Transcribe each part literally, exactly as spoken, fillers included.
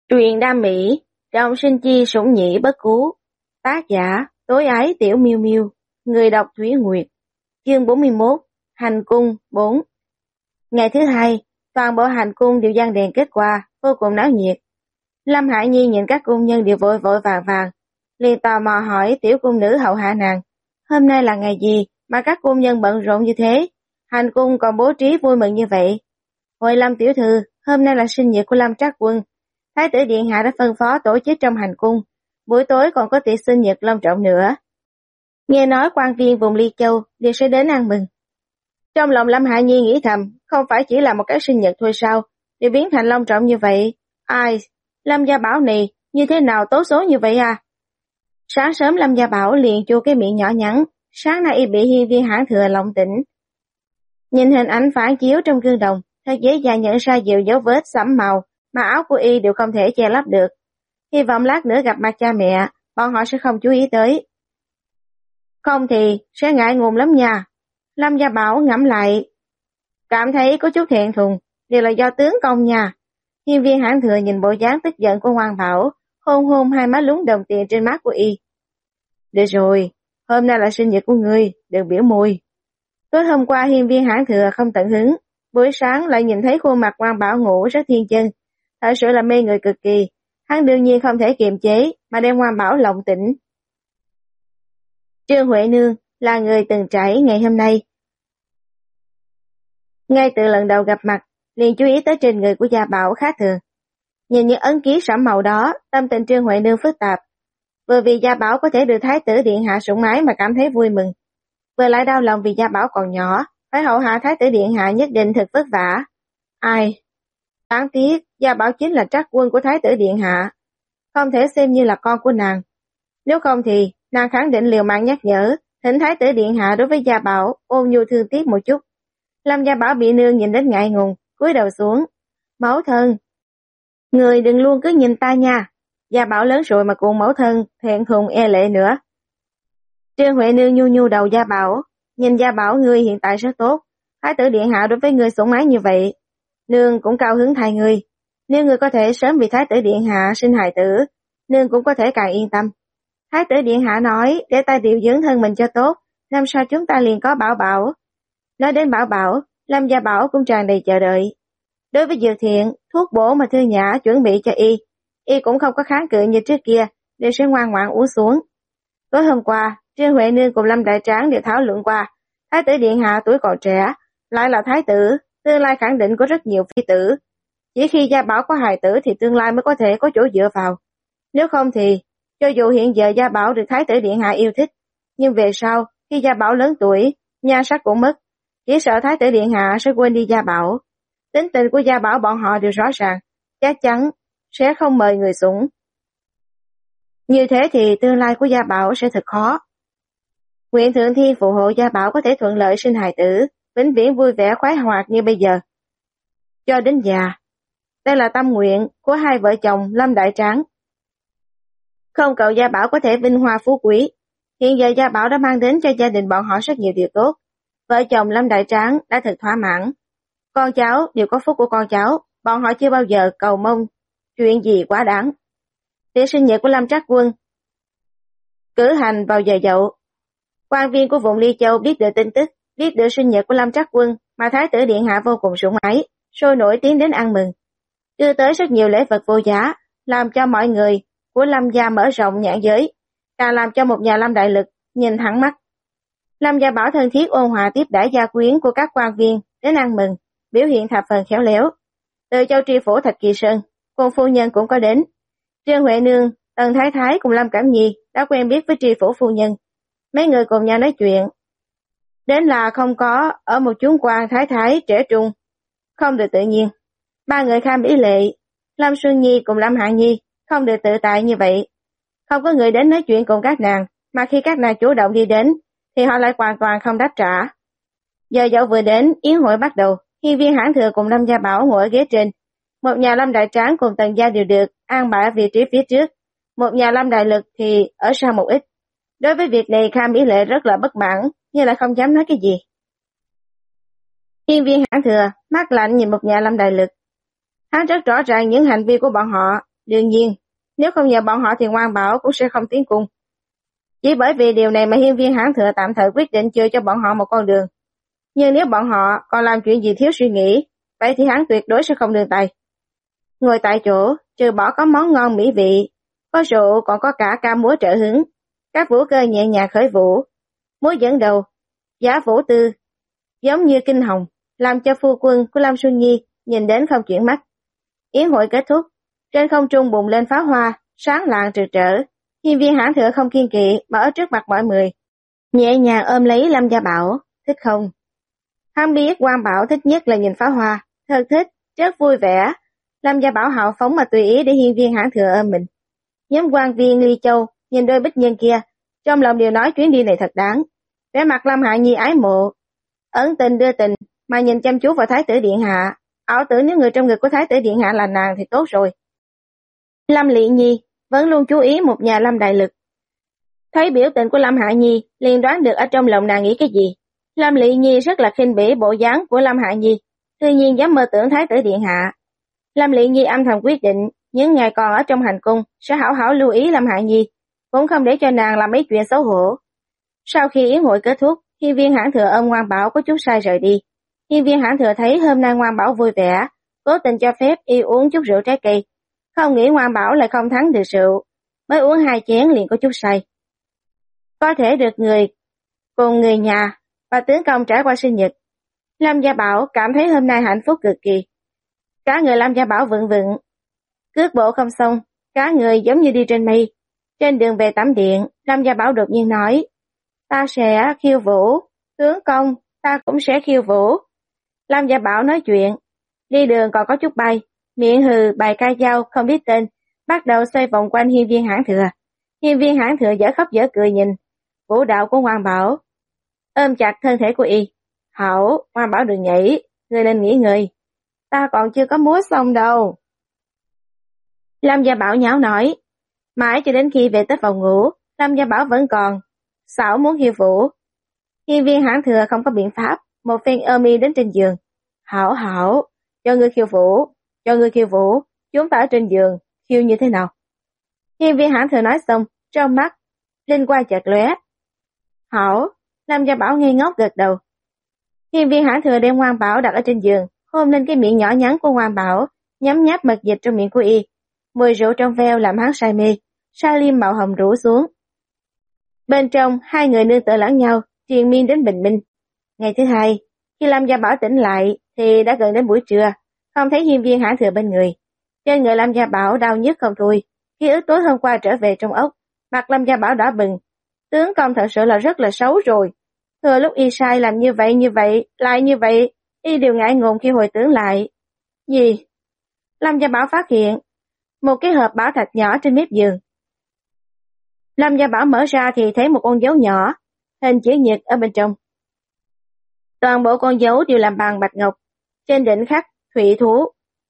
Truyện đam mỹ, trọng sinh chi sủng nhĩ bất cứu. Tác giả, tối ái tiểu miêu miêu. Người đọc Thúy Nguyệt. Chương bốn mươi mốt, Hành cung bốn. Ngày thứ hai, toàn bộ hành cung đều giăng đèn kết quả, vô cùng náo nhiệt. Lâm Hải Nhi nhìn các cung nhân đều vội vội vàng vàng, liền tò mò hỏi tiểu cung nữ hậu hạ nàng, hôm nay là ngày gì mà các cung nhân bận rộn như thế, hành cung còn bố trí vui mừng như vậy. Hội Lâm tiểu thư, hôm nay là sinh nhật của Lâm Trác Quân. Thái tử điện hạ đã phân phó tổ chức trong hành cung, buổi tối còn có tiệc sinh nhật long trọng nữa. Nghe nói quan viên vùng Ly Châu đều sẽ đến ăn mừng. Trong lòng Lâm Hạ Nhi nghĩ thầm, không phải chỉ là một cái sinh nhật thôi sao, đều biến thành long trọng như vậy. Ai, Lâm Gia Bảo này như thế nào tố số như vậy à? Sáng sớm Lâm Gia Bảo liền chua cái miệng nhỏ nhắn, sáng nay y bị hiên viên hãn thừa lộng tỉnh. Nhìn hình ảnh phản chiếu trong gương đồng, thật dễ dàng nhận ra nhiều dấu vết sẫm màu mà áo của y đều không thể che lấp được. Hy vọng lát nữa gặp mặt cha mẹ, bọn họ sẽ không chú ý tới. Không thì sẽ ngại ngùng lắm nha. Lâm Gia Bảo ngẫm lại, cảm thấy có chút thẹn thùng, đều là do tướng công nha. Hiên viên hãn thừa nhìn bộ dáng tức giận của Hoàng Bảo, hôn hôn hai má lúng đồng tiền trên má của y. Được rồi, hôm nay là sinh nhật của ngươi, đừng biểu môi. Tối hôm qua hiên viên hãn thừa không tận hứng, buổi sáng lại nhìn thấy khuôn mặt Hoàng Bảo ngủ rất thiên chân, thật sự là mê người cực kỳ. Hắn đương nhiên không thể kiềm chế mà đem Hoàng Bảo lộng tỉnh. Trương Huệ Nương là người từng trải ngày hôm nay. Ngay từ lần đầu gặp mặt, liền chú ý tới trên người của Gia Bảo khác thường. Nhìn những ấn ký sẫm màu đó, tâm tình Trương Huệ Nương phức tạp. Vừa vì Gia Bảo có thể được Thái tử điện hạ sủng ái mà cảm thấy vui mừng, vừa lại đau lòng vì Gia Bảo còn nhỏ, phải hậu hạ Thái tử điện hạ nhất định thật vất vả. Ai? Đáng tiếc, Gia Bảo chính là Trác Quân của Thái tử điện hạ, không thể xem như là con của nàng. Nếu không thì, nàng khẳng định liều mạng nhắc nhở, thỉnh Thái tử điện hạ đối với Gia Bảo ôn nhu thương tiếc một chút. Lâm Gia Bảo bị nương nhìn đến ngại ngùng, cúi đầu xuống. Mẫu thân, người đừng luôn cứ nhìn ta nha. Gia Bảo lớn rồi mà cùng mẫu thân thẹn thùng e lệ nữa. Trương Huệ Nương nhu nhu đầu Gia Bảo, nhìn Gia Bảo ngươi hiện tại rất tốt, Thái tử điện hạ đối với ngươi sủng ái như vậy, nương cũng cao hứng thay ngươi. Nếu ngươi có thể sớm vì Thái tử điện hạ sinh hài tử, nương cũng có thể càng yên tâm. Thái tử điện hạ nói để ta điều dưỡng thân mình cho tốt, năm sau chúng ta liền có Bảo Bảo. Nói đến Bảo Bảo, Lâm Gia Bảo cũng tràn đầy chờ đợi. Đối với dược thiện, thuốc bổ mà Thư Nhã chuẩn bị cho y, y cũng không có kháng cự như trước kia, đều sẽ ngoan ngoãn uống xuống. Tối hôm qua, Trương Huệ Nương cùng Lâm Đại Tráng đều thảo luận qua, Thái tử điện hạ tuổi còn trẻ, lại là thái tử, tương lai khẳng định có rất nhiều phi tử. Chỉ khi Gia Bảo có hài tử thì tương lai mới có thể có chỗ dựa vào. Nếu không thì, cho dù hiện giờ Gia Bảo được Thái tử điện hạ yêu thích, nhưng về sau, khi Gia Bảo lớn tuổi, nhan sắc cũng mất, chỉ sợ Thái tử điện hạ sẽ quên đi Gia Bảo. Tính tình của Gia Bảo bọn họ đều rõ ràng, chắc chắn sẽ không mời người sủng. Như thế thì tương lai của Gia Bảo sẽ thật khó. Nguyện Thượng Thiên phù hộ Gia Bảo có thể thuận lợi sinh hài tử, vĩnh viễn vui vẻ khoái hoạt như bây giờ, cho đến già. Đây là tâm nguyện của hai vợ chồng Lâm Đại Tráng. Không cầu Gia Bảo có thể vinh hoa phú quý, hiện giờ Gia Bảo đã mang đến cho gia đình bọn họ rất nhiều điều tốt. Vợ chồng Lâm Đại Tráng đã thật thỏa mãn. Con cháu đều có phúc của con cháu, bọn họ chưa bao giờ cầu mong chuyện gì quá đáng. Tiệc sinh nhật của Lâm Trác Quân cử hành vào giờ dậu. Quan viên của vùng Ly Châu biết được tin tức, biết được sinh nhật của Lâm Trác Quân mà Thái tử điện hạ vô cùng sủng ái, sôi nổi tiến đến ăn mừng, đưa tới rất nhiều lễ vật vô giá, làm cho mọi người của Lâm gia mở rộng nhãn giới, càng làm cho một nhà Lâm đại lực nhìn thẳng mắt. Lâm Gia Bảo thân thiết ôn hòa tiếp đãi gia quyến của các quan viên đến ăn mừng, biểu hiện thập phần khéo léo. Từ Châu tri phủ Thạch Kỳ Sơn, cùng phu nhân cũng có đến. Trương Huệ Nương, Tần Thái Thái cùng Lâm Cẩm Nhi đã quen biết với tri phủ phu nhân, mấy người cùng nhau nói chuyện. Đến là không có ở một chúng quan thái thái trẻ trung, không được tự nhiên. Ba người kham ý lệ, Lâm Xuân Nhi cùng Lâm Hạ Nhi không được tự tại như vậy. Không có người đến nói chuyện cùng các nàng, mà khi các nàng chủ động đi đến, thì họ lại hoàn toàn không đáp trả. Giờ dậu vừa đến, yến hội bắt đầu, hiên viên hãn thừa cùng Lâm Gia Bảo ngồi ở ghế trên. Một nhà Lâm Đại Tráng cùng Tần gia đều được an bài ở vị trí phía trước, một nhà Lâm Đại Lực thì ở sau một ít. Đối với việc này Kham Ý Lệ rất là bất mãn, nhưng lại không dám nói cái gì. Hiên viên hãn thừa mắt lạnh nhìn một nhà Lâm Đại Lực. Hắn rất rõ ràng những hành vi của bọn họ Đương nhiên, nếu không nhờ bọn họ thì Ngoan Bảo cũng sẽ không tiến cung. Chỉ bởi vì điều này mà hiên viên hãn thừa tạm thời quyết định chưa cho bọn họ một con đường. Nhưng nếu bọn họ còn làm chuyện gì thiếu suy nghĩ, vậy thì hắn tuyệt đối sẽ không nương tay. Ngồi tại chỗ, trừ bỏ có món ngon mỹ vị, có rượu còn có cả ca múa trợ hứng. Các vũ cơ nhẹ nhàng khởi vũ, múa dẫn đầu, giá vũ tư, giống như kinh hồng, làm cho phu quân của Lâm Xuân Nhi nhìn đến không chuyển mắt. Yến hội kết thúc, trên không trung bùng lên pháo hoa, sáng lạng rực rỡ. Hiên viên hãn thừa không kiên kỵ mà ở trước mặt mọi người, nhẹ nhàng ôm lấy Lâm Gia Bảo, thích không? Hắn biết Quan Bảo thích nhất là nhìn pháo hoa, thật thích, rất vui vẻ. Lâm Gia Bảo hào phóng mà tùy ý để hiên viên hãn thừa ôm mình. Nhóm quan viên Ly Châu nhìn đôi bích nhân kia, trong lòng đều nói chuyến đi này thật đáng. Vẻ mặt Lâm Hạ Nhi ái mộ, ẩn tình đưa tình mà nhìn chăm chú vào Thái tử điện hạ, ảo tưởng nếu người trong ngực của Thái tử điện hạ là nàng thì tốt rồi. Lâm Lị Nhi vẫn luôn chú ý một nhà Lâm đại lực. Thấy biểu tình của Lâm Hạ Nhi, liền đoán được ở trong lòng nàng nghĩ cái gì. Lâm Lị Nhi rất là khinh bỉ bộ dáng của Lâm Hạ Nhi, tuy nhiên dám mơ tưởng Thái tử điện hạ. Lâm Lị Nhi âm thầm quyết định, những ngày còn ở trong hành cung sẽ hảo hảo lưu ý Lâm Hạ Nhi, cũng không để cho nàng làm mấy chuyện xấu hổ. Sau khi yến hội kết thúc, hiên viên hãn thừa ôm Ngoan Bảo có chút sai rời đi. Hiên viên hãn thừa thấy hôm nay Ngoan Bảo vui vẻ, cố tình cho phép y uống chút rượu trái cây, không nghĩ Ngoan Bảo lại không thắng được rượu, mới uống hai chén liền có chút say. Có thể được người cùng người nhà và tướng công trải qua sinh nhật, Lâm Gia Bảo cảm thấy hôm nay hạnh phúc cực kỳ. Cả người Lâm Gia Bảo vững vững, cước bộ không xong, cả người giống như đi trên mây. Trên đường về tắm điện, Lâm Gia Bảo đột nhiên nói, ta sẽ khiêu vũ, tướng công, ta cũng sẽ khiêu vũ. Lâm Gia Bảo nói chuyện, đi đường còn có chút bay, miệng hừ bài ca dao không biết tên, bắt đầu xoay vòng quanh hiên viên hãn thừa. Hiên viên hãn thừa dở khóc dở cười nhìn vũ đạo của Ngoan Bảo, ôm chặt thân thể của y. Hảo, Ngoan Bảo đừng nhảy, ngươi nên nghỉ ngơi, ta còn chưa có múa xong đâu. Lâm Gia Bảo nháo nói, mãi cho đến khi về tới phòng ngủ, Lâm Gia Bảo vẫn còn xảo muốn khiêu vũ. Hiên viên hãn thừa không có biện pháp, một phen ôm y đến trên giường. Hảo hảo, cho ngươi khiêu vũ, cho ngươi khiêu vũ, chúng ta ở trên giường, khiêu như thế nào? Hiên viên hãn thừa nói xong, trong mắt linh quang chợt lóe. Hảo, Lâm Gia Bảo ngây ngốc gật đầu. Hiên viên hãn thừa đem Ngoan Bảo đặt ở trên giường, hôn lên cái miệng nhỏ nhắn của Ngoan Bảo, nhấm nháp mật dịch trong miệng của y. Mùi rượu trong veo làm hắn say mê, sa liêm màu hồng rủ xuống. Bên trong, hai người nương tựa lẫn nhau, triền miên đến bình minh. Ngày thứ hai, khi Lâm Gia Bảo tỉnh lại, thì đã gần đến buổi trưa, không thấy hiên viên hãn thừa bên người. Trên người Lâm Gia Bảo đau nhức không thôi, ký ức tối hôm qua trở về trong ốc, mặt Lâm Gia Bảo đỏ bừng. Tướng công thật sự là rất là xấu rồi. Thừa lúc y sai làm như vậy như vậy, lại như vậy, y đều ngại ngùng khi hồi tưởng lại. Gì? Lâm Gia Bảo phát hiện một cái hộp bảo thạch nhỏ trên mép giường. Lâm Gia Bảo mở ra thì thấy một con dấu nhỏ, hình chữ nhật ở bên trong. Toàn bộ con dấu đều làm bằng bạch ngọc, trên đỉnh khắc thủy thú.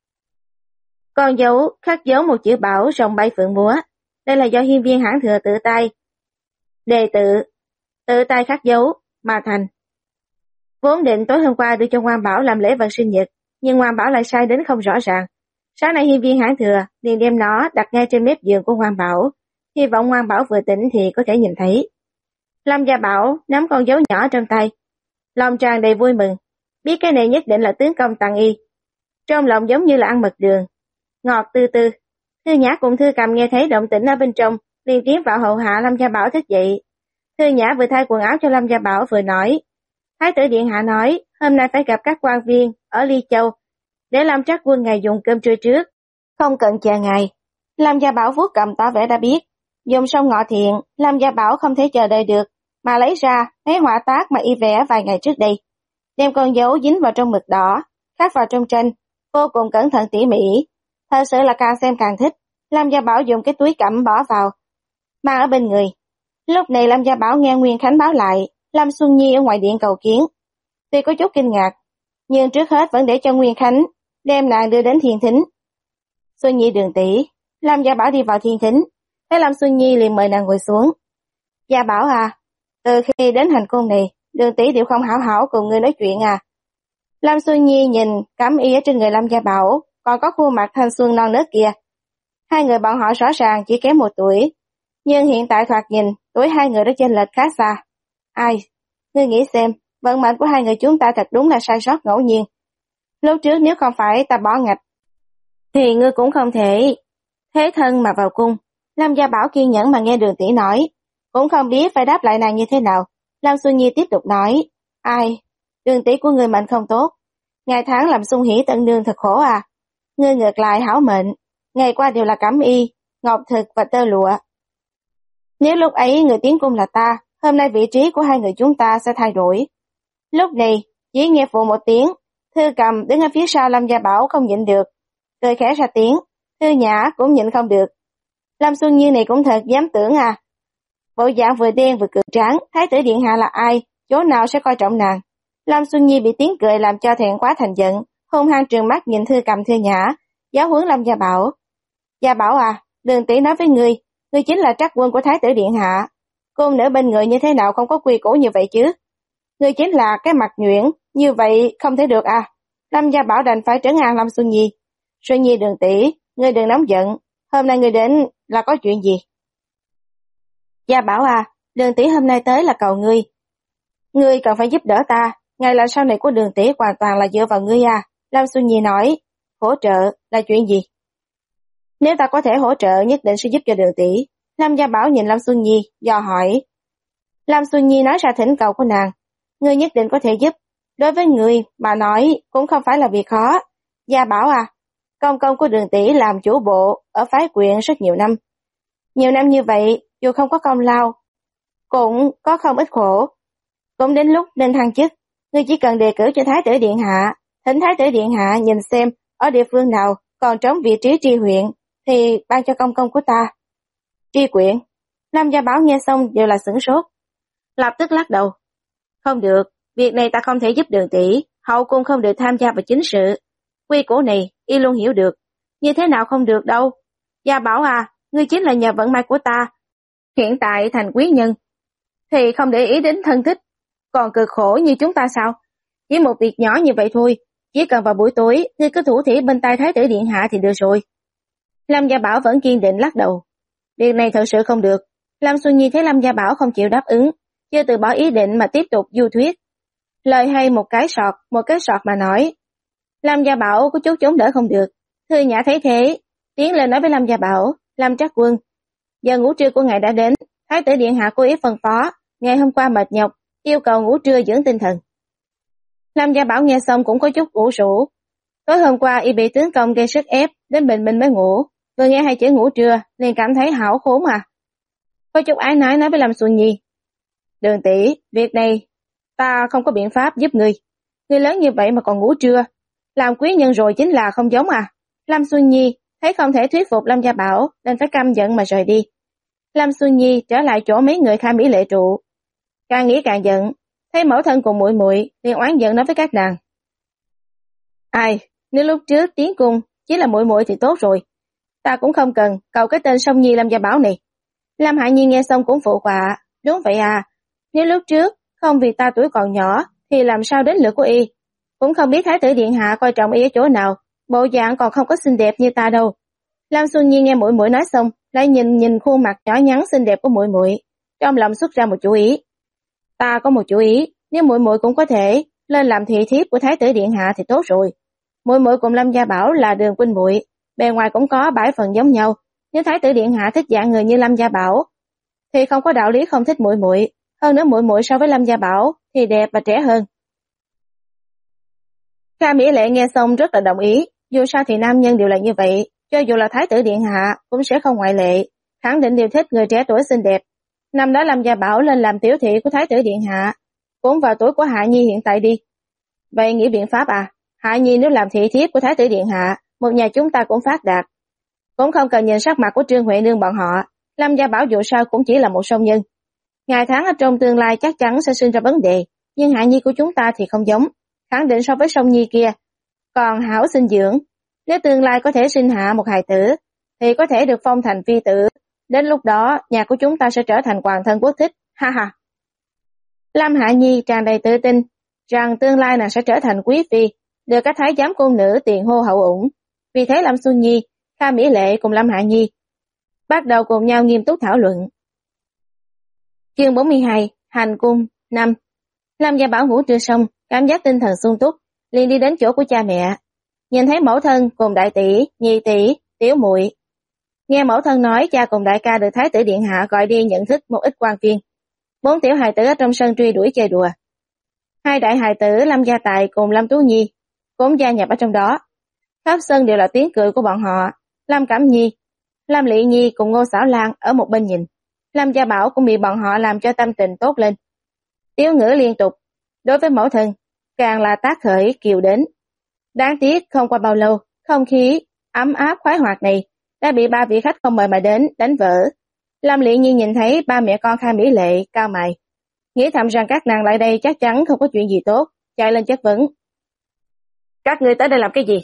Con dấu khắc dấu một chữ Bảo rồng bay phượng múa. Đây là do hiên viên hãn thừa tự tay đề tự, tự tay khắc dấu mà thành. Vốn định tối hôm qua đưa cho Ngoan Bảo làm lễ vật sinh nhật, nhưng Ngoan Bảo lại sai đến không rõ ràng. Sáng nay hiên viên hãn thừa liền đem nó đặt ngay trên mép giường của Ngoan Bảo, hy vọng Ngoan Bảo vừa tỉnh thì có thể nhìn thấy. Lâm Gia Bảo nắm con dấu nhỏ trong tay, lòng tràn đầy vui mừng, biết cái này nhất định là tướng công tặng y. Trong lòng giống như là ăn mật đường, ngọt tư tư. Thư Nhã cùng Thư Cầm nghe thấy động tĩnh ở bên trong, liền tiến vào hầu hạ Lâm Gia Bảo thức dậy. Thư Nhã vừa thay quần áo cho Lâm Gia Bảo vừa nói, Thái tử điện hạ nói hôm nay phải gặp các quan viên ở Ly Châu, để Lâm Trắc Quân ngài dùng cơm trưa trước, không cần chờ ngài. Lâm Gia Bảo vuốt cầm tỏ vẻ đã biết. Dùng xong ngọ thiện, Lâm Gia Bảo không thể chờ đợi được, mà lấy ra mấy họa tác mà y vẽ vài ngày trước đây, đem con dấu dính vào trong mực đỏ, khắc vào trong tranh, vô cùng cẩn thận tỉ mỉ. Thật sự là càng xem càng thích. Lâm Gia Bảo dùng cái túi cẩm bỏ vào, mang ở bên người. Lúc này Lâm Gia Bảo nghe Nguyên Khánh báo lại, Lâm Xuân Nhi ở ngoài điện cầu kiến. Tuy có chút kinh ngạc, nhưng trước hết vẫn để cho Nguyên Khánh đem nàng đưa đến thiên thính. Xuân Nhi đường tỷ. Lâm Gia Bảo đi vào thiên thính, thấy Lâm Xuân Nhi liền mời nàng ngồi xuống. Gia Bảo à, từ khi đến hành cung này, đường tỷ đều không hảo hảo cùng người nói chuyện à. Lâm Xuân Nhi nhìn cẩm y ở trên người Lâm Gia Bảo, còn có khuôn mặt thanh xuân non nớt kia. Hai người bọn họ rõ ràng chỉ kém một tuổi, nhưng hiện tại thoạt nhìn, tuổi hai người đã chênh lệch khá xa. Ai? Ngươi nghĩ xem, vận mệnh của hai người chúng ta thật đúng là sai sót ngẫu nhiên. Lúc trước nếu không phải ta bỏ ngạch, thì ngươi cũng không thể thế thân mà vào cung. Lâm Gia Bảo kiên nhẫn mà nghe Đường tỷ nói, cũng không biết phải đáp lại nàng như thế nào. Lâm Xuân Nhi tiếp tục nói, ai? Đường tỷ của ngươi mệnh không tốt, ngày tháng làm Xuân Hỷ tân nương thật khổ à. Ngươi ngược lại hảo mệnh, ngày qua đều là cẩm y, ngọc thực và tơ lụa. Nếu lúc ấy người tiến cung là ta, hôm nay vị trí của hai người chúng ta sẽ thay đổi. Lúc này, chỉ nghe phụ một tiếng, Thư Cầm đứng ở phía sau Lâm Gia Bảo không nhịn được, cười khẽ ra tiếng, Thư Nhã cũng nhịn không được. Lâm Xuân Nhi này cũng thật dám tưởng à. Bộ dạng vừa đen vừa cường tráng, thái tử điện hạ là ai, chỗ nào sẽ coi trọng nàng. Lâm Xuân Nhi bị tiếng cười làm cho thẹn quá thành giận, hung hăng trừng mắt nhìn Thư Cầm Thư Nhã, giáo huấn Lâm Gia Bảo. Gia Bảo à, Đường tỷ nói với ngươi, ngươi chính là trắc quân của thái tử điện hạ. Cung nữ bên người như thế nào không có quy củ như vậy chứ? Ngươi chính là cái mặt nhuyễn, như vậy không thể được à? Lâm Gia Bảo đành phải trấn an Lâm Xuân Nhi. Xuân Nhi Đường tỷ, ngươi đừng nóng giận, hôm nay ngươi đến là có chuyện gì? Gia Bảo à, Đường tỷ hôm nay tới là cầu ngươi. Ngươi cần phải giúp đỡ ta, ngày là sau này của Đường tỷ hoàn toàn là dựa vào ngươi à. Lâm Xuân Nhi nói, hỗ trợ là chuyện gì? Nếu ta có thể hỗ trợ nhất định sẽ giúp cho Đường tỷ. Lâm Gia Bảo nhìn Lâm Xuân Nhi, dò hỏi. Lâm Xuân Nhi nói ra thỉnh cầu của nàng, ngươi nhất định có thể giúp. Đối với ngươi mà nói cũng không phải là việc khó. Gia Bảo à, công công của Đường tỷ làm chủ bộ ở phái quyện rất nhiều năm. Nhiều năm như vậy, dù không có công lao, cũng có không ít khổ. Cũng đến lúc nên thăng chức, ngươi chỉ cần đề cử cho Thái tử Điện Hạ, thỉnh Thái tử Điện Hạ nhìn xem ở địa phương nào còn trống vị trí tri huyện, thì ban cho công công của ta. Tri quyện, Lâm Gia Bảo nghe xong đều là sửng sốt, lập tức lắc đầu. Không được, việc này ta không thể giúp Đường tỷ, hậu cung không được tham gia vào chính sự. Quy củ này, y luôn hiểu được. Như thế nào không được đâu. Gia Bảo à, ngươi chính là nhờ vận may của ta. Hiện tại thành quý nhân, thì không để ý đến thân thích, còn cực khổ như chúng ta sao? Chỉ một việc nhỏ như vậy thôi, chỉ cần vào buổi tối, ngươi cứ thủ thỉ bên tai Thái tử Điện Hạ thì được rồi. Lâm Gia Bảo vẫn kiên định lắc đầu. Việc này thật sự không được. Lâm Xuân Nhi thấy Lâm Gia Bảo không chịu đáp ứng, chưa từ bỏ ý định mà tiếp tục du thuyết. Lời hay một cái sọt, một cái sọt mà nói. Lâm Gia Bảo có chút chống đỡ không được. Thư Nhã thấy thế, tiến lên nói với Lâm Gia Bảo, Lâm Trắc Quân, giờ ngủ trưa của ngài đã đến, Thái tử Điện Hạ cố ý phân phó, ngày hôm qua mệt nhọc, yêu cầu ngủ trưa dưỡng tinh thần. Lâm Gia Bảo nghe xong cũng có chút ủ rũ. Tối hôm qua y bị tướng công gây sức ép, đến bình minh mới ngủ, vừa nghe hai chữ ngủ trưa, liền cảm thấy hảo khốn à. Có chút ái nái nói với Lâm Xuân Nhi, Đường tỷ, việc này ta không có biện pháp giúp ngươi. Ngươi lớn như vậy mà còn ngủ trưa, làm quý nhân rồi chính là không giống à. Lâm Xuân Nhi thấy không thể thuyết phục Lâm Gia Bảo, nên phải căm giận mà rời đi. Lâm Xuân Nhi trở lại chỗ mấy người khai mỹ lệ trụ, càng nghĩ càng giận, thấy mẫu thân cùng muội muội liền oán giận nói với các nàng. Ai, nếu lúc trước tiến cung chỉ là muội muội thì tốt rồi, ta cũng không cần cầu cái tên Song Nhi Lâm Gia Bảo này. Lâm Hạ Nhi nghe xong cũng phụ họa, đúng vậy à, nếu lúc trước không vì ta tuổi còn nhỏ thì làm sao đến lượt của y. Cũng không biết Thái tử Điện Hạ coi trọng y ở chỗ nào, bộ dạng còn không có xinh đẹp như ta đâu. Lâm Xuân Nhi nghe muội muội nói xong, lại nhìn nhìn khuôn mặt nhỏ nhắn xinh đẹp của muội muội, trong lòng xuất ra một chủ ý. Ta có một chủ ý, nếu muội muội cũng có thể lên làm thị thiếp của Thái tử Điện Hạ thì tốt rồi. Muội muội cùng Lâm Gia Bảo là đường huynh muội, bề ngoài cũng có bảy phần giống nhau. Nếu Thái tử Điện Hạ thích dạng người như Lâm Gia Bảo, thì không có đạo lý không thích muội muội. Hơn nữa muội muội so với Lâm Gia Bảo thì đẹp và trẻ hơn. Kha Mỹ Lệ nghe xong rất là đồng ý, dù sao thì nam nhân đều là như vậy, cho dù là Thái tử Điện Hạ cũng sẽ không ngoại lệ, khẳng định đều thích người trẻ tuổi xinh đẹp. Năm đó Lâm Gia Bảo lên làm tiểu thị của Thái tử Điện Hạ, cũng vào tuổi của Hạ Nhi hiện tại đi. Vậy nghĩ biện pháp à? Hạ Nhi nếu làm thị thiếp của Thái tử Điện Hạ, một nhà chúng ta cũng phát đạt. Cũng không cần nhìn sắc mặt của Trương Huệ Nương bọn họ, Lâm Gia Bảo dù sao cũng chỉ là một song nhân. Ngày tháng ở trong tương lai chắc chắn sẽ sinh ra vấn đề, nhưng Hạ Nhi của chúng ta thì không giống, khẳng định so với song nhi kia. Còn hảo sinh dưỡng, nếu tương lai có thể sinh hạ một hài tử, thì có thể được phong thành phi tử. Đến lúc đó, nhà của chúng ta sẽ trở thành hoàng thân quốc thích, ha ha. Lâm Hạ Nhi tràn đầy tự tin, rằng tương lai nàng sẽ trở thành quý phi, được các thái giám cung nữ tiền hô hậu ủng. Vì thế Lâm Xuân Nhi Kha Mỹ Lệ cùng Lâm Hạ Nhi bắt đầu cùng nhau nghiêm túc thảo luận. Chương bốn mươi hai, hành cung năm. Lâm Gia Bảo ngủ trưa xong, cảm giác tinh thần sung túc, liền đi đến chỗ của cha mẹ. Nhìn thấy mẫu thân cùng đại tỷ, nhị tỷ, tiểu muội. Nghe mẫu thân nói cha cùng đại ca được thái tử điện hạ gọi đi nhận thức một ít quan viên. Bốn tiểu hài tử ở trong sân truy đuổi chơi đùa. Hai đại hài tử Lâm Gia Tài cùng Lâm Tú Nhi cũng gia nhập ở trong đó. Khắp sân đều là tiếng cười của bọn họ. Lâm Cẩm Nhi, Lâm Lệ Nhi cùng Ngô Xảo Lan ở một bên nhìn. Lâm Gia Bảo cũng bị bọn họ làm cho tâm tình tốt lên. Tiếu ngữ liên tục, đối với mẫu thân, càng là tác khởi kiều đến. Đáng tiếc không qua bao lâu, không khí ấm áp khoái hoạt này đã bị ba vị khách không mời mà đến đánh vỡ. Lâm Lệ Nhi nhìn thấy ba mẹ con Kha Mỹ Lệ cao mày, nghĩ thầm rằng các nàng lại đây chắc chắn không có chuyện gì tốt, chạy lên chất vấn. Các ngươi tới đây làm cái gì?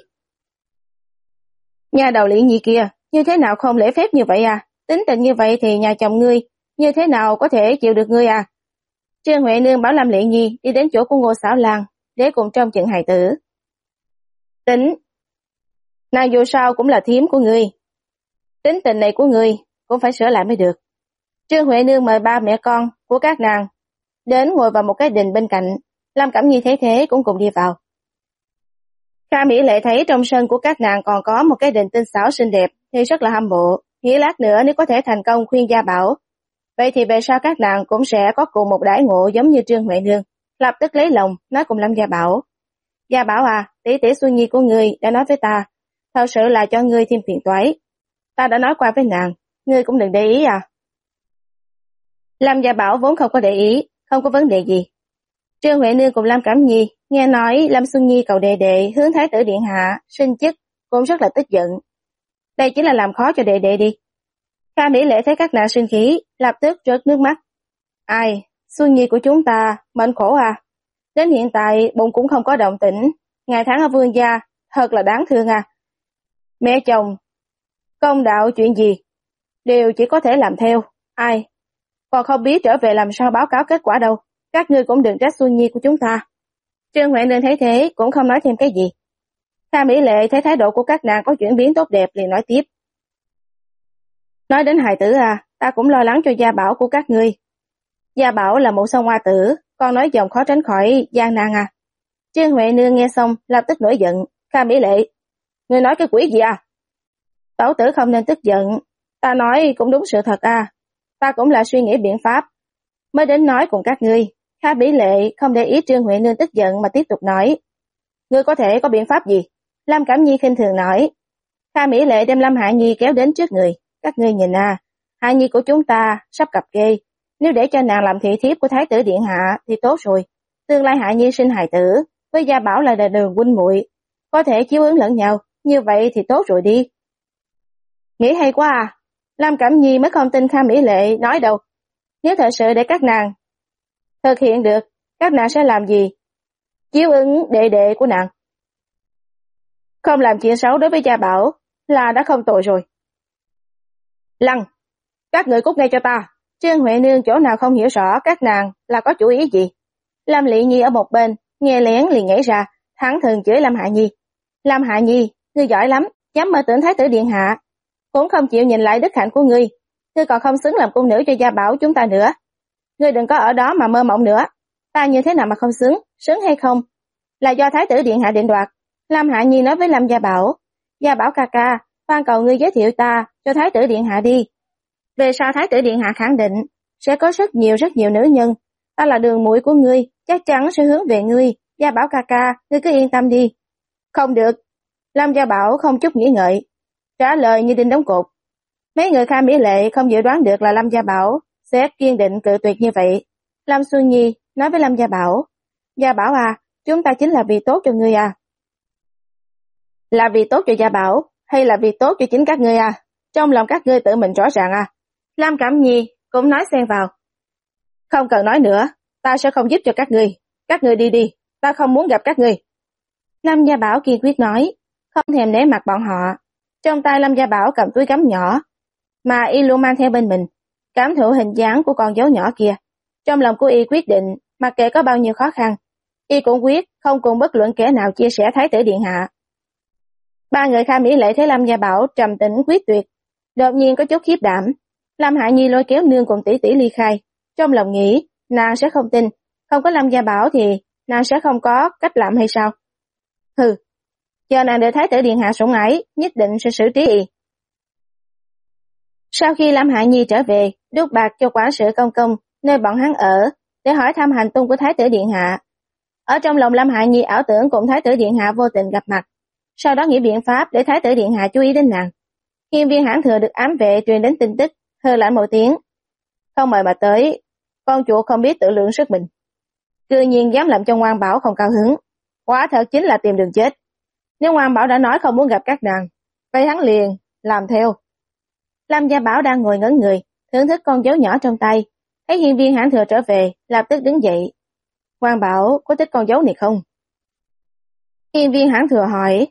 Nhà đầu Lệ Nhi kia, như thế nào không lễ phép như vậy à? Tính tình như vậy thì nhà chồng ngươi, như thế nào có thể chịu được ngươi à? Trương Huệ Nương bảo Lâm Lệ Nhi đi đến chỗ của Ngô Xảo Lan để cùng trông chừng hài tử. Tính, nàng dù sao cũng là thím của ngươi. Tính tình này của ngươi cũng phải sửa lại mới được. Trương Huệ Nương mời ba mẹ con của các nàng đến ngồi vào một cái đình bên cạnh. Lâm Cẩm Nhi thấy thế cũng cùng đi vào. Kha Mỹ Lệ thấy trong sân của các nàng còn có một cái đình tinh xảo xinh đẹp thì rất là hâm mộ, nghĩ lát nữa nếu có thể thành công khuyên Gia Bảo, vậy thì về sau các nàng cũng sẽ có cùng một đãi ngộ giống như Trương Huệ Nương. Lập tức lấy lòng nói cùng Lâm Gia Bảo. Gia Bảo à, tỷ tỷ Xuân Nhi của ngươi đã nói với ta, thật sự là cho ngươi thêm phiền toái. Ta đã nói qua với nàng, ngươi cũng đừng để ý à. Lâm Gia Bảo vốn không có để ý, không có vấn đề gì. Trương Huệ Nương cùng Lâm Cẩm Nhi nghe nói Lâm Xuân Nhi cầu đệ đệ hướng thái tử điện hạ sinh chức cũng rất là tức giận. Đây chính là làm khó cho đệ đệ đi. Kha Mỹ Lệ thấy các nàng sinh khí, lập tức rớt nước mắt. Ai, Xuân Nhi của chúng ta mệnh khổ à? Đến hiện tại bụng cũng không có động tĩnh, ngày tháng ở vương gia thật là đáng thương à. Mẹ chồng, công đạo chuyện gì đều chỉ có thể làm theo. Ai, còn không biết trở về làm sao báo cáo kết quả đâu. Các ngươi cũng đừng trách Xuân Nhi của chúng ta. Trương Huệ Nương thấy thế cũng không nói thêm cái gì. Kha Mỹ Lệ thấy thái độ của các nàng có chuyển biến tốt đẹp liền nói tiếp. Nói đến hài tử à, ta cũng lo lắng cho Gia Bảo của các ngươi. Gia Bảo là một song hoa tử, con nói dòng khó tránh khỏi gian nan à. Trương Huệ Nương nghe xong lập tức nổi giận. Kha Mỹ Lệ, ngươi nói cái quỷ gì à? Tẩu tử không nên tức giận, ta nói cũng đúng sự thật à. Ta cũng là suy nghĩ biện pháp mới đến nói cùng các ngươi. Kha Mỹ Lệ không để ý Trương Huệ Nương tức giận mà tiếp tục nói. Ngươi có thể có biện pháp gì? Lâm Cẩm Nhi khinh thường nói. Kha Mỹ Lệ đem Lâm Hạ Nhi kéo đến trước người. Các ngươi nhìn à, Hạ Nhi của chúng ta sắp cập kê. Nếu để cho nàng làm thị thiếp của thái tử điện hạ thì tốt rồi. Tương lai Hạ Nhi sinh hài tử, với Gia Bảo là đời đường huynh muội, có thể chiếu ứng lẫn nhau, như vậy thì tốt rồi đi. Nghĩ hay quá à. Lâm Cẩm Nhi mới không tin Kha Mỹ Lệ nói đâu. Nếu thật sự để các nàng thực hiện được, các nàng sẽ làm gì? Chiếu ứng đệ đệ của nàng. Không làm chuyện xấu đối với Gia Bảo là đã không tội rồi. Lăng, các người cút ngay cho ta. Trương Huệ Nương chỗ nào không hiểu rõ các nàng là có chủ ý gì. Lâm Lệ Nhi ở một bên, nghe lén liền nhảy ra, thẳng thừng chửi Lâm Hạ Nhi. Lâm Hạ Nhi, ngươi giỏi lắm, dám mơ tưởng thái tử điện hạ, cũng không chịu nhìn lại đức hạnh của ngươi. Ngươi còn không xứng làm cung nữ cho Gia Bảo chúng ta nữa. Ngươi đừng có ở đó mà mơ mộng nữa. Ta như thế nào mà không xứng, xứng hay không là do thái tử điện hạ định đoạt. Lâm Hạ Nhi nói với Lâm Gia Bảo, Gia Bảo ca ca, van cầu ngươi giới thiệu ta cho thái tử điện hạ đi. Về sau thái tử điện hạ khẳng định sẽ có rất nhiều rất nhiều nữ nhân. Ta là đường muội của ngươi, chắc chắn sẽ hướng về ngươi. Gia Bảo ca ca, ngươi cứ yên tâm đi. Không được. Lâm Gia Bảo không chút nghĩ ngợi, trả lời như đinh đóng cột. Mấy người Kha Mỹ Lệ không dự đoán được là Lâm Gia Bảo sẽ kiên định cự tuyệt như vậy. Lâm Xuân Nhi nói với Lâm Gia Bảo, Gia Bảo à, chúng ta chính là vì tốt cho ngươi à. Là vì tốt cho Gia Bảo hay là vì tốt cho chính các ngươi à? Trong lòng các ngươi tự mình rõ ràng à. Lâm Cẩm Nhi cũng nói xen vào. Không cần nói nữa, ta sẽ không giúp cho các ngươi. Các ngươi đi đi, ta không muốn gặp các ngươi. Lâm Gia Bảo kiên quyết nói, không thèm nể mặt bọn họ. Trong tay Lâm Gia Bảo cầm túi gấm nhỏ, mà y luôn mang theo bên mình, cảm thụ hình dáng của con dấu nhỏ kia. Trong lòng của y quyết định, mặc kệ có bao nhiêu khó khăn, y cũng quyết không cùng bất luận kẻ nào chia sẻ thái tử điện hạ. Ba người Kha Mỹ Lệ thấy Lâm Gia Bảo trầm tĩnh quyết tuyệt, đột nhiên có chút khiếp đảm. Lâm Hạ Nhi lôi kéo nương cùng tỷ tỷ ly khai, trong lòng nghĩ, nàng sẽ không tin, không có Lâm Gia Bảo thì nàng sẽ không có cách làm hay sao? Hừ, chờ nàng được thái tử điện hạ sủng ái, nhất định sẽ xử trí y. Sau khi Lâm Hạ Nhi trở về, đút bạc cho quản sự công công nơi bọn hắn ở, để hỏi thăm hành tung của thái tử điện hạ. Ở trong lòng Lâm Hạ Nhi ảo tưởng cùng thái tử điện hạ vô tình gặp mặt, sau đó nghĩ biện pháp để thái tử điện hạ chú ý đến nàng. Hiên viên Hãn Thừa được ám vệ truyền đến tin tức, hơ lạnh một tiếng. Không mời mà tới, con chuột không biết tự lượng sức mình. Cư nhiên dám làm cho Ngoan Bảo không cao hứng, quả thật chính là tìm đường chết. Nếu Ngoan Bảo đã nói không muốn gặp các nàng, vậy hắn liền làm theo. Lâm Gia Bảo đang ngồi ngẩn người, thưởng thức con dấu nhỏ trong tay, thấy hiên viên Hãn Thừa trở về, lập tức đứng dậy. Ngoan Bảo có thích con dấu này không? Hiên viên Hãn Thừa hỏi.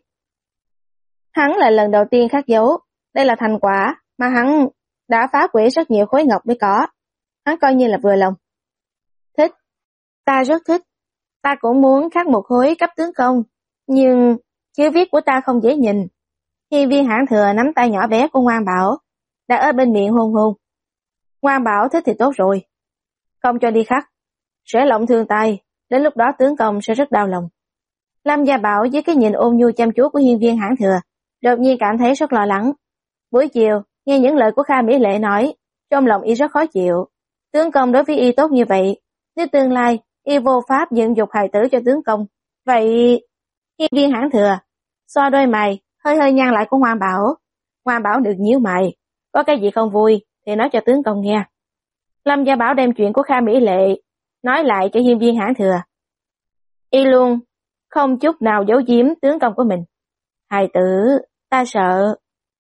Hắn là lần đầu tiên khắc dấu, đây là thành quả mà hắn đã phá hủy rất nhiều khối ngọc mới có. Hắn coi như là vừa lòng. Thích, ta rất thích. Ta cũng muốn khắc một khối cấp tướng công, nhưng chữ viết của ta không dễ nhìn. Hiên viên Hãn Thừa nắm tay nhỏ bé của Ngoan Bảo, đã ở bên miệng hôn hôn. Ngoan Bảo thích thì tốt rồi, không cho đi khắc, sẽ lộng thương tay, đến lúc đó tướng công sẽ rất đau lòng. Lâm Gia Bảo với cái nhìn ôn nhu chăm chú của hiên viên Hãn Thừa, đột nhiên cảm thấy rất lo lắng. Buổi chiều, nghe những lời của Kha Mỹ Lệ nói, trong lòng y rất khó chịu. Tướng công đối với y tốt như vậy, nếu tương lai y vô pháp dựng dục hài tử cho tướng công, vậy hiên viên Hãn Thừa xoa đôi mày, hơi hơi nhăn lại của Ngoan Bảo. Ngoan Bảo được nhíu mày, có cái gì không vui thì nói cho tướng công nghe. Lâm Gia Bảo đem chuyện của Kha Mỹ Lệ nói lại cho hiên viên Hãn Thừa. Y luôn không chút nào giấu giếm tướng công của mình. Hài tử, ta sợ.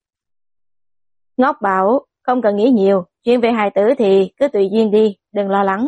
Ngốc Bảo, không cần nghĩ nhiều, chuyện về hài tử thì cứ tùy duyên đi, đừng lo lắng.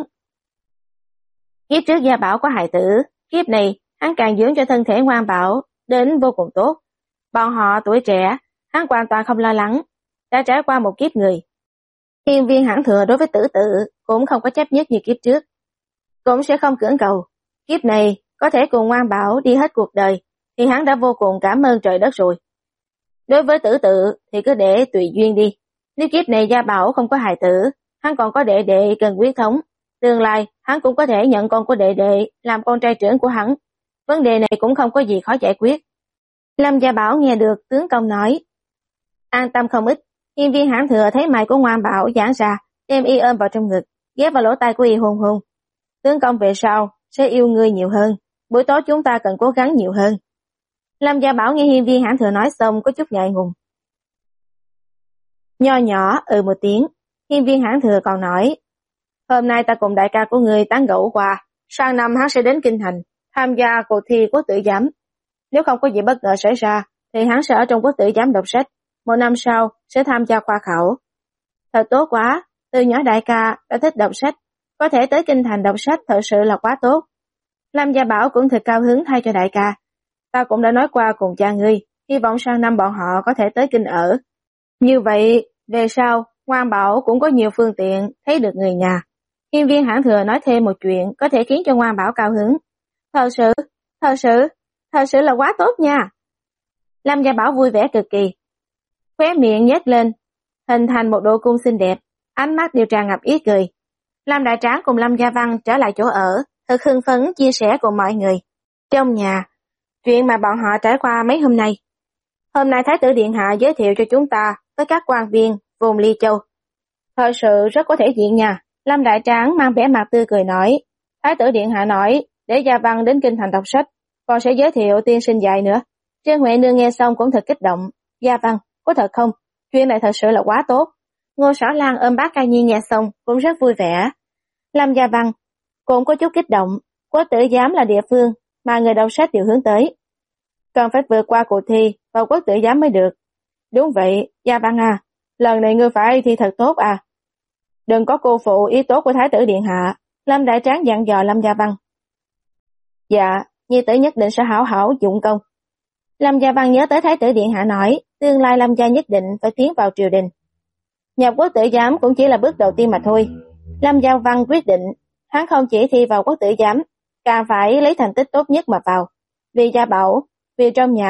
Kiếp trước Gia Bảo có hài tử, kiếp này hắn càng dưỡng cho thân thể Ngoan Bảo đến vô cùng tốt. Bọn họ tuổi trẻ, hắn hoàn toàn không lo lắng, đã trải qua một kiếp người. Hiên viên Hãn Thừa đối với tử tự cũng không có chấp nhất như kiếp trước, cũng sẽ không cưỡng cầu. Kiếp này có thể cùng Ngoan Bảo đi hết cuộc đời thì hắn đã vô cùng cảm ơn trời đất rồi. Đối với tử tự thì cứ để tùy duyên đi. Nếu kiếp này Gia Bảo không có hài tử, hắn còn có đệ đệ cần quyết thống. Tương lai hắn cũng có thể nhận con của đệ đệ làm con trai trưởng của hắn. Vấn đề này cũng không có gì khó giải quyết. Lâm Gia Bảo nghe được tướng công nói, an tâm không ít. Hiên viên Hãn Thừa thấy mày của Ngoan Bảo giãn ra, đem y ôm vào trong ngực, ghép vào lỗ tai của y hôn hôn. Tướng công về sau sẽ yêu ngươi nhiều hơn, buổi tối chúng ta cần cố gắng nhiều hơn. Lâm Gia Bảo nghe hiên viên Hãn Thừa nói xong có chút ngại ngùng. Nho nhỏ ừ một tiếng, hiên viên Hãn Thừa còn nói, hôm nay ta cùng đại ca của ngươi tán gẫu qua, sang năm hắn sẽ đến Kinh Thành, tham gia cuộc thi quốc tử giám. Nếu không có gì bất ngờ xảy ra, thì hắn sẽ ở trong quốc tử giám đọc sách, một năm sau sẽ tham gia khoa khảo. Thật tốt quá, từ nhỏ đại ca đã thích đọc sách, có thể tới Kinh Thành đọc sách thật sự là quá tốt. Lâm Gia Bảo cũng thật cao hứng thay cho đại ca. Ta cũng đã nói qua cùng cha ngươi, hy vọng sang năm bọn họ có thể tới Kinh ở. Như vậy, về sau, Ngoan Bảo cũng có nhiều phương tiện thấy được người nhà. Hiên viên Hãn Thừa nói thêm một chuyện có thể khiến cho Ngoan Bảo cao hứng. Thật sự, thật sự, thật sự là quá tốt nha. Lâm Gia Bảo vui vẻ cực kỳ. Khóe miệng nhếch lên, hình thành một độ cung xinh đẹp, ánh mắt đều tràn ngập ý cười. Lâm Đại Tráng cùng Lâm Gia Văn trở lại chỗ ở, thật hưng phấn chia sẻ cùng mọi người. Trong nhà, chuyện mà bọn họ trải qua mấy hôm nay. Hôm nay Thái tử Điện Hạ giới thiệu cho chúng ta với các quan viên vùng Ly Châu. Thật sự rất có thể diện nha. Lâm Đại Tráng mang vẻ mặt tươi cười nói. Thái tử Điện Hạ nói, để Gia Văn đến Kinh Thành đọc sách, còn sẽ giới thiệu tiên sinh dạy nữa. Trương Huệ Nương nghe xong cũng thật kích động. Gia Văn, có thật không? Chuyện này thật sự là quá tốt. Ngô Sở Lan ôm bác Ca Nhi nghe xong cũng rất vui vẻ. Lâm Gia Văn cũng có chút kích động. Quốc tử giám là địa phương mà người đọc sách đều hướng tới. Cần phải vượt qua cuộc thi vào quốc tử giám mới được. Đúng vậy, Gia Văn à, lần này ngươi phải thi thật tốt à. Đừng có cô phụ ý tốt của Thái tử Điện Hạ. Lâm Đại Tráng dặn dò Lâm Gia Văn. Dạ, nhi tử nhất định sẽ hảo hảo dụng công. Lâm Gia Văn nhớ tới Thái tử Điện Hạ nói, tương lai Lâm gia nhất định phải tiến vào triều đình. Nhập quốc tử giám cũng chỉ là bước đầu tiên mà thôi. Lâm Gia Văn quyết định, hắn không chỉ thi vào quốc tử giám, càng phải lấy thành tích tốt nhất mà vào. Vì Gia Bảo, vì trong nhà,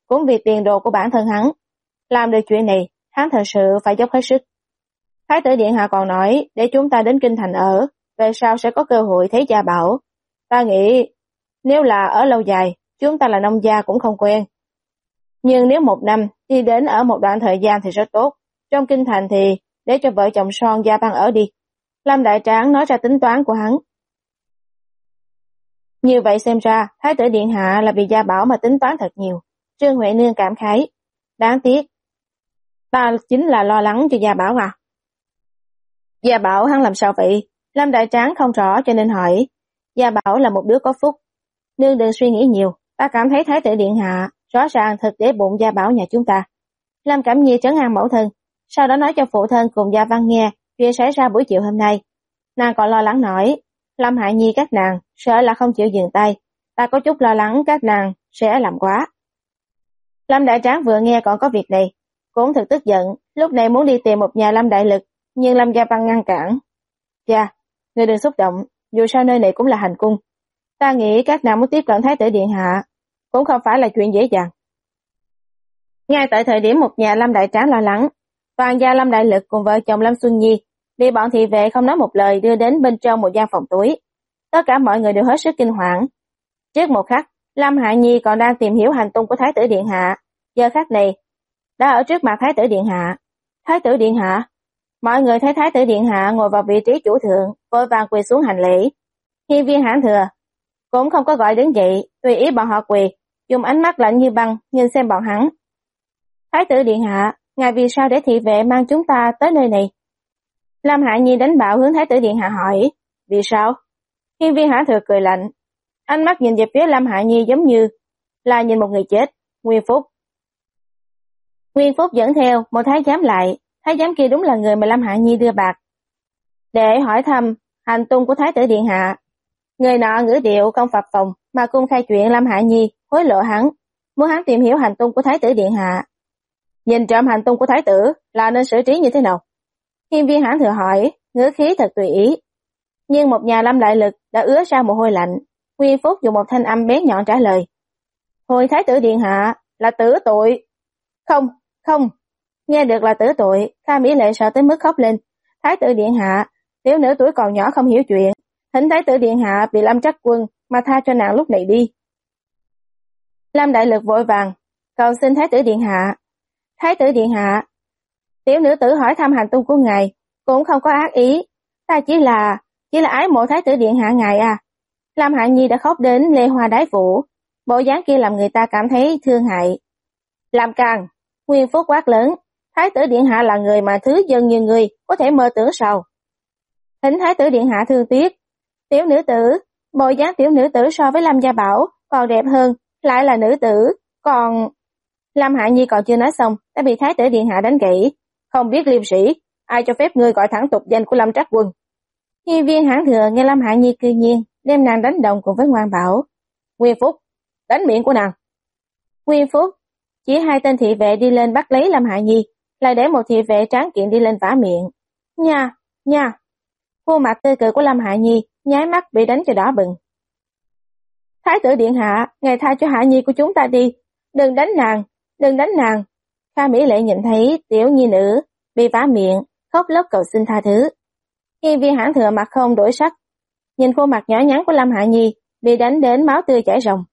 cũng vì tiền đồ của bản thân hắn. Làm được chuyện này, hắn thật sự phải dốc hết sức. Thái tử điện hạ còn nói, để chúng ta đến kinh thành ở, về sau sẽ có cơ hội thấy gia bảo. Ta nghĩ, nếu là ở lâu dài, chúng ta là nông gia cũng không quen. Nhưng nếu một năm, đi đến ở một đoạn thời gian thì rất tốt. Trong kinh thành thì, để cho vợ chồng son gia băng ở đi. Lâm Đại Tráng nói ra tính toán của hắn. Như vậy xem ra, Thái tử điện hạ là vì gia bảo mà tính toán thật nhiều. Trương Huệ Nương cảm khái. Đáng tiếc. Ta chính là lo lắng cho gia bảo à. Gia bảo hắn làm sao vậy? Lâm Đại Tráng không rõ cho nên hỏi. Gia bảo là một đứa có phúc. Nương đừng suy nghĩ nhiều. Ta cảm thấy Thái tử điện hạ rõ ràng thật để bụng gia bảo nhà chúng ta. Lâm Cẩm Nhi trấn an mẫu thân. Sau đó nói cho phụ thân cùng Gia Văn nghe chuyện xảy ra buổi chiều hôm nay. Nàng còn lo lắng nói. Lâm Hạ Nhi các nàng sợ là không chịu dừng tay. Ta có chút lo lắng các nàng sẽ làm quá. Lâm Đại Tráng vừa nghe còn có việc này, cũng thật tức giận, lúc này muốn đi tìm một nhà Lâm Đại Lực, nhưng Lâm Gia Văn ngăn cản. Cha, người đừng xúc động, dù sao nơi này cũng là hành cung. Ta nghĩ các nàng muốn tiếp cận Thái tử điện hạ, cũng không phải là chuyện dễ dàng. Ngay tại thời điểm một nhà Lâm Đại Tráng lo lắng, toàn gia Lâm Đại Lực cùng vợ chồng Lâm Xuân Nhi bị bọn thị vệ không nói một lời đưa đến bên trong một gian phòng túi. Tất cả mọi người đều hết sức kinh hoảng. Trước một khắc, Lâm Hạ Nhi còn đang tìm hiểu hành tung của Thái tử điện hạ, giờ khắc này đã ở trước mặt Thái tử điện hạ. Thái tử điện hạ, mọi người thấy Thái tử điện hạ ngồi vào vị trí chủ thượng, vội vàng quỳ xuống hành lễ. Hiên viên hãn thừa cũng không có gọi đứng dậy, tùy ý bọn họ quỳ, dùng ánh mắt lạnh như băng nhìn xem bọn hắn. Thái tử điện hạ, ngài vì sao để thị vệ mang chúng ta tới nơi này? Lâm Hạ Nhi đánh bạo hướng Thái tử điện hạ hỏi. Vì sao? Hiên viên hãn thừa cười lạnh, ánh mắt nhìn về phía Lâm Hạ Nhi giống như là nhìn một người chết. Nguyên Phúc. Nguyên Phúc dẫn theo một thái giám lại, thái giám kia đúng là người mà Lâm Hạ Nhi đưa bạc để hỏi thăm hành tung của Thái tử điện hạ. Người nọ ngữ điệu không phập phồng mà cung khai chuyện Lâm Hạ Nhi hối lộ hắn, muốn hắn tìm hiểu hành tung của Thái tử điện hạ. Nhìn trộm hành tung của Thái tử là nên xử trí như thế nào? Hiên viên hãn thừa hỏi, ngữ khí thật tùy ý. Nhưng một nhà Lâm Đại Lực đã ứa ra mồ hôi lạnh. Nguyên Phúc dùng một thanh âm bén nhọn trả lời. Hồi Thái tử điện hạ là tử tội. Không, không. Nghe được là tử tội, Kha Mỹ Lệ sợ tới mức khóc lên. Thái tử điện hạ, tiểu nữ tuổi còn nhỏ không hiểu chuyện. Thỉnh Thái tử điện hạ bị Lâm Trắc Quân mà tha cho nàng lúc này đi. Lâm Đại Lực vội vàng cầu xin Thái tử điện hạ. Thái tử điện hạ, tiểu nữ tử hỏi thăm hành tung của ngài cũng không có ác ý. Ta chỉ là chỉ là ái mộ Thái tử điện hạ ngài à. Lâm Hạ Nhi đã khóc đến lê hoa đái vũ, bộ dáng kia làm người ta cảm thấy thương hại. Làm càng, Nguyên Phúc quát lớn, Thái tử điện hạ là người mà thứ dân như người có thể mơ tưởng sao? Thỉnh Thái tử điện hạ thương tiếc. Tiểu nữ tử, bộ dáng tiểu nữ tử so với Lâm Gia Bảo còn đẹp hơn, lại là nữ tử, còn... Lâm Hạ Nhi còn chưa nói xong, đã bị Thái tử điện hạ đánh gãy. Không biết liêm sĩ, ai cho phép ngươi gọi thẳng tục danh của Lâm Trắc Quân? Hiên viên hãn thừa nghe Lâm Hạ Nhi cư nhiên đem nàng đánh đồng cùng với Ngoan Bảo. Nguyên Phúc, đánh miệng của nàng. Nguyên Phúc chỉ hai tên thị vệ đi lên bắt lấy Lâm Hạ Nhi, lại để một thị vệ tráng kiện đi lên vả miệng. Nha, nha. Khuôn mặt tươi cười của Lâm Hạ Nhi nháy mắt bị đánh cho đỏ bừng. Thái tử điện hạ, ngài tha cho Hạ Nhi của chúng ta đi, đừng đánh nàng, đừng đánh nàng. Kha Mỹ Lệ nhìn thấy tiểu nhi nữ bị vả miệng, khóc lóc cầu xin tha thứ. Hiên viên hãn thừa mặt không đổi sắc, nhìn khuôn mặt nhỏ nhắn của Lâm Hạ Nhi bị đánh đến máu tươi chảy ròng.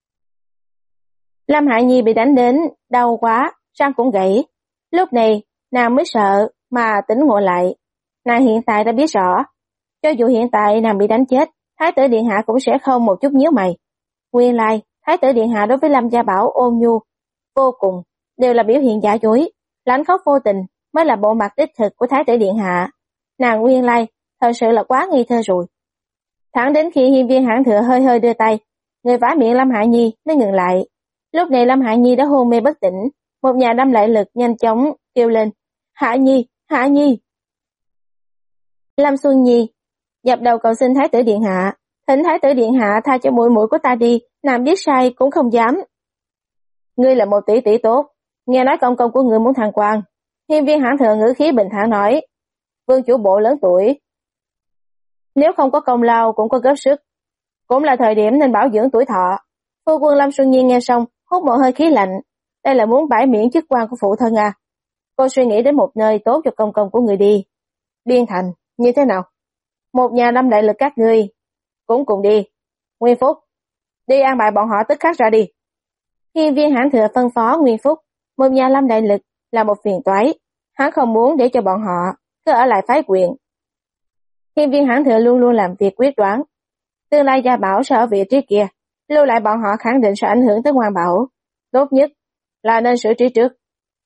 Lâm Hạ Nhi bị đánh đến đau quá, răng cũng gãy. Lúc này nàng mới sợ mà tỉnh ngộ lại. Nàng hiện tại đã biết rõ, cho dù hiện tại nàng bị đánh chết, Thái tử điện hạ cũng sẽ không một chút nhíu mày. Nguyên lai, Thái tử điện hạ đối với Lâm Gia Bảo ôn nhu vô cùng, đều là biểu hiện giả dối, lãnh khóc vô tình mới là bộ mặt đích thực của Thái tử điện hạ. Nàng nguyên lai thật sự là quá nghi thơ rồi. Thẳng đến khi hiên viên hãn thừa hơi hơi đưa tay, người vả miệng Lâm Hạ Nhi mới ngừng lại. Lúc này Lâm Hạ Nhi đã hôn mê bất tỉnh, một nhà Lâm Đại Lực nhanh chóng kêu lên, Hạ Nhi, Hạ Nhi. Lâm Xuân Nhi dập đầu cầu xin Thái tử điện hạ, thỉnh Thái tử điện hạ tha cho muội muội của ta đi, nàng biết sai cũng không dám. Ngươi là một tỷ tỷ tốt, nghe nói công công của ngươi muốn thăng quan. Hiên viên hãn thừa ngữ khí bình thản nói, vương chủ bộ lớn tuổi, nếu không có công lao cũng có góp sức, cũng là thời điểm nên bảo dưỡng tuổi thọ. Phu quân Lâm Xuân Nhi nghe xong hút một hơi khí lạnh, đây là muốn bãi miễn chức quan của phụ thân à? Cô suy nghĩ đến một nơi tốt cho công công của người đi. Biên Thành, như thế nào? Một nhà năm đại lực các ngươi cũng cùng đi. Nguyên Phúc, đi an bài bọn họ tức khắc ra đi. Hiên Viên Hãn Thừa phân phó Nguyên Phúc, một nhà lâm đại lực là một phiền toái, hắn không muốn để cho bọn họ cứ ở lại phái quyền. Hiên Viên Hãn Thừa luôn luôn làm việc quyết đoán, tương lai Gia Bảo sẽ ở vị trí kia, lưu lại bọn họ khẳng định sẽ ảnh hưởng tới Ngoan Bảo, tốt nhất là nên xử trí trước.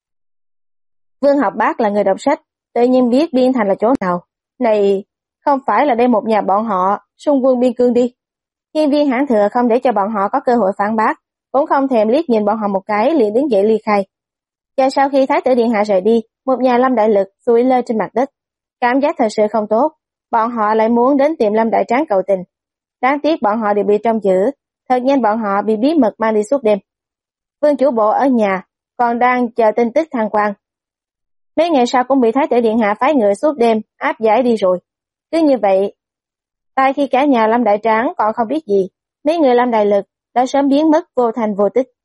Vương Học Bác là người đọc sách, tự nhiên biết Biên Thành là chỗ nào. Này, không phải là đem một nhà bọn họ xung quân biên cương đi. Hiên Viên Hãn Thừa không để cho bọn họ có cơ hội phản bác, cũng không thèm liếc nhìn bọn họ một cái liền đứng dậy ly khai. Và sau khi Thái tử điện hạ rời đi, một nhà Lâm Đại Lực sủi lơ trên mặt đất, cảm giác thật sự không tốt, bọn họ lại muốn đến tìm Lâm Đại Tráng cầu tình. Đáng tiếc bọn họ đều bị trông giữ, thật nhanh bọn họ bị bí mật mang đi suốt đêm. Vương chủ bộ ở nhà, còn đang chờ tin tức thăng quan. Mấy ngày sau cũng bị Thái tử điện hạ phái người suốt đêm áp giải đi rồi. Cứ như vậy, tại khi cả nhà Lâm Đại Tráng còn không biết gì, mấy người Lâm Đại Lực đã sớm biến mất vô thành vô tích.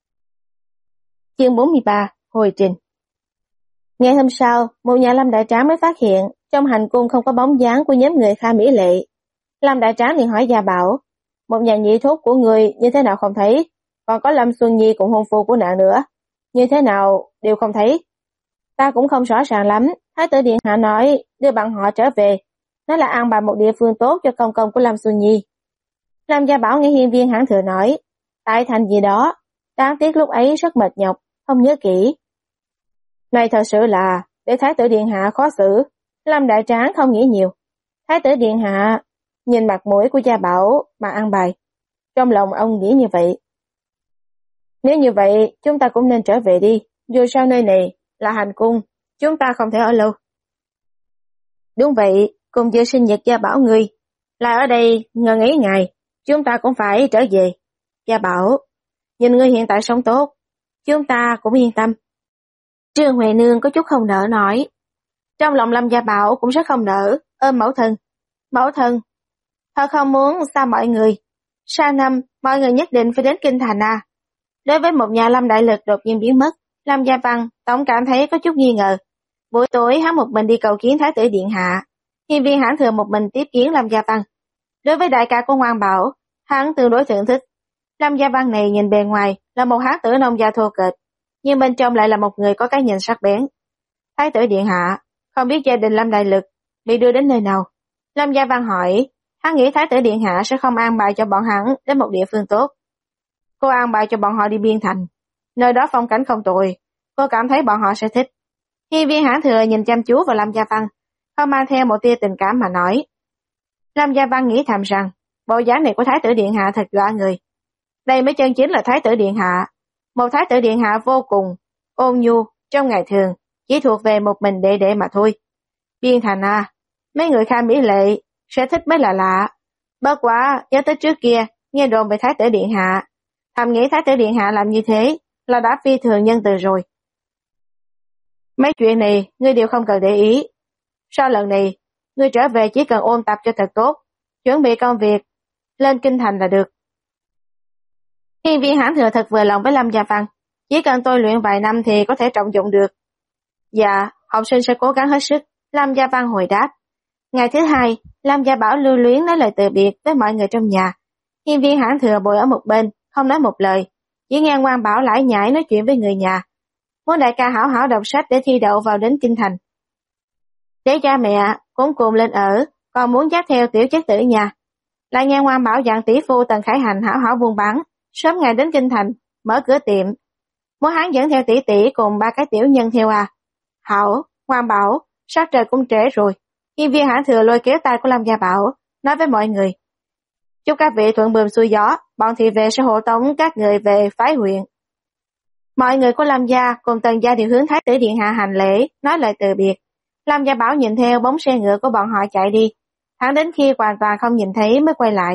Chương bốn mươi ba, Hồi trình. Ngày hôm sau, một nhà Lâm Đại Tráng mới phát hiện trong hành cung không có bóng dáng của nhóm người Kha Mỹ Lệ. Lâm Đại Tráng liền hỏi Gia Bảo, một nhà nhị thúc của người như thế nào không thấy, còn có Lâm Xuân Nhi cùng hôn phu của nàng nữa, như thế nào đều không thấy. Ta cũng không rõ ràng lắm, Thái tử điện hạ nói đưa bạn họ trở về, nó là an bài một địa phương tốt cho công công của Lâm Xuân Nhi. Lâm Gia Bảo nghe Hiên Viên Hãn Thừa nói, tại thành gì đó, đáng tiếc lúc ấy rất mệt nhọc, không nhớ kỹ. Này thật sự là để Thái tử điện hạ khó xử. Lâm Đại Tráng không nghĩ nhiều. Thái tử điện hạ nhìn mặt mũi của Gia Bảo mà ăn bài. Trong lòng ông nghĩ như vậy. Nếu như vậy, chúng ta cũng nên trở về đi. Dù sao nơi này là hành cung, chúng ta không thể ở lâu. Đúng vậy, cùng dự sinh nhật Gia Bảo ngươi là ở đây ngần ấy ngày, chúng ta cũng phải trở về. Gia Bảo, nhìn ngươi hiện tại sống tốt, chúng ta cũng yên tâm. Trương Huệ Nương có chút không nỡ nói. Trong lòng Lâm Gia Bảo cũng rất không nỡ, ôm mẫu thân. Mẫu thân, thật không muốn xa mọi người. Sang năm, mọi người nhất định phải đến Kinh Thành à. Đối với một nhà Lâm Đại Lực đột nhiên biến mất, Lâm Gia Văn tổng cảm thấy có chút nghi ngờ. Buổi tối hắn một mình đi cầu kiến Thái tử điện hạ. Hiên Viên Hãn Thừa một mình tiếp kiến Lâm Gia Văn. Đối với đại ca của Ngoan Bảo, hắn tương đối thưởng thức. Lâm Gia Văn này nhìn bề ngoài là một hán tử nông gia thô kệch, nhưng bên trong lại là một người có cái nhìn sắc bén. Thái tử điện hạ, không biết gia đình Lâm Đại Lực bị đưa đến nơi nào. Lâm Gia Văn hỏi, hắn nghĩ Thái tử điện hạ sẽ không an bài cho bọn hắn đến một địa phương tốt. Cô an bài cho bọn họ đi Biên Thành, nơi đó phong cảnh không tồi, cô cảm thấy bọn họ sẽ thích. Hiên Viên Hãn Thừa nhìn chăm chú vào Lâm Gia Văn, không mang theo một tia tình cảm mà nói. Lâm Gia Văn nghĩ thầm rằng, bộ dáng này của Thái tử điện hạ thật dọa người. Đây mới chân chính là Thái tử điện hạ. Một Thái tử điện hạ vô cùng ôn nhu trong ngày thường, chỉ thuộc về một mình đệ đệ mà thôi. Biên Thành à, mấy người Kha Mỹ Lệ sẽ thích mới là lạ. Bất quá nhớ tới trước kia nghe đồn về Thái tử điện hạ, thầm nghĩ Thái tử điện hạ làm như thế là đã phi thường nhân từ rồi. Mấy chuyện này ngươi đều không cần để ý. Sau lần này ngươi trở về chỉ cần ôn tập cho thật tốt, chuẩn bị công việc lên Kinh Thành là được. Hiên Viên Hãn Thừa thật vừa lòng với Lâm Gia Văn, chỉ cần tôi luyện vài năm thì có thể trọng dụng được. Dạ, học sinh sẽ cố gắng hết sức, Lâm Gia Văn hồi đáp. Ngày thứ hai, Lâm Gia Bảo lưu luyến nói lời từ biệt với mọi người trong nhà. Hiên Viên Hãn Thừa bồi ở một bên, không nói một lời, chỉ nghe Ngoan Bảo lải nhải nói chuyện với người nhà. Muốn đại ca hảo hảo đọc sách để thi đậu vào đến Kinh Thành. Để cha mẹ cũng cùng lên ở, còn muốn dắt theo tiểu chất tử nhà. Lại nghe Ngoan Bảo dặn tỷ phu Tần Khải Hành hảo hảo buôn bán, sớm ngày đến Kinh Thành, mở cửa tiệm. Muốn hắn dẫn theo tỷ tỷ cùng ba cái tiểu nhân theo à. Hảo, Ngoan Bảo, sát trời cũng trễ rồi. Hiên Viên Hãn Thừa lôi kéo tay của Lâm Gia Bảo, nói với mọi người. Chúc các vị thuận buồm xuôi gió, bọn thị vệ sẽ hộ tống các người về phái huyện. Mọi người của Lâm Gia cùng Tần Gia đều hướng Thái tử điện hạ hành lễ, nói lời từ biệt. Lâm Gia Bảo nhìn theo bóng xe ngựa của bọn họ chạy đi, hắn đến khi hoàn toàn không nhìn thấy mới quay lại.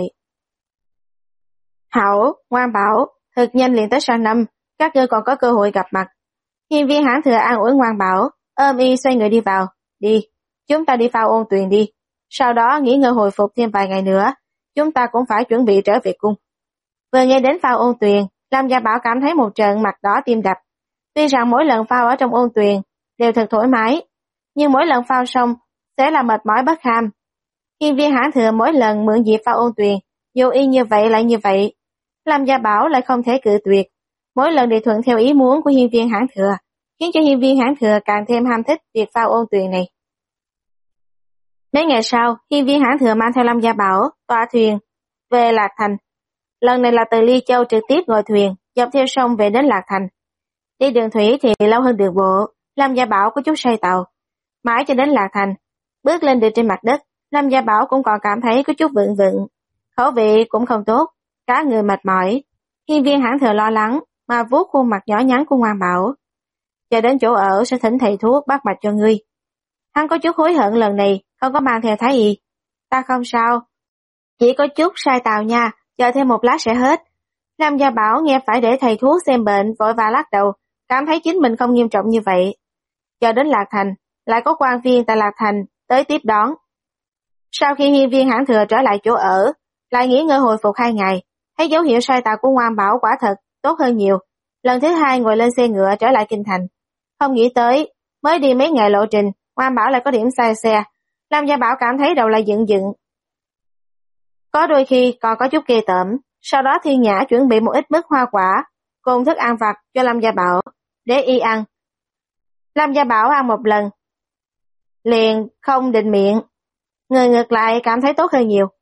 Hảo, Ngoan Bảo, thật nhanh liền tới sang năm, các ngươi còn có cơ hội gặp mặt. Hiên Viên Hãn Thừa an ủi Ngoan Bảo, ôm y xoay người đi vào. Đi, chúng ta đi phao ôn tuyền đi. Sau đó nghỉ ngơi hồi phục thêm vài ngày nữa, chúng ta cũng phải chuẩn bị trở về cung. Vừa nghe đến phao ôn tuyền, Lâm Gia Bảo cảm thấy một trận mặt đỏ tim đập, Tuy rằng mỗi lần phao ở trong ôn tuyền đều thật thoải mái, nhưng mỗi lần phao xong sẽ là mệt mỏi bất ham. Hiên viên hãn thừa mỗi lần mượn dịp phao ôn tuyền, dù y như vậy lại như vậy. Lâm Gia Bảo lại không thể cự tuyệt, mỗi lần đều thuận theo ý muốn của hiên viên hãn thừa, khiến cho hiên viên hãn thừa càng thêm ham thích việc phao ôn tuyền này. Mấy ngày sau, hiên viên hãn thừa mang theo Lâm Gia Bảo tọa thuyền về Lạc Thành. Lần này là từ Ly Châu trực tiếp ngồi thuyền dọc theo sông về đến Lạc Thành. Đi đường thủy thì lâu hơn đường bộ, Lâm Gia Bảo có chút say tàu. Mãi cho đến Lạc Thành, bước lên được trên mặt đất, Lâm Gia Bảo cũng còn cảm thấy có chút vượng vượng, khẩu vị cũng không tốt, cả người mệt mỏi. Hiên viên hãn thừa lo lắng mà vuốt khuôn mặt nhỏ nhắn của Ngoan Bảo. Chờ đến chỗ ở sẽ thỉnh thầy thuốc bắt mạch cho ngươi. Hắn có chút hối hận lần này không có mang theo thái y. Ta không sao, chỉ có chút sai tàu nha, chờ thêm một lát sẽ hết. Lâm Gia Bảo nghe phải để thầy thuốc xem bệnh vội vã lắc đầu, cảm thấy chính mình không nghiêm trọng như vậy. Chờ đến Lạc Thành, lại có quan viên tại Lạc Thành tới tiếp đón. Sau khi hiên viên hãn thừa trở lại chỗ ở, lại nghỉ ngơi hồi phục hai ngày, thấy dấu hiệu sai tàu của Ngoan Bảo quả thật tốt hơn nhiều. Lần thứ hai ngồi lên xe ngựa trở lại kinh thành. Không nghĩ tới, mới đi mấy ngày lộ trình, Ngoan Bảo lại có điểm sai xe. Lâm Gia Bảo cảm thấy đầu lại dựng dựng. Có đôi khi còn có chút ghê tởm. Sau đó Thiên Nhã chuẩn bị một ít mứt hoa quả cùng thức ăn vặt cho Lâm Gia Bảo để y ăn. Lâm Gia Bảo ăn một lần liền không định miệng, người ngược lại cảm thấy tốt hơn nhiều.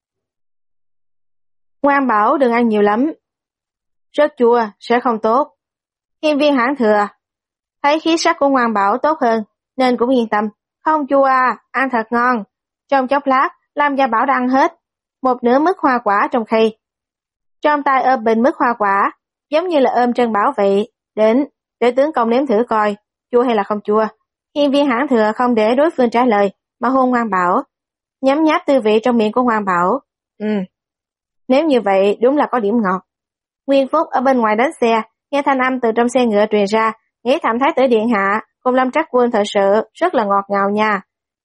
Ngoan Bảo đừng ăn nhiều lắm, rất chua sẽ không tốt. Hiên viên hãn thừa thấy khí sắc của Ngoan Bảo tốt hơn nên cũng yên tâm. Không chua à, ăn thật ngon. Trong chốc lát, Lâm Gia Bảo đã ăn hết một nửa mứt hoa quả trong khay. Trong tay ôm bình mứt hoa quả, giống như là ôm Trân Bảo vậy. Đến, để tướng công nếm thử coi, chua hay là không chua. Hiên viên hãn thừa không để đối phương trả lời, mà hôn Ngoan Bảo, nhấm nháp tư vị trong miệng của Ngoan Bảo. Ừ, nếu như vậy đúng là có điểm ngọt. Nguyên Phúc ở bên ngoài đánh xe, nghe thanh âm từ trong xe ngựa truyền ra, nghĩ thẩm thái tử điện hạ cùng Lâm Trác Quân thật sự rất là ngọt ngào nha.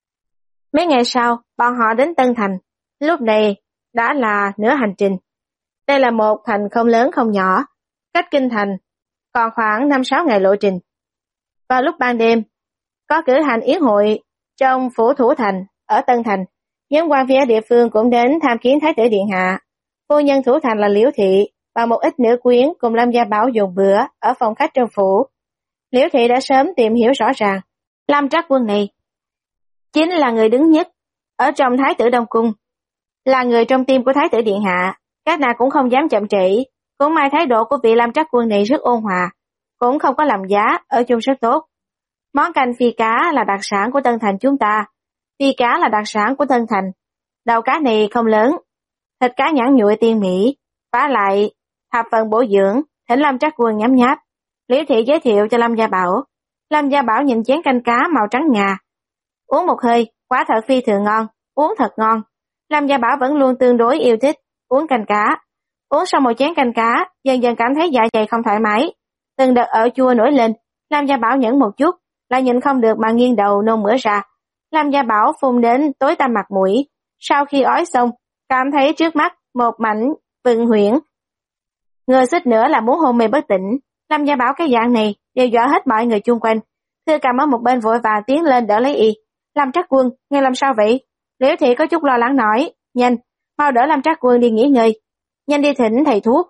Mấy ngày sau, bọn họ đến Tân Thành, lúc này đã là nửa hành trình. Đây là một thành không lớn không nhỏ, cách kinh thành còn khoảng năm sáu ngày lộ trình. Vào lúc ban đêm, có cử hành yến hội trong phủ thủ thành ở Tân Thành. Nhóm quan viên địa phương cũng đến tham kiến thái tử điện hạ. Phu nhân thủ thành là Liễu Thị và một ít nữ quyến cùng Lâm Gia Bảo dùng bữa ở phòng khách trong phủ. Liễu Thị đã sớm tìm hiểu rõ ràng, Lâm Trác Quân này chính là người đứng nhất ở trong thái tử Đông Cung, là người trong tim của thái tử điện hạ, các nàng cũng không dám chậm trễ. Cũng may thái độ của vị Lâm Trác Quân này rất ôn hòa, cũng không có làm giá, ở chung rất tốt. Món canh phi cá là đặc sản của Tân Thành chúng ta. Phi cá là đặc sản của Tân Thành. Đầu cá này không lớn, thịt cá nhẵn nhụi tiên mỹ, vả lại thập phần bổ dưỡng. Thỉnh Lâm Trác Quân nhấm nháp. Liễu Thị giới thiệu cho Lâm Gia Bảo. Lâm Gia Bảo nhìn chén canh cá màu trắng ngà, uống một hơi, quả thật phi thường ngon, uống thật ngon. Lâm Gia Bảo vẫn luôn tương đối yêu thích uống canh cá. Uống xong một chén canh cá, dần dần cảm thấy dạ dày không thoải mái, từng đợt ở chua nổi lên. Lâm Gia Bảo nhẫn một chút, lại nhịn không được mà nghiêng đầu nôn mửa ra. Lâm Gia Bảo phun đến tối tăm mặt mũi. Sau khi ói xong, cảm thấy trước mắt một mảnh vừng huyễn, người suýt nữa là muốn hôn mê bất tỉnh. Lâm Gia Bảo cái dạng này đều dọa hết mọi người chung quanh. Thư Cầm ở một bên vội vàng tiến lên đỡ lấy y. Lâm Trác Quân, nghe làm sao vậy? Liễu Thị có chút lo lắng nói, nhanh, mau đỡ Lâm Trác Quân đi nghỉ ngơi, nhanh đi thỉnh thầy thuốc.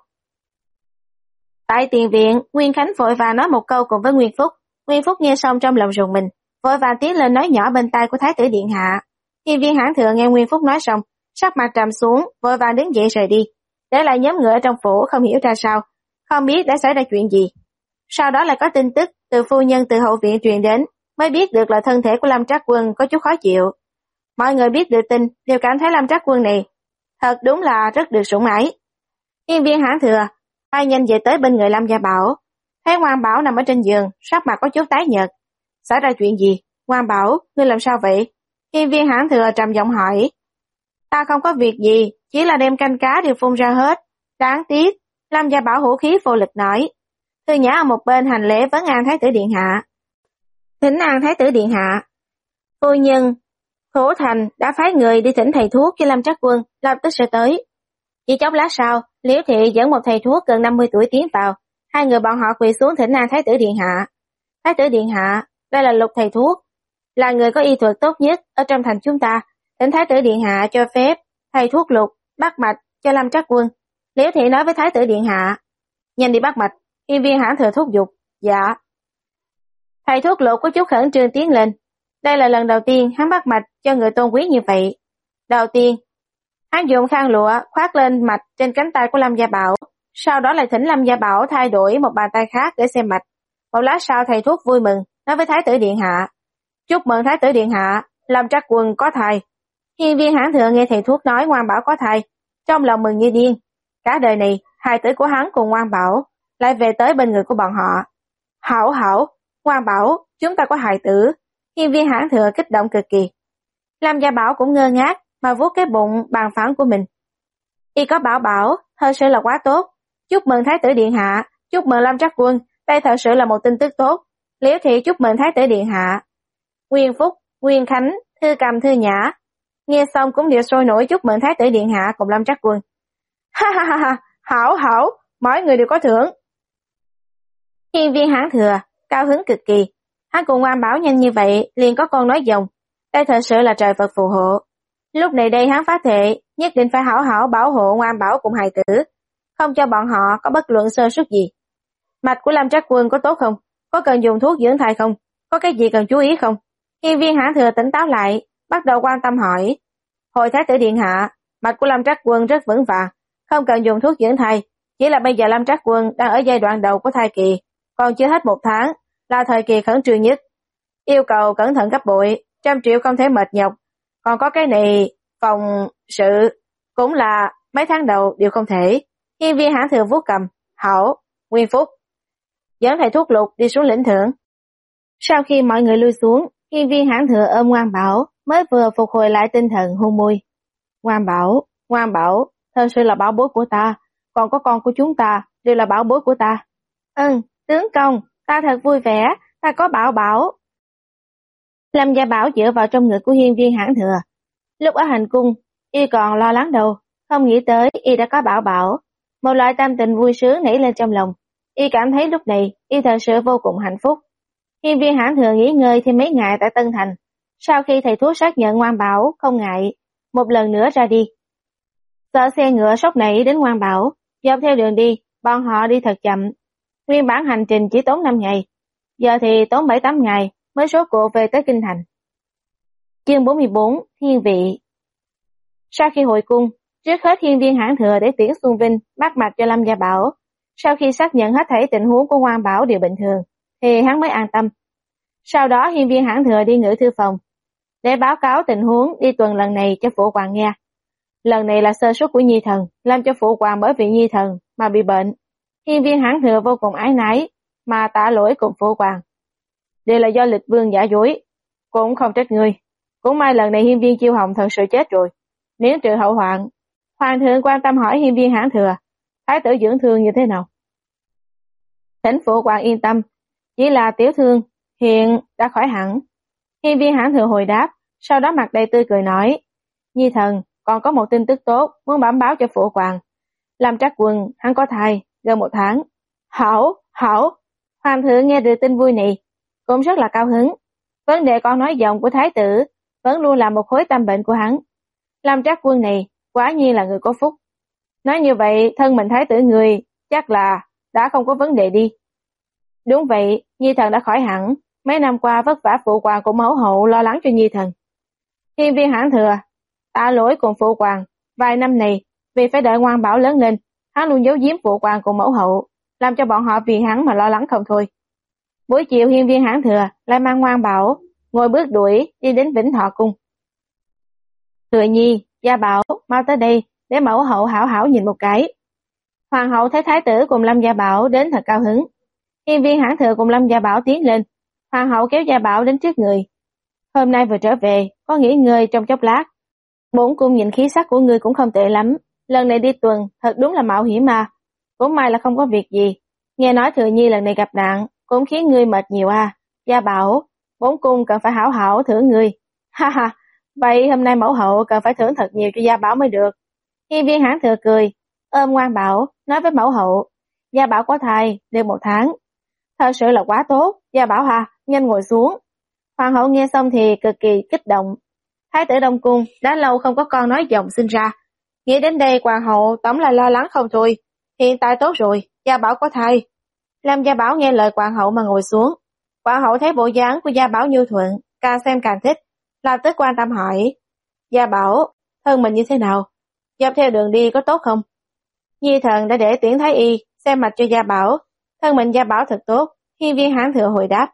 Tại tiền viện, Nguyên Khánh vội vàng nói một câu cùng với Nguyên Phúc. Nguyên Phúc nghe xong trong lòng rùng mình, vội vàng tiến lên nói nhỏ bên tai của thái tử điện hạ. Hiên viên hãn thừa nghe Nguyên Phúc nói xong, sắc mặt trầm xuống, vội vàng đứng dậy rời đi, để lại nhóm ngựa trong phủ không hiểu ra sao, không biết đã xảy ra chuyện gì. Sau đó lại có tin tức từ phu nhân từ hậu viện truyền đến, mới biết được là thân thể của Lâm Trác Quân có chút khó chịu. Mọi người biết được tin đều cảm thấy Lâm Trác Quân này thật đúng là rất được sủng ái. Hiên viên hãn thừa bay nhanh về tới bên người Lâm Gia Bảo, thấy Ngoan Bảo nằm ở trên giường, sắc mặt có chút tái nhợt. Xảy ra chuyện gì? Ngoan Bảo, ngươi làm sao vậy? Hiên viên hãn thừa trầm giọng hỏi. Ta không có việc gì, chỉ là đem canh cá đều phun ra hết. Đáng tiếc. Lâm Gia Bảo hữu khí vô lực nói. Thư Nhã ở một bên hành lễ vấn an thái tử điện hạ. Thỉnh an thái tử điện hạ. Phu nhân thủ thành đã phái người đi thỉnh thầy thuốc cho Lâm Trác Quân, lập tức sẽ tới. Chỉ chốc lát sau, Liễu Thị dẫn một thầy thuốc gần năm mươi tuổi tiến vào. Hai người bọn họ quỳ xuống thỉnh an Thái tử điện hạ. Thái tử điện hạ, đây là Lục thầy thuốc, là người có y thuật tốt nhất ở trong thành chúng ta. Thỉnh Thái tử điện hạ cho phép thầy thuốc Lục bắt mạch cho Lâm Trác Quân. Liễu thị nói với Thái tử điện hạ. Nhanh đi bắt mạch. Hiên viên hãn thừa thúc giục. Dạ. Thầy thuốc Lục có chút khẩn trương tiến lên. Đây là lần đầu tiên hắn bắt mạch cho người tôn quý như vậy. Đầu tiên, hắn dùng khăn lụa khoác lên mạch trên cánh tay của Lâm Gia Bảo, sau đó lại thỉnh Lâm Gia Bảo thay đổi một bàn tay khác để xem mạch. Một lát sau thầy thuốc vui mừng nói với Thái tử điện hạ. Chúc mừng Thái tử điện hạ, Lâm Trác Quân có thai. Hiên viên hãn thừa nghe thầy thuốc nói Ngoan Bảo có thai, trong lòng mừng như điên. Cả đời này, hài tử của hắn cùng Ngoan Bảo lại về tới bên người của bọn họ. Hảo hảo, Ngoan Bảo, chúng ta có hài tử. Hiên viên hãn thừa kích động cực kỳ. Lâm Gia Bảo cũng ngơ ngác mà vuốt cái bụng bằng phẳng của mình. Y có bảo bảo, thật sự là quá tốt. Chúc mừng Thái tử điện hạ, chúc mừng Lâm Trác Quân, đây thật sự là một tin tức tốt. Liễu thị chúc mừng Thái tử điện hạ. Nguyên Phúc, Nguyên Khánh, Thư Cầm, Thư Nhã nghe xong cũng đều sôi nổi chúc mừng Thái tử điện hạ cùng Lâm Trác Quân. Ha ha ha ha, hảo hảo, mỗi người đều có thưởng. Hiên viên hãn thừa cao hứng cực kỳ. Hắn cùng Ngoan Bảo nhanh như vậy liền có con nói dòng. Đây thật sự là trời Phật phù hộ. Lúc này đây hắn phát thệ nhất định phải hảo hảo bảo hộ Ngoan Bảo cùng hài tử, không cho bọn họ có bất luận sơ suất gì. Mạch của Lâm Trác Quân có tốt không? Có cần dùng thuốc dưỡng thai không? Có cái gì cần chú ý không? Hiên viên hãn thừa tỉnh táo lại, bắt đầu quan tâm hỏi. Hồi Thái tử điện hạ, mạch của Lâm Trác Quân rất vững vàng, không cần dùng thuốc dưỡng thai. Chỉ là bây giờ Lâm Trác Quân đang ở giai đoạn đầu của thai kỳ, còn chưa hết một tháng, là thời kỳ khẩn trương nhất. Yêu cầu cẩn thận gấp bội, trăm triệu không thể mệt nhọc. Còn có cái này, phòng sự, cũng là mấy tháng đầu đều không thể. Hiên viên hãn thừa vuốt cầm. Hảo, Nguyên Phúc, dẫn thầy thuốc Lục đi xuống lĩnh thưởng. Sau khi mọi người lui xuống, hiên viên hãn thừa ôm Ngoan Bảo mới vừa phục hồi lại tinh thần hôn môi. Ngoan Bảo, Ngoan Bảo, thật sự là bảo bối của ta, còn có con của chúng ta đều là bảo bối của ta. Ừ, tướng công, ta thật vui vẻ, ta có bảo bảo. Lâm Gia Bảo dựa vào trong ngực của hiên viên hãn thừa. Lúc ở hành cung, y còn lo lắng đâu, không nghĩ tới y đã có bảo bảo. Một loại tâm tình vui sướng nảy lên trong lòng. Y cảm thấy lúc này y thật sự vô cùng hạnh phúc. Hiên viên hãn thừa nghỉ ngơi thêm mấy ngày tại Tân Thành. Sau khi thầy thuốc xác nhận Ngoan Bảo không ngại, một lần nữa ra đi. Sợ xe ngựa sốc nảy đến Ngoan Bảo, dọc theo đường đi, bọn họ đi thật chậm. Nguyên bản hành trình chỉ tốn năm ngày, giờ thì tốn bảy tám ngày mới số cuộc về tới Kinh Thành. Chương bốn mươi bốn, Thiên vị. Sau khi hội cung, trước hết hiên viên hãn thừa để tiễn Xuân Vinh bắt mạch cho Lâm Gia Bảo. Sau khi xác nhận hết thảy tình huống của Ngoan Bảo đều bình thường, thì hắn mới an tâm. Sau đó hiên viên hãn thừa đi ngự thư phòng, để báo cáo tình huống đi tuần lần này cho phụ hoàng nghe. Lần này là sơ suất của Nhi thần, làm cho phụ hoàng bởi vì Nhi thần mà bị bệnh. Hiên viên hãn thừa vô cùng ái nái, mà tạ lỗi cùng phụ hoàng. Đây là do Lịch Vương giả dối, cũng không trách ngươi. Cũng may lần này hiên viên Chiêu Hồng thật sự chết rồi, miễn trừ hậu hoạn. Hoàng thượng quan tâm hỏi hiên viên hãn thừa, thái tử dưỡng thương như thế nào? Thỉnh phụ hoàng yên tâm, chỉ là tiểu thương, hiện đã khỏi hẳn. Hiên viên hãn thừa hồi đáp, sau đó mặt đầy tươi cười nói, Nhi thần còn có một tin tức tốt muốn bẩm báo cho phụ hoàng. Lâm Trác Quân hắn có thai gần một tháng. Hảo, hảo. Hoàng thượng nghe được tin vui này cũng rất là cao hứng. Vấn đề con nói giọng của thái tử vẫn luôn là một khối tâm bệnh của hắn. Lâm Trác Quân này quả nhiên là người có phúc. Nói như vậy thân mình thái tử người chắc là đã không có vấn đề đi. Đúng vậy, Nhi thần đã khỏi hẳn. Mấy năm qua vất vả phụ hoàng cùng mẫu hậu lo lắng cho Nhi thần. Hiên viên hãn thừa tạ lỗi cùng phụ hoàng. Vài năm này vì phải đợi Ngoan Bảo lớn lên, hắn luôn giấu giếm phụ hoàng cùng mẫu hậu, làm cho bọn họ vì hắn mà lo lắng không thôi. Buổi chiều hiên viên hãn thừa lại mang Ngoan Bảo ngồi bước đuổi đi đến Vĩnh Thọ cung. Thừa Nhi, Gia Bảo mau tới đây để mẫu hậu hảo hảo nhìn một cái. Hoàng hậu thấy thái tử cùng Lâm Gia Bảo đến thật cao hứng. Hiên viên hãn thừa cùng Lâm Gia Bảo tiến lên. Hoàng hậu kéo Gia Bảo đến trước người. Hôm nay vừa trở về, có nghỉ ngơi trong chốc lát. Bổn cung nhìn khí sắc của ngươi cũng không tệ lắm. Lần này đi tuần thật đúng là mạo hiểm mà. Cũng may là không có việc gì. Nghe nói Thừa Nhi lần này gặp nạn cũng khiến ngươi mệt nhiều à. Gia Bảo, bổn cung cần phải hảo hảo thưởng ngươi. Ha ha, vậy hôm nay mẫu hậu cần phải thưởng thật nhiều cho Gia Bảo mới được. Hiên viên hãn thừa cười, ôm Ngoan Bảo nói với mẫu hậu, Gia Bảo có thai, được một tháng. Thật sự là quá tốt, Gia Bảo à, nhanh ngồi xuống. Hoàng hậu nghe xong thì cực kỳ kích động. Thái tử Đông Cung đã lâu không có con nói dòng sinh ra. Nghĩ đến đây Hoàng hậu tổng là lo lắng không thôi. Hiện tại tốt rồi, Gia Bảo có thai. Lâm Gia Bảo nghe lời Hoàng hậu mà ngồi xuống. Hoàng hậu thấy bộ dáng của Gia Bảo nhu thuận, càng xem càng thích, lập tức quan tâm hỏi. Gia Bảo, thân mình như thế nào? Dọc theo đường đi có tốt không? Nhi thần đã để Tiễn Thái Y xem mạch cho Gia Bảo. Thân mình Gia Bảo thật tốt, Hiên viên hãn thừa hồi đáp.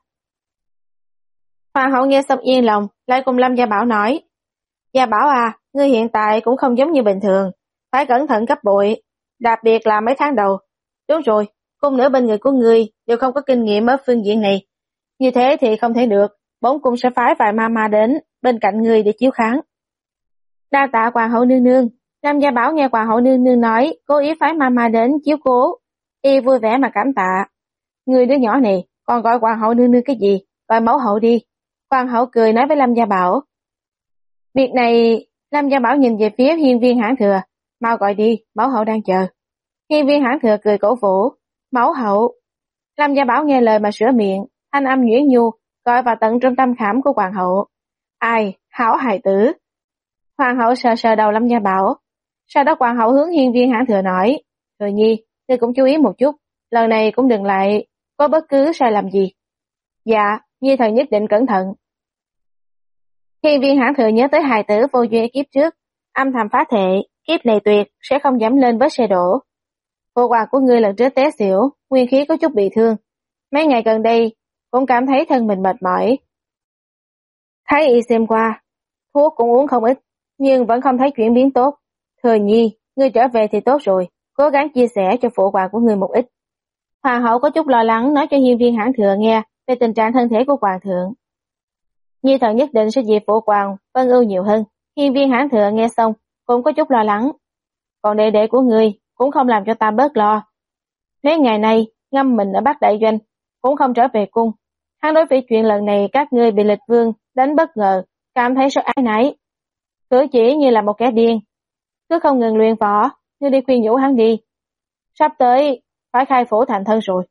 Hoàng hậu nghe xong yên lòng, lại cùng Lâm Gia Bảo nói. Gia Bảo à, ngươi hiện tại cũng không giống như bình thường, phải cẩn thận gấp bội, đặc biệt là mấy tháng đầu. Đúng rồi, cung nữ bên người của ngươi đều không có kinh nghiệm ở phương diện này. Như thế thì không thể được, bổn cung sẽ phái vài mama đến bên cạnh ngươi để chiếu kháng. Đa tạ Hoàng hậu nương nương. Lâm Gia Bảo nghe Hoàng hậu nương nương nói, cố ý phái mama đến chiếu cố, y vui vẻ mà cảm tạ. Người đứa nhỏ này, còn gọi Hoàng hậu nương nương cái gì, gọi mẫu hậu đi. Hoàng hậu cười nói với Lâm Gia Bảo. Việc này, Lâm Gia Bảo nhìn về phía hiên viên hãn thừa, mau gọi đi, mẫu hậu đang chờ. Hiên viên hãn thừa cười cổ vũ, mẫu hậu. Lâm Gia Bảo nghe lời mà sửa miệng, thanh âm nhuyễn nhu, gọi vào tận trong tâm khảm của Hoàng hậu. Ai, hảo hài tử. Hoàng hậu sờ sờ đầu Lâm Gia Bảo. Sau đó Hoàng hậu hướng hiên viên hãn thừa nói, Thừa Nhi, ngươi cũng chú ý một chút, lần này cũng đừng lại có bất cứ sai lầm gì. Dạ, Nhi thần nhất định cẩn thận. Hiên viên hãn thừa nhớ tới hài tử vô duyên kiếp trước, âm thầm phá thệ, kiếp này tuyệt sẽ không dám lên với xe đổ. Phụ hoàng của ngươi lần trước té xỉu, nguyên khí có chút bị thương. Mấy ngày gần đây cũng cảm thấy thân mình mệt mỏi. Thấy y xem qua, thuốc cũng uống không ít, nhưng vẫn không thấy chuyển biến tốt. Thừa Nhi, ngươi trở về thì tốt rồi, cố gắng chia sẻ cho phụ hoàng của ngươi một ít. Hoàng hậu có chút lo lắng nói cho hiên viên hãn thừa nghe về tình trạng thân thể của hoàng thượng. Nhi thần nhất định sẽ vì phụ hoàng vân ưu nhiều hơn. Hiên viên hãn thừa nghe xong cũng có chút lo lắng. Còn đệ đệ của ngươi cũng không làm cho ta bớt lo. Mấy ngày nay ngâm mình ở Bắc Đại Doanh cũng không trở về cung. Hắn đối với chuyện lần này các ngươi bị Lịch Vương đánh bất ngờ, cảm thấy rất ái nái. Cử chỉ như là một kẻ điên, cứ không ngừng luyện võ, ngươi đi khuyên nhủ hắn đi. Sắp tới phải khai phủ thành thân rồi.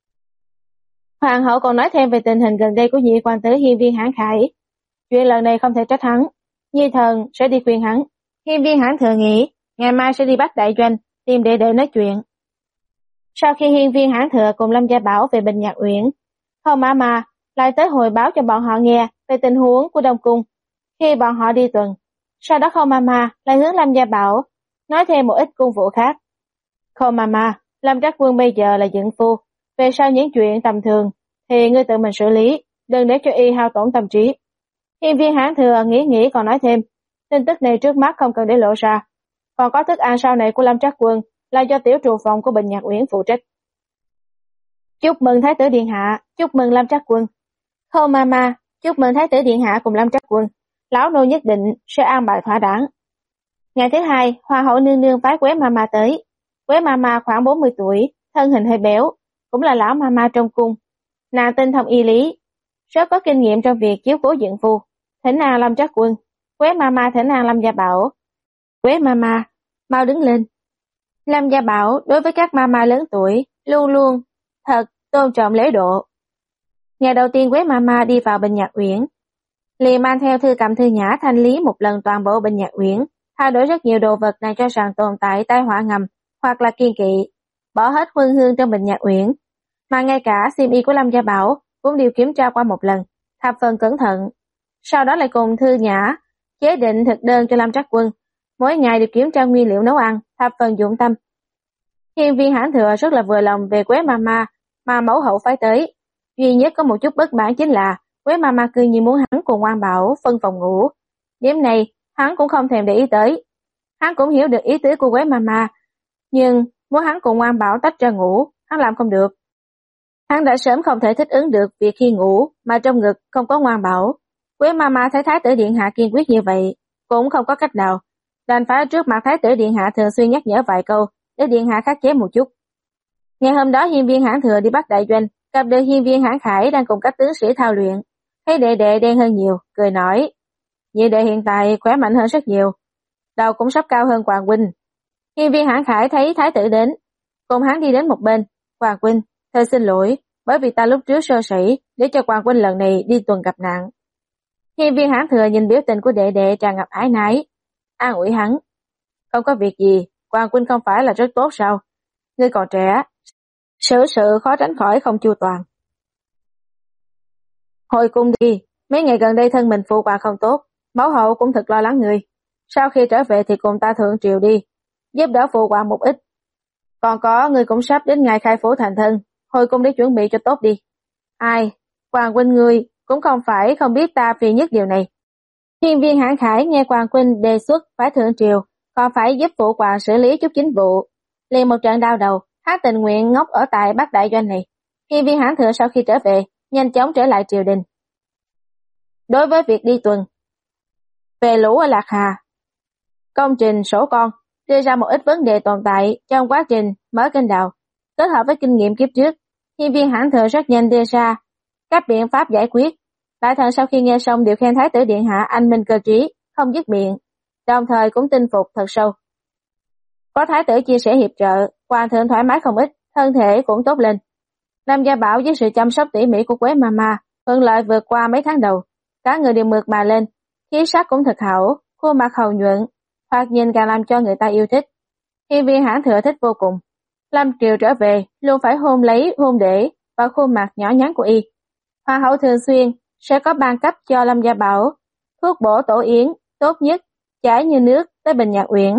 Hoàng hậu còn nói thêm về tình hình gần đây của nhị quan tử hiên viên hãn khải. Chuyện lần này không thể trách hắn, Nhi thần sẽ đi khuyên hắn. Hiên viên hãn thừa nghĩ ngày mai sẽ đi Bắc Đại Doanh tìm đệ đệ nói chuyện. Sau khi hiên viên hãn thừa cùng Lâm Gia Bảo về Bình Nhạc Uyển, Khâu Mama lại tới hồi báo cho bọn họ nghe về tình huống của Đông Cung khi bọn họ đi tuần. Sau đó Khâu Mama lại hướng Lâm Gia Bảo nói thêm một ít cung vụ khác. Khâu Mama, Lâm Trác Quân bây giờ là dưỡng phu, về sau những chuyện tầm thường thì ngươi tự mình xử lý, đừng để cho y hao tổn tâm trí. Hiên viên hãn thừa nghĩ nghĩ còn nói thêm, tin tức này trước mắt không cần để lộ ra, còn có thức ăn sau này của Lâm Trác Quân là do tiểu trù phòng của Bình Nhạc Uyển phụ trách. Chúc mừng Thái tử Điện Hạ, chúc mừng Lâm Trác Quân. Khâu Mama, chúc mừng Thái tử Điện Hạ cùng Lâm Trác Quân, lão nô nhất định sẽ an bài thỏa đáng. Ngày thứ hai, Hoa hậu nương nương phái Quế Mama tới. Quế Mama khoảng bốn mươi tuổi, thân hình hơi béo, cũng là lão Mama trong cung. Nàng tinh thông y lý, rất có kinh nghiệm trong việc chiếu cố dưỡng phu. Thỉnh an Lâm Trác Quân. Quế Mama thỉnh an Lâm Gia Bảo. Quế Mama, mau đứng lên. Lâm Gia Bảo đối với các mama lớn tuổi luôn luôn thật tôn trọng lễ độ. Ngày đầu tiên Quế Mama đi vào Bình Nhạc Uyển, liền mang theo thư cầm thư nhã thanh lý một lần toàn bộ Bình Nhạc Uyển, thay đổi rất nhiều đồ vật này cho rằng tồn tại tai họa ngầm hoặc là kiên kỵ, bỏ hết huân hương trong Bình Nhạc Uyển, mà ngay cả xiêm y của Lâm Gia Bảo cũng đều kiểm tra qua một lần, thập phần cẩn thận. Sau đó lại cùng thư nhã chế định thực đơn cho Lâm Trác Quân, mỗi ngày đều kiểm tra nguyên liệu nấu ăn, thập phần dụng tâm. Hiên viên hãn thừa rất là vừa lòng về Quế Mama mà mẫu hậu phái tới, duy nhất có một chút bất mãn chính là Quế Mama cư nhiên muốn hắn cùng Oan Bảo phân phòng ngủ. Điểm này hắn cũng không thèm để ý tới. Hắn cũng hiểu được ý tứ của Quế Mama, nhưng muốn hắn cùng Oan Bảo tách ra ngủ, hắn làm không được. Hắn đã sớm không thể thích ứng được việc khi ngủ mà trong ngực không có Oan Bảo. Quế Mama thấy Thái tử Điện Hạ kiên quyết như vậy, cũng không có cách nào, đành phải trước mặt Thái tử Điện Hạ thường xuyên nhắc nhở vài câu để Điện Hạ khắc chế một chút. Ngày hôm đó hiên viên hãn thừa đi Bắc Đại Doanh, gặp được hiên viên hãn khải đang cùng các tướng sĩ thao luyện, thấy đệ đệ đen hơn nhiều, cười nói, nhị đệ hiện tại khỏe mạnh hơn rất nhiều, đầu cũng sắp cao hơn Hoàng huynh. Hiên viên hãn khải thấy thái tử đến, cùng hắn đi đến một bên. Hoàng huynh, thật xin lỗi, bởi vì ta lúc trước sơ sẩy, để cho Hoàng huynh lần này đi tuần gặp nạn. Hiên Viên Hãn Thừa nhìn biểu tình của đệ đệ tràn ngập ái nái, an ủi hắn. Không có việc gì, Hoàng huynh không phải là rất tốt sao? Ngươi còn trẻ, xử sự khó tránh khỏi không chu toàn. Hồi cung đi, mấy ngày gần đây thân mình phụ hoàng không tốt, mẫu hậu cũng thật lo lắng người. Sau khi trở về thì cùng ta thượng triều đi, giúp đỡ phụ hoàng một ít. Còn có người cũng sắp đến ngày khai phủ thành thân, hồi cung để chuẩn bị cho tốt đi. Ai, Hoàng huynh ngươi cũng không phải không biết ta phiền nhất điều này. Hiên Viên Hãn Khải nghe Hoàng huynh đề xuất phải thượng triều, còn phải giúp phụ hoàng xử lý chút chính vụ, liền một trận đau đầu, hắn tình nguyện ngốc ở tại Bắc Đại Doanh này. Hiên Viên Hãn Thừa sau khi trở về, nhanh chóng trở lại triều đình. Đối với việc đi tuần về lũ ở Lạc Hà, công trình sổ con đưa ra một ít vấn đề tồn tại trong quá trình mở kênh đào, kết hợp với kinh nghiệm kiếp trước, Hiên Viên Hãn Thừa rất nhanh đưa ra các biện pháp giải quyết. Đại thần sau khi nghe xong đều khen Thái tử điện hạ anh minh cơ trí, không dứt miệng, đồng thời cũng tin phục thật sâu. Có Thái tử chia sẻ hiệp trợ, Hoàng thượng thoải mái không ít, thân thể cũng tốt lên. Lâm Gia Bảo với sự chăm sóc tỉ mỉ của Quế Mama, thuận lợi vượt qua mấy tháng đầu, cả người đều mượt mà lên, khí sắc cũng thật hảo, khuôn mặt hồng nhuận, thoạt nhìn càng làm cho người ta yêu thích. Hiên Viên Hãn Thừa thích vô cùng. Lâm triều trở về, luôn phải hôn lấy hôn để vào khuôn mặt nhỏ nhắn của y. Hoàng hậu thường xuyên sẽ có ban cấp cho Lâm Gia Bảo thuốc bổ tổ yến tốt nhất, chảy như nước tới Bình Nhạc Uyển.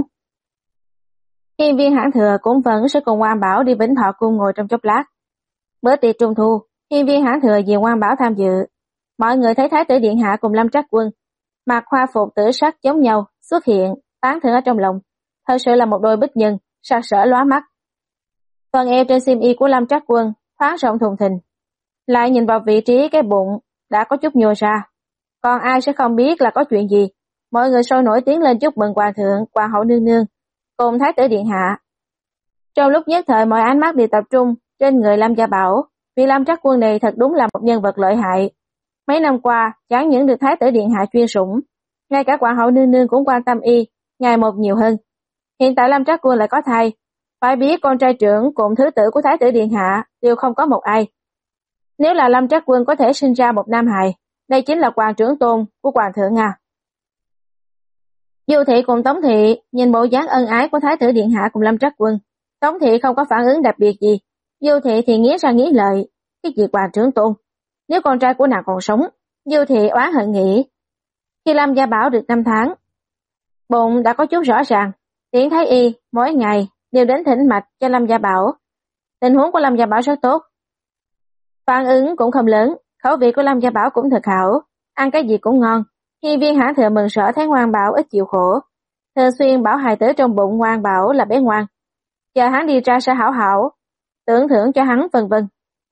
Hiên Viên Hãn Thừa cũng vẫn sẽ cùng Hoàng Bảo đi Vĩnh Thọ cung ngồi trong chốc lát. Bữa tiệc trung thu, Hiên Viên Hãn Thừa vì Hoàng Bảo tham dự. Mọi người thấy Thái tử điện hạ cùng Lâm Trác Quân mặc hoa phục tử sắc giống nhau xuất hiện, tán thưởng ở trong lòng. Thật sự là một đôi bích nhân, sặc sỡ lóa mắt. Phần eo trên xiêm y của Lâm Trác Quân thoáng rộng thùng thình, lại nhìn vào vị trí cái bụng đã có chút nhô ra. Còn ai sẽ không biết là có chuyện gì? Mọi người sôi nổi tiến lên chúc mừng hoàng thượng, hoàng hậu nương nương cùng Thái tử điện hạ. Trong lúc nhất thời mọi ánh mắt đều tập trung trên người Lâm Gia Bảo, vì Lâm Trác Quân này thật đúng là một nhân vật lợi hại. Mấy năm qua, chẳng những được Thái tử điện hạ chuyên sủng, ngay cả hoàng hậu nương nương cũng quan tâm y, ngày một nhiều hơn. Hiện tại Lâm Trác Quân lại có thai, phải biết con trai trưởng cùng thứ tử của Thái tử điện hạ đều không có một ai. Nếu là Lâm Trác Quân có thể sinh ra một nam hài, đây chính là hoàng trưởng tôn của hoàng thượng Nga. Du Thị cùng Tống Thị nhìn bộ dáng ân ái của Thái tử điện hạ cùng Lâm Trác Quân, Tống Thị không có phản ứng đặc biệt gì, Du Thị thì nghĩ ra nghĩ lợi, cái gì hoàng trưởng tôn, nếu con trai của nàng còn sống. Du Thị oán hận nghĩ. Khi Lâm Gia Bảo được năm tháng, bụng đã có chút rõ ràng, Tiễn Thái Y mỗi ngày đều đến thỉnh mạch cho Lâm Gia Bảo. Tình huống của Lâm Gia Bảo rất tốt, phản ứng cũng không lớn, khẩu vị của Lâm Gia Bảo cũng thật hảo, ăn cái gì cũng ngon. Hiên Viên Hãn Thừa mừng sở thấy Ngoan Bảo ít chịu khổ, thường xuyên bảo hài tử trong bụng Ngoan Bảo là bé ngoan, chờ hắn đi ra sẽ hảo hảo tưởng thưởng cho hắn vân vân.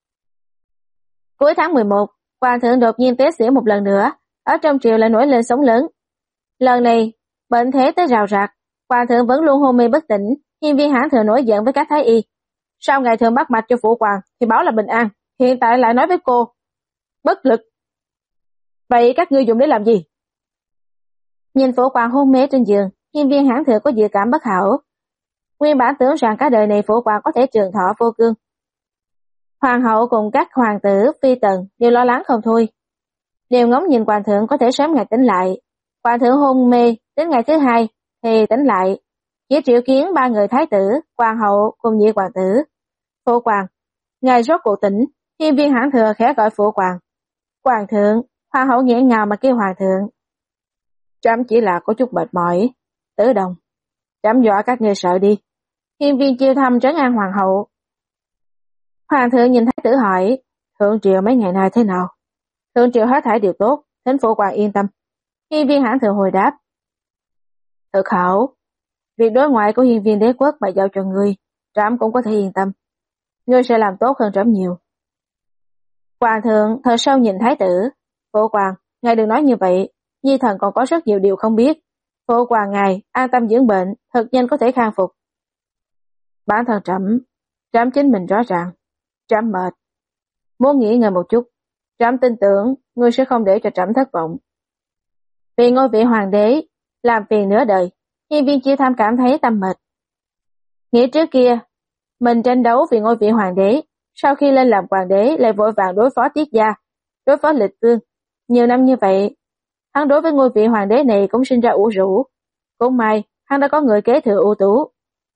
Cuối tháng mười một, hoàng thượng đột nhiên té xỉu một lần nữa, ở trong triều lại nổi lên sóng lớn. Lần này bệnh thế tới rào rạc, hoàng thượng vẫn luôn hôn mê bất tỉnh. Hiên Viên Hãn Thừa nổi giận với các thái y. Sau ngày thường bắt mạch cho phụ hoàng thì báo là bình an, hiện tại lại nói với cô bất lực. Vậy các ngươi dùng để làm gì? Nhìn phụ hoàng hôn mê trên giường, Hiên Viên Hãn Thừa có dự cảm bất hảo. Nguyên bản tưởng rằng cả đời này phụ hoàng có thể trường thọ vô cương. Hoàng hậu cùng các hoàng tử phi tần đều lo lắng không thôi, đều ngóng nhìn hoàng thượng có thể sớm ngày tỉnh lại. Hoàng thượng hôn mê đến ngày thứ hai thì tỉnh lại, chỉ triệu kiến ba người thái tử, hoàng hậu cùng nhị hoàng tử. Phụ hoàng, ngài rốt cuộc tỉnh. Hiên Viên Hãn Thừa khẽ gọi phụ hoàng. Hoàng thượng. Hoàng hậu nghẹn ngào mà kêu hoàng thượng. Trẫm chỉ là có chút mệt mỏi. Tử Đồng, trẫm dọa các ngươi sợ đi. Hiên Viên Chiêu Thăm trấn an hoàng hậu. Hoàng thượng nhìn thái tử hỏi, thượng triều mấy ngày nay thế nào? Thượng triều hết thảy đều tốt, thính phụ hoàng yên tâm. Hiên Viên Hãn Thừa hồi đáp. Thực hảo, việc đối ngoại của Hiên Viên đế quốc mà giao cho ngươi, trẫm cũng có thể yên tâm. Ngươi sẽ làm tốt hơn trẫm nhiều. Hoàng thượng thở sâu nhìn thái tử. Phụ hoàng, ngài đừng nói như vậy, nhi thần còn có rất nhiều điều không biết. Phụ hoàng ngài an tâm dưỡng bệnh, thật nhanh có thể khang phục. Bản thân trẫm, trẫm chính mình rõ ràng, trẫm mệt, muốn nghỉ ngơi một chút. Trẫm tin tưởng ngươi sẽ không để cho trẫm thất vọng. Vì ngôi vị hoàng đế làm phiền nửa đời, Hiên Viên Chiêu Tham cảm thấy tâm mệt. Nghĩ trước kia Mình tranh đấu vì ngôi vị hoàng đế, sau khi lên làm hoàng đế lại vội vàng đối phó Tiết gia, đối phó Lịch Vương. Nhiều năm như vậy, hắn đối với ngôi vị hoàng đế này cũng sinh ra ủ rũ. Cũng may, hắn đã có người kế thừa ưu tú.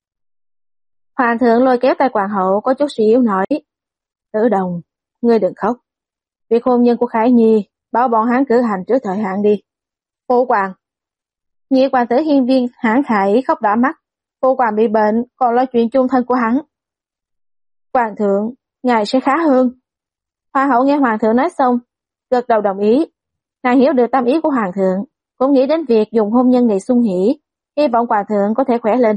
Hoàng thượng lôi kéo tay hoàng hậu có chút suy yếu nói, Tử Đồng, ngươi đừng khóc. Việc hôn nhân của Khải Nhi, bảo bọn hắn cử hành trước thời hạn đi. Phụ hoàng. Nhị hoàng tử Hiên Viên Hãn Khải khóc đỏ mắt. Phụ hoàng bị bệnh, còn lo chuyện chung thân của hắn. Hoàng thượng, ngài sẽ khá hơn. Hoàng hậu nghe hoàng thượng nói xong, gật đầu đồng ý. Nàng hiểu được tâm ý của hoàng thượng, cũng nghĩ đến việc dùng hôn nhân này sung hỉ, hy vọng hoàng thượng có thể khỏe lên.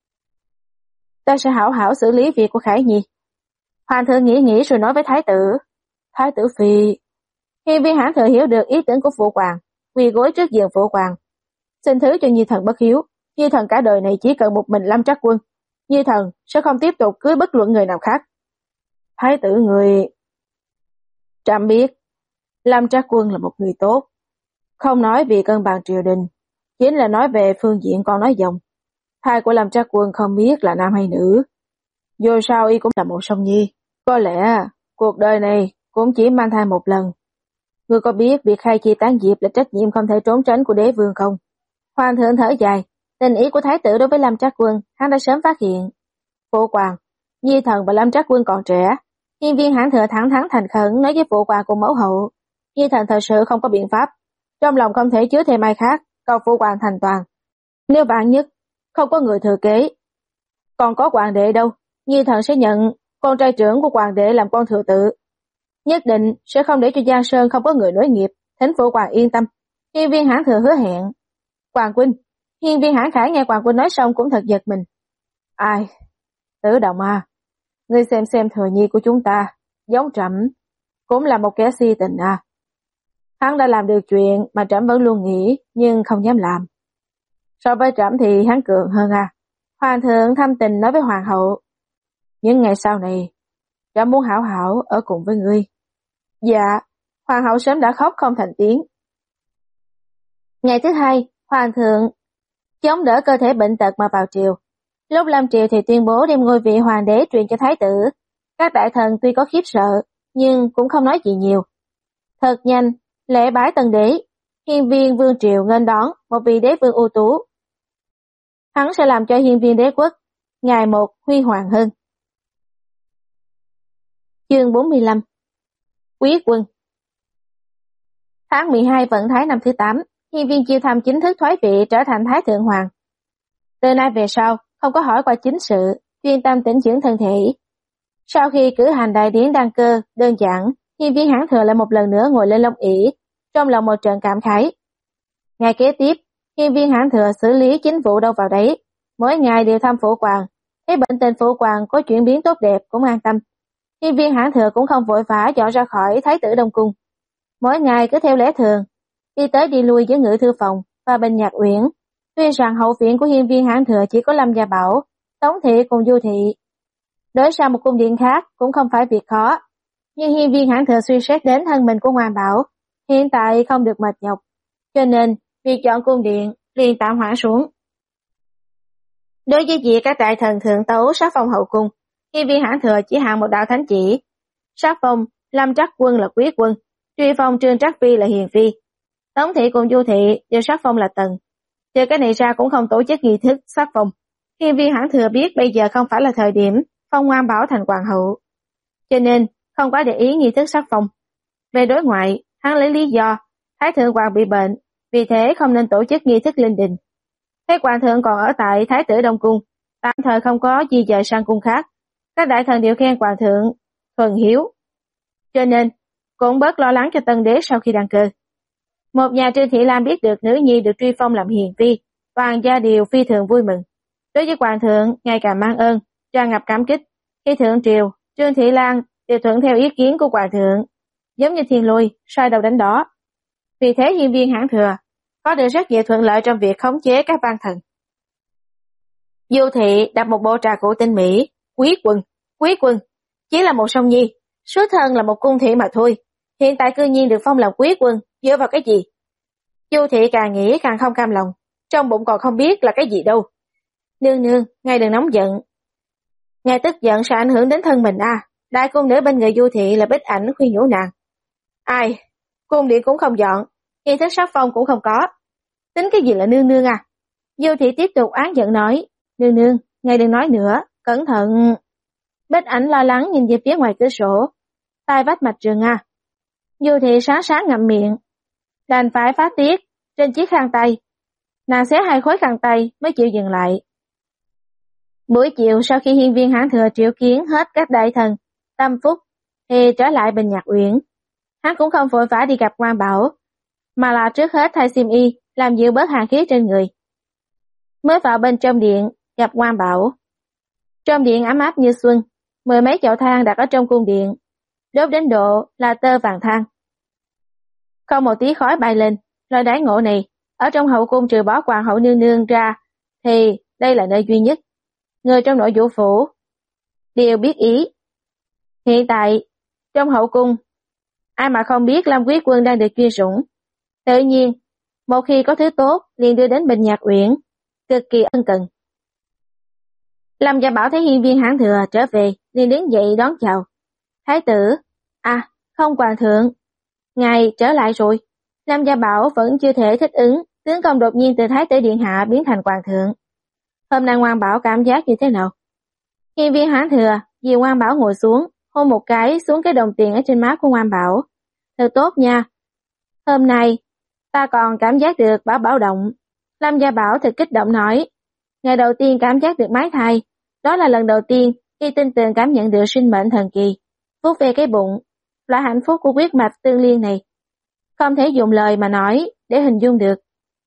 Ta sẽ hảo hảo xử lý việc của Khải Nhi. Hoàng thượng nghĩ nghĩ rồi nói với thái tử. Thái tử phi. Hiên Viên Hãn thừa hiểu được ý tưởng của phụ hoàng, quỳ gối trước giường phụ hoàng. Xin thứ cho Nhi thần bất hiếu, Nhi thần cả đời này chỉ cần một mình Lâm Trác Quân. Nhi thần sẽ không tiếp tục cưới bất luận người nào khác. Thái tử người... Trẫm biết, Lâm Trác Quân là một người tốt. Không nói vì cân bằng triều đình, chính là nói về phương diện con nói dòng. Thai của Lâm Trác Quân không biết là nam hay nữ. Dù sao y cũng là một song nhi. Có lẽ cuộc đời này cũng chỉ mang thai một lần. Ngươi có biết việc khai chi tán diệp là trách nhiệm không thể trốn tránh của đế vương không? Hoàng thượng thở dài, tình ý của thái tử đối với Lâm Trác Quân hắn đã sớm phát hiện. Phụ hoàng, Nhi thần và Lâm Trác Quân còn trẻ. Hiên Viên Hãn thừa thẳng thắn thành khẩn nói với phụ hoàng cùng mẫu hậu. Nhi thần thật sự không có biện pháp, trong lòng không thể chứa thêm ai khác, cầu phụ hoàng thành toàn. Nếu vạn nhất không có người thừa kế, còn có hoàng đệ đâu, Nhi thần sẽ nhận con trai trưởng của hoàng đệ làm con thừa tự. Nhất định sẽ không để cho Giang Sơn không có người nối nghiệp, thỉnh phụ hoàng yên tâm. Hiên Viên Hãn thừa hứa hẹn. Hoàng huynh. Hiên Viên Hãn Khải nghe hoàng huynh nói xong cũng thật giật mình. Ai? Tử Đồng à, ngươi xem xem thừa nhi của chúng ta, giống Trẫm, cũng là một kẻ si tình à. Hắn đã làm được chuyện mà Trẫm vẫn luôn nghĩ nhưng không dám làm. So với Trẫm thì hắn cường hơn à. Hoàng thượng thâm tình nói với hoàng hậu. Những ngày sau này, Trẫm muốn hảo hảo ở cùng với ngươi. Dạ, hoàng hậu sớm đã khóc không thành tiếng. Ngày thứ hai, hoàng thượng chống đỡ cơ thể bệnh tật mà vào triều. Lúc lâm triều thì tuyên bố đem ngôi vị hoàng đế truyền cho thái tử. Các đại thần tuy có khiếp sợ, nhưng cũng không nói gì nhiều. Thật nhanh, lễ bái tân đế, Hiên Viên vương triều nghênh đón một vị đế vương ưu tú. Hắn sẽ làm cho Hiên Viên đế quốc ngày một huy hoàng hơn. Chương bốn mươi lăm. Quý quân. Tháng mười hai vận thái năm thứ tám, Hiên Viên Chiêu Thăm chính thức thoái vị trở thành Thái Thượng Hoàng. Từ nay về sau, không có hỏi qua chính sự, chuyên tâm tĩnh dưỡng thân thể. Sau khi cử hành đại điển đăng cơ, đơn giản, Hiên Viên Hãn thừa lại một lần nữa ngồi lên long ỷ, trong lòng một trận cảm khái. Ngày kế tiếp, Hiên Viên Hãn thừa xử lý chính vụ đâu vào đấy, mỗi ngày đều thăm phụ hoàng, thấy bệnh tình phụ hoàng có chuyển biến tốt đẹp cũng an tâm. Hiên Viên Hãn thừa cũng không vội vã dọn ra khỏi Thái tử Đông Cung. Mỗi ngày cứ theo lẽ thường, đi tới đi lui với Ngự thư phòng và Bình Nhạc Uyển. Tuy rằng hậu viện của Hiên Viên Hãn thừa chỉ có Lâm Gia Bảo, Tống thị cùng Du thị. Đối sang một cung điện khác cũng không phải việc khó, nhưng Hiên Viên Hãn thừa suy xét đến thân mình của Hoàng Bảo, hiện tại không được mệt nhọc, cho nên việc chọn cung điện liền tạm hoãn xuống. Đối với việc các đại thần thượng tấu sát phong hậu cung, Hiên Viên Hãn thừa chỉ hạ một đạo thánh chỉ. Sát phong Lâm Trác Quân là quý quân, truy phong Trương Trác Phi là hiền phi, Tống thị cùng Du thị đều sát phong là tần. Trừ cái này ra cũng không tổ chức nghi thức sát phong. Hiên Viên Hãn thừa biết bây giờ không phải là thời điểm phong Ngoan Bảo thành hoàng hậu, cho nên không quá để ý nghi thức sát phong. Về đối ngoại, hắn lấy lý do Thái thượng hoàng bị bệnh, vì thế không nên tổ chức nghi thức linh đình. Thế hoàng thượng còn ở tại Thái tử Đông Cung, tạm thời không có di dời sang cung khác. Các đại thần đều khen hoàng thượng thuần hiếu, cho nên cũng bớt lo lắng cho tân đế sau khi đăng cơ. Một nhà Trương Thị Lam biết được nữ nhi được truy phong làm hiền phi, toàn gia đều phi thường vui mừng. Đối với hoàng thượng ngày càng mang ơn, tràn ngập cảm kích. Khi thượng triều, Trương Thị Lan đều thuận theo ý kiến của hoàng thượng, giống như thiên lôi sai đầu đánh đó. Vì thế Hiên Viên Hãn thừa có được rất nhiều thuận lợi trong việc khống chế các văn thần. Du thị đặt một bộ trà cụ tinh mỹ. Quý quân, quý quân, chỉ là một song nhi, xuất thân là một cung thị mà thôi, hiện tại cư nhiên được phong làm quý quân, dựa vào cái gì? Du thị càng nghĩ càng không cam lòng, trong bụng còn không biết là cái gì đâu. Nương nương, ngài đừng nóng giận. Ngài tức giận sẽ ảnh hưởng đến thân mình à? Đại cung nữ bên người Du Thị là Bích Ảnh khuyên nhủ nàng. Ai? Cung điện cũng không dọn, nghi thức sắc phong cũng không có. Tính cái gì là nương nương à? Du Thị tiếp tục oán giận nói. Nương nương, ngài đừng nói nữa, cẩn thận. Bích Ảnh lo lắng nhìn về phía ngoài cửa sổ. Tai vách mạch rừng à? Du Thị sáng sáng ngậm miệng. Đành phải phá tiết trên chiếc khăn tay. Nàng xé hai khối khăn tay mới chịu dừng lại. Buổi chiều sau khi hiên viên Hán Thừa triệu kiến hết các đại thần, tâm phúc, thì trở lại Bình Nhạc Uyển. Hắn cũng không vội vã đi gặp Quan Bảo, mà là trước hết thay xiêm y, làm dịu bớt hàn khí trên người. Mới vào bên trong điện, gặp Quan Bảo. Trong điện ấm áp như xuân, mười mấy chậu than đặt ở trong cung điện, đốt đến độ là tơ vàng than. Không một tí khói bay lên, lời đãi ngộ này, ở trong hậu cung trừ bỏ hoàng hậu nương nương ra, thì đây là nơi duy nhất. Người trong nội vũ phủ đều biết ý. Hiện tại, trong hậu cung, ai mà không biết Lâm Quý Quân đang được truy sủng. Tự nhiên, một khi có thứ tốt liền đưa đến Bình Nhạc Uyển, cực kỳ ân cần. Lâm Gia Bảo thấy hiên viên Hán Thừa trở về, liền đứng dậy đón chào. Thái tử, à, không hoàng thượng, ngài trở lại rồi. Lâm Gia Bảo vẫn chưa thể thích ứng, tướng công đột nhiên từ thái tử điện hạ biến thành hoàng thượng. Hôm nay Ngoan Bảo cảm giác như thế nào? Hiên viên Hán Thừa vì Ngoan Bảo ngồi xuống, hôn một cái xuống cái đồng tiền ở trên má của Ngoan Bảo. Thật tốt nha. Hôm nay, ta còn cảm giác được Bảo Bảo động. Lâm Gia Bảo thật kích động nói. Ngày đầu tiên cảm giác được mái thai, đó là lần đầu tiên khi tin tưởng cảm nhận được sinh mệnh thần kỳ, vuốt về cái bụng, loại hạnh phúc của huyết mạch tương liên này. Không thể dùng lời mà nói để hình dung được.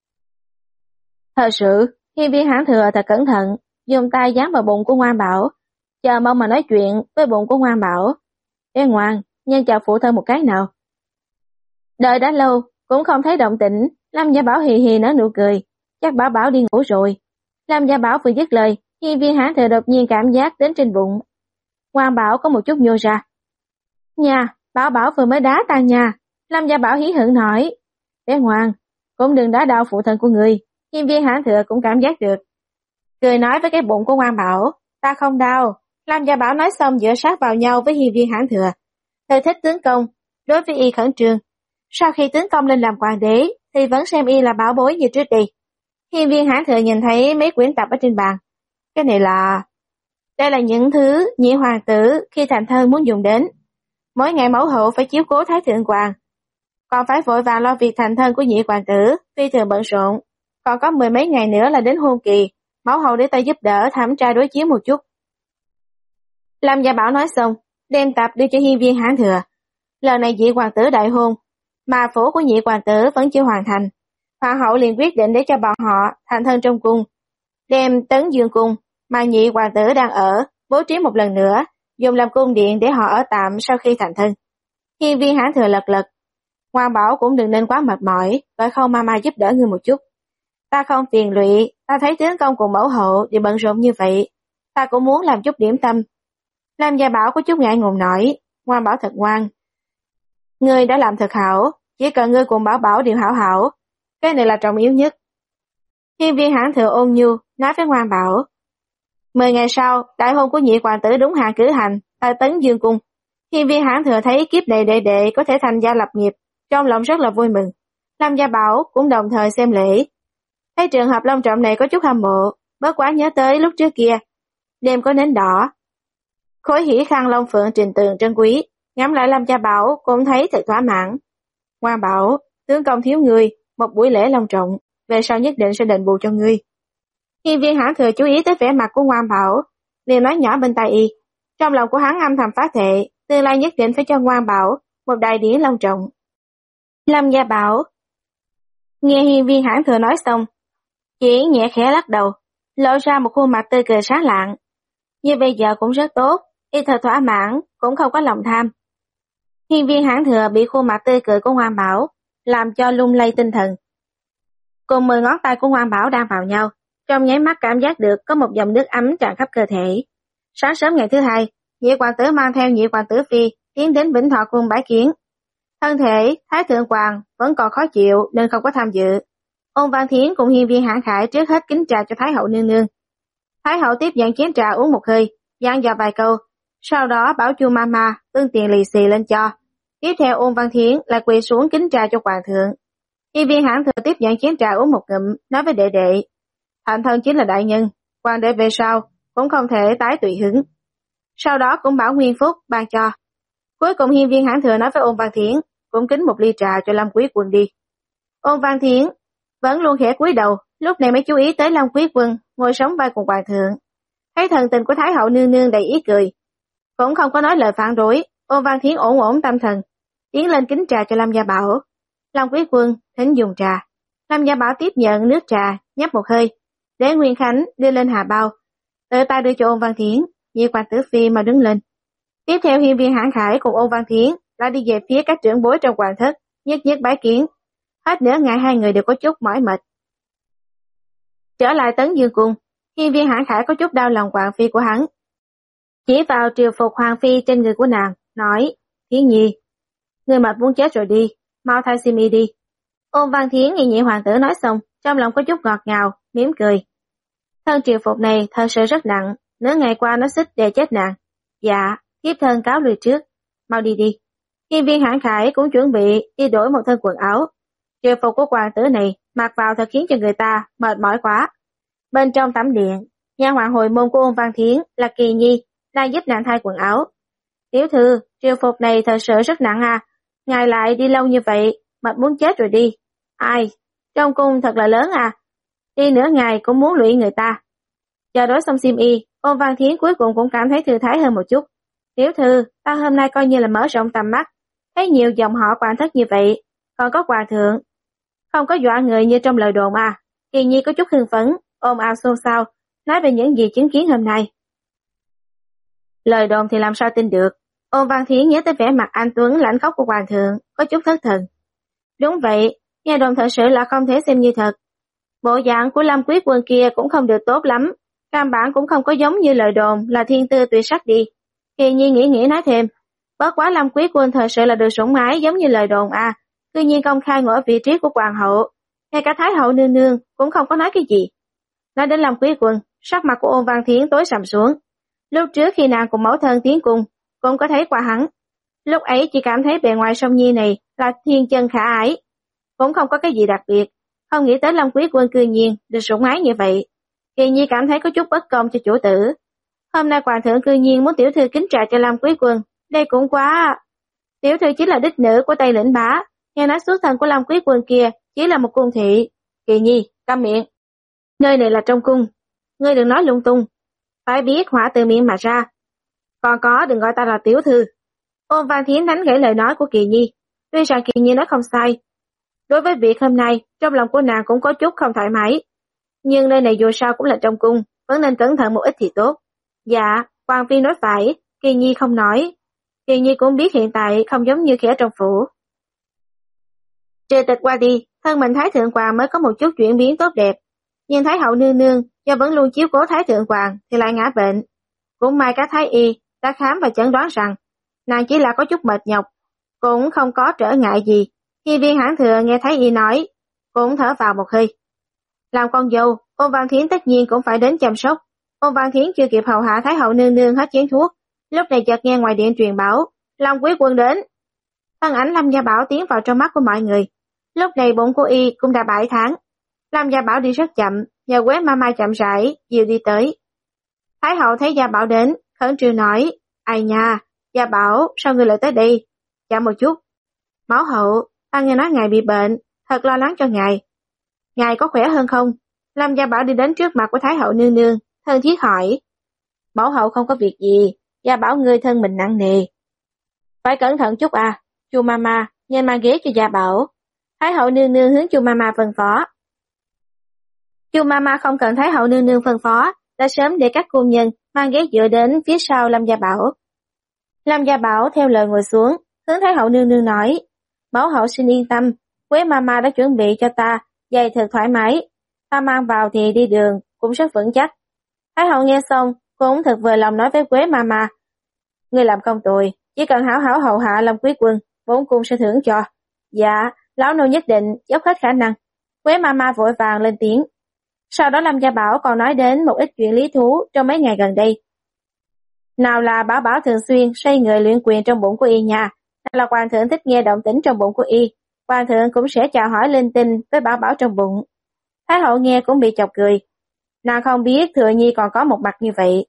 Thật sự, hiên viên Hán Thừa thật cẩn thận, dùng tay dán vào bụng của Ngoan Bảo, chờ mong mà nói chuyện với bụng của Ngoan Bảo. Ê ngoan, nhân chào phụ thân một cái nào. Đợi đã lâu, cũng không thấy động tĩnh, Lâm Gia Bảo hì hì nở nụ cười, chắc Bảo Bảo đi ngủ rồi. Lâm Gia Bảo vừa dứt lời, hiên viên Hán Thừa đột nhiên cảm giác đến trên bụng. Ngoan Bảo có một chút nhô ra. Nha, Bảo Bảo vừa mới đá ta nha. Lâm Gia Bảo hí hửng nói. Bé ngoan, cũng đừng đá đau phụ thân của người. Hiên viên Hán Thừa cũng cảm giác được. Cười nói với cái bụng của Ngoan Bảo. Ta không đau. Lâm Gia Bảo nói xong dựa sát vào nhau với hiên viên Hán Thừa. Thời thích tướng công, đối với y khẩn trương. Sau khi tướng công lên làm hoàng đế, thì vẫn xem y là bảo bối như trước đi. Hiên viên Hán Thừa nhìn thấy mấy quyển tập ở trên bàn. Cái này là... Đây là những thứ nhị hoàng tử khi thành thân muốn dùng đến. Mỗi ngày mẫu hậu phải chiếu cố thái thượng hoàng, còn phải vội vàng lo việc thành thân của nhị hoàng tử, phi thường bận rộn. Còn có mười mấy ngày nữa là đến hôn kỳ, mẫu hậu để ta giúp đỡ thẩm tra đối chiếu một chút. Lâm Gia Bảo nói xong, đem tập đưa cho hiên viên Hán Thừa. Lần này nhị hoàng tử đại hôn, mà phủ của nhị hoàng tử vẫn chưa hoàn thành. Hoàng hậu liền quyết định để cho bọn họ thành thân trong cung, đem Tấn Dương cung mà nhị hoàng tử đang ở bố trí một lần nữa, dùng làm cung điện để họ ở tạm sau khi thành thân. Hiên viên Hán Thừa lật lật. Ngoan Bảo cũng đừng nên quá mệt mỏi, gọi Khâu Mama giúp đỡ ngươi một chút. Ta không phiền lụy, ta thấy tướng công cùng mẫu hậu đều bận rộn như vậy, ta cũng muốn làm chút điểm tâm. Lâm Gia Bảo có chút ngại ngùng nói. Ngoan Bảo thật ngoan. Ngươi đã làm thật hảo, chỉ cần ngươi cùng Bảo Bảo đều hảo hảo, cái này là trọng yếu nhất. Hiên viên Hán Thừa ôn nhu nói với Ngoan Bảo. Mười ngày sau, đại hôn của nhị hoàng tử đúng hạn cử hành tại Tấn Dương cung. Hiên viên Hán Thừa thấy kiếp này đệ đệ có thể thành gia lập nghiệp, trong lòng rất là vui mừng. Lâm Gia Bảo cũng đồng thời xem lễ. Thấy trường hợp long trọng này có chút hâm mộ, bớt quá nhớ tới lúc trước kia, đêm có nến đỏ, khối hỉ khăn long phượng trình tường trân quý, ngắm lại Lâm Gia Bảo cũng thấy thật thỏa mãn. Ngoan Bảo, tướng công thiếu người, một buổi lễ long trọng, về sau nhất định sẽ đền bù cho ngươi. Hiên viên Hán Thừa chú ý tới vẻ mặt của Ngoan Bảo, liền nói nhỏ bên tai y. Trong lòng của hắn âm thầm phát thệ, tương lai nhất định phải cho Ngoan Bảo một đại điển long trọng. Lâm Gia Bảo nghe hiên viên Hán Thừa nói xong, chỉ nhẹ khẽ lắc đầu, lộ ra một khuôn mặt tươi cười sáng lạng. Như bây giờ cũng rất tốt, y thật thỏa mãn, cũng không có lòng tham. Hiên viên Hán Thừa bị khuôn mặt tươi cười của Ngoan Bảo làm cho lung lay tinh thần. Cùng mười ngón tay của Ngoan Bảo đang vào nhau, trong nháy mắt cảm giác được có một dòng nước ấm tràn khắp cơ thể. Sáng sớm ngày thứ hai, nhị hoàng tử mang theo nhị hoàng tử phi tiến đến Vĩnh Thọ cung bái kiến. Thân thể thái thượng hoàng vẫn còn khó chịu nên không có tham dự. Ôn Văn Thiến cùng hiên viên Hán Khải trước hết kính trà cho thái hậu nương nương. Thái hậu tiếp nhận chén trà uống một hơi, dặn dò vài câu, sau đó bảo Chu Mama bưng tiền lì xì lên cho. Tiếp theo Ôn Văn Thiến lại quỳ xuống kính trà cho hoàng thượng. Hiên Viên Hãn Thừa tiếp nhận chén trà uống một ngụm, nói với đệ đệ, thành thân chính là đại nhân, hoàng đệ về sau cũng không thể tái tùy hứng. Sau đó cũng bảo Nguyên Phúc ban cho. Cuối cùng Hiên Viên Hãn Thừa nói với Ôn Văn Thiến, cũng kính một ly trà cho Lâm Quý Quân đi. Ôn Văn Thiến vẫn luôn khẽ cúi đầu, lúc này mới chú ý tới Lâm Quý Quân ngồi sóng vai cùng hoàng thượng. Thấy thần tình của Thái hậu nương nương đầy ý cười, cũng không có nói lời phản đối. Ôn Văn Thiến ổn ổn tâm thần, tiến lên kính trà cho Lâm Gia Bảo. Lâm Quý Quân thỉnh dùng trà. Lâm Gia Bảo tiếp nhận nước trà, nhấp một hơi, để Nguyên Khánh đưa lên hà bao, tự tay đưa cho Ôn Văn Thiến. Nhị hoàng tử phi mà đứng lên. Tiếp theo Hiên Viên Hãn Khải cùng Ôn Văn Thiến lại đi về phía các trưởng bối trong hoàng thất, nhất nhất bái kiến. Hết nửa ngày hai người đều có chút mỏi mệt. Trở lại Tấn Dương Cung, Hiên Viên Hãn Khải có chút đau lòng hoàng phi của hắn, chỉ vào triều phục hoàng phi trên người của nàng, nói, Thiến Nhi, người mệt muốn chết rồi đi, mau thay xiêm y đi. Ôn Văn Thiến nghe nhị hoàng tử nói xong, trong lòng có chút ngọt ngào, mỉm cười. Thân triều phục này thật sự rất nặng, nửa ngày qua nó xích đè chết nàng. Dạ, thiếp thân cáo lui trước, mau đi đi. Hiên Viên Hãn Khải cũng chuẩn bị đi đổi một thân quần áo. Triều phục của hoàng tử này mặc vào thật khiến cho người ta mệt mỏi quá. Bên trong tẩm điện, nha hoàn hồi môn của Ôn Văn Thiến là Kỳ Nhi đang giúp nàng thay quần áo. Tiểu thư, triều phục này thật sự rất nặng à, ngài lại đi lâu như vậy, mệt muốn chết rồi đi. Ai, trong cung thật là lớn à, đi nửa ngày cũng muốn lụy người ta. Chờ đối xong xiêm y, Ôn Văn Thiến cuối cùng cũng cảm thấy thư thái hơn một chút. Tiểu thư, ta hôm nay coi như là mở rộng tầm mắt, thấy nhiều dòng họ quan thất như vậy, còn có hoàng thượng, không có dọa người như trong lời đồn à. Kỳ Nhi có chút hưng phấn, ôm ào xôn xao, nói về những gì chứng kiến hôm nay. Lời đồn thì làm sao tin được. Ôn Văn Thiến nhớ tới vẻ mặt anh tuấn lãnh khóc của hoàng thượng, có chút thất thần. Đúng vậy, nghe đồn thật sự là không thể xem như thật. Bộ dạng của Lâm Quý Quân kia cũng không được tốt lắm, căn bản cũng không có giống như lời đồn là thiên tư tuyệt sắc đi. Kỳ Nhi nghĩ nghĩ nói thêm, bất quá Lâm Quý Quân thật sự là được sủng ái giống như lời đồn à, cư nhiên công khai ngồi ở vị trí của hoàng hậu, ngay cả Thái hậu nương nương cũng không có nói cái gì. Nói đến Lâm Quý Quân, sắc mặt của Ôn Văn Thiến tối sầm xuống. Lúc trước khi nàng cùng mẫu thân tiến cung, cũng có thấy qua hắn. Lúc ấy chỉ cảm thấy bề ngoài Song Nhi này là thiên chân khả ái, cũng không có cái gì đặc biệt, không nghĩ tới Lâm Quý Quân cư nhiên được sủng ái như vậy. Kỳ Nhi cảm thấy có chút bất công cho chủ tử. Hôm nay hoàng thượng cư nhiên muốn tiểu thư kính trà cho Lâm Quý Quân, đây cũng quá. Tiểu thư chính là đích nữ của Tây Lĩnh Bá, nghe nói xuất thân của Lâm Quý Quân kia chỉ là một cung thị. Kỳ Nhi, câm miệng. Nơi này là trong cung, ngươi đừng nói lung tung, phải biết hỏa từ miệng mà ra. Còn có, đừng gọi ta là tiểu thư. Ôn Văn Thiến đánh gãy lời nói của Kỳ Nhi. Tuy rằng Kỳ Nhi nói không sai, đối với việc hôm nay, trong lòng của nàng cũng có chút không thoải mái. Nhưng nơi này dù sao cũng là trong cung, vẫn nên cẩn thận một ít thì tốt. Dạ, Hoàng phi nói phải, Kỳ Nhi không nói. Kỳ Nhi cũng biết hiện tại không giống như khẽ trong phủ. Triều tịch qua đi, thân mình Thái Thượng Hoàng mới có một chút chuyển biến tốt đẹp. Nhưng Thái hậu nương nương do vẫn luôn chiếu cố Thái Thượng Hoàng thì lại ngã bệnh. Cũng may các thái y đã khám và chẩn đoán rằng nàng chỉ là có chút mệt nhọc, cũng không có trở ngại gì. Hiên Viên Hãn Thừa nghe thái y nói, cũng thở vào một hơi. Làm con dâu, Ôn Văn Thiến tất nhiên cũng phải đến chăm sóc. Ôn Văn Thiến chưa kịp hầu hạ Thái hậu nương nương hết chén thuốc, lúc này chợt nghe ngoài điện truyền bảo, Lâm Quý Quân đến. Thân ảnh Lâm Gia Bảo tiến vào trong mắt của mọi người. Lúc này bụng của y cũng đã bảy tháng. Lâm Gia Bảo đi rất chậm, nhờ Quế Mama chậm rãi dìu đi tới. Thái hậu thấy Gia Bảo đến, khẩn trương nói, ai nha, Gia Bảo, sao ngươi lại tới đây? Chậm một chút. Mẫu hậu, ta nghe nói ngài bị bệnh, thật lo lắng cho ngài. Ngài có khỏe hơn không? Lâm Gia Bảo đi đến trước mặt của Thái hậu nương nương, thân thiết hỏi. Mẫu hậu không có việc gì, Gia Bảo ngươi thân mình nặng nề. Phải cẩn thận chút à, Chu Mama, nhanh mang ghế cho Gia Bảo. Thái hậu nương nương hướng Chu Mama phân phó. Chu Mama không cần Thái hậu nương nương phân phó, đã sớm để các cung nhân mang ghế dựa đến phía sau Lâm Gia Bảo. Lâm Gia Bảo theo lời ngồi xuống, hướng Thái hậu nương nương nói, mẫu hậu xin yên tâm, Quế Mama đã chuẩn bị cho ta giày thật thoải mái, ta mang vào thì đi đường cũng rất vững chắc. Thái hậu nghe xong cũng thật vừa lòng nói với Quế Mama, ngươi làm công tồi, chỉ cần hảo hảo hầu hạ Lâm Quý Quân, bổn cung sẽ thưởng cho. Dạ, lão nô nhất định dốc hết khả năng. Quế Mama vội vàng lên tiếng. Sau đó Lâm Gia Bảo còn nói đến một ít chuyện lý thú trong mấy ngày gần đây. Nào là Bảo Bảo thường xuyên xoay người luyện quyền trong bụng của y nha, nào là Hoàng thượng thích nghe động tĩnh trong bụng của y, Hoàng thượng cũng sẽ chào hỏi linh tinh với Bảo Bảo trong bụng. Thái hậu nghe cũng bị chọc cười, nàng không biết Thừa Nhi còn có một mặt như vậy.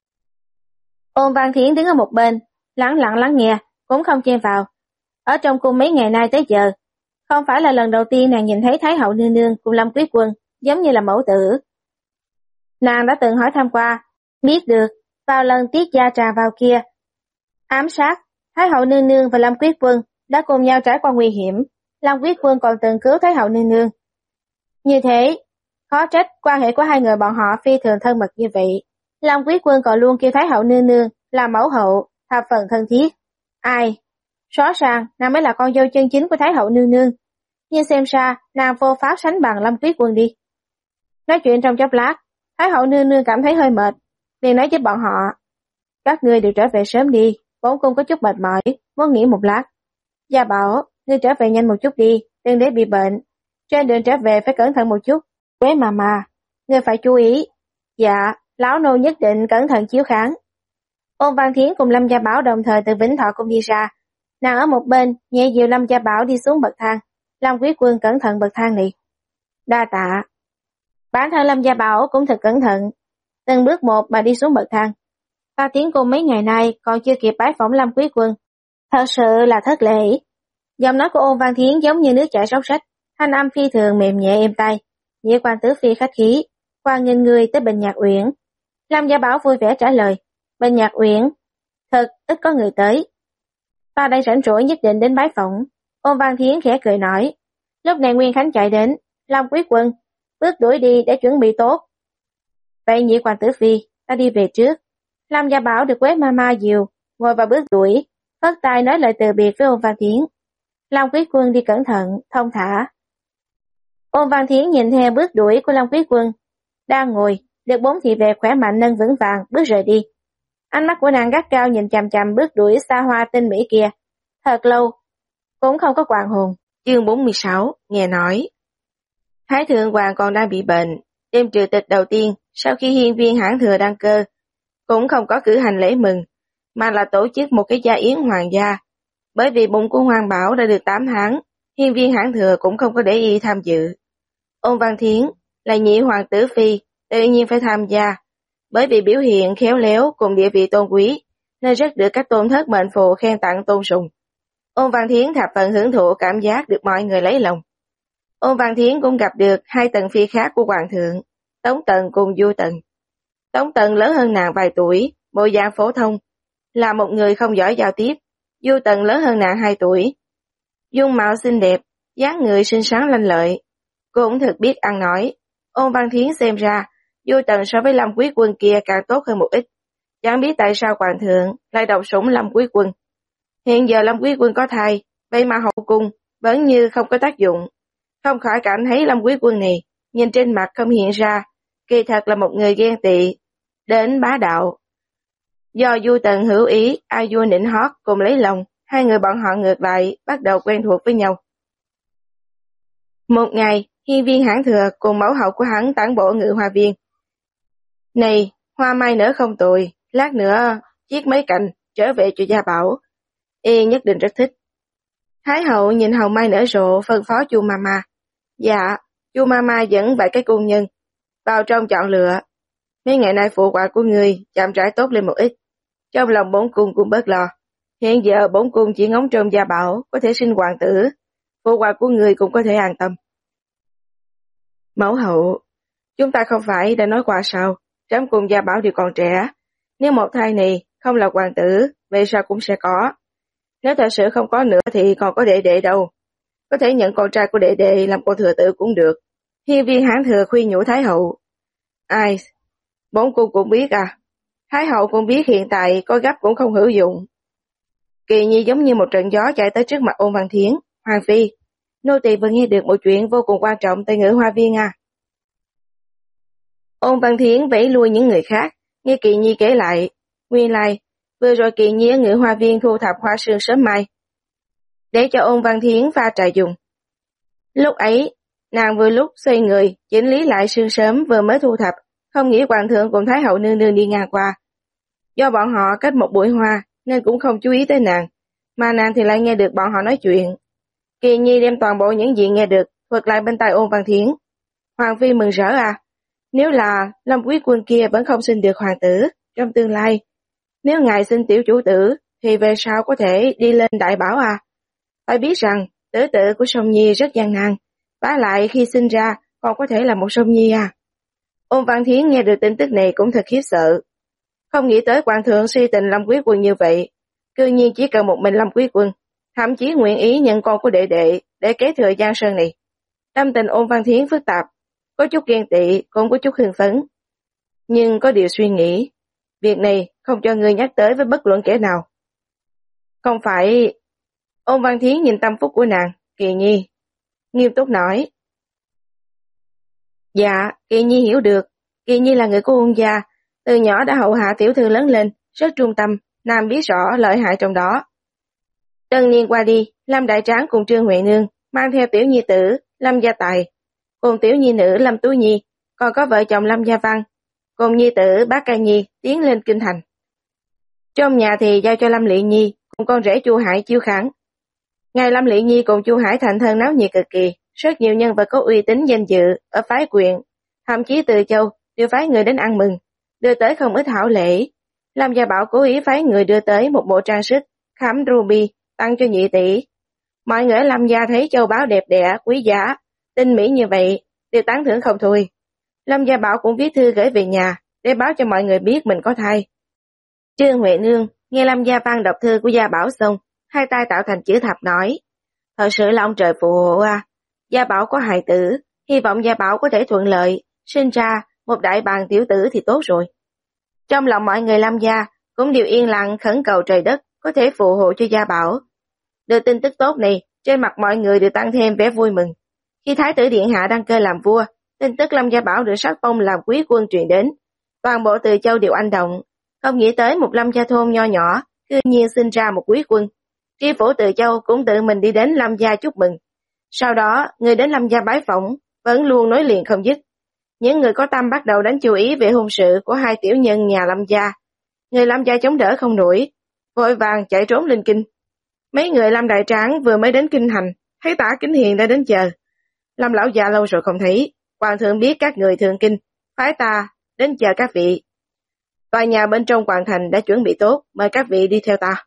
Ôn Văn Thiến đứng ở một bên, lặng lặng lắng nghe, cũng không chen vào. Ở trong cung mấy ngày nay tới giờ, không phải là lần đầu tiên nàng nhìn thấy Thái hậu nương nương cùng Lâm Quý Quân giống như là mẫu tử. Nàng đã từng hỏi thăm qua, biết được vào lần tiết gia trà vào kia, ám sát, Thái hậu nương nương và Lâm Quý Quân đã cùng nhau trải qua nguy hiểm, Lâm Quý Quân còn từng cứu Thái hậu nương nương. Như thế, khó trách quan hệ của hai người bọn họ phi thường thân mật như vậy. Lâm Quý Quân còn luôn kêu Thái hậu nương nương là mẫu hậu, thập phần thân thiết. Ai? Rõ ràng nàng mới là con dâu chân chính của Thái hậu nương nương. Nhưng xem ra nàng vô pháp sánh bằng Lâm Quý Quân đi. Nói chuyện trong chốc lát, Thái hậu nương nương cảm thấy hơi mệt, liền nói với bọn họ: các ngươi đều trở về sớm đi, bổn cung có chút mệt mỏi, muốn nghỉ một lát. Gia Bảo, ngươi trở về nhanh một chút đi, đừng để bị bệnh. Trên đường trở về phải cẩn thận một chút. Quế mà mà, ngươi phải chú ý. Dạ, lão nô nhất định cẩn thận chiếu kháng. Ôn Văn Thiến cùng Lâm Gia Bảo đồng thời từ Vĩnh Thọ cung đi ra. Nàng ở một bên, nhẹ dìu Lâm Gia Bảo đi xuống bậc thang. Lâm Quý Quân cẩn thận bậc thang này. Đa tạ. Bản thân Lâm Gia Bảo cũng thật cẩn thận, từng bước một mà đi xuống bậc thang. Ta tiến cung mấy ngày nay còn chưa kịp bái phỏng Lâm Quý Quân, thật sự là thất lễ. Giọng nói của Ôn Văn Thiến giống như nước chảy róc rách, thanh âm phi thường mềm nhẹ êm tai. Nhị quan tứ phi khách khí, quan nghênh người tới Bình Nhạc Uyển. Lâm Gia Bảo vui vẻ trả lời: Bình Nhạc Uyển thật ít có người tới, ta đây rảnh rỗi nhất định đến bái phỏng. Ôn Văn Thiến khẽ cười nói. Lúc này Nguyên Khánh chạy đến: Lâm Quý Quân, bước đuổi đi để chuẩn bị tốt. Vậy nhị quan tứ phi, ta đi về trước. Lâm Gia Bảo được Quế ma ma dìu, ngồi vào bước đuổi, phất tay nói lời từ biệt với Ôn Văn Thiến. Lâm Quý Quân đi cẩn thận, thông thả. Ôn Văn Thiến nhìn theo bước đuổi của Lâm Quý Quân, đang ngồi, được bốn thị vệ khỏe mạnh nâng vững vàng bước rời đi. Ánh mắt của nàng gắt cao nhìn chằm chằm bước đuổi xa hoa tinh mỹ kia, thật lâu cũng không có hoàn hồn. Chương bốn mươi sáu, nghe nói Thái thượng hoàng còn đang bị bệnh. Đêm trừ tịch đầu tiên sau khi hiên viên hãn thừa đăng cơ, cũng không có cử hành lễ mừng, mà là tổ chức một cái gia yến hoàng gia. Bởi vì bụng của Hoàng Bảo đã được tám tháng, hiên viên hãn thừa cũng không có để ý tham dự. Ôn Văn Thiến là nhị hoàng tử phi, tự nhiên phải tham gia, bởi vì biểu hiện khéo léo cùng địa vị tôn quý, nên rất được các tôn thất mệnh phụ khen tặng tôn sùng. Ôn Văn Thiến thập phần hưởng thụ cảm giác được mọi người lấy lòng. Ôn Văn Thiến cũng gặp được hai tần phi khác của hoàng thượng, Tống Tần cùng Du Tần. Tống Tần lớn hơn nàng vài tuổi, bộ dạng phổ thông, là một người không giỏi giao tiếp. Du Tần lớn hơn nàng hai tuổi, dung mạo xinh đẹp, dáng người xinh xắn lanh lợi, cũng thật biết ăn nói. Ôn Văn Thiến xem ra, Du Tần so với Lâm Quý Quân kia càng tốt hơn một ít. Chẳng biết tại sao hoàng thượng lại độc sủng Lâm Quý Quân. Hiện giờ Lâm Quý Quân có thai, vậy mà hậu cung vẫn như không có tác dụng. Không khỏi cảm thấy Lâm Quý Quân này, nhìn trên mặt không hiện ra, kỳ thật là một người ghen tị, đến bá đạo. Do Du Tần hữu ý, ai vua nịnh hót cùng lấy lòng, hai người bọn họ ngược lại bắt đầu quen thuộc với nhau. Một ngày, hiên viên hãn thừa cùng mẫu hậu của hắn tản bộ ngự hoa viên. Này, hoa mai nở không tồi, lát nữa chiết mấy cành trở về cho Gia Bảo, y nhất định rất thích. Thái hậu nhìn hồng mai nở rộ, phân phó chu mama. Dạ, chu mama dẫn vài cái cung nhân vào trong chọn lựa. Mấy ngày nay phụ quả của người chạm trải tốt lên một ít, trong lòng bổn cung cũng bớt lo. Hiện giờ bổn cung chỉ ngóng trông Gia Bảo có thể sinh hoàng tử, phụ quả của người cũng có thể an tâm. Mẫu hậu, chúng ta không phải đã nói qua sao, trẫm cùng Gia Bảo đều còn trẻ, nếu một thai này không là hoàng tử, về sau cũng sẽ có. Nếu thật sự không có nữa thì còn có đệ đệ đâu, có thể nhận con trai của đệ đệ làm con thừa tử cũng được. Hiên viên hãn thừa khuyên nhủ Thái hậu. Ai, bổn cung cũng biết à, Thái hậu cũng biết hiện tại có gấp cũng không hữu dụng. Kỳ nhi giống như một trận gió chạy tới trước mặt Ôn Văn Thiến. Hoàng phi, nô tỳ vừa nghe được một chuyện vô cùng quan trọng tại ngự hoa viên à. Ôn Văn Thiến vẫy lui những người khác, nghe Kỳ nhi kể lại. Nguyên lai, vừa rồi Kỳ nhi ở ngự hoa viên thu thập hoa sương sớm mai, để cho Ôn Văn Thiến pha trà dùng. Lúc ấy, nàng vừa lúc xoay người, chỉnh lý lại sương sớm vừa mới thu thập, không nghĩ hoàng thượng cùng Thái hậu nương nương đi ngang qua. Do bọn họ cách một bụi hoa nên cũng không chú ý tới nàng, mà nàng thì lại nghe được bọn họ nói chuyện. Kỳ Nhi đem toàn bộ những gì nghe được thuật lại bên tai Ôn Văn Thiến. Hoàng phi mừng rỡ à, nếu là Lâm Quý Quân kia vẫn không sinh được hoàng tử trong tương lai, nếu ngài sinh tiểu chủ tử thì về sau có thể đi lên đại bảo à? Phải biết rằng tử tử của Song Nhi rất gian nan, vả lại khi sinh ra còn có thể là một Song Nhi à. Ôn Văn Thiến nghe được tin tức này cũng thật khiếp sợ. Không nghĩ tới hoàng thượng si tình Lâm Quý Quân như vậy, cư nhiên chỉ cần một mình Lâm Quý Quân, thậm chí nguyện ý nhận con của đệ đệ để kế thừa Giang Sơn này. Tâm tình Ôn Văn Thiến phức tạp, có chút ghen tị, cũng có chút hưng phấn. Nhưng có điều suy nghĩ, việc này không cho ngươi nhắc tới với bất luận kẻ nào. Không phải... Ôn Văn Thiến nhìn tâm phúc của nàng, Kỳ Nhi, nghiêm túc nói. Dạ, Kỳ Nhi hiểu được, Kỳ Nhi là người của Ôn gia, từ nhỏ đã hậu hạ tiểu thư lớn lên, rất trung tâm, nam biết rõ lợi hại trong đó. Tân niên qua đi, Lâm Đại Tráng cùng Trương Huệ Nương mang theo tiểu nhi tử Lâm Gia Tài, cùng tiểu nhi nữ Lâm Tú Nhi, còn có vợ chồng Lâm Gia Văn, cùng nhi tử Bác Ca Nhi tiến lên kinh thành. Trong nhà thì giao cho Lâm Lị Nhi cùng con rể Chu Hải chiếu kháng. Ngày Lâm Lị Nhi cùng Chu Hải thành thân náo nhiệt cực kỳ, rất nhiều nhân vật có uy tín danh dự ở phái quyền, thậm chí từ châu đều phái người đến ăn mừng, đưa tới không ít hảo lễ. Lâm Gia Bảo cố ý phái người đưa tới một bộ trang sức khảm ruby tặng cho nhị tỷ. Mọi người ở Lâm gia thấy châu báu đẹp đẽ, quý giá, tinh mỹ như vậy, đều tán thưởng không thôi. Lâm Gia Bảo cũng viết thư gửi về nhà để báo cho mọi người biết mình có thai. Trương Huệ Nương nghe Lâm Gia Văn đọc thư của Gia Bảo xong, hai tay tạo thành chữ thập nói: thật sự là ông trời phù hộ à, Gia Bảo có hài tử, hy vọng Gia Bảo có thể thuận lợi, sinh ra một đại bàng tiểu tử thì tốt rồi. Trong lòng mọi người Lâm gia cũng đều yên lặng khẩn cầu trời đất có thể phù hộ cho Gia Bảo. Được tin tức tốt này, trên mặt mọi người đều tăng thêm vẻ vui mừng. Khi Thái tử Điện Hạ đăng cơ làm vua, tin tức Lâm Gia Bảo được sắc phong làm quý quân truyền đến. Toàn bộ Từ Châu đều anh động, không nghĩ tới một Lâm gia thôn nho nhỏ, cư nhiên sinh ra một quý quân. Tri phủ Từ Châu cũng tự mình đi đến Lâm gia chúc mừng. Sau đó, người đến Lâm gia bái phỏng, vẫn luôn nối liền không dứt. Những người có tâm bắt đầu đánh chú ý về hôn sự của hai tiểu nhân nhà Lâm gia. Người Lâm gia chống đỡ không nổi, vội vàng chạy trốn lên kinh. Mấy người Lâm Đại Tráng vừa mới đến kinh thành, thấy Tả Kính Hiền đã đến chờ. Lâm lão già lâu rồi không thấy, hoàng thượng biết các người thượng kinh, phái ta đến chờ các vị. Tòa nhà bên trong hoàng thành đã chuẩn bị tốt, mời các vị đi theo ta.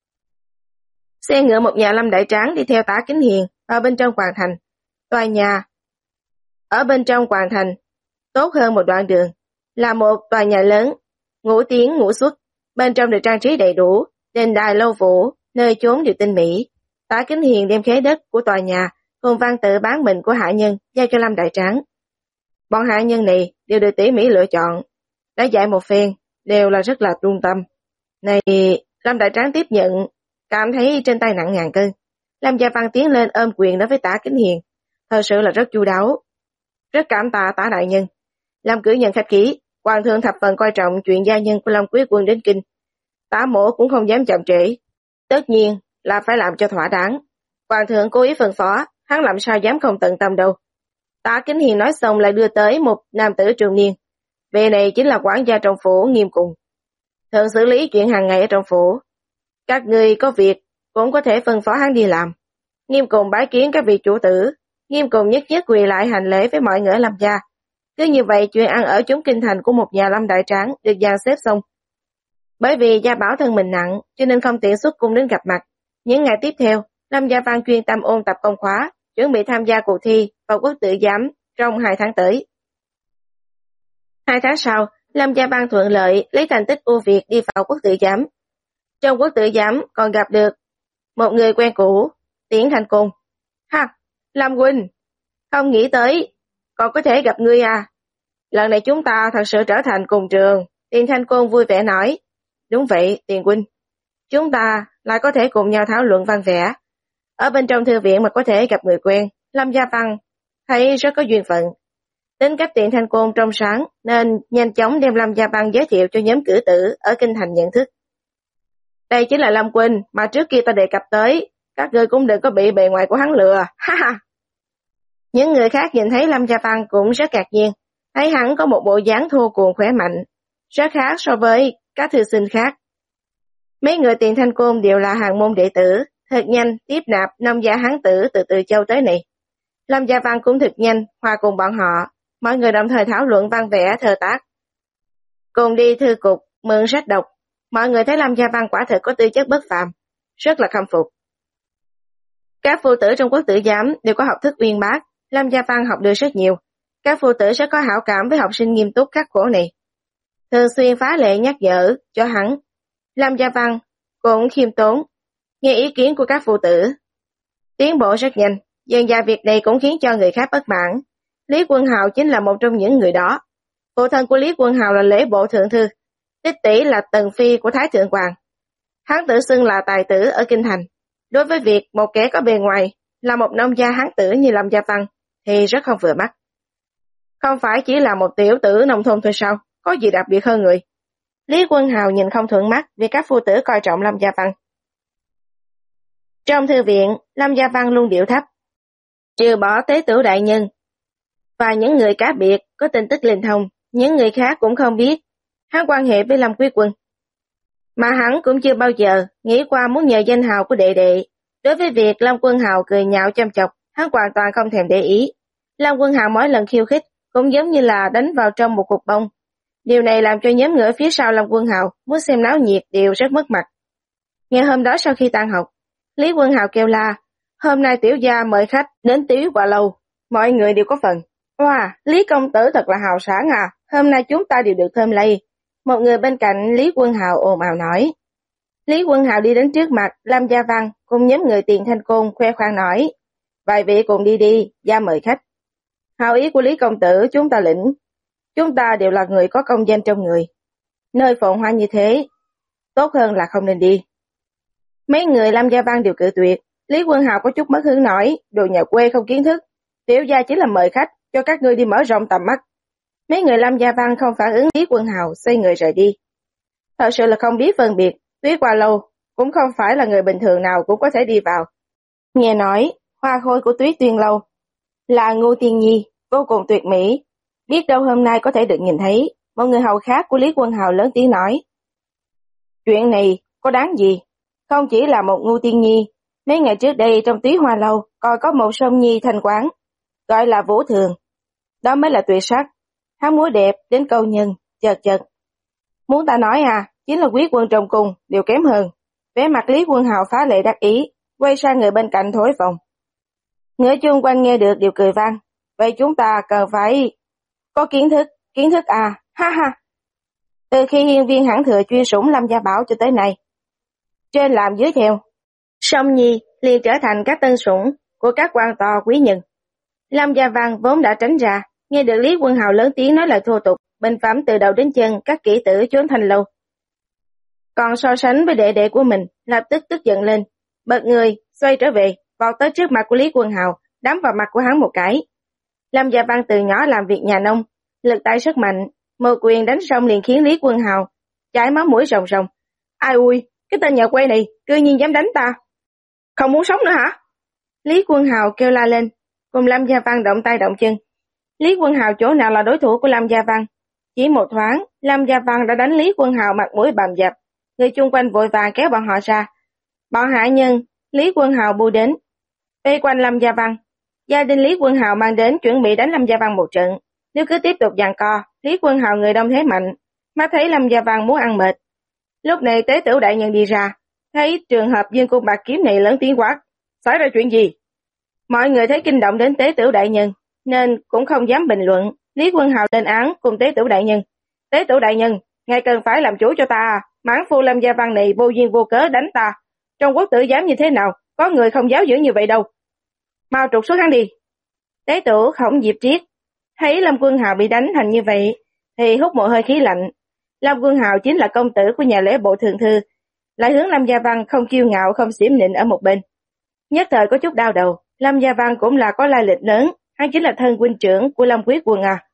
Xe ngựa một nhà Lâm Đại Tráng đi theo Tả Kính Hiền vào bên trong hoàng thành. Tòa nhà ở bên trong hoàng thành tốt hơn một đoạn đường, là một tòa nhà lớn, ngũ tiến ngũ xuất, bên trong được trang trí đầy đủ, đền đài lâu vũ, nơi chốn đều tinh mỹ. Tả Kính Hiền đem khế đất của tòa nhà cùng văn tự bán mình của hạ nhân giao cho Lâm Đại Tráng. Bọn hạ nhân này đều được tỉ mỉ lựa chọn, đã dạy một phen, đều là rất là trung tâm. Này, Lâm Đại Tráng tiếp nhận, cảm thấy trên tay nặng ngàn cân. Lâm Gia Văn tiến lên ôm quyền nói với Tả Kính Hiền, thật sự là rất chu đáo, rất cảm tạ Tả đại nhân. Lâm cử nhân khách khí, hoàng thượng thập phần coi trọng chuyện gia nhân của Lâm Quý Quân đến kinh. Tả mổ cũng không dám chậm trễ, tất nhiên là phải làm cho thỏa đáng. Hoàng thượng cố ý phân phó, hắn làm sao dám không tận tâm đâu. Tả Kính Hiền nói xong lại đưa tới một nam tử trung niên. Vị này chính là quản gia trong phủ Nghiêm Cùng, thường xử lý chuyện hàng ngày ở trong phủ. Các người có việc cũng có thể phân phó hắn đi làm. Nghiêm Cùng bái kiến các vị chủ tử. Nghiêm Cùng nhất nhất quỳ lại hành lễ với mọi người Lâm gia. Cứ như vậy chuyện ăn ở chốn kinh thành của một nhà Lâm Đại Tráng được dàn xếp xong. Bởi vì Gia Bảo thân mình nặng cho nên không tiện xuất cung đến gặp mặt. Những ngày tiếp theo, Lâm Gia Văn chuyên tâm ôn tập công khóa, chuẩn bị tham gia cuộc thi vào quốc tự giám trong hai tháng tới. Hai tháng sau, Lâm Gia Văn thuận lợi lấy thành tích ưu việt đi vào quốc tự giám. Trong quốc tự giám còn gặp được một người quen cũ, Tiễn Thanh Côn. Ha, Lâm huynh, không nghĩ tới còn có thể gặp ngươi à. Lần này chúng ta thật sự trở thành cùng trường. Tiễn Thanh Côn vui vẻ nói. Đúng vậy, Tiền huynh, chúng ta lại có thể cùng nhau thảo luận văn vẽ. Ở bên trong thư viện mà có thể gặp người quen, Lâm Gia Văn thấy rất có duyên phận. Tính cách Tiễn Thanh Côn trong sáng nên nhanh chóng đem Lâm Gia Văn giới thiệu cho nhóm cử tử ở kinh thành nhận thức. Đây chính là Lâm huynh mà trước kia ta đề cập tới, các ngươi cũng đừng có bị bề ngoài của hắn lừa. Ha ha. Những người khác nhìn thấy Lâm Gia Văn cũng rất ngạc nhiên, thấy hắn có một bộ dáng thô cuồng khỏe mạnh, rất khác so với các thư sinh khác. Mấy người Tiền Thanh Côn đều là hàng môn đệ tử, thật nhanh tiếp nạp nông gia hán tử từ Từ Châu tới này. Lâm Gia Văn cũng thật nhanh hòa cùng bọn họ, mọi người đồng thời thảo luận văn vẽ thơ tác. Cùng đi thư cục, mượn sách đọc, mọi người thấy Lâm Gia Văn quả thực có tư chất bất phàm, rất là khâm phục. Các phu tử trong quốc tử giám đều có học thức uyên bác, Lâm Gia Văn học được rất nhiều. Các phu tử sẽ có hảo cảm với học sinh nghiêm túc khắc khổ này, thường xuyên phá lệ nhắc nhở cho hắn. Lâm Gia Văn cũng khiêm tốn, nghe ý kiến của các phu tử, tiến bộ rất nhanh. Dần dà việc này cũng khiến cho người khác bất mãn. Lý Quân Hào chính là một trong những người đó. Phụ thân của Lý Quân Hào là Lễ Bộ Thượng Thư, Tích Tỷ là tần phi của Thái Thượng Hoàng. Hắn tự xưng là tài tử ở Kinh Thành. Đối với việc một kẻ có bề ngoài là một nông gia hán tử như Lâm Gia Văn thì rất không vừa mắt. Không phải chỉ là một tiểu tử nông thôn thôi sao, có gì đặc biệt hơn người. Lý Quân Hào nhìn không thuận mắt vì các phu tử coi trọng Lâm Gia Văn. Trong thư viện, Lâm Gia Văn luôn điệu thấp, trừ bỏ tế tửu đại nhân và những người cá biệt có tin tức linh thông, những người khác cũng không biết hắn quan hệ với Lâm Quý Quân. Mà hắn cũng chưa bao giờ nghĩ qua muốn nhờ danh hào của đệ đệ. Đối với việc Lâm Quân Hào cười nhạo châm chọc, hắn hoàn toàn không thèm để ý. Lâm Quân Hào mỗi lần khiêu khích cũng giống như là đánh vào trong một cục bông. Điều này làm cho nhóm người phía sau Lâm Quân Hào muốn xem náo nhiệt đều rất mất mặt. Ngày hôm đó sau khi tan học, Lý Quân Hào kêu la, hôm nay tiểu gia mời khách đến Tiếu Quả Lâu, mọi người đều có phần. Wow, Lý công tử thật là hào sảng à, hôm nay chúng ta đều được thơm lây. Một người bên cạnh Lý Quân Hào ồn ào nói. Lý Quân Hào đi đến trước mặt Lâm Gia Văn cùng nhóm người Tiền Thanh Côn khoe khoang nói, vài vị cùng đi đi, gia mời khách. Hào ý của Lý công tử chúng ta lĩnh, chúng ta đều là người có công danh trong người. Nơi phồn hoa như thế, tốt hơn là không nên đi. Mấy người Lâm Gia Văn đều cự tuyệt. Lý Quân Hào có chút mất hứng nói, đồ nhà quê không kiến thức, tiểu gia chỉ là mời khách, cho các ngươi đi mở rộng tầm mắt. Mấy người Lâm Gia Văn không phản ứng Lý Quân Hào, xoay người rời đi. Thật sự là không biết phân biệt, Tuyết Qua Lâu cũng không phải là người bình thường nào cũng có thể đi vào. Nghe nói, hoa khôi của Tuyết Tuyên Lâu là Ngô Tiên Nhi, vô cùng tuyệt mỹ, biết đâu hôm nay có thể được nhìn thấy. Một người hầu khác của Lý Quân Hào lớn tiếng nói, chuyện này có đáng gì? Không chỉ là một Ngô Tiên Nhi, mấy ngày trước đây trong Tuyết Hoa Lâu còn có một sông nhi thanh quán, gọi là Vũ Thường. Đó mới là tuyệt sắc, hắn múa đẹp đến câu nhân, chật chật. Muốn ta nói à, chính là quý quân trong cùng đều kém hơn. Vẻ mặt Lý Quân Hào phá lệ đắc ý, quay sang người bên cạnh thổi phồng. Người chung quanh nghe được đều cười vang. Vậy chúng ta cần phải có kiến thức, kiến thức à, ha ha. Từ khi hiên viên hãng thừa chuyên sủng Lâm Gia Bảo cho tới nay, trên làm dưới theo, song nhi liền trở thành các tân sủng của các quan to quý nhân. Lâm Gia Văn vốn đã tránh ra, nghe được Lý Quân Hào lớn tiếng nói lời thô tục, bình phẩm từ đầu đến chân các kỹ tử trốn thanh lâu. Còn so sánh với đệ đệ của mình, lập tức tức giận lên, bật người, xoay trở về, vọt tới trước mặt của Lý Quân Hào, đấm vào mặt của hắn một cái. Lâm Gia Văn từ nhỏ làm việc nhà nông, lực tay rất mạnh, một quyền đánh xong liền khiến Lý Quân Hào chảy máu mũi ròng ròng. Ai ui, cái tên nhà quê này, cư nhiên dám đánh ta. Không muốn sống nữa hả? Lý Quân Hào kêu la lên, cùng Lâm Gia Văn động tay động chân. Lý Quân Hào chỗ nào là đối thủ của Lâm Gia Văn? Chỉ một thoáng, Lâm Gia Văn đã đánh Lý Quân Hào mặt mũi bầm dập, người chung quanh vội vàng kéo bọn họ ra. Bọn hạ nhân, Lý Quân Hào bu đến, vây quanh Lâm Gia Văn. Gia đình Lý Quân Hào mang đến chuẩn bị đánh Lâm Gia Văn một trận. Nếu cứ tiếp tục giằng co, Lý Quân Hào người đông thế mạnh, mắt thấy Lâm Gia Văn muốn ăn mệt. Lúc này tế tửu đại nhân đi ra, thấy trường hợp dương cung bạc kiếm này lớn tiếng quát, xảy ra chuyện gì? Mọi người thấy kinh động đến tế tửu đại nhân, nên cũng không dám bình luận. Lý Quân Hào lên án cùng tế tửu đại nhân. Tế tửu đại nhân, ngài cần phải làm chủ cho ta, mãn phu Lâm Gia Văn này vô duyên vô cớ đánh ta. Trong quốc tử giám như thế nào, có người không giáo dưỡng như vậy đâu. Mau trục xuất hắn đi. Tế tửu Khổng Diệp Triết thấy Lâm Quân Hào bị đánh thành như vậy thì hút một hơi khí lạnh. Lâm Quân Hào chính là công tử của nhà Lễ Bộ Thượng Thư, lại hướng Lâm Gia Văn không kiêu ngạo không xiểm nịnh ở một bên. Nhất thời có chút đau đầu. Lâm Gia Văn cũng là có lai lịch lớn, hắn chính là thân huynh trưởng của Lâm Quý Quân à.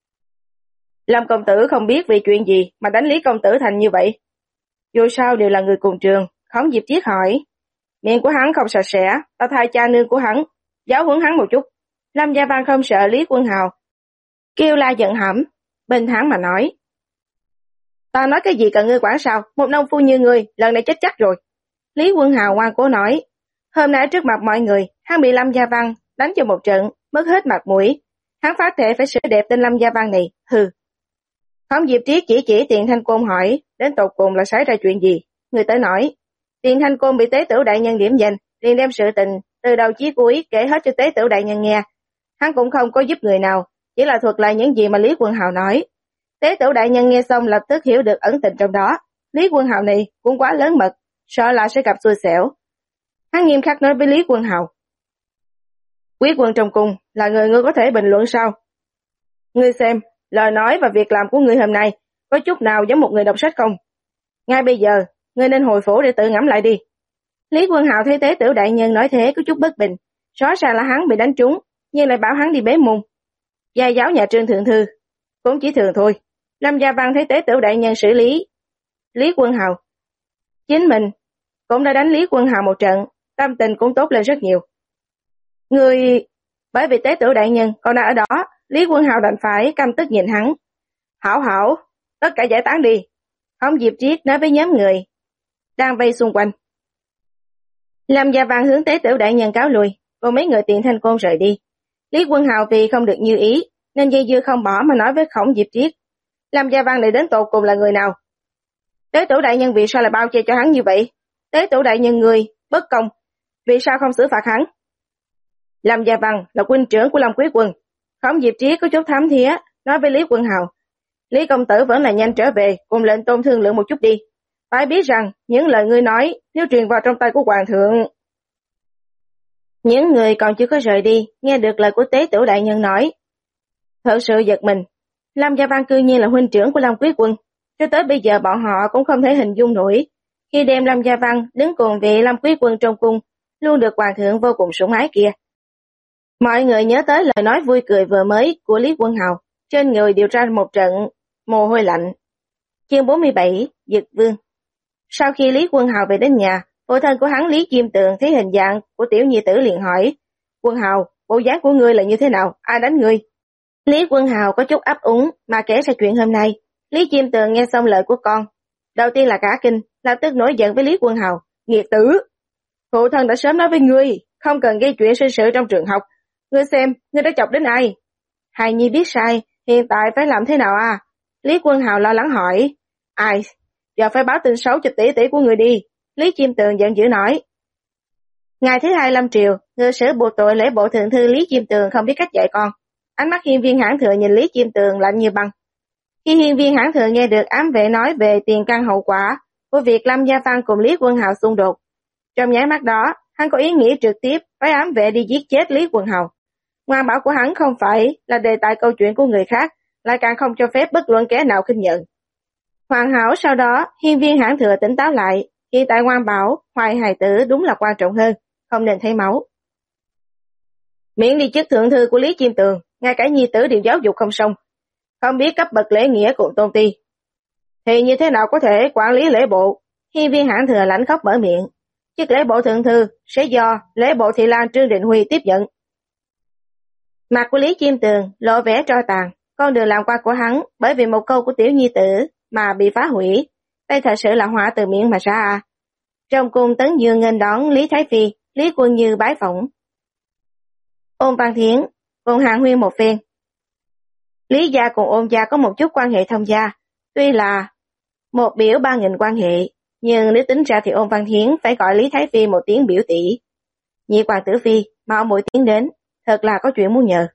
Lâm công tử không biết vì chuyện gì mà đánh Lý công tử thành như vậy. Dù sao đều là người cùng trường. Khổng Diệp Triết hỏi. Miệng của hắn không sạch sẽ, ta thay cha nương của hắn, giáo huấn hắn một chút. Lâm Gia Văn không sợ Lý Quân Hào kêu la giận hẩm, bình thản mà nói. Ta nói cái gì cần ngươi quản sao, một nông phu như ngươi, lần này chết chắc rồi. Lý Quân Hào ngoan cố nói, hôm nay trước mặt mọi người, hắn bị Lâm Gia Văn đánh cho một trận, mất hết mặt mũi. Hắn phát thệ phải sửa đẹp tên Lâm Gia Văn này, hừ. Khổng Diệp Triết chỉ chỉ Tiền Thanh Côn hỏi, đến tột cùng là xảy ra chuyện gì? Người tới nói, Tiền Thanh Côn bị Tế Tửu đại nhân điểm danh, liền đem sự tình từ đầu chí cuối kể hết cho Tế Tửu đại nhân nghe. Hắn cũng không có giúp người nào, chỉ là thuật lại những gì mà Lý Quân Hào nói. Tế Tửu đại nhân nghe xong lập tức hiểu được ẩn tình trong đó. Lý Quân Hào này cũng quá lớn mật, sợ là sẽ gặp xui xẻo. Hắn nghiêm khắc nói với Lý Quân Hào, Quý quân trong cung là người ngươi có thể bình luận sao? Ngươi xem, lời nói và việc làm của ngươi hôm nay có chút nào giống một người đọc sách không? Ngay bây giờ, ngươi nên hồi phủ để tự ngẫm lại đi. Lý Quân Hào thấy Tế Tửu đại nhân nói thế có chút bất bình, rõ ràng là hắn bị đánh trúng, nhưng lại bảo hắn đi bế môn. Gia giáo nhà Trương thượng thư, cũng chỉ thường thôi. Lâm Gia Văn thấy Tế Tửu đại nhân xử lý Lý Quân Hào, chính mình cũng đã đánh Lý Quân Hào một trận, tâm tình cũng tốt lên rất nhiều. Người bởi vì Tế Tửu đại nhân còn đang ở đó, Lý Quân Hào đành phải căm tức nhìn hắn. Hảo hảo, tất cả giải tán đi. Khổng Diệp Triết nói với nhóm người đang vây xung quanh. Lâm Gia Văn hướng Tế Tửu đại nhân cáo lui, cùng mấy người Tiền Thanh Côn rời đi. Lý Quân Hào vì không được như ý nên dây dưa không bỏ mà nói với Khổng Diệp Triết, Lâm Gia Văn này đến tột cùng là người nào? Tế Tửu đại nhân vì sao lại bao che cho hắn như vậy? Tế Tửu đại nhân người bất công, vì sao không xử phạt hắn? Lâm Gia Văn là huynh trưởng của Lâm Quý Quân. Khổng Diệp Triết có chút thám thía nói với Lý Quân Hào, Lý công tử vẫn là nhanh trở về, cùng lệnh Tôn thương lượng một chút đi. Phải biết rằng những lời ngươi nói nếu truyền vào trong tay của hoàng thượng. Những người còn chưa có rời đi nghe được lời của Tế Tửu đại nhân nói, thật sự giật mình. Lâm Gia Văn cư nhiên là huynh trưởng của Lâm Quý Quân, cho tới bây giờ bọn họ cũng không thể hình dung nổi. Khi đem Lâm Gia Văn đứng cùng vị Lâm Quý Quân trong cung, luôn được hoàng thượng vô cùng sủng ái kia. Mọi người nhớ tới lời nói vui cười vừa mới của Lý Quân Hào, trên người điều ra một trận mồ hôi lạnh. Chương bốn mươi bảy, Dực Vương. Sau khi Lý Quân Hào về đến nhà, phụ thân của hắn Lý Chiêm Tường thấy hình dạng của tiểu nhi tử liền hỏi, Quân Hào, bộ dáng của ngươi là như thế nào, ai đánh ngươi? Lý Quân Hào có chút ấp úng mà kể ra chuyện hôm nay. Lý Chiêm Tường nghe xong lời của con, đầu tiên là cả kinh, lập tức nổi giận với Lý Quân Hào, nghiệt tử. Phụ thân đã sớm nói với ngươi, không cần gây chuyện sinh sự trong trường học. Ngươi xem, ngươi đã chọc đến ai? Hài nhi biết sai, hiện tại phải làm thế nào à? Lý Quân Hào lo lắng hỏi. Ai? Giờ phải báo tin xấu cho tỷ tỷ của ngươi đi. Lý Chiêm Tường giận dữ nói. Ngày thứ hai lâm triều, ngự sử buộc tội lễ bộ thượng thư Lý Chiêm Tường không biết cách dạy con. Ánh mắt hiên viên hãn thừa nhìn Lý Chiêm Tường lạnh như băng. Khi hiên viên hãn thừa nghe được ám vệ nói về tiền căn hậu quả của việc Lâm Gia Văn cùng Lý Quân Hào xung đột, trong nháy mắt đó, hắn có ý nghĩ trực tiếp phái ám vệ đi giết chết Lý Quân Hào. Ngoan bảo của hắn không phải là đề tài câu chuyện của người khác, lại càng không cho phép bất luận kẻ nào khinh nhận. Hoàn hảo sau đó, hiên viên hãn thừa tỉnh táo lại, hiện tại ngoan bảo, hoài hài tử đúng là quan trọng hơn, không nên thấy máu. Miễn đi chức thượng thư của Lý Chiêm Tường, ngay cả nhi tử đều giáo dục không xong, không biết cấp bậc lễ nghĩa cùng tôn ti. Thì như thế nào có thể quản lý lễ bộ? Hiên viên hãn thừa lãnh khóc mở miệng. Chức lễ bộ thượng thư sẽ do lễ bộ thị lang Trương Định Huy tiếp nhận. Mặt của Lý Chiêm Tường lộ vẻ tro tàn, con đường làm qua của hắn bởi vì một câu của tiểu nhi tử mà bị phá hủy, đây thật sự là họa từ miệng mà ra à. Trong cung Tấn Dương nghênh đón Lý Thái Phi, Lý Quân Như bái phỏng. Ôn Văn Thiến cùng Hàn Huyên một phen. Lý gia cùng Ôn gia có một chút quan hệ thông gia, tuy là một biểu ba nghìn quan hệ, nhưng nếu tính ra thì Ôn Văn Thiến phải gọi Lý Thái Phi một tiếng biểu tỷ. Nhị hoàng tử phi, mau mỗi tiếng đến, thật là có chuyện muốn nhờ.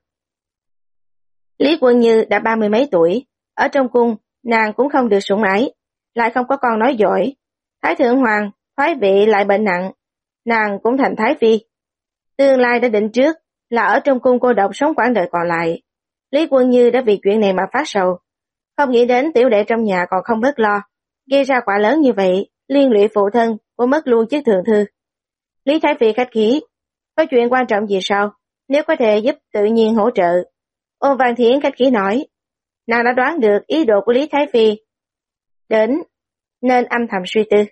Lý Quân Như đã ba mươi mấy tuổi, ở trong cung, nàng cũng không được sủng ái, lại không có con nói giỏi. Thái thượng hoàng, thoái vị lại bệnh nặng, nàng cũng thành thái phi. Tương lai đã định trước là ở trong cung cô độc sống quãng đời còn lại. Lý Quân Như đã vì chuyện này mà phát sầu, không nghĩ đến tiểu đệ trong nhà còn không bớt lo, gây ra quả lớn như vậy, liên lụy phụ thân, cô mất luôn chức thượng thư. Lý Thái Phi khách khí, có chuyện quan trọng gì sao? Nếu có thể giúp tự nhiên hỗ trợ. Ôn Văn Thiến khách khí nói, nàng đã đoán được ý đồ của Lý Thái Phi, đến nên âm thầm suy tư.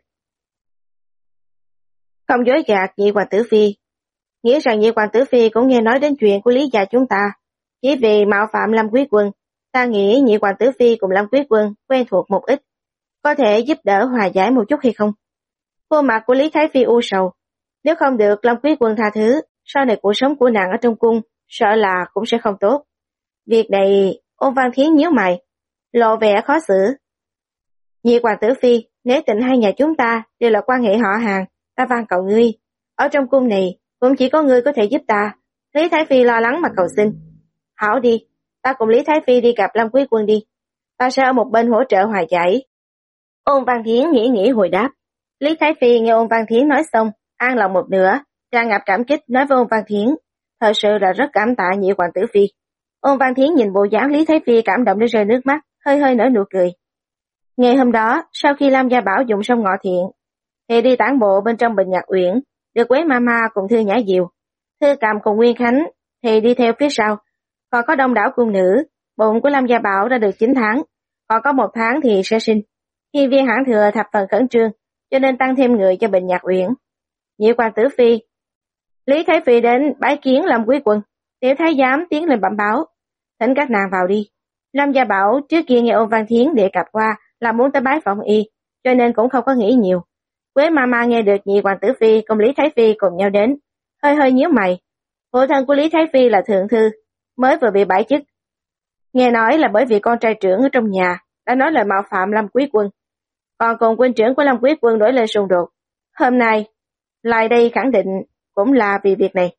Không dối gạt nhị hoàng tử phi, nghĩ rằng nhị hoàng tử phi cũng nghe nói đến chuyện của Lý gia chúng ta, chỉ vì mạo phạm Lâm Quý Quân, ta nghĩ nhị hoàng tử phi cùng Lâm Quý Quân quen thuộc một ít, có thể giúp đỡ hòa giải một chút hay không? Khuôn mặt của Lý Thái Phi u sầu. Nếu không được Lâm Quý Quân tha thứ, sau này cuộc sống của nàng ở trong cung, sợ là cũng sẽ không tốt. Việc này, Ôn Văn Thiến nhíu mày, lộ vẻ khó xử. Nhị hoàng tử Phi, nếu tình hai nhà chúng ta đều là quan hệ họ hàng, ta van cầu ngươi. Ở trong cung này, cũng chỉ có ngươi có thể giúp ta. Lý Thái Phi lo lắng mà cầu xin. Hảo đi, ta cùng Lý Thái Phi đi gặp Lâm Quý Quân đi. Ta sẽ ở một bên hỗ trợ hòa giải. Ôn Văn Thiến nghĩ nghĩ hồi đáp. Lý Thái Phi nghe Ôn Văn Thiến nói xong, an lòng một nửa, tràn ngập cảm kích nói với Ôn Văn Thiến. Thật sự là rất cảm tạ nhị hoàng tử Phi. Ôn Văn Thiến nhìn bộ dáng Lý Thái Phi cảm động đến rơi nước mắt, hơi hơi nở nụ cười. Ngày hôm đó, sau khi Lam Gia Bảo dùng xong ngọ thiện, thì đi tản bộ bên trong Bình Nhạc Uyển, được Quế Mama cùng Thư Nhã Diều. Thư Cầm cùng Nguyên Khánh thì đi theo phía sau, còn có đông đảo cung nữ. Bụng của Lam Gia Bảo đã được chín tháng, còn có một tháng thì sẽ sinh. Hiên Viên Hãn Thừa thập phần khẩn trương, cho nên tăng thêm người cho Bình Nhạc Uyển. Nhị hoàng tử Phi, Lý Thái Phi đến bái kiến Lâm Quý Quân. Tiểu thái giám tiến lên bẩm báo, thỉnh các nàng vào đi. Lam Gia Bảo trước kia nghe Ôn Văn Thiến đề cập qua là muốn tới bái phỏng y, cho nên cũng không có nghĩ nhiều. Quế Mama nghe được nhị hoàng tử Phi cùng Lý Thái Phi cùng nhau đến, hơi hơi nhíu mày. Phụ thân của Lý Thái Phi là thượng thư, mới vừa bị bãi chức. Nghe nói là bởi vì con trai trưởng ở trong nhà đã nói lời mạo phạm Lâm Quý Quân, còn cùng huynh trưởng của Lâm Quý Quân đổi lên xung đột. Hôm nay lại đây khẳng định cũng là vì việc này.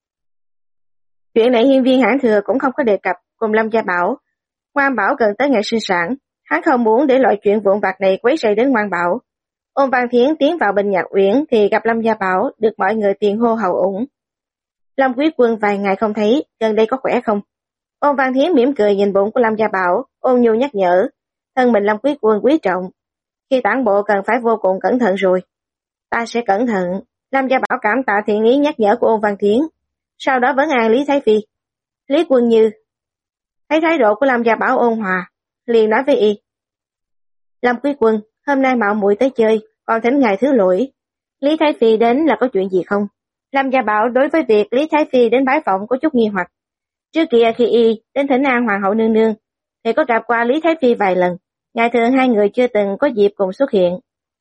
Chuyện này Hiên Viên Hãn Thừa cũng không có đề cập cùng Lâm Gia Bảo. Ngoan Bảo gần tới ngày sinh sản, hắn không muốn để loại chuyện vụn vặt này quấy rầy đến Ngoan Bảo. Ôn Văn Thiến tiến vào Bình Nhạc Uyển thì gặp Lâm Gia Bảo được mọi người tiền hô hậu ủng. Lâm Quý Quân vài ngày không thấy, gần đây có khỏe không? Ôn Văn Thiến mỉm cười nhìn bụng của Lâm Gia Bảo, ôn nhu nhắc nhở, thân mình Lâm Quý Quân quý trọng, khi tản bộ cần phải vô cùng cẩn thận rồi. Ta sẽ cẩn thận. Lâm Gia Bảo cảm tạ thiện ý nhắc nhở của Ôn Văn Thiến, sau đó vấn an Lý Thái Phi. Lý Quân Như thấy thái độ của Lâm Gia Bảo ôn hòa, liền nói với y: Lâm Quý Quân, hôm nay mạo muội tới chơi, còn thỉnh ngài thứ lỗi. Lý Thái Phi đến là có chuyện gì không? Lâm Gia Bảo đối với việc Lý Thái Phi đến bái phỏng có chút nghi hoặc. Trước kia khi y đến thỉnh an hoàng hậu nương nương, thì có gặp qua Lý Thái Phi vài lần, ngày thường hai người chưa từng có dịp cùng xuất hiện.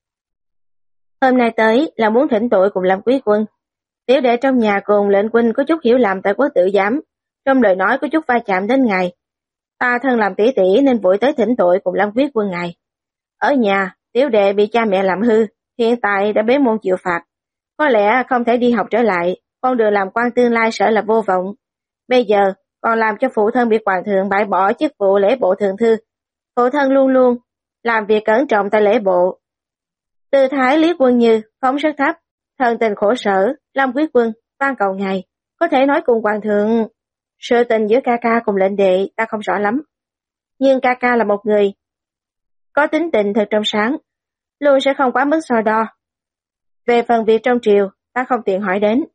Hôm nay tới là muốn thỉnh tội cùng Lâm Quý Quân. Tiểu đệ trong nhà cùng lệnh huynh có chút hiểu lầm tại quốc tử giám, trong lời nói có chút va chạm đến ngài. Ta thân làm tỷ tỷ nên vội tới thỉnh tội cùng Lâm Quý Quân ngài. Ở nhà, tiểu đệ bị cha mẹ làm hư, hiện tại đã bế môn chịu phạt. Có lẽ không thể đi học trở lại, con đường làm quan tương lai sợ là vô vọng. Bây giờ, còn làm cho phụ thân bị hoàng thượng bãi bỏ chức vụ lễ bộ thượng thư. Phụ thân luôn luôn làm việc cẩn trọng tại lễ bộ. Tư thái Lý Quân Như phóng rất thấp, thần tình khổ sở. Lâm Quý Quân van cầu ngài có thể nói cùng hoàng thượng. Sự tình giữa ca ca cùng lệnh đệ ta không rõ lắm, nhưng ca ca là một người có tính tình thật trong sáng, luôn sẽ không quá mức so đo. Về phần việc trong triều, ta không tiện hỏi đến.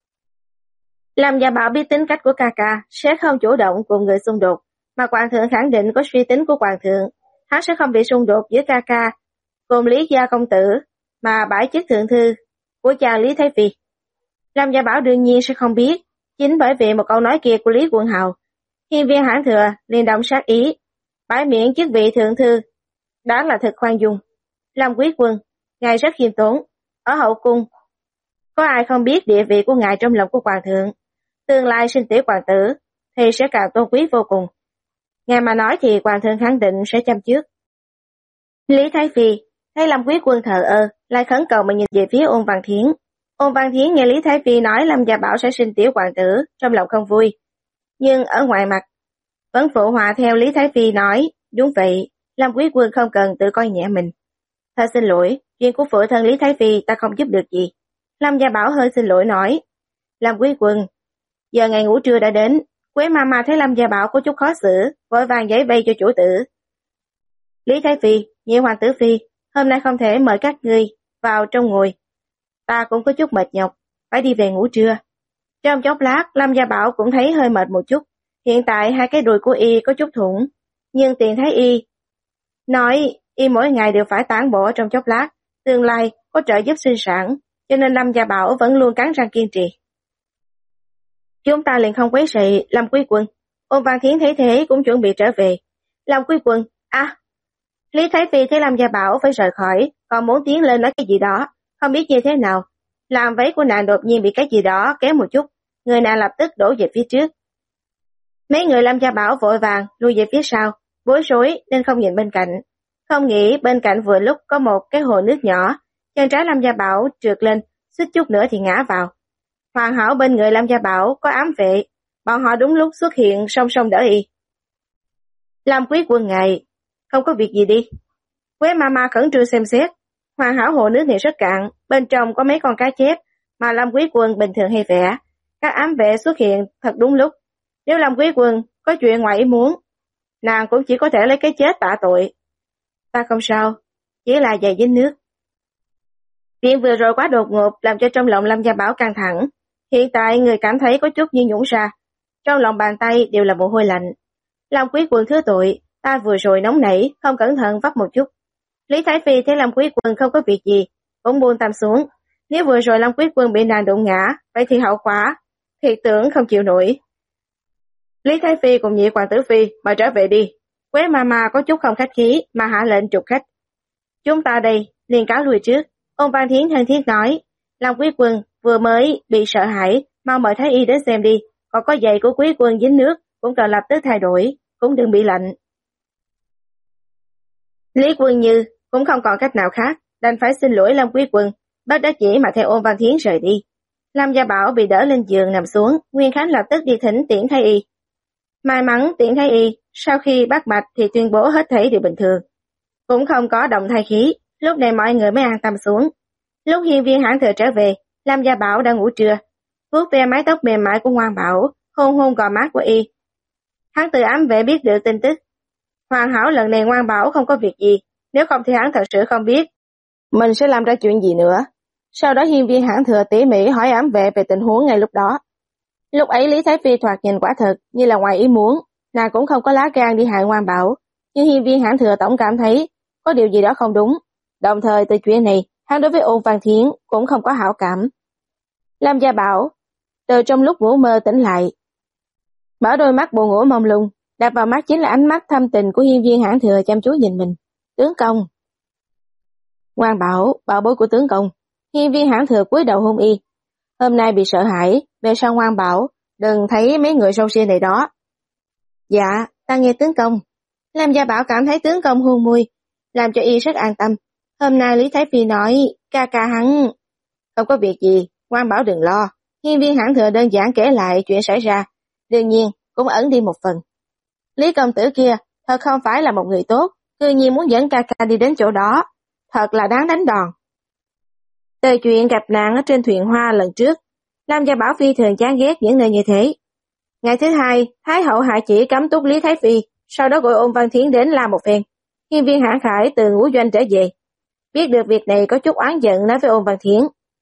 Lâm Gia Bảo biết tính cách của ca ca, sẽ không chủ động cùng người xung đột, mà hoàng thượng khẳng định có suy tính của hoàng thượng, hắn sẽ không bị xung đột giữa ca ca cùng Lý gia công tử, mà bãi chức thượng thư của cha Lý Thái Phi. Lâm Gia Bảo đương nhiên sẽ không biết, chính bởi vì một câu nói kia của Lý Quận Hầu, Hiên Viên Hãn Thừa liền động sát ý, bãi miễn chức vị thượng thư, đó là thật khoan dung. Lâm Quý Quân, ngài rất khiêm tốn, ở hậu cung, có ai không biết địa vị của ngài trong lòng của hoàng thượng, tương lai sinh tiểu hoàng tử thì sẽ càng tôn quý vô cùng. Ngài mà nói thì hoàng thượng khẳng định sẽ chăm trước. Lý Thái Phi thấy Lâm Quý Quân thờ ơ, lại khẩn cầu mà nhìn về phía Ôn Văn Thiến. Ôn Văn Thiến nghe Lý Thái Phi nói Lâm Gia Bảo sẽ sinh tiểu hoàng tử, trong lòng không vui, nhưng ở ngoài mặt vẫn phụ họa theo Lý Thái Phi nói, đúng vậy, Lâm Quý Quân không cần tự coi nhẹ mình. Thật xin lỗi, chuyện của phụ thân Lý Thái Phi ta không giúp được gì. Lâm Gia Bảo hơi xin lỗi nói, Lâm Quý Quân, giờ ngày ngủ trưa đã đến. Quế Mama thấy Lâm Gia Bảo có chút khó xử, vội vàng giấy vây cho chủ tử. Lý Thái Phi, nhị hoàng tử Phi, hôm nay không thể mời các ngươi vào trong ngồi. Ta cũng có chút mệt nhọc, phải đi về ngủ trưa. Trong chốc lát, Lâm Gia Bảo cũng thấy hơi mệt một chút. Hiện tại hai cái đùi của y có chút thủng, nhưng tiền thấy y nói y mỗi ngày đều phải tản bộ trong chốc lát, tương lai có trợ giúp sinh sản, cho nên Lâm Gia Bảo vẫn luôn cắn răng kiên trì. Chúng ta liền không quấy rầy Lâm Quý Quân. Ôn Văn Thiến thấy thế cũng chuẩn bị trở về. Lâm Quý Quân, à, Lý Thái Phi thấy Lâm Gia Bảo phải rời khỏi, còn muốn tiến lên nói cái gì đó, không biết như thế nào. Làm váy của nàng đột nhiên bị cái gì đó kéo một chút, người nàng lập tức đổ về phía trước. Mấy người Lâm Gia Bảo vội vàng lui về phía sau, bối rối nên không nhìn bên cạnh. Không nghĩ bên cạnh vừa lúc có một cái hồ nước nhỏ, chân trái Lâm Gia Bảo trượt lên, suýt chút nữa thì ngã vào. Hoàn hảo bên người Lâm Gia Bảo có ám vệ, bọn họ đúng lúc xuất hiện song song đỡ y. Lâm Quý Quân ngài, không có việc gì đi. Quế Mama khẩn trương xem xét, hoàn hảo hồ nước này rất cạn, bên trong có mấy con cá chép mà Lâm Quý Quân bình thường hay vẽ. Các ám vệ xuất hiện thật đúng lúc. Nếu Lâm Quý Quân có chuyện ngoài ý muốn, nàng cũng chỉ có thể lấy cái chết tạ tội. Ta không sao, chỉ là giày dính nước. Chuyện vừa rồi quá đột ngột làm cho trong lòng Lâm Gia Bảo căng thẳng. Hiện tại người cảm thấy có chút như nhũn ra. Trong lòng bàn tay đều là mồ hôi lạnh. Lâm Quý Quân thứ tội, ta vừa rồi nóng nảy, không cẩn thận vấp một chút. Lý Thái Phi thấy Lâm Quý Quân không có việc gì, cũng buông tâm xuống. Nếu vừa rồi Lâm Quý Quân bị nàng đụng ngã, vậy thì hậu quả, thì tưởng không chịu nổi. Lý Thái Phi cùng nhị hoàng tử Phi, mời trở về đi. Quế Mama có chút không khách khí mà hạ lệnh trục khách. Chúng ta đây, liền cáo lui trước. Ôn Văn Thiến thân thiết nói, Lâm Quý Quân vừa mới bị sợ hãi, mau mời Thái Y đến xem đi. Còn có giày của Quý Quân dính nước, cũng cần lập tức thay đổi, cũng đừng bị lạnh. Lý Quân Như cũng không còn cách nào khác, đành phải xin lỗi Lâm Quý Quân, bất đắc dĩ mà theo Ôn Văn Thiến rời đi. Lâm Gia Bảo bị đỡ lên giường nằm xuống, Nguyên Khánh lập tức đi thỉnh Tiễn Thái Y. May mắn Tiễn Thái Y sau khi bắt mạch thì tuyên bố hết thảy đều bình thường, cũng không có động thai khí. Lúc này mọi người mới an tâm xuống. Lúc Hiên Viên Hãn Thừa trở về, Lâm Gia Bảo đang ngủ trưa, vuốt ve mái tóc mềm mại của Ngoan Bảo, hôn hôn gò má của y. Hắn từ ám vệ biết được tin tức. Hoàn hảo lần này Ngoan Bảo không có việc gì, nếu không thì hắn thật sự không biết mình sẽ làm ra chuyện gì nữa. Sau đó Hiên Viên Hãn Thừa tỉ mỉ hỏi ám vệ về tình huống ngay lúc đó. Lúc ấy Lý Thái Phi thoạt nhìn quả thật như là ngoài ý muốn, nàng cũng không có lá gan đi hại Ngoan Bảo, nhưng Hiên Viên Hãn Thừa tổng cảm thấy có điều gì đó không đúng. Đồng thời từ chuyện này, hắn đối với Ôn Văn Thiến cũng không có hảo cảm. Lâm Gia Bảo từ trong lúc ngủ mơ tỉnh lại, mở đôi mắt buồn ngủ mông lung, đập vào mắt chính là ánh mắt thâm tình của Hiên Viên Hãn Thừa chăm chú nhìn mình. Tướng công. Ngoan Bảo, bảo bối của tướng công. Hiên Viên Hãn Thừa cúi đầu hôn y. Hôm nay bị sợ hãi, về sau Ngoan Bảo, đừng thấy mấy người sâu xia này đó. Dạ, ta nghe tướng công. Lâm Gia Bảo cảm thấy tướng công hôn môi, làm cho y rất an tâm. Hôm nay Lý Thái Phi nói, ca ca hắn. Không có việc gì, Ngoan Bảo đừng lo. Hiên Viên Hãn Thừa đơn giản kể lại chuyện xảy ra, đương nhiên cũng ẩn đi một phần. Lý công tử kia thật không phải là một người tốt, cư nhiên muốn dẫn ca ca đi đến chỗ đó, thật là đáng đánh đòn. Từ chuyện gặp nạn ở trên thuyền hoa lần trước, Lâm Gia Bảo phi thường chán ghét những nơi như thế. Ngày thứ hai, Thái hậu hạ chỉ cấm túc Lý Thái Phi, sau đó gọi Ôn Văn Thiến đến la một phen. Hiên Viên Hãn Khải từ ngũ doanh trở về, biết được việc này có chút oán giận nói với Ôn Văn Thiến.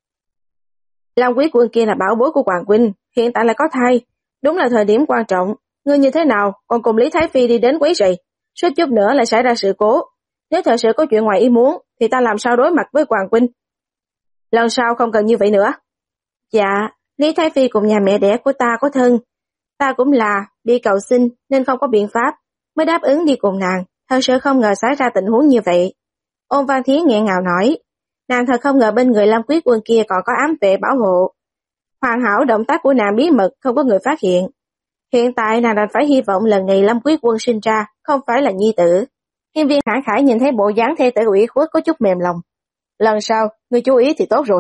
Lâm Quý Quân kia là bảo bối của Hoàng huynh, hiện tại là có thai, đúng là thời điểm quan trọng. Ngươi như thế nào còn cùng Lý Thái Phi đi đến quấy rầy, suýt chút nữa lại xảy ra sự cố. Nếu thật sự có chuyện ngoài ý muốn, thì ta làm sao đối mặt với Hoàng huynh? Lần sau không cần như vậy nữa. Dạ, Lý Thái Phi cùng nhà mẹ đẻ của ta có thân. Ta cũng là đi cầu xin nên không có biện pháp, mới đáp ứng đi cùng nàng. Thật sự không ngờ xảy ra tình huống như vậy. Ôn Văn Thiến nghẹn ngào nói, nàng thật không ngờ bên người Lâm Quý Quân kia còn có ám vệ bảo hộ. Hoàn hảo động tác của nàng bí mật không có người phát hiện. Hiện tại nàng đành phải hy vọng lần này Lâm Quý Quân sinh ra không phải là nhi tử. Hiên Viên Hãn Khải nhìn thấy bộ dáng thê tử ủy khuất có chút mềm lòng. Lần sau, ngươi chú ý thì tốt rồi.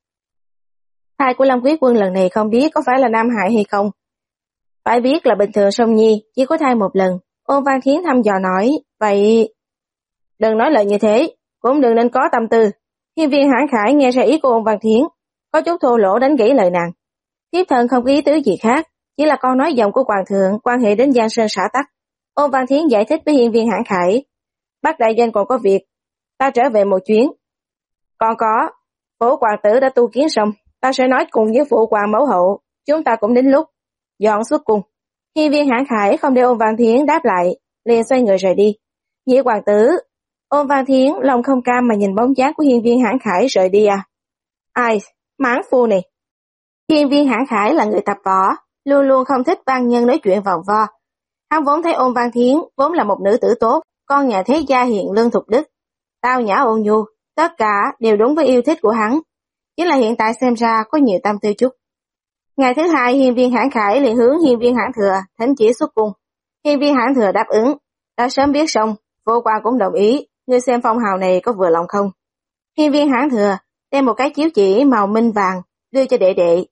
Thai của Lâm Quý Quân lần này không biết có phải là nam hại hay không. Phải biết là bình thường Song Nhi chỉ có thai một lần. Ôn Văn Thiến thăm dò nói, vậy đừng nói lời như thế, cũng đừng nên có tâm tư. Hiên Viên Hãn Khải nghe ra ý của Ôn Văn Thiến, có chút thô lỗ đánh gãy lời nàng. Thiếp thân không có ý tứ gì khác, chỉ là con nói giọng của hoàng thượng quan hệ đến Giang Sơn xã tắc. Ôn Văn Thiến giải thích với Hiên Viên Hãn Khải, Bắc đại doanh còn có việc, ta trở về một chuyến. Còn có, Phổ hoàng tử đã tu kiến xong, ta sẽ nói cùng với phụ hoàng mẫu hậu, chúng ta cũng đến lúc dọn xuất cung. Hiên Viên Hãn Khải không để Ôn Văn Thiến đáp lại, liền xoay người rời đi. Nhị hoàng tử. Ôn Văn Thiến lòng không cam mà nhìn bóng dáng của Hiên Viên Hãn Khải rời đi à. Ai, mãn phu này. Hiên Viên Hãn Khải là người tập võ, luôn luôn không thích văn nhân nói chuyện vòng vo. Hắn vốn thấy Ôn Văn Thiến vốn là một nữ tử tốt, con nhà thế gia hiền lương thục đức, tao nhã ôn nhu, tất cả đều đúng với yêu thích của hắn. Chỉ là hiện tại xem ra có nhiều tâm tư chút. Ngày thứ hai, hiên viên Hãn Khải liền hướng hiên viên Hãn Thừa thỉnh chỉ xuất cung. Hiên viên Hãn Thừa đáp ứng, đã sớm biết xong, vô quan cũng đồng ý, ngươi xem phong hào này có vừa lòng không? Hiên viên Hãn Thừa đem một cái chiếu chỉ màu minh vàng đưa cho đệ đệ.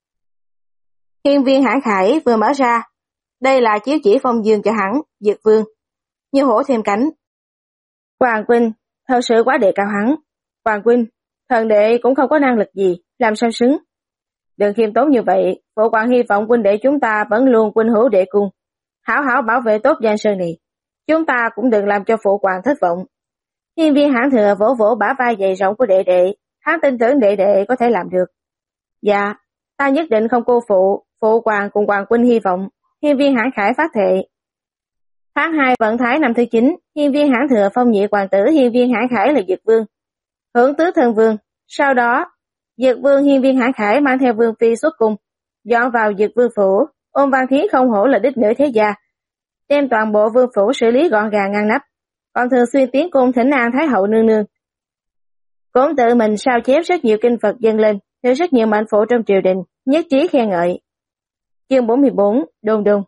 Hiên viên Hãn Khải vừa mở ra, đây là chiếu chỉ phong dương cho hắn, Dược Vương, như hổ thêm cánh. Hoàng huynh, thật sự quá đề cao hắn. Hoàng huynh, thần đệ cũng không có năng lực gì, làm sao xứng. Đừng khiêm tốn như vậy, phụ hoàng hy vọng huynh đệ chúng ta vẫn luôn huynh hữu đệ cung, hảo hảo bảo vệ tốt Giang Sơn này. Chúng ta cũng đừng làm cho phụ hoàng thất vọng. Hiên viên Hãn Thừa vỗ vỗ bả vai dày rộng của đệ đệ, hắn tin tưởng đệ đệ có thể làm được. Dạ, ta nhất định không cô phụ, phụ hoàng cùng hoàng huynh hy vọng. Hiên viên Hãn Khải phát thệ. Tháng hai vận thái năm thứ chín, hiên viên Hãn Thừa phong nhị hoàng tử hiên viên Hãn Khải là Dược Vương, hưởng tứ thân vương. Sau đó, Dược Vương hiên viên Hãn Khải mang theo vương phi xuất cung, dọn vào Dược Vương phủ. Ôn Văn Thiến không hổ là đích nữ thế gia, đem toàn bộ vương phủ xử lý gọn gàng ngăn nắp, còn thường xuyên tiến cung thỉnh an Thái hậu nương nương. Cũng tự mình sao chép rất nhiều kinh Phật dâng lên, theo rất nhiều mệnh phụ trong triều đình, nhất trí khen ngợi. Chương bốn mươi bốn, đôn đôn.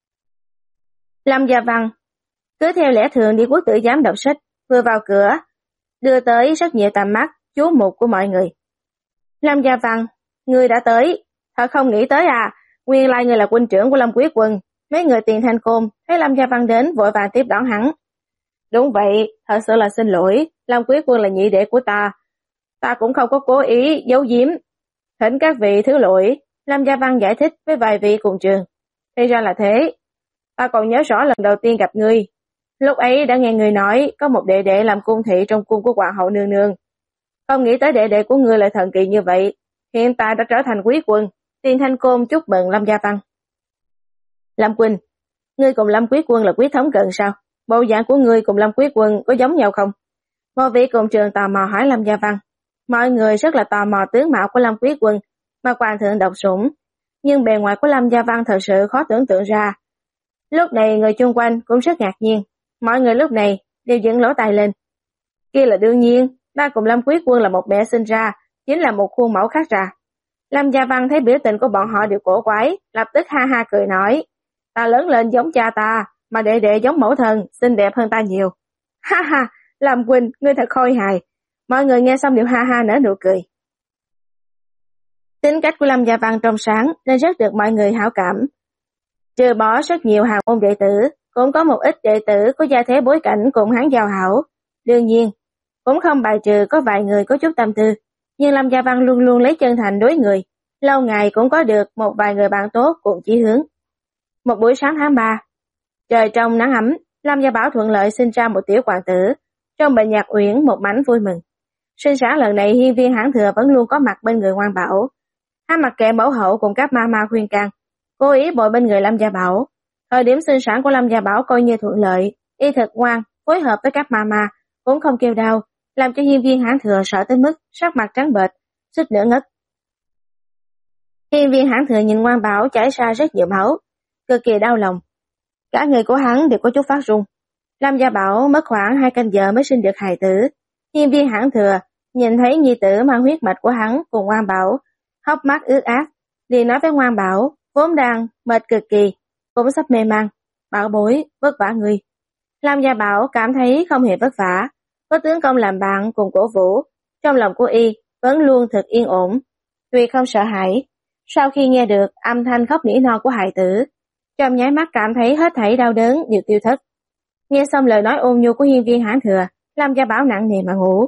Lâm Gia Văn cứ theo lẽ thường đi quốc tử giám đọc sách, vừa vào cửa, đưa tới rất nhiều tầm mắt, chú mục của mọi người. Lâm Gia Văn, ngươi đã tới, thật không nghĩ tới à, nguyên lai ngươi là huynh trưởng của Lâm Quý Quân. Mấy người Tiền Thanh Côn thấy Lâm Gia Văn đến vội vàng tiếp đón hắn. Đúng vậy, thật sự là xin lỗi, Lâm Quý Quân là nhị đệ của ta, ta cũng không có cố ý giấu giếm, thỉnh các vị thứ lỗi. Lâm Gia Văn giải thích với vài vị cùng trường. Thì ra là thế, ta còn nhớ rõ lần đầu tiên gặp ngươi, lúc ấy đã nghe người nói có một đệ đệ làm cung thị trong cung của hoàng hậu nương nương. Không nghĩ tới đệ đệ của ngươi lại thần kỳ như vậy, hiện tại đã trở thành quý quân. Tiền Thanh Côn chúc mừng Lâm Gia Văn. Lâm Quynh, ngươi cùng Lâm Quý Quân là quý thống cận sao? Bộ dạng của ngươi cùng Lâm Quý Quân có giống nhau không? Một vị cùng trường tò mò hỏi Lâm Gia Văn. Mọi người rất là tò mò tướng mạo của Lâm Quý Quân, mà hoàng thượng độc sủng, nhưng bề ngoài của Lâm Gia Văn thật sự khó tưởng tượng ra. Lúc này người chung quanh cũng rất ngạc nhiên, mọi người lúc này đều dựng lỗ tai lên. Kia là đương nhiên, ta cùng Lâm Quý Quân là một mẹ sinh ra, chính là một khuôn mẫu khác ra. Lâm Gia Văn thấy biểu tình của bọn họ đều cổ quái, lập tức ha ha cười nói, ta lớn lên giống cha ta, mà đệ đệ giống mẫu thân, xinh đẹp hơn ta nhiều. Ha ha, Lâm Huynh, ngươi thật khôi hài. Mọi người nghe xong đều ha ha nở nụ cười. Tính cách của Lâm Gia Văn trong sáng nên rất được mọi người hảo cảm. Trừ bỏ rất nhiều hào môn đệ tử, cũng có một ít đệ tử có gia thế bối cảnh cùng hắn giao hảo. Đương nhiên, cũng không bài trừ có vài người có chút tâm tư, nhưng Lâm Gia Văn luôn luôn lấy chân thành đối người, lâu ngày cũng có được một vài người bạn tốt cùng chí hướng. Một buổi sáng tháng ba, trời trong nắng ấm, Lâm Gia Bảo thuận lợi sinh ra một tiểu hoàng tử, trong bệnh nhạc uyển một mảnh vui mừng. Sinh sản lần này hiên viên Hãn Thừa vẫn luôn có mặt bên người Ngoan Bảo, hắn mặc kệ mẫu hậu cùng các ma ma khuyên can, cố ý bồi bên người Lâm Gia Bảo. Thời điểm sinh sản của Lâm Gia Bảo coi như thuận lợi, y thực ngoan, phối hợp với các ma ma, cũng không kêu đau, làm cho hiên viên Hãn Thừa sợ tới mức sắc mặt trắng bệch, suýt nữa ngất. Hiên viên Hãn Thừa nhìn Ngoan Bảo chảy ra rất nhiều máu, cực kỳ đau lòng. Cả người của hắn đều có chút phát run. Lâm Gia Bảo mất khoảng hai canh giờ mới sinh được hài tử. Hiên viên Hãn Thừa nhìn thấy nhi tử mang huyết mạch của hắn cùng Ngoan Bảo, hốc mắt ướt át, liền nói với Ngoan Bảo, vốn đang mệt cực kỳ, cũng sắp mê man, bảo bối, vất vả người. Lâm Gia Bảo cảm thấy không hề vất vả, có tướng công làm bạn cùng cổ vũ, trong lòng của y vẫn luôn thật yên ổn, tuy không sợ hãi. Sau khi nghe được âm thanh khóc nỉ non của hài tử, trong nháy mắt cảm thấy hết thảy đau đớn đều tiêu thất. Nghe xong lời nói ôn nhu của hiên viên Hãn Thừa, Lâm Gia Bảo nặng nề mà ngủ.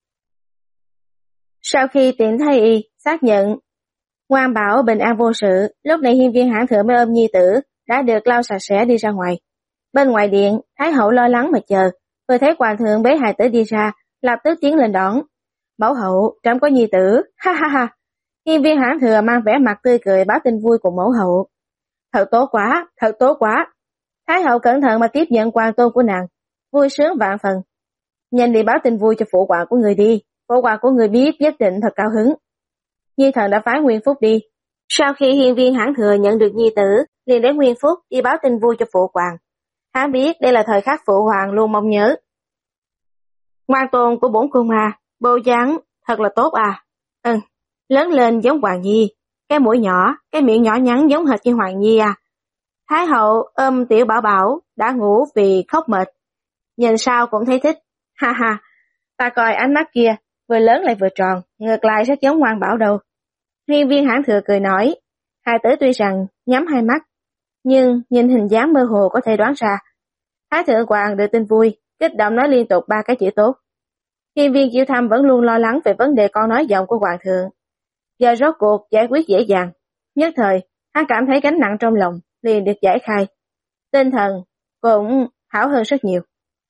Sau khi tìm thấy y, xác nhận Ngoan Bảo bình an vô sự, lúc này hiên viên Hãn Thừa mới ôm nhi tử, đã được lau sạch sẽ đi ra ngoài. Bên ngoài điện, Thái hậu lo lắng mà chờ, vừa thấy hoàng thượng bế hài tử đi ra, lập tức tiến lên đón. Mẫu hậu, trẫm có nhi tử, ha ha ha. Hiên viên Hãn Thừa mang vẻ mặt tươi cười báo tin vui cùng mẫu hậu. Thật tốt quá, thật tốt quá. Thái hậu cẩn thận mà tiếp nhận quan tôn của nàng, vui sướng vạn phần. Nhanh đi báo tin vui cho phụ hoàng của người đi, phụ hoàng của người biết nhất định thật cao hứng. Nhi thần đã phái Nguyên Phúc đi. Sau khi hiên viên Hãn Thừa nhận được nhi tử, liền để Nguyên Phúc đi báo tin vui cho phụ hoàng. Hắn biết đây là thời khắc phụ hoàng luôn mong nhớ. Ngoan tôn của bổn cung à, bộ dáng thật là tốt à. Ừ, lớn lên giống Hoàng Nhi, cái mũi nhỏ, cái miệng nhỏ nhắn giống hệt như Hoàng Nhi à. Thái hậu ôm tiểu bảo bảo đã ngủ vì khóc mệt. Nhìn sao cũng thấy thích. Ha ha, ta coi ánh mắt kia, vừa lớn lại vừa tròn, ngược lại rất giống Ngoan Bảo đâu. Hiên Viên Hãn Thừa cười nói, hai tử tuy rằng nhắm hai mắt, nhưng nhìn hình dáng mơ hồ có thể đoán ra. Thái thượng hoàng được tin vui, kích động nói liên tục ba cái chữ tốt. Hiên Viên Chiêu Thăm vẫn luôn lo lắng về vấn đề con nói giọng của hoàng thượng. Giờ rốt cuộc giải quyết dễ dàng. Nhất thời, hắn cảm thấy gánh nặng trong lòng liền được giải khai. Tinh thần cũng hảo hơn rất nhiều.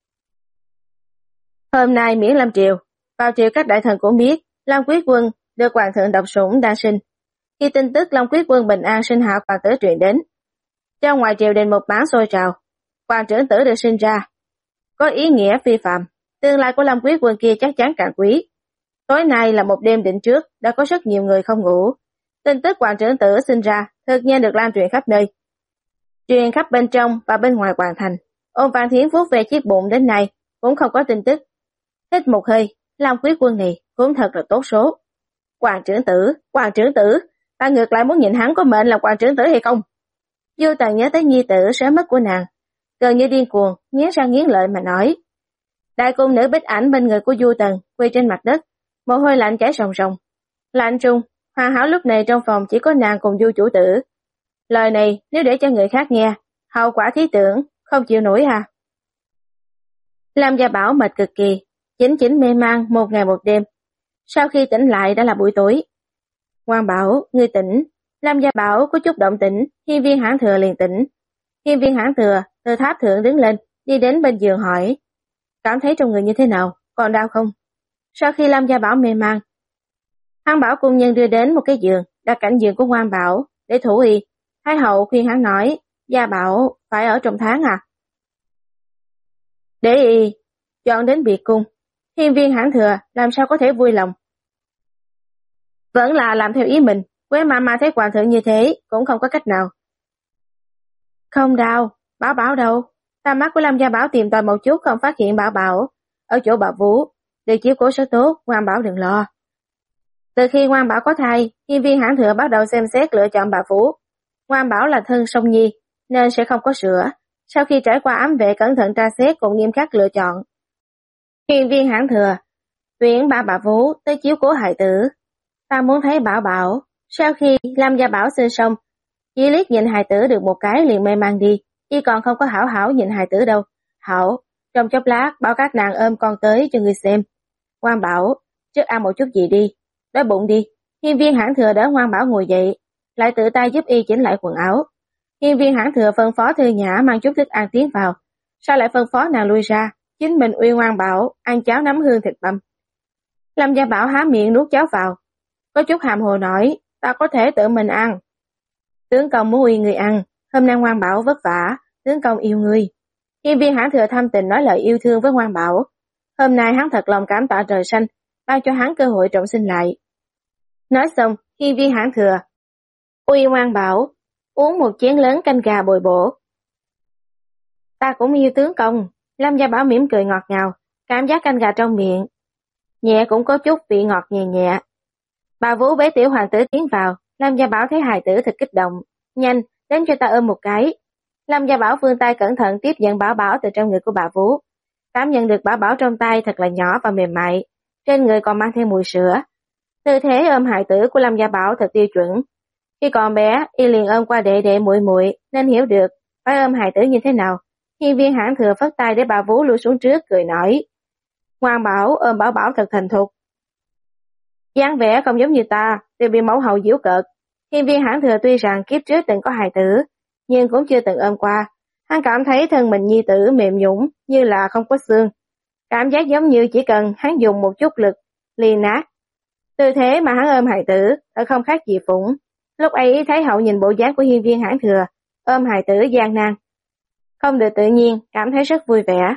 Hôm nay miễn Lâm Triều, vào triều các đại thần cũng biết Long Quyết Quân được hoàng thượng độc sủng đan sinh. Khi tin tức Long Quyết Quân bình an sinh hạ hoàng tử truyền đến, trong ngoài triều đình một mảng sôi trào, hoàng trưởng tử được sinh ra, có ý nghĩa phi phạm, tương lai của Long Quyết Quân kia chắc chắn càng quý. Tối nay là một đêm định trước, đã có rất nhiều người không ngủ. Tin tức hoàng trưởng tử sinh ra thực nhiên được lan truyền khắp nơi, truyền khắp bên trong và bên ngoài hoàng thành. Ôn Văn Thiến vuốt về chiếc bụng đến nay cũng không có tin tức. Hít một hơi, Long Quyết Quân này cũng thật là tốt số. Hoàng trưởng tử, hoàng trưởng tử, ta ngược lại muốn nhìn hắn có mệnh làm hoàng trưởng tử hay không. Du Tần nhớ tới nhi tử sớm mất của nàng, gần như điên cuồng, nghiến răng nghiến lợi mà nói. Đại cung nữ Bích Ảnh bên người của Du Tần quỳ trên mặt đất, mồ hôi lạnh chảy ròng ròng. Lạnh trung, Hoàn Hảo lúc này trong phòng chỉ có nàng cùng Du chủ tử. Lời này nếu để cho người khác nghe, hậu quả thí tưởng không chịu nổi à. Lam Gia Bảo mệt cực kỳ, chính chính mê man một ngày một đêm. Sau khi tỉnh lại đã là buổi tối. Ngoan Bảo, ngươi tỉnh. Lam Gia Bảo có chút động tĩnh, Hiên Viên Hãn Thừa liền tỉnh. Hiên Viên Hãn Thừa từ tháp thượng đứng lên, đi đến bên giường hỏi, cảm thấy trong người như thế nào, còn đau không? Sau khi Lam Gia Bảo mê man, hắn bảo cung nhân đưa đến một cái giường, đặt cạnh giường của Ngoan Bảo để thủ y. Thái hậu khuyên hắn nói, Gia Bảo phải ở trong tháng à? Để y chọn đến biệt cung. Hiên Viên Hãn Thừa làm sao có thể vui lòng? Vẫn là làm theo ý mình. Quế ma ma thấy hoàng thượng như thế cũng không có cách nào. Không đau, Bảo Bảo đâu? Ta mắt của Lam Gia Bảo tìm tòi một chút không phát hiện Bảo Bảo ở chỗ bà Vũ. Được chiếu cố rất tốt, Ngoan Bảo đừng lo. Từ khi Ngoan Bảo có thai, Hiên Viên Hãn Thừa bắt đầu xem xét lựa chọn bà Vũ. Ngoan Bảo là thân song nhi nên sẽ không có sữa. Sau khi trải qua ám vệ cẩn thận tra xét cùng nghiêm khắc lựa chọn, Hiên Viên Hãn Thừa tuyển ba bà Vũ tới chiếu cố hài tử. Ta muốn thấy Bảo Bảo. Sau khi Lam Gia Bảo sinh xong, chỉ liếc nhìn hài tử được một cái liền mê man đi, y còn không có hảo hảo nhìn hài tử đâu. Hảo, trong chốc lát bảo các nàng ôm con tới cho người xem. Ngoan Bảo, trước ăn một chút gì đi, đói bụng đi. Hiên Viên Hãn Thừa đỡ Ngoan Bảo ngồi dậy, lại tự tay giúp y chỉnh lại quần áo. Hiên Viên Hãn Thừa phân phó Thư Nhã mang chút thức ăn tiến vào, sau lại phân phó nàng lui ra, chính mình uy Ngoan Bảo ăn cháo nấm hương thịt băm. Lam Gia Bảo há miệng nuốt cháo vào, có chút hàm hồ nói, ta có thể tự mình ăn. Tướng công muốn uy người ăn, hôm nay Ngoan Bảo vất vả, tướng công yêu người. Hiên Viên Hãn Thừa thâm tình nói lời yêu thương với Ngoan Bảo. Hôm nay hắn thật lòng cảm tạ trời xanh, ban cho hắn cơ hội trọng sinh lại. Nói xong, Hiên Viên Hãn Thừa uy Ngoan Bảo uống một chén lớn canh gà bồi bổ. Ta cũng yêu tướng công. Lam Gia Bảo mỉm cười ngọt ngào, cảm giác canh gà trong miệng nhẹ cũng có chút vị ngọt nhẹ nhẹ. Bà Vũ bế tiểu hoàng tử tiến vào. Lam Gia Bảo thấy hài tử thật kích động, nhanh đến cho ta ôm một cái. Lam Gia Bảo vươn tay cẩn thận tiếp nhận Bảo Bảo từ trong người của bà Vũ, cảm nhận được Bảo Bảo trong tay thật là nhỏ và mềm mại, trên người còn mang thêm mùi sữa. Tư thế ôm hài tử của Lam Gia Bảo thật tiêu chuẩn. Khi còn bé, y liền ôm qua đệ đệ muội muội nên hiểu được phải ôm hài tử như thế nào. Hiên Viên Hãn Thừa phất tay để bà Vũ lui xuống trước, cười nói, Ngoan Bảo ôm Bảo Bảo thật thành thục. Dáng vẻ không giống như ta, đều bị mẫu hậu giễu cợt. Hiên Viên Hãn Thừa tuy rằng kiếp trước từng có hài tử, nhưng cũng chưa từng ôm qua. Hắn cảm thấy thân mình nhi tử mềm nhũn như là không có xương, cảm giác giống như chỉ cần hắn dùng một chút lực liền nát. Tư thế mà hắn ôm hài tử thật không khác gì phụng. Lúc ấy Thái hậu nhìn bộ dáng của Hiên Viên Hãn Thừa ôm hài tử gian nan, không được tự nhiên, cảm thấy rất vui vẻ.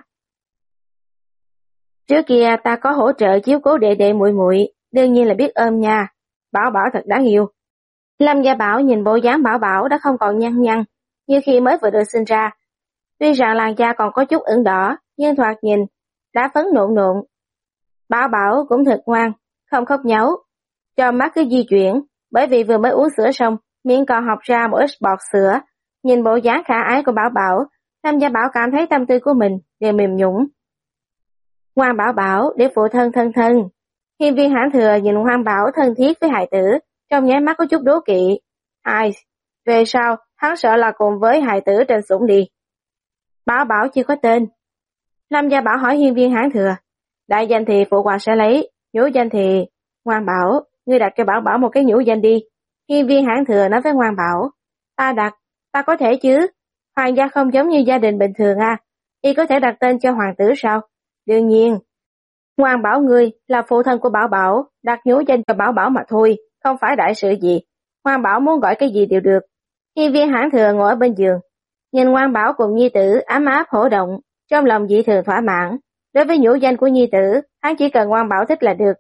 Trước kia ta có hỗ trợ chiếu cố đệ đệ muội muội, đương nhiên là biết ôm nha. Bảo Bảo thật đáng yêu. Lâm Gia Bảo nhìn bộ dáng Bảo Bảo đã không còn nhăn nhăn như khi mới vừa được sinh ra. Tuy rằng làn da còn có chút ửng đỏ, nhưng thoạt nhìn đã phấn nộn nộn. Bảo Bảo cũng thật ngoan, không khóc nháo, cho mắt cứ di chuyển, bởi vì vừa mới uống sữa xong, miệng còn học ra một ít bọt sữa. Nhìn bộ dáng khả ái của Bảo Bảo, Lâm Gia Bảo cảm thấy tâm tư của mình đều mềm nhũn. Ngoan Bảo Bảo để phụ thân thân thân. Hiên Viên Hãn Thừa nhìn Ngoan Bảo thân thiết với hài tử, trong nháy mắt có chút đố kỵ. Ai, về sau hắn sợ là cùng với hài tử trên sủng đi. Bảo Bảo chưa có tên. Lâm Gia Bảo hỏi Hiên Viên Hãn Thừa, đại danh thì phụ hoàng sẽ lấy, nhũ danh thì... Ngoan Bảo, ngươi đặt cho Bảo Bảo một cái nhũ danh đi. Hiên Viên Hãn Thừa nói với Ngoan Bảo, ta đặt, ta có thể chứ, hoàng gia không giống như gia đình bình thường à, y có thể đặt tên cho hoàng tử sao? Đương nhiên. Ngoan Bảo ngươi là phụ thân của Bảo Bảo, đặt nhũ danh cho Bảo Bảo mà thôi, không phải đại sự gì. Ngoan Bảo muốn gọi cái gì đều được. Hiên Viên Hãn Thừa ngồi ở bên giường, nhìn Ngoan Bảo cùng nhi tử ấm áp hổ động, trong lòng dị thường thỏa mãn. Đối với nhũ danh của nhi tử, hắn chỉ cần Ngoan Bảo thích là được.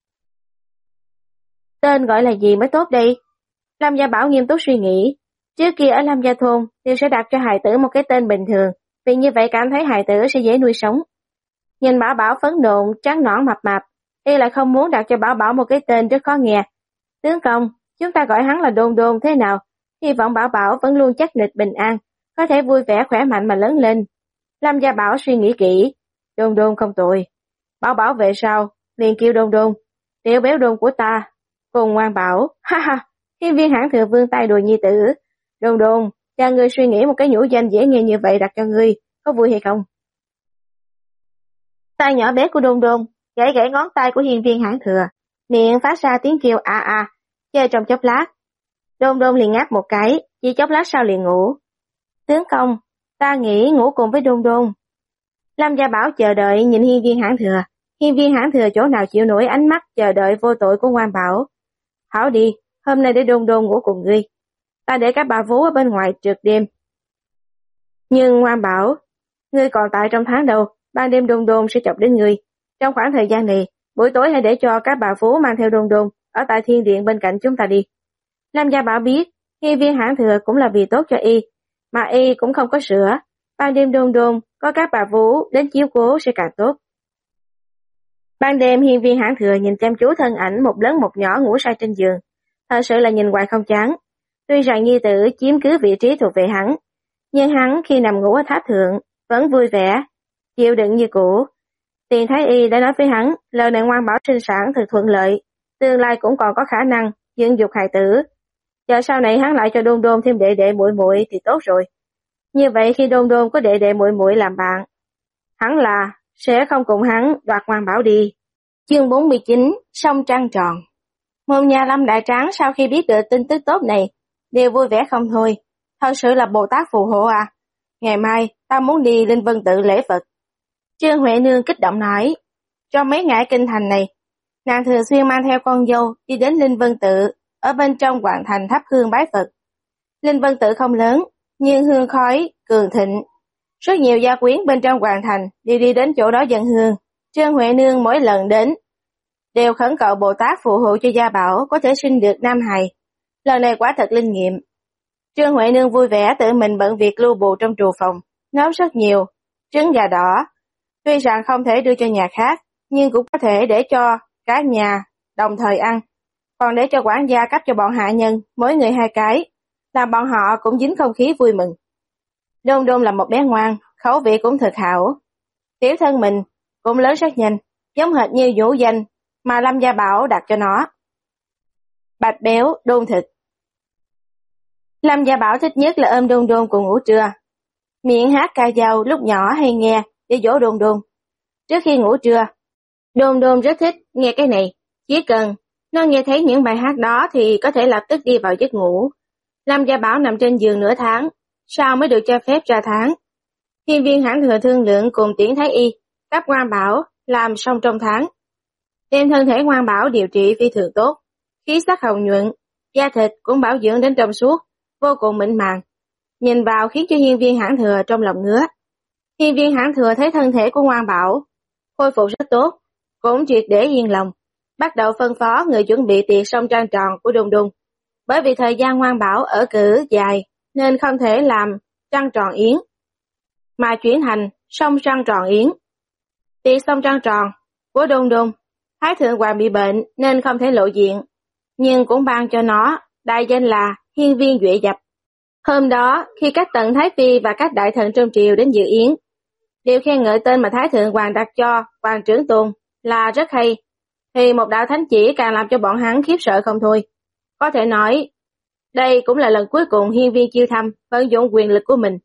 Tên gọi là gì mới tốt đây? Lâm Gia Bảo nghiêm túc suy nghĩ. Trước kia ở Lâm Gia Thôn, đều sẽ đặt cho hài tử một cái tên bình thường, vì như vậy cảm thấy hài tử sẽ dễ nuôi sống. Nhìn Bảo Bảo phấn nộn, trắng nõn mập mạp, y lại không muốn đặt cho Bảo Bảo một cái tên rất khó nghe. Tướng công, chúng ta gọi hắn là Đôn Đôn thế nào? Hy vọng Bảo Bảo vẫn luôn chắc nịch bình an, có thể vui vẻ khỏe mạnh mà lớn lên. Lâm Gia Bảo suy nghĩ kỹ. Đôn Đôn không tồi. Bảo Bảo về sau, liền kêu Đôn Đôn, tiểu béo đôn của ta. Cùng Ngoan Bảo, ha ha, Hiên Viên Hãn Thừa vươn tay đùa nhi tử. Đôn Đôn, cha ngươi suy nghĩ một cái nhũ danh dễ nghe như vậy đặt cho ngươi, có vui hay không? Tay nhỏ bé của Đôn Đôn gãy gãy ngón tay của Hiên Viên Hãn Thừa, miệng phát ra tiếng kêu a a, chơi trong chốc lát. Đôn Đôn liền ngáp một cái, chỉ chốc lát sau liền ngủ. Tướng công, ta nghĩ ngủ cùng với Đôn Đôn. Lâm Gia Bảo chờ đợi nhìn Hiên Viên Hãn Thừa, Hiên Viên Hãn Thừa chỗ nào chịu nổi ánh mắt chờ đợi vô tội của Ngoan Bảo. Hảo đi, hôm nay để Đôn Đôn ngủ cùng ngươi. Ta để các bà vú ở bên ngoài trượt đêm. Nhưng Ngoan Bảo, ngươi còn tại trong tháng đâu, ban đêm Đôn Đôn sẽ chọc đến ngươi. Trong khoảng thời gian này, buổi tối hãy để cho các bà vú mang theo Đôn Đôn ở tại thiên điện bên cạnh chúng ta đi. Lâm Gia Bảo biết, Hiên Viên Hãn Thừa cũng là vì tốt cho y, mà y cũng không có sữa. Ban đêm Đôn Đôn có các bà vú đến chiếu cố sẽ càng tốt. Ban đêm Hiên Viên Hãn Thừa nhìn chăm chú thân ảnh một lớn một nhỏ ngủ say trên giường, thật sự là nhìn hoài không chán. Tuy rằng nhi tử chiếm cứ vị trí thuộc về hắn, nhưng hắn khi nằm ngủ ở tháp thượng vẫn vui vẻ, chịu đựng như cũ. Tiền Thái Y đã nói với hắn, lần này Ngoan Bảo sinh sản thật thuận lợi, tương lai cũng còn có khả năng dưỡng dục hài tử. Chờ sau này hắn lại cho Đôn Đôn thêm đệ đệ muội muội thì tốt rồi. Như vậy khi Đôn Đôn có đệ đệ muội muội làm bạn, hắn là sẽ không cùng hắn đoạt Ngoan Bảo đi. Chương bốn mươi chín, sông trăng tròn. Môn nhà Lâm Đại Tráng sau khi biết được tin tức tốt này, đều vui vẻ không thôi. Thật sự là Bồ Tát phù hộ à. Ngày mai, ta muốn đi Linh Vân Tự lễ Phật. Trương Huệ Nương kích động nói, trong mấy ngày kinh thành này, nàng thường xuyên mang theo con dâu đi đến Linh Vân Tự, ở bên trong hoàng thành thắp hương bái Phật. Linh Vân Tự không lớn, nhưng hương khói cường thịnh. Rất nhiều gia quyến bên trong hoàng thành đều đi đến chỗ đó dâng hương. Trương Huệ Nương mỗi lần đến, đều khẩn cầu Bồ Tát phù hộ cho Gia Bảo có thể sinh được nam hài. Lần này quả thật linh nghiệm. Trương Huệ Nương vui vẻ tự mình bận việc lưu bù trong trù phòng, nấu rất nhiều trứng gà đỏ. Tuy rằng không thể đưa cho nhà khác, nhưng cũng có thể để cho cả nhà đồng thời ăn. Còn để cho quản gia cấp cho bọn hạ nhân, mỗi người hai cái, làm bọn họ cũng dính không khí vui mừng. Đôn Đôn là một bé ngoan, khẩu vị cũng thực hảo. Tiểu thân mình cũng lớn rất nhanh, giống hệt như nhũ danh mà Lâm Gia Bảo đặt cho nó. Bạch béo, đôn thịt. Lâm Gia Bảo thích nhất là ôm Đôn Đôn cùng ngủ trưa. Miệng hát ca dao lúc nhỏ hay nghe để dỗ Đôn Đôn. Trước khi ngủ trưa, Đôn Đôn rất thích nghe cái này. Chỉ cần nó nghe thấy những bài hát đó thì có thể lập tức đi vào giấc ngủ. Lâm Gia Bảo nằm trên giường nửa tháng, sau mới được cho phép ra tháng. Hiên Viên Hãn Thừa thương lượng cùng Tiễn Thái Y, cấp Ngoan Bảo làm xong trong tháng. Đem thân thể Ngoan Bảo điều trị phi thường tốt, khí sắc hồng nhuận, da thịt cũng bảo dưỡng đến trong suốt, vô cùng mịn màng. Nhìn vào khiến cho Hiên Viên Hãn Thừa trong lòng ngứa. Hiên Viên Hãn Thừa thấy thân thể của Ngoan Bảo khôi phục rất tốt, cũng triệt để yên lòng, bắt đầu phân phó người chuẩn bị tiệc sông trăng tròn của Đôn Đôn. Bởi vì thời gian Ngoan Bảo ở cữ dài nên không thể làm trăng tròn yến. mà chuyển thành sông trăng tròn yến. Tiệc sông trăng tròn của Đôn Đôn, Thái thượng hoàng bị bệnh nên không thể lộ diện, nhưng cũng ban cho nó đại danh là Hiên Viên Duệ Dập. Hôm đó, khi các tần Thái Phi và các đại thần trong triều đến dự yến, đều khen ngợi tên mà Thái thượng hoàng đặt cho Hoàng Trưởng Tôn là rất hay, thì một đạo thánh chỉ càng làm cho bọn hắn khiếp sợ không thôi. Có thể nói, đây cũng là lần cuối cùng Hiên Viên Chiêu Thăm vận dụng quyền lực của mình.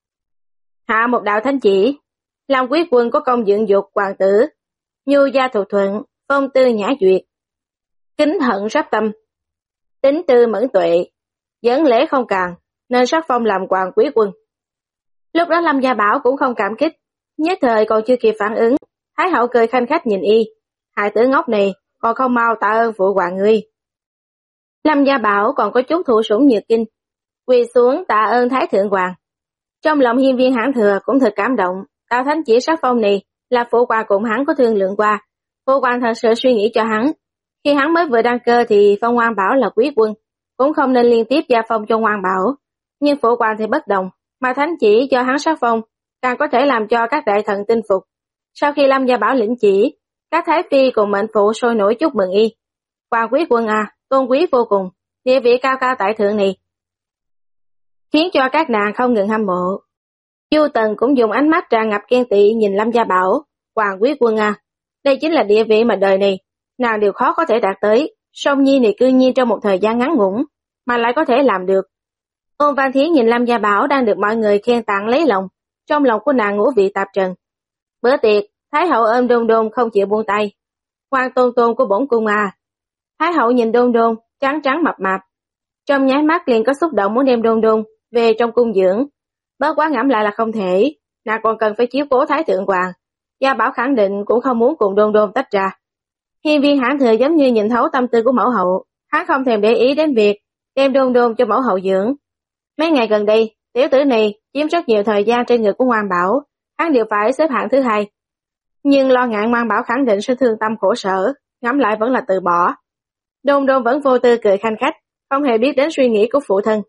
Hạ một đạo thánh chỉ, làm quý quân có công dựng dục hoàng tử, nhu gia thục thuận, phong tư nhã duyệt, kính hận sắp tâm, tính tư mẫn tuệ, dẫn lễ không càng, nên sắc phong làm hoàng quý quân. Lúc đó Lâm Gia Bảo cũng không cảm kích, nhất thời còn chưa kịp phản ứng, Thái hậu cười khanh khách nhìn y, hài tử ngốc này còn không mau tạ ơn phụ hoàng ngươi. Lâm Gia Bảo còn có chút thụ sủng nhược kinh, quỳ xuống tạ ơn Thái thượng hoàng. Trong lòng Hiên Viên Hãn Thừa cũng thật cảm động, đạo thánh chỉ sắc phong này là phụ hoàng cùng hắn có thương lượng qua, phụ hoàng thật sự suy nghĩ cho hắn. Khi hắn mới vừa đăng cơ thì phong Ngoan Bảo là quý quân, cũng không nên liên tiếp gia phong cho Ngoan Bảo, nhưng phụ hoàng thì bất đồng, mà thánh chỉ cho hắn sắc phong càng có thể làm cho các đại thần tin phục. Sau khi Lâm Gia Bảo lĩnh chỉ, các thái phi cùng mệnh phụ sôi nổi chúc mừng y. Hoàng quý quân à, tôn quý vô cùng, địa vị cao cao tại thượng này, khiến cho các nàng không ngừng hâm mộ. Chu Tần cũng dùng ánh mắt tràn ngập ghen tị nhìn Lâm Gia Bảo, Hoàng quý quân à, đây chính là địa vị mà đời này nàng đều khó có thể đạt tới. Song Nhi này cư nhiên trong một thời gian ngắn ngủn mà lại có thể làm được. Ôn Văn Thiến nhìn Lâm Gia Bảo đang được mọi người khen tặng lấy lòng, trong lòng của nàng ngũ vị tạp trần. Bữa tiệc, Thái hậu ôm Đôn Đôn không chịu buông tay. Hoàng tôn tôn của bổn cung à. Thái hậu nhìn Đôn Đôn trắng trắng mập mạp, trong nháy mắt liền có xúc động muốn đem Đôn Đôn về trong cung dưỡng. Bớt quá ngẫm lại là không thể, nàng còn cần phải chiếu cố Thái thượng hoàng. Gia Bảo khẳng định cũng không muốn cùng Đôn Đôn tách ra. Hiên Viên Hãn Thừa giống như nhìn thấu tâm tư của mẫu hậu, hắn không thèm để ý đến việc đem Đôn Đôn cho mẫu hậu dưỡng. Mấy ngày gần đây, tiểu tử này chiếm rất nhiều thời gian trên người của Ngoan Bảo, hắn đều phải xếp hạng thứ hai. Nhưng lo ngại Ngoan Bảo khẳng định sẽ thương tâm khổ sở, ngẫm lại vẫn là từ bỏ. Đôn Đôn vẫn vô tư cười khanh khách, không hề biết đến suy nghĩ của phụ thân.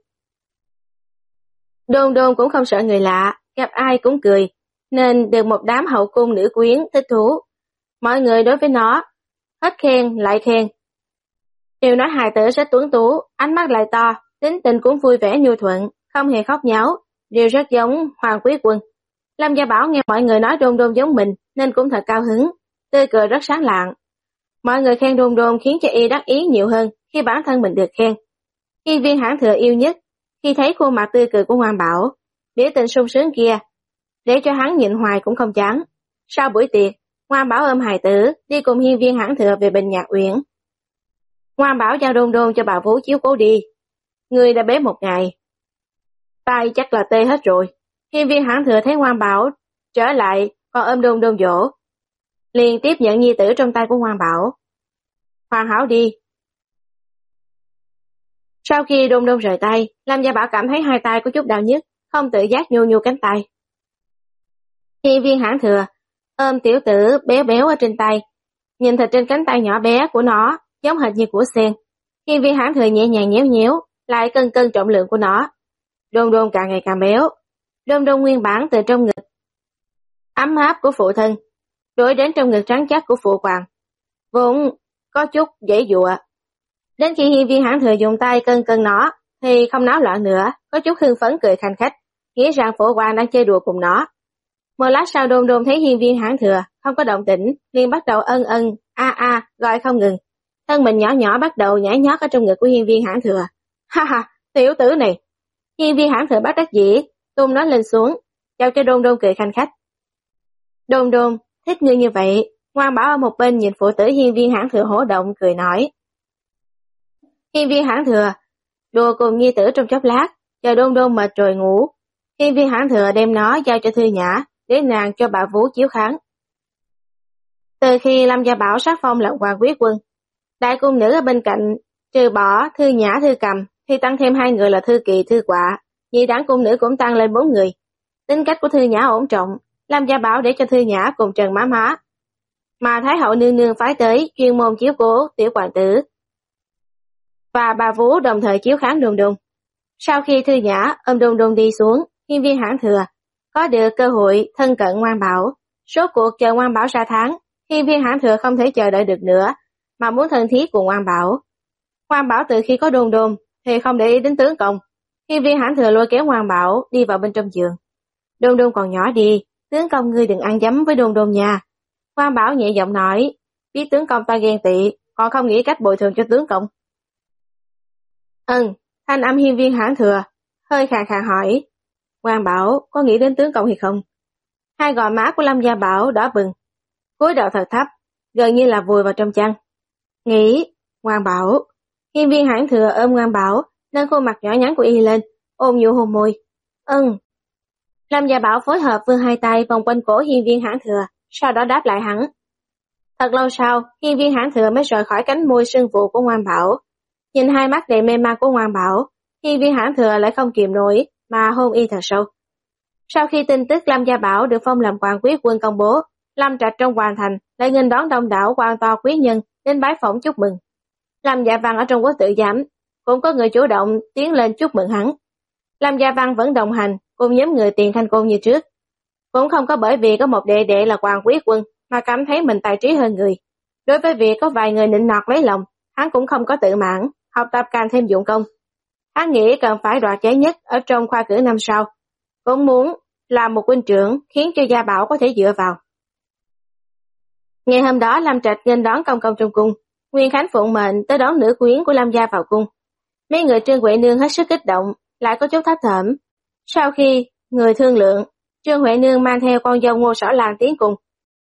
Đôn Đôn cũng không sợ người lạ, gặp ai cũng cười, nên được một đám hậu cung nữ quyến thích thú. Mọi người đối với nó hết khen lại khen. Đều nói hài tử rất tuấn tú, ánh mắt lại to, tính tình cũng vui vẻ nhu thuận, không hề khóc nháo, đều rất giống Hoàng quý quân. Lâm Gia Bảo nghe mọi người nói Đôn Đôn giống mình nên cũng thật cao hứng, tươi cười rất sáng lạng. Mọi người khen Đôn Đôn khiến cho y đắc ý nhiều hơn khi bản thân mình được khen. Hiên Viên Hãn Thừa yêu nhất khi thấy khuôn mặt tươi cười của Ngoan Bảo, biểu tình sung sướng kia, để cho hắn nhịn hoài cũng không chán. Sau buổi tiệc, Ngoan Bảo ôm hài tử đi cùng Hiên Viên Hãn Thừa về Bình Nhạc Uyển. Ngoan Bảo giao Đôn Đôn cho bà Vũ chiếu cố đi, người đã bế một ngày, tay chắc là tê hết rồi. Hiên Viên Hãn Thừa thấy Ngoan Bảo trở lại còn ôm Đôn Đôn dỗ, liền tiếp nhận nhi tử trong tay của Ngoan Bảo. Hoàn hảo đi. Sau khi Đôn Đôn rời tay, Lâm Gia Bảo cảm thấy hai tay có chút đau nhức, không tự giác nhô nhô cánh tay. Hiên Viên Hãn Thừa ôm tiểu tử béo béo ở trên tay, nhìn thịt trên cánh tay nhỏ bé của nó giống hệt như của sen. Hiên Viên Hãn Thừa nhẹ nhàng nhéo nhéo, lại cân cân trọng lượng của nó. Đôn Đôn càng ngày càng béo. Đôn Đôn nguyên bản từ trong ngực ấm áp của phụ thân đổi đến trong ngực trắng chắc của phụ hoàng, vốn có chút dễ dụa. Đến khi Hiên Viên Hãn Thừa dùng tay cân cân nó thì không náo loạn nữa, có chút hưng phấn cười khanh khách, nghĩ rằng phụ hoàng đang chơi đùa cùng nó. Một lát sau Đôn Đôn thấy Hiên Viên Hãn Thừa không có động tĩnh, liền bắt đầu ân ân a a gọi không ngừng, thân mình nhỏ nhỏ bắt đầu nhảy nhót ở trong ngực của Hiên Viên Hãn Thừa. Ha ha, tiểu tử này. Hiên Viên Hãn Thừa bắt đắc dĩ tung nó lên xuống, chào cho Đôn Đôn cười khanh khách. Đôn Đôn thích ngươi như vậy. Ngoan Bảo ở một bên nhìn phụ tử Hiên Viên Hãn Thừa hổ động cười nói. Hiên Viên Hãn Thừa đùa cùng nhi tử trong chốc lát, chờ Đôn Đôn mệt rồi ngủ. Hiên Viên Hãn Thừa đem nó giao cho Thư Nhã để nàng cho bà Vũ chiếu kháng. Từ khi Lâm Gia Bảo sắc phong làm Hoàng quý quân, đại cung nữ ở bên cạnh trừ bỏ Thư Nhã Thư Cầm thì tăng thêm hai người là Thư Kỳ Thư Quạ, nhị đảng cung nữ cũng tăng lên bốn người. Tính cách của Thư Nhã ổn trọng, Lâm Gia Bảo để cho Thư Nhã cùng Trần Má Má, mà Thái hậu nương nương phái tới chuyên môn chiếu cố tiểu hoàng tử, và bà Vũ đồng thời chiếu kháng Đôn Đôn. Sau khi Thư Nhã ôm Đôn Đôn đi xuống, Hiên Viên Hãn Thừa có được cơ hội thân cận Ngoan Bảo. Số cuộc chờ Ngoan Bảo ra tháng, Hiên Viên Hãn Thừa không thể chờ đợi được nữa, mà muốn thân thiết cùng Ngoan Bảo. Ngoan Bảo từ khi có Đôn Đôn thì không để ý đến tướng công. Hiên Viên Hãn Thừa lôi kéo Ngoan Bảo đi vào bên trong giường. Đôn Đôn còn nhỏ đi, tướng công ngươi đừng ăn dấm với Đôn Đôn nha. Ngoan Bảo nhẹ giọng nói, biết tướng công ta ghen tị, còn không nghĩ cách bồi thường cho tướng công. Ừm, thanh âm Hiên Viên Hãn Thừa hơi khàn khàn hỏi, Ngoan Bảo có nghĩ đến tướng công hay không? Hai gò má của Lâm Gia Bảo đỏ bừng, cúi đầu thật thấp, gần như là vùi vào trong chăn. Nghĩ, Ngoan Bảo. Hiên Viên Hãn Thừa ôm Ngoan Bảo, nâng khuôn mặt nhỏ nhắn của y lên, ôm nhu hôn môi. Ừm. Lâm Gia Bảo phối hợp vươn hai tay vòng quanh cổ Hiên Viên Hãn Thừa, sau đó đáp lại hắn. Thật lâu sau, Hiên Viên Hãn Thừa mới rời khỏi cánh môi sưng vụ của Ngoan Bảo. Nhìn hai mắt đầy mê man của Ngoan Bảo, Hiên Viên Hãn Thừa lại không kìm nổi mà hôn y thật sâu. Sau khi tin tức Lâm Gia Bảo được phong làm quan quý quân công bố, Lâm Trạch trong hoàng thành lại nghênh đón đông đảo quan to quý nhân đến bái phỏng chúc mừng. Lâm Dạ Văn ở trong quốc tự giám cũng có người chủ động tiến lên chúc mừng hắn. Lâm Gia Văn vẫn đồng hành cùng nhóm người Tiền Khanh Côn như trước, cũng không có bởi vì có một đệ đệ là quan quý quân mà cảm thấy mình tài trí hơn người. Đối với việc có vài người nịnh nọt lấy lòng, hắn cũng không có tự mãn, học tập càng thêm dụng công. Hắn nghĩ cần phải đoạt giải nhất ở trong khoa cử năm sau, cũng muốn làm một huynh trưởng khiến cho Gia Bảo có thể dựa vào. Ngày hôm đó Lâm Trạch nghênh đón công công trong cung, Nguyên Khánh phụng mệnh tới đón nữ quyến của Lâm gia vào cung. Mấy người Trương Huệ Nương hết sức kích động, lại có chút thấp thỏm. Sau khi người thương lượng, Trương Huệ Nương mang theo con dâu Ngô Sở Lan tiến cùng.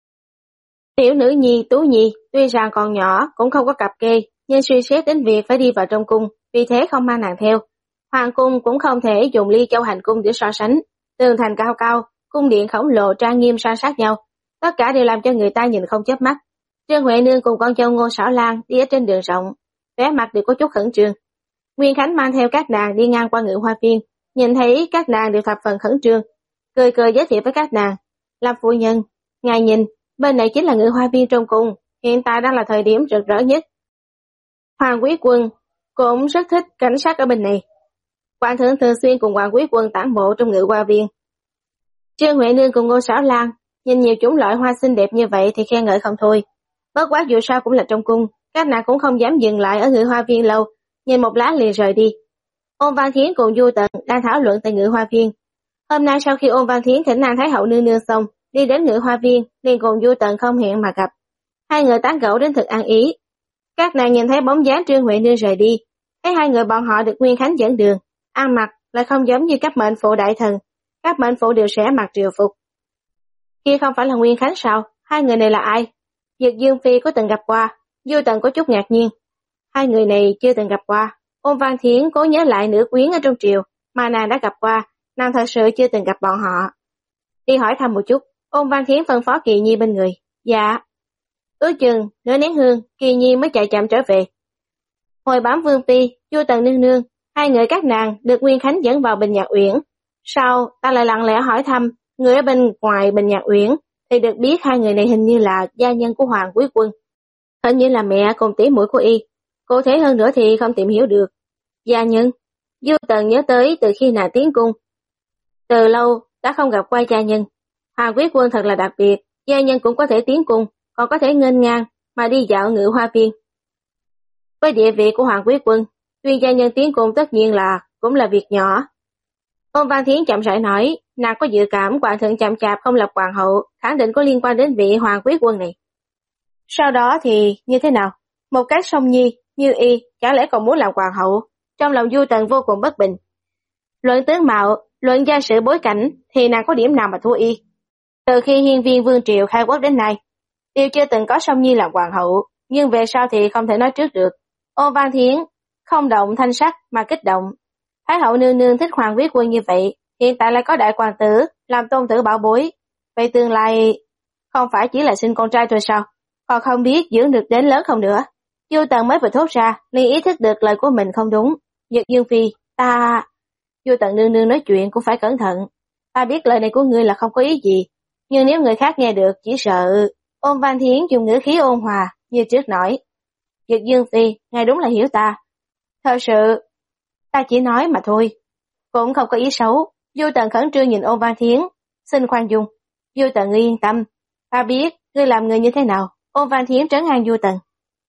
Tiểu nữ nhi Tú Nhi tuy rằng còn nhỏ cũng không có cặp kê, nhưng suy xét đến việc phải đi vào trong cung, vì thế không mang nàng theo. Hoàng cung cũng không thể dùng Ly Châu hành cung để so sánh, tường thành cao cao, cung điện khổng lồ trang nghiêm san sát nhau, tất cả đều làm cho người ta nhìn không chớp mắt. Trương Huệ Nương cùng con dâu Ngô Sở Lan đi ở trên đường rộng, vẻ mặt đều có chút khẩn trương. Nguyên Khánh mang theo các nàng đi ngang qua Ngự Hoa Viên, nhìn thấy các nàng đều thập phần khẩn trương, cười cười giới thiệu với các nàng, Lâm phu nhân, ngài nhìn, bên này chính là Ngự Hoa Viên trong cung, hiện tại đang là thời điểm rực rỡ nhất. Hoàng quý quân cũng rất thích cảnh sát ở bên này. Hoàng thượng thường xuyên cùng Hoàng quý quân tản bộ trong Ngự Hoa Viên. Trương Huệ Nương cùng Ngô Sở Lan nhìn nhiều chủng loại hoa xinh đẹp như vậy thì khen ngợi không thôi. Bất quá dù sao cũng là trong cung, các nàng cũng không dám dừng lại ở Ngự Hoa Viên lâu, nhìn một lát liền rời đi. Ôn Văn Thiến cùng Du Tận đang thảo luận tại Ngự Hoa Viên. Hôm nay sau khi Ôn Văn Thiến thỉnh An Thái hậu nương nương xong, đi đến Ngự Hoa Viên, liền cùng Du Tận không hẹn mà gặp. Hai người tán gẫu đến thực ăn ý. Các nàng nhìn thấy bóng dáng Trương Huệ Nương rời đi, thấy hai người bọn họ được Nguyên Khánh dẫn đường, ăn mặc lại không giống như các mệnh phụ đại thần, các mệnh phụ đều sẽ mặc triều phục. Kia không phải là Nguyên Khánh sao? Hai người này là ai? Dực Dương Phi có từng gặp qua, Du Tận có chút ngạc nhiên. Hai người này chưa từng gặp qua. Ôn Văn Thiến cố nhớ lại nữ quyến ở trong triều mà nàng đã gặp qua, nàng thật sự chưa từng gặp bọn họ. Đi hỏi thăm một chút, Ôn Văn Thiến phân phó Kỳ Nhi bên người. Dạ. Ước chừng nửa nén hương, Kỳ Nhi mới chạy chậm trở về. Hồi bám Vương Phi, Du Tận nương nương, hai người các nàng được Nguyên Khánh dẫn vào Bình Nhạc Uyển. Sau ta lại lặng lẽ hỏi thăm người ở bên ngoài Bình Nhạc Uyển, thì được biết hai người này hình như là gia nhân của Hoàng quý quân, hình như là mẹ cùng tỷ muội của y. Cụ thể hơn nữa thì không tìm hiểu được. Gia nhân, Du Tận nhớ tới từ khi nàng tiến cung, từ lâu đã không gặp qua gia nhân. Hoàng quý quân thật là đặc biệt, gia nhân cũng có thể tiến cung, còn có thể nghênh ngang mà đi dạo Ngự Hoa Viên. Với địa vị của Hoàng quý quân, tuy gia nhân tiến cung tất nhiên là cũng là việc nhỏ. Ôn Văn Thiến chậm rãi nói, nàng có dự cảm Hoàng thượng chậm chạp không lập hoàng hậu, khẳng định có liên quan đến vị Hoàng quý quân này. Sau đó thì như thế nào? Một cái song nhi như y, chẳng lẽ còn muốn làm hoàng hậu? Trong lòng Du Tận vô cùng bất bình. Luận tướng mạo, luận gia sử bối cảnh thì nàng có điểm nào mà thua y? Từ khi Hiên Viên Vương triều khai quốc đến nay, đều chưa từng có song nhi làm hoàng hậu, nhưng về sau thì không thể nói trước được. Ôn Văn Thiến không động thanh sắc mà kích động. Thái hậu nương nương thích Hoàng quý quân như vậy, hiện tại lại có đại hoàng tử làm tôn tử bảo bối, vậy tương lai không phải chỉ là sinh con trai thôi sao? Còn không biết dưỡng được đến lớn không nữa. Du Tận mới vừa thốt ra, liền ý thức được lời của mình không đúng. Dực Dương Phi, ta... Du Tận nương nương nói chuyện cũng phải cẩn thận. Ta biết lời này của ngươi là không có ý gì, nhưng nếu người khác nghe được chỉ sợ... Ôn Văn Thiến dùng ngữ khí ôn hòa, như trước nói. Dực Dương Phi, ngài đúng là hiểu ta. Thật sự, ta chỉ nói mà thôi, cũng không có ý xấu. Du Tận khẩn trương nhìn Ôn Văn Thiến, Xin khoan dung, Du Tần ngươi yên tâm, ta biết ngươi làm người như thế nào. Ôn Văn Thiến trấn an Du Tần.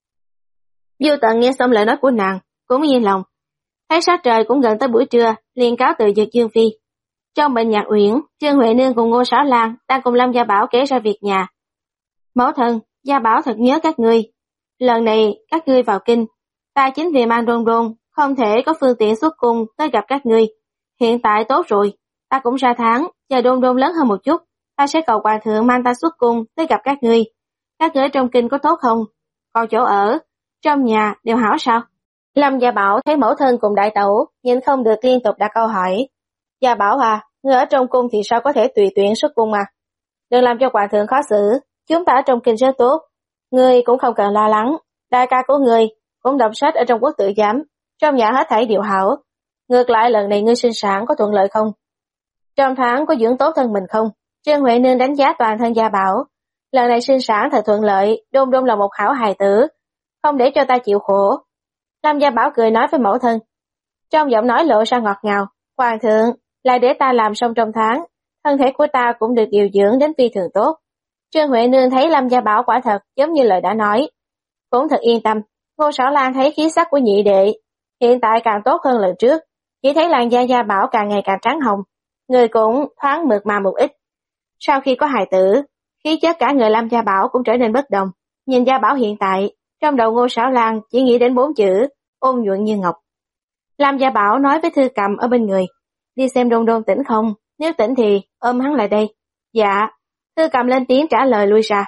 Du Tần nghe xong lời nói của nàng, cũng yên lòng. Thấy sát trời cũng gần tới buổi trưa, liền cáo từ giật Dương Phi. Trong bệnh nhạc uyển, Trương Huệ Nương cùng Ngô Sở Lan đang cùng Lâm Gia Bảo kể ra việc nhà. Mẫu thân, Gia Bảo thật nhớ các ngươi. Lần này các ngươi vào kinh, ta chính vì mang Đôn Đôn, không thể có phương tiện xuất cung tới gặp các ngươi. Hiện tại tốt rồi, ta cũng ra tháng, chờ Đôn Đôn lớn hơn một chút, ta sẽ cầu hoàng thượng mang ta xuất cung tới gặp các ngươi. Các ngươi trong kinh có tốt không? Còn chỗ ở, trong nhà đều hảo sao? Lâm Gia Bảo thấy mẫu thân cùng đại tẩu, nhìn không được liên tục đặt câu hỏi. Gia Bảo à, ngươi ở trong cung thì sao có thể tùy tiện xuất cung à? Đừng làm cho hoàng thượng khó xử, chúng ta ở trong kinh rất tốt. Ngươi cũng không cần lo lắng, đại ca của ngươi cũng đọc sách ở trong quốc tự giám, trong nhà hết thảy điều hảo. Ngược lại lần này ngươi sinh sản có thuận lợi không? Trong tháng có dưỡng tốt thân mình không? Trương Huệ Nương đánh giá toàn thân Gia Bảo. Lần này sinh sản thật thuận lợi, Đôn Đôn là một hảo hài tử, không để cho ta chịu khổ. Lâm Gia Bảo cười nói với mẫu thân. Trong giọng nói lộ ra ngọt ngào, hoàng thượng, lại để ta làm xong trong tháng, thân thể của ta cũng được điều dưỡng đến phi thường tốt. Trương Huệ Nương thấy Lâm Gia Bảo quả thật giống như lời đã nói, cũng thật yên tâm. Ngô Sở Lan thấy khí sắc của nhị đệ hiện tại càng tốt hơn lần trước, chỉ thấy làn da Gia Bảo càng ngày càng trắng hồng, người cũng thoáng mượt mà một ít. Sau khi có hài tử, khí chất cả người Lâm Gia Bảo cũng trở nên bất đồng. Nhìn Gia Bảo hiện tại, trong đầu Ngô Sở Lan chỉ nghĩ đến bốn chữ ôn nhuận như ngọc. Lâm Gia Bảo nói với Thư Cầm ở bên người, đi xem Đôn Đôn tỉnh không, nếu tỉnh thì ôm hắn lại đây. Dạ. Thư Cầm lên tiếng trả lời lui ra.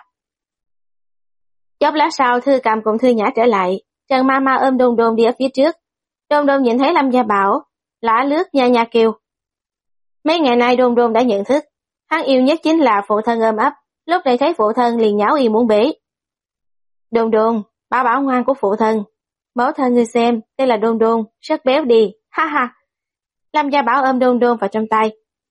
Chốc lát sau Thư Cầm cùng Thư Nhã trở lại, Trần Ma Ma ôm Đôn Đôn đi ở phía trước. Đôn Đôn nhìn thấy Lâm Gia Bảo, lả lướt nha nha kêu. Mấy ngày nay Đôn Đôn đã nhận thức, hắn yêu nhất chính là phụ thân ôm ấp, lúc này thấy phụ thân liền nháo y muốn bế. Đôn Đôn, bảo bảo ngoan của phụ thân. Mẫu thân ngươi xem, đây là Đôn Đôn, rất béo đi, ha ha. Lâm Gia Bảo ôm Đôn Đôn vào trong tay.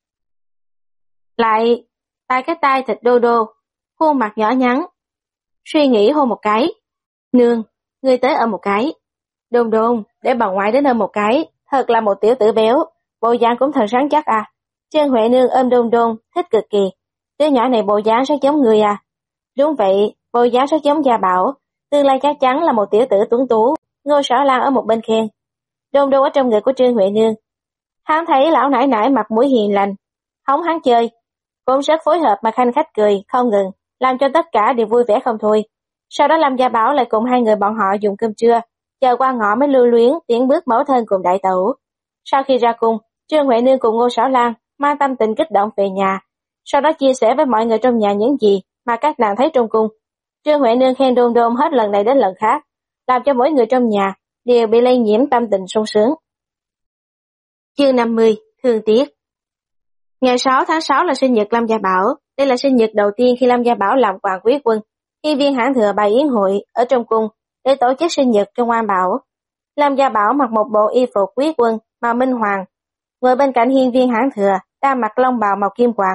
Lại, tay cái tay thịt đô đô, khuôn mặt nhỏ nhắn. Suy nghĩ hôn một cái. Nương, ngươi tới ôm một cái. Đôn Đôn, để bà ngoại đến ôm một cái, thật là một tiểu tử béo, bộ dáng cũng thật rắn chắc à. Trương Huệ Nương ôm Đôn Đôn, thích cực kỳ. Đứa nhỏ này bộ dáng rất giống người à. Đúng vậy, bộ dáng rất giống Gia Bảo, tương lai chắc chắn là một tiểu tử tuấn tú. Ngô Sở Lan ở một bên khen. Đôn Đôn ở trong người của Trương Huệ Nương. Hắn thấy lão nải nải mặt mũi hiền lành, hống hắn chơi, cũng rất phối hợp mà khanh khách cười không ngừng, làm cho tất cả đều vui vẻ không thôi. Sau đó Lâm Gia Bảo lại cùng hai người bọn họ dùng cơm trưa, chờ qua ngõ mới lưu luyến tiến bước mẫu thân cùng đại tẩu. Sau khi ra cung, Trương Huệ Nương cùng Ngô Sở Lan mang tâm tình kích động về nhà, sau đó chia sẻ với mọi người trong nhà những gì mà các nàng thấy trong cung. Trương Huệ Nương khen Đôn Đôn hết lần này đến lần khác, làm cho mỗi người trong nhà đều bị lây nhiễm tâm tình sung sướng. Chương năm mươi, thương tiếc. Ngày sáu tháng sáu là sinh nhật Lâm Gia Bảo, đây là sinh nhật đầu tiên khi Lâm Gia Bảo làm hoàng quý quân. Hiên Viên Hãn Thừa bày yến hội ở trong cung để tổ chức sinh nhật trong Oan Bảo. Lâm Gia Bảo mặc một bộ y phục quý quân màu minh hoàng, ngồi bên cạnh Hiên Viên Hãn Thừa đang mặc long bào màu kim hoàng.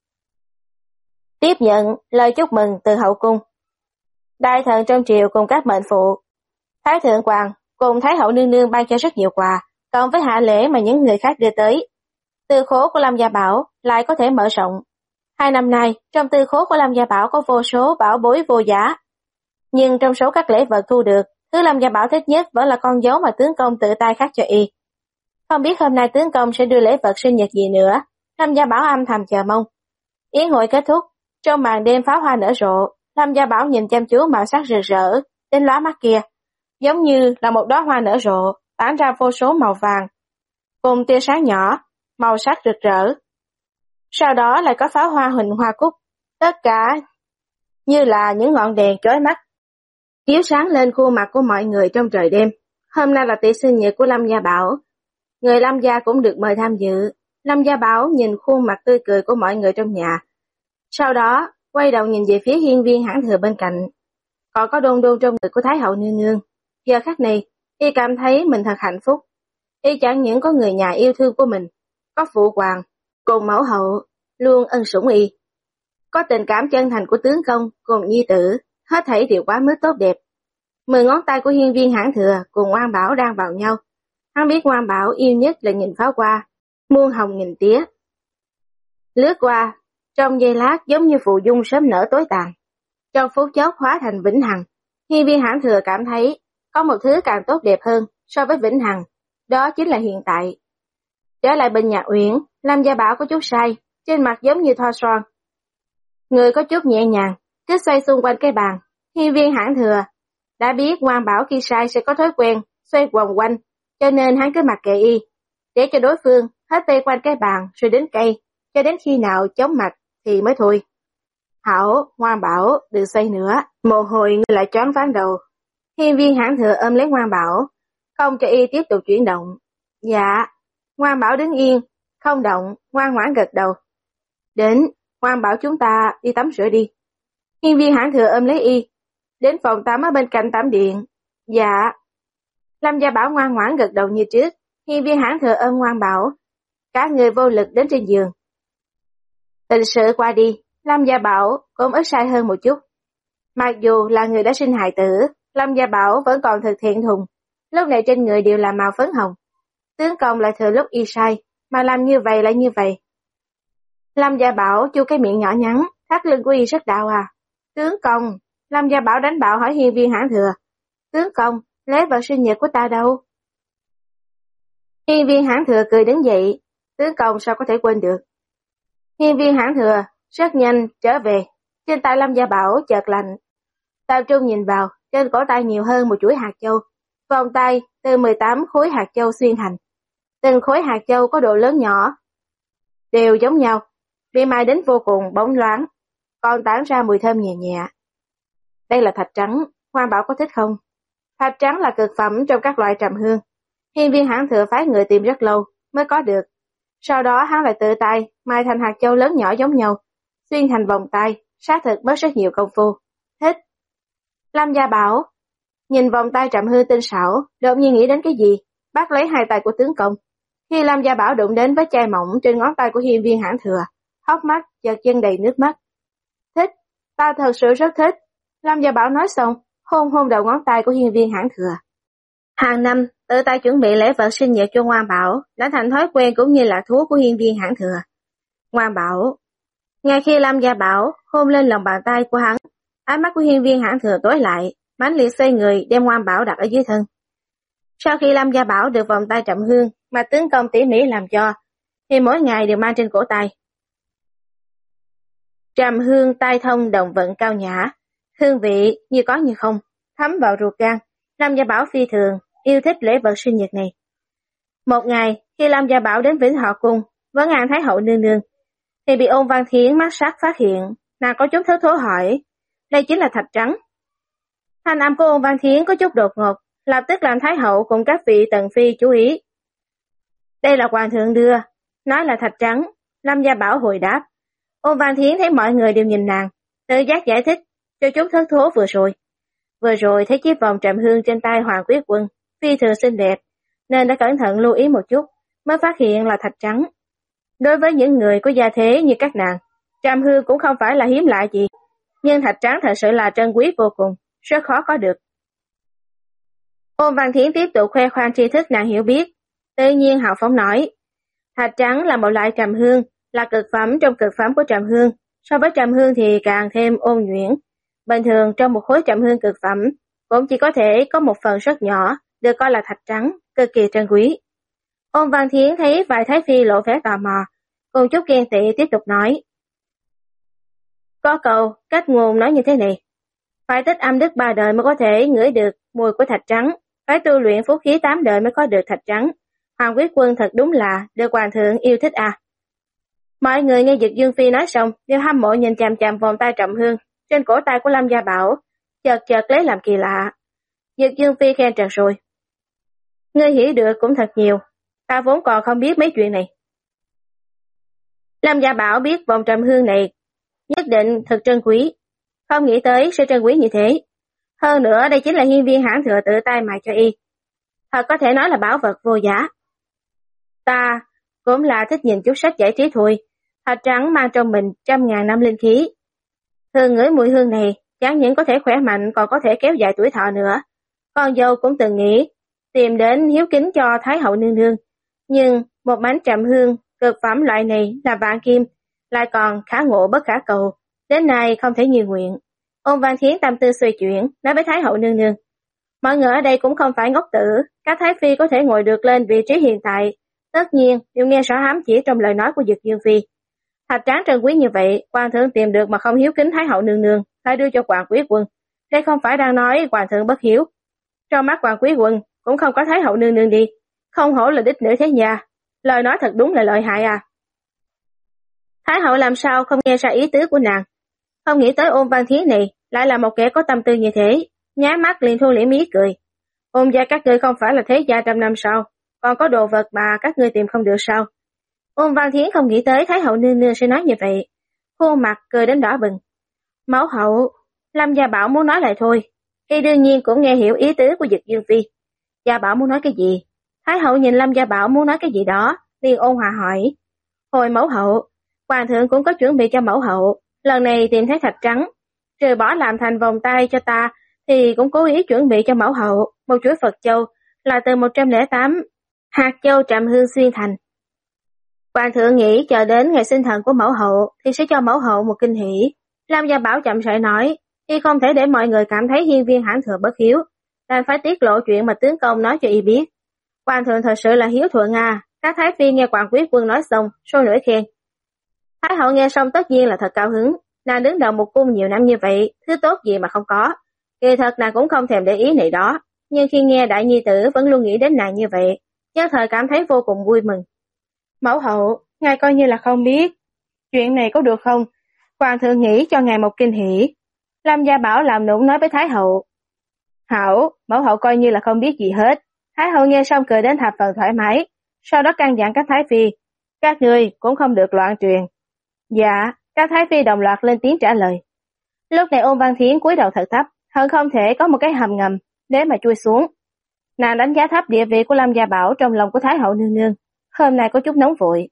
Tiếp nhận lời chúc mừng từ hậu cung. Đại thần trong triều cùng các mệnh phụ, Thái thượng hoàng cùng Thái hậu nương nương ban cho rất nhiều quà, cộng với hạ lễ mà những người khác đưa tới. Tư khố của Lâm Gia Bảo lại có thể mở rộng. Hai năm nay, trong tư khố của Lâm Gia Bảo có vô số bảo bối vô giá. Nhưng trong số các lễ vật thu được, thứ Lâm Gia Bảo thích nhất vẫn là con dấu mà tướng công tự tay khắc cho y. Không biết hôm nay tướng công sẽ đưa lễ vật sinh nhật gì nữa, Lâm Gia Bảo âm thầm chờ mong. Yến hội kết thúc, trong màn đêm pháo hoa nở rộ, Lâm Gia Bảo nhìn chăm chú màu sắc rực rỡ, đến lóa mắt kia, giống như là một đóa hoa nở rộ, tản ra vô số màu vàng, cùng tia sáng nhỏ, màu sắc rực rỡ. Sau đó lại có pháo hoa hình hoa cúc, tất cả như là những ngọn đèn chói mắt, chiếu sáng lên khuôn mặt của mọi người trong trời đêm. Hôm nay là tiệc sinh nhật của Lâm Gia Bảo, người Lâm Gia cũng được mời tham dự. Lâm Gia Bảo nhìn khuôn mặt tươi cười của mọi người trong nhà, sau đó quay đầu nhìn về phía Hiên Viên Hãn Thừa bên cạnh, còn có Đôn Đôn trong ngực của Thái hậu nương nương. Giờ khắc này, y cảm thấy mình thật hạnh phúc. Y chẳng những có người nhà yêu thương của mình, có phụ hoàng cùng mẫu hậu luôn ân sủng y, có tình cảm chân thành của tướng công cùng nhi tử, hết thảy đều quá mức tốt đẹp. Mười ngón tay của Hiên Viên Hãn Thừa cùng Oan Bảo đang vào nhau. Hắn biết Oan Bảo yêu nhất là nhìn pháo hoa, muôn hồng nghìn tía. Lướt qua, Trong giây lát giống như phù dung sớm nở tối tàn, trong phút chốc hóa thành vĩnh hằng. Hiên viên Hãn Thừa cảm thấy có một thứ càng tốt đẹp hơn so với vĩnh hằng, đó chính là hiện tại. Trở lại bên nhà Uyển, Lâm Gia Bảo có chút say, trên mặt giống như thoa son. Người có chút nhẹ nhàng, cứ xoay xung quanh cái bàn. Hiên viên Hãn Thừa đã biết Ngoan Bảo khi say sẽ có thói quen xoay vòng quanh, cho nên hắn cứ mặc kệ y, để cho đối phương hết vây quanh cái bàn rồi đến cây, cho đến khi nào chóng mặt thì mới thôi. Hảo, Ngoan Bảo, đừng xoay nữa, mồ hôi ngươi lại choáng váng đầu. Hiên viên Hãn Thừa ôm lấy Ngoan Bảo, không cho y tiếp tục chuyển động. Dạ. Ngoan Bảo đứng yên, không động, ngoan ngoãn gật đầu. Đến, Ngoan Bảo chúng ta đi tắm rửa đi. Hiên viên Hãn Thừa ôm lấy y, đến phòng tắm ở bên cạnh tắm điện. Dạ. Lâm Gia Bảo ngoan ngoãn gật đầu như trước. Hiên viên Hãn Thừa ôm Ngoan Bảo, cả người vô lực đến trên giường. Tình sự qua đi, Lâm Gia Bảo cũng ít sai hơn một chút. Mặc dù là người đã sinh hài tử, Lâm Gia Bảo vẫn còn thực thiện thùng, lúc này trên người đều là màu phấn hồng. Tướng công lại thừa lúc y sai, mà làm như vậy lại như vậy. Lâm Gia Bảo chu cái miệng nhỏ nhắn, thắt lưng của y rất đau à. Tướng công, Lâm Gia Bảo đánh bạo hỏi Hiên viên Hãn Thừa. Tướng công, lễ vật sinh nhật của ta đâu? Hiên viên Hãn Thừa cười đứng dậy, tướng công sao có thể quên được. Hiên viên Hãn Thừa rất nhanh trở về, trên tay Lâm Gia Bảo chợt lạnh. Tập trung nhìn vào, trên cổ tay nhiều hơn một chuỗi hạt châu. Vòng tay từ mười tám khối hạt châu xuyên thành. Từng khối hạt châu có độ lớn nhỏ, đều giống nhau, bị mai đến vô cùng bóng loáng, còn tản ra mùi thơm nhẹ nhẹ. Đây là thạch trắng, Ngoan Bảo có thích không? Thạch trắng là cực phẩm trong các loại trầm hương. Hiên viên Hãn Thừa phái người tìm rất lâu mới có được. Sau đó hắn lại tự tay mai thành hạt châu lớn nhỏ giống nhau, xuyên thành vòng tay, xác thực mất rất nhiều công phu. Thích. Lâm Gia Bảo nhìn vòng tay trầm hương tinh xảo, đột nhiên nghĩ đến cái gì, bắt lấy hai tay của tướng công. Khi Lâm Gia Bảo đụng đến với chai mỏng trên ngón tay của Hiên viên Hãn Thừa, hốc mắt chợt chân đầy nước mắt. Thích, ta thật sự rất thích. Lâm Gia Bảo nói xong, hôn hôn đầu ngón tay của Hiên viên Hãn Thừa. Hàng năm, tự tay chuẩn bị lễ vật sinh nhật cho Ngoan Bảo đã thành thói quen cũng như là thú của Hiên viên Hãn Thừa. Ngoan Bảo, ngay khi Lâm Gia Bảo hôn lên lòng bàn tay của hắn, ánh mắt của Hiên viên Hãn Thừa tối lại, mãnh liệt xoay người đem Ngoan Bảo đặt ở dưới thân. Sau khi Lâm Gia Bảo được vòng tay trầm hương mà tướng công tỉ mỉ làm cho, thì mỗi ngày đều mang trên cổ tay. Trầm hương tai thông đồng vận cao nhã, hương vị như có như không, thấm vào ruột gan. Lâm Gia Bảo phi thường yêu thích lễ vật sinh nhật này. Một ngày, khi Lâm Gia Bảo đến Vĩnh Họ Cung, vấn an Thái hậu nương nương, thì bị Ôn Văn Thiến mắt sắc phát hiện, nàng có chút thất thố hỏi, đây chính là thạch trắng. Thanh âm của Ôn Văn Thiến có chút đột ngột, lập tức làm Thái hậu cùng các vị tần phi chú ý. Đây là hoàng thượng đưa, nói là thạch trắng. Lâm Gia Bảo hồi đáp. Ôn Văn Thiến thấy mọi người đều nhìn nàng, tự giác giải thích cho chút thất thố vừa rồi. Vừa rồi thấy chiếc vòng trầm hương trên tay Hoàng Quyết Quân phi thường xinh đẹp, nên đã cẩn thận lưu ý một chút, mới phát hiện là thạch trắng. Đối với những người có gia thế như các nàng, trầm hương cũng không phải là hiếm lạ gì, nhưng thạch trắng thật sự là trân quý vô cùng, rất khó có được. Ôn Văn Thiến tiếp tục khoe khoang tri thức nàng hiểu biết, tự nhiên hào phóng nói, thạch trắng là một loại trầm hương, là cực phẩm trong cực phẩm của trầm hương, so với trầm hương thì càng thêm ôn nhuyễn. Bình thường trong một khối trầm hương cực phẩm, cũng chỉ có thể có một phần rất nhỏ, được coi là thạch trắng, cực kỳ trân quý. Ôn Văn Thiến thấy vài thái phi lộ vẻ tò mò, cùng chút ghen tị tiếp tục nói. Có câu, cách ngôn nói như thế này, phải tích âm đức ba đời mới có thể ngửi được mùi của thạch trắng, phải tu luyện phúc khí tám đời mới có được thạch trắng. Hoàng Quyết Quân thật đúng là được hoàng thượng yêu thích à. Mọi người nghe Dực Dương Phi nói xong, đều hâm mộ nhìn chằm chằm vòng tay trầm hương trên cổ tay của Lâm Gia Bảo, chợt chợt lấy làm kỳ lạ. Dực Dương Phi khen trật rồi. Ngươi hiểu được cũng thật nhiều, ta vốn còn không biết mấy chuyện này. Lâm Gia Bảo biết vòng trầm hương này nhất định thật trân quý, không nghĩ tới sẽ trân quý như thế. Hơn nữa đây chính là Hiên viên Hãn Thừa tự tay mài cho y, thật có thể nói là bảo vật vô giá. Ta cũng là thích nhìn chút sách giải trí thôi, thạch trắng mang trong mình trăm ngàn năm linh khí. Thường ngửi mùi hương này, chẳng những có thể khỏe mạnh còn có thể kéo dài tuổi thọ nữa. Con dâu cũng từng nghĩ tìm đến hiếu kính cho Thái hậu nương nương, nhưng một mảnh trầm hương cực phẩm loại này là vạn kim, lại còn khả ngộ bất khả cầu, đến nay không thể như nguyện. Ôn Văn Thiến tâm tư xoay chuyển, nói với Thái hậu nương nương. Mọi người ở đây cũng không phải ngốc tử, các thái phi có thể ngồi được lên vị trí hiện tại, tất nhiên đều nghe rõ ám chỉ trong lời nói của Dực Dương phi. Thạch tráng trân quý như vậy, hoàng thượng tìm được mà không hiếu kính Thái hậu nương nương, phải đưa cho Hoàng Quý quân. Đây không phải đang nói hoàng thượng bất hiếu. Trong mắt Hoàng Quý quân cũng không có Thái hậu nương nương đi, không hổ là đích nữ thế nhà, lời nói thật đúng là lợi hại à. Thái hậu làm sao không nghe ra ý tứ của nàng, không nghĩ tới Ôn Văn Thiến này lại là một kẻ có tâm tư như thế, nháy mắt liền thu liễm ý cười. Ôn gia các ngươi không phải là thế gia trăm năm sao, còn có đồ vật mà các ngươi tìm không được sao? Ôn Văn Thiến không nghĩ tới Thái hậu nương nương sẽ nói như vậy, khuôn mặt cười đến đỏ bừng. Mẫu hậu, Lâm Gia Bảo muốn nói lại thôi, y đương nhiên cũng nghe hiểu ý tứ của Dực Dương phi. Gia Bảo muốn nói cái gì? Thái hậu nhìn Lâm Gia Bảo muốn nói cái gì đó, liền ôn hòa hỏi. Hồi mẫu hậu, hoàng thượng cũng có chuẩn bị cho mẫu hậu, lần này tìm thấy thạch trắng, trừ bỏ làm thành vòng tay cho ta, thì cũng cố ý chuẩn bị cho mẫu hậu một chuỗi Phật châu là từ một trăm lẻ tám hạt châu trầm hương xuyên thành. Hoàng thượng nghĩ chờ đến ngày sinh thần của mẫu hậu thì sẽ cho mẫu hậu một kinh hỷ. Lâm Gia Bảo chậm rãi nói, y không thể để mọi người cảm thấy hiên viên hãn thừa bất hiếu, đành phải tiết lộ chuyện mà tướng công nói cho y biết. Hoàng thượng thật sự là hiếu thuận à, các thái phi nghe Hoàng Quý quân nói xong, sôi nổi khen. Thái hậu nghe xong tất nhiên là thật cao hứng, nàng đứng đầu một cung nhiều năm như vậy, thứ tốt gì mà không có. Kỳ thật nàng cũng không thèm để ý này đó, nhưng khi nghe đại nhi tử vẫn luôn nghĩ đến nàng như vậy, nhất thời cảm thấy vô cùng vui mừng. Mẫu hậu, ngài coi như là không biết, chuyện này có được không? Hoàng thượng nghĩ cho ngài một kinh hỉ. Lâm Gia Bảo làm nũng nói với Thái hậu. Hảo, mẫu hậu coi như là không biết gì hết. Thái hậu nghe xong cười đến thập phần thoải mái, sau đó căn dặn các thái phi, các người cũng không được loạn truyền. Dạ, các thái phi đồng loạt lên tiếng trả lời. Lúc này Ôn Văn Thiến cúi đầu thật thấp, hận không thể có một cái hầm ngầm để mà chui xuống. Nàng đánh giá thấp địa vị của Lâm Gia Bảo trong lòng của Thái hậu nương nương, hôm nay có chút nóng vội.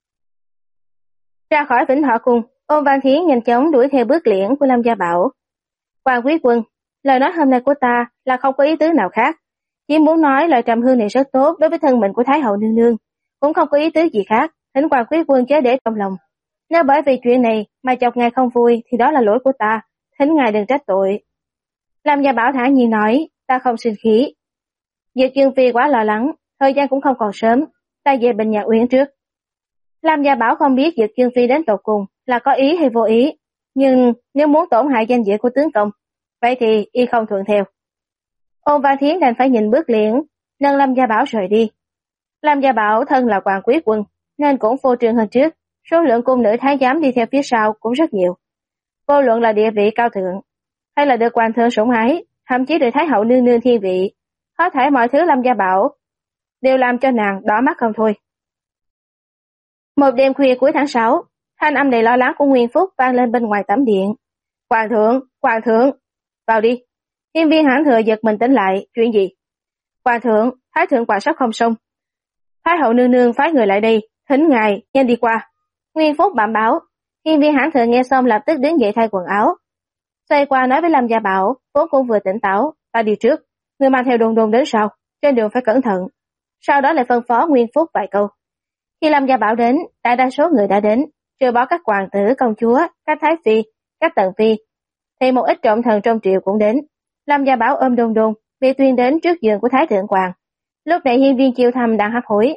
Ra khỏi Vĩnh Thọ cung, Ôn Văn Thiến nhanh chóng đuổi theo bước liễn của Lâm Gia Bảo. Hoàng Quý quân, lời nói hôm nay của ta là không có ý tứ nào khác, chỉ muốn nói lời trầm hương này rất tốt đối với thân mệnh của Thái hậu nương nương, cũng không có ý tứ gì khác, thỉnh Hoàng Quý quân chớ để trong lòng. Nếu bởi vì chuyện này mà chọc ngài không vui thì đó là lỗi của ta, thỉnh ngài đừng trách tội. Lâm Gia Bảo thả nhiên nói, ta không sinh khí. Dực Dương phi quá lo lắng, thời gian cũng không còn sớm, ta về Bình Nhạc Uyển trước. Lâm Gia Bảo không biết Dực Dương phi đến tột cùng là có ý hay vô ý, nhưng nếu muốn tổn hại danh dự của tướng công, vậy thì y không thuận theo. Ôn Văn Thiến đành phải nhìn bước liễn, nâng Lâm Gia Bảo rời đi. Lâm Gia Bảo thân là Hoàng Quý quân, nên cũng phô trương hơn trước, số lượng cung nữ thái giám đi theo phía sau cũng rất nhiều. Vô luận là địa vị cao thượng, hay là được hoàng thượng sủng ái, thậm chí được Thái hậu nương nương thiên vị, có thể mọi thứ Lâm Gia Bảo đều làm cho nàng đỏ mắt không thôi. Một đêm khuya cuối tháng sáu, thanh âm đầy lo lắng của Nguyên Phúc vang lên bên ngoài tẩm điện. Hoàng thượng, hoàng thượng, vào đi. Hiên viên Hãn Thừa giật mình tỉnh lại, chuyện gì? Hoàng thượng, thái thượng hoàng sắp không xong. Thái hậu nương nương phái người lại đây, thỉnh ngài nhanh đi qua. Nguyên Phúc bẩm báo. Hiên viên Hãn Thừa nghe xong lập tức đứng dậy thay quần áo, xoay qua nói với Lâm Gia Bảo, vốn cũng vừa tỉnh táo, ta đi trước, người mang theo Đôn Đôn đến sau, trên đường phải cẩn thận. Sau đó lại phân phó Nguyên Phúc vài câu. Khi Lâm Gia Bảo đến, đại đa số người đã đến, trừ bỏ các hoàng tử, công chúa, các thái phi, các tần phi, thì một ít trọng thần trong triều cũng đến. Lâm Gia Bảo ôm Đôn Đôn, bị tuyên đến trước giường của Thái thượng hoàng. Lúc này hiên viên Chiêu Thâm đang hấp hối.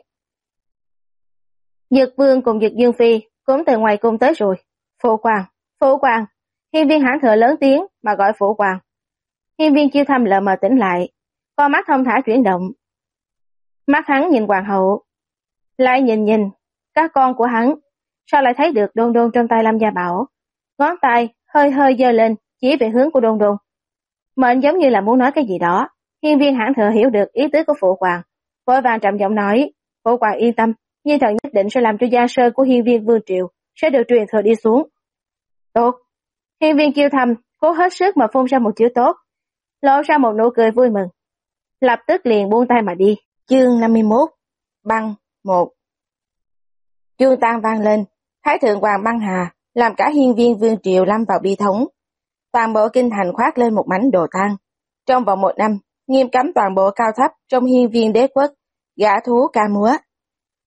Dực Vương cùng Dực Dương phi cũng từ ngoài cung tới rồi. Phụ hoàng, phụ hoàng. Hiên viên Hãn Thừa lớn tiếng mà gọi phụ hoàng. Hiên viên Chiêu Thâm lờ mờ tỉnh lại, con mắt thông thả chuyển động. Mắt hắn nhìn hoàng hậu, lại nhìn nhìn các con của hắn, sao lại thấy được Đôn Đôn trong tay Lâm Gia Bảo, ngón tay hơi hơi giơ lên chỉ về hướng của Đôn Đôn. Mệnh giống như là muốn nói cái gì đó. Hiên viên Hãn Thừa hiểu được ý tứ của phụ hoàng, vội vàng trầm giọng nói, phụ hoàng yên tâm, Nhi thần nhất định sẽ làm cho gia sơ của hiên viên vương triều sẽ được truyền thừa đi xuống. Tốt. Hiên viên Chiêu Thâm cố hết sức mà phun ra một chữ tốt, lộ ra một nụ cười vui mừng, lập tức liền buông tay mà đi. Chương năm mươi mốt. Băng một. Chuông tang vang lên, Thái thượng hoàng băng hà, làm cả hiên viên vương triều lâm vào bi thống. Toàn bộ kinh thành khoác lên một mảnh đồ tang. Trong vòng một năm, nghiêm cấm toàn bộ cao thấp trong hiên viên đế quốc, gã thú ca múa.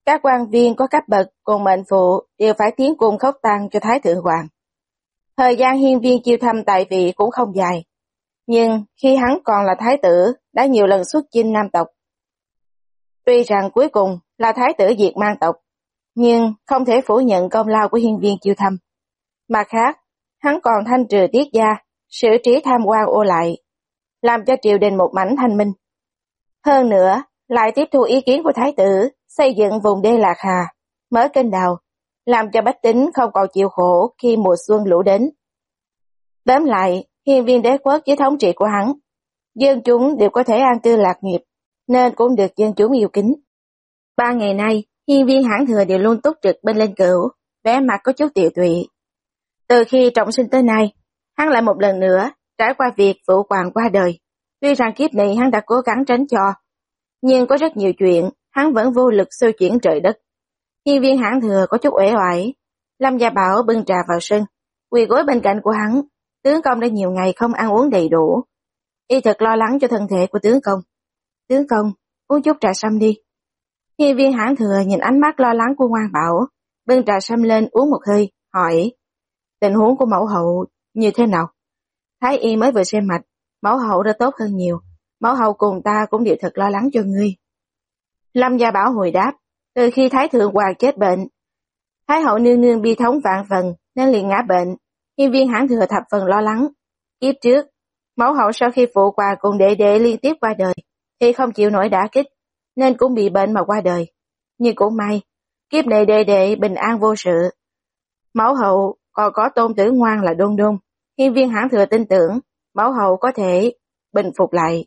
Các quan viên có cấp bậc cùng mệnh phụ đều phải tiến cung khóc tang cho Thái Thượng Hoàng. Thời gian hiên viên Chiêu Thâm tại vị cũng không dài, nhưng khi hắn còn là thái tử đã nhiều lần xuất chinh Nam tộc. Tuy rằng cuối cùng là thái tử diệt Man tộc, nhưng không thể phủ nhận công lao của hiên viên Chiêu Thâm. Mặt khác, hắn còn thanh trừ tiết gia, xử trí tham quan ô lại, làm cho triều đình một mảnh thanh minh. Hơn nữa, lại tiếp thu ý kiến của thái tử, xây dựng vùng đê Lạc Hà, mở kênh đào, làm cho bách tính không còn chịu khổ khi mùa xuân lũ đến. Tóm lại, hiên viên đế quốc dưới thống trị của hắn, dân chúng đều có thể an cư lạc nghiệp, nên cũng được dân chúng yêu kính. Ba ngày nay, hiên viên Hãn Thừa đều luôn túc trực bên Linh Cửu, vẻ mặt có chút tiều tụy. Từ khi trọng sinh tới nay, hắn lại một lần nữa trải qua việc phụ hoàng qua đời. Tuy rằng kiếp này hắn đã cố gắng tránh cho, nhưng có rất nhiều chuyện hắn vẫn vô lực xoay chuyển trời đất. Hiên viên Hãn Thừa có chút uể oải. Lâm Gia Bảo bưng trà vào sân, quỳ gối bên cạnh của hắn. Tướng công đã nhiều ngày không ăn uống đầy đủ, y thật lo lắng cho thân thể của tướng công. Tướng công, uống chút trà sâm đi. Hiên viên Hãn Thừa nhìn ánh mắt lo lắng của Ngoan Bảo, bưng trà sâm lên uống một hơi, hỏi: tình huống của mẫu hậu như thế nào? Thái y mới vừa xem mạch, mẫu hậu đã tốt hơn nhiều. Mẫu hậu cùng ta cũng đều thật lo lắng cho ngươi. Lâm Gia Bảo hồi đáp: từ khi Thái Thượng Hoàng chết bệnh, Thái hậu nương nương bi thống vạn phần nên liền ngã bệnh. Hiên viên Hãn Thừa thập phần lo lắng. Kiếp trước, mẫu hậu sau khi phụ hoàng cùng đệ đệ liên tiếp qua đời, thì không chịu nổi đả kích, nên cũng bị bệnh mà qua đời. Nhưng cũng may, kiếp này đệ đệ bình an vô sự. Mẫu hậu còn có tôn tử ngoan là Đôn Đôn. Hiên viên Hãn Thừa tin tưởng mẫu hậu có thể bình phục lại.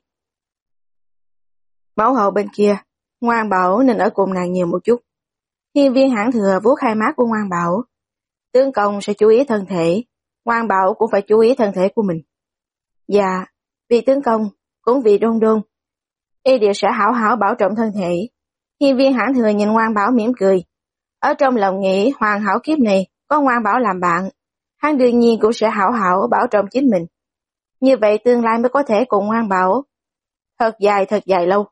Mẫu hậu bên kia, Ngoan Bảo nên ở cùng nàng nhiều một chút. Hiên viên Hãn Thừa vuốt hai má của Ngoan Bảo. Tướng công sẽ chú ý thân thể, Ngoan Bảo cũng phải chú ý thân thể của mình. Dạ, vì tướng công, cũng vì Đôn Đôn, y đều sẽ hảo hảo bảo trọng thân thể. Hiên viên Hãn Thừa nhìn Ngoan Bảo mỉm cười. Ở trong lòng nghĩ hoàn hảo kiếp này có Ngoan Bảo làm bạn, hắn đương nhiên cũng sẽ hảo hảo bảo trọng chính mình. Như vậy tương lai mới có thể cùng Ngoan Bảo thật dài thật dài lâu.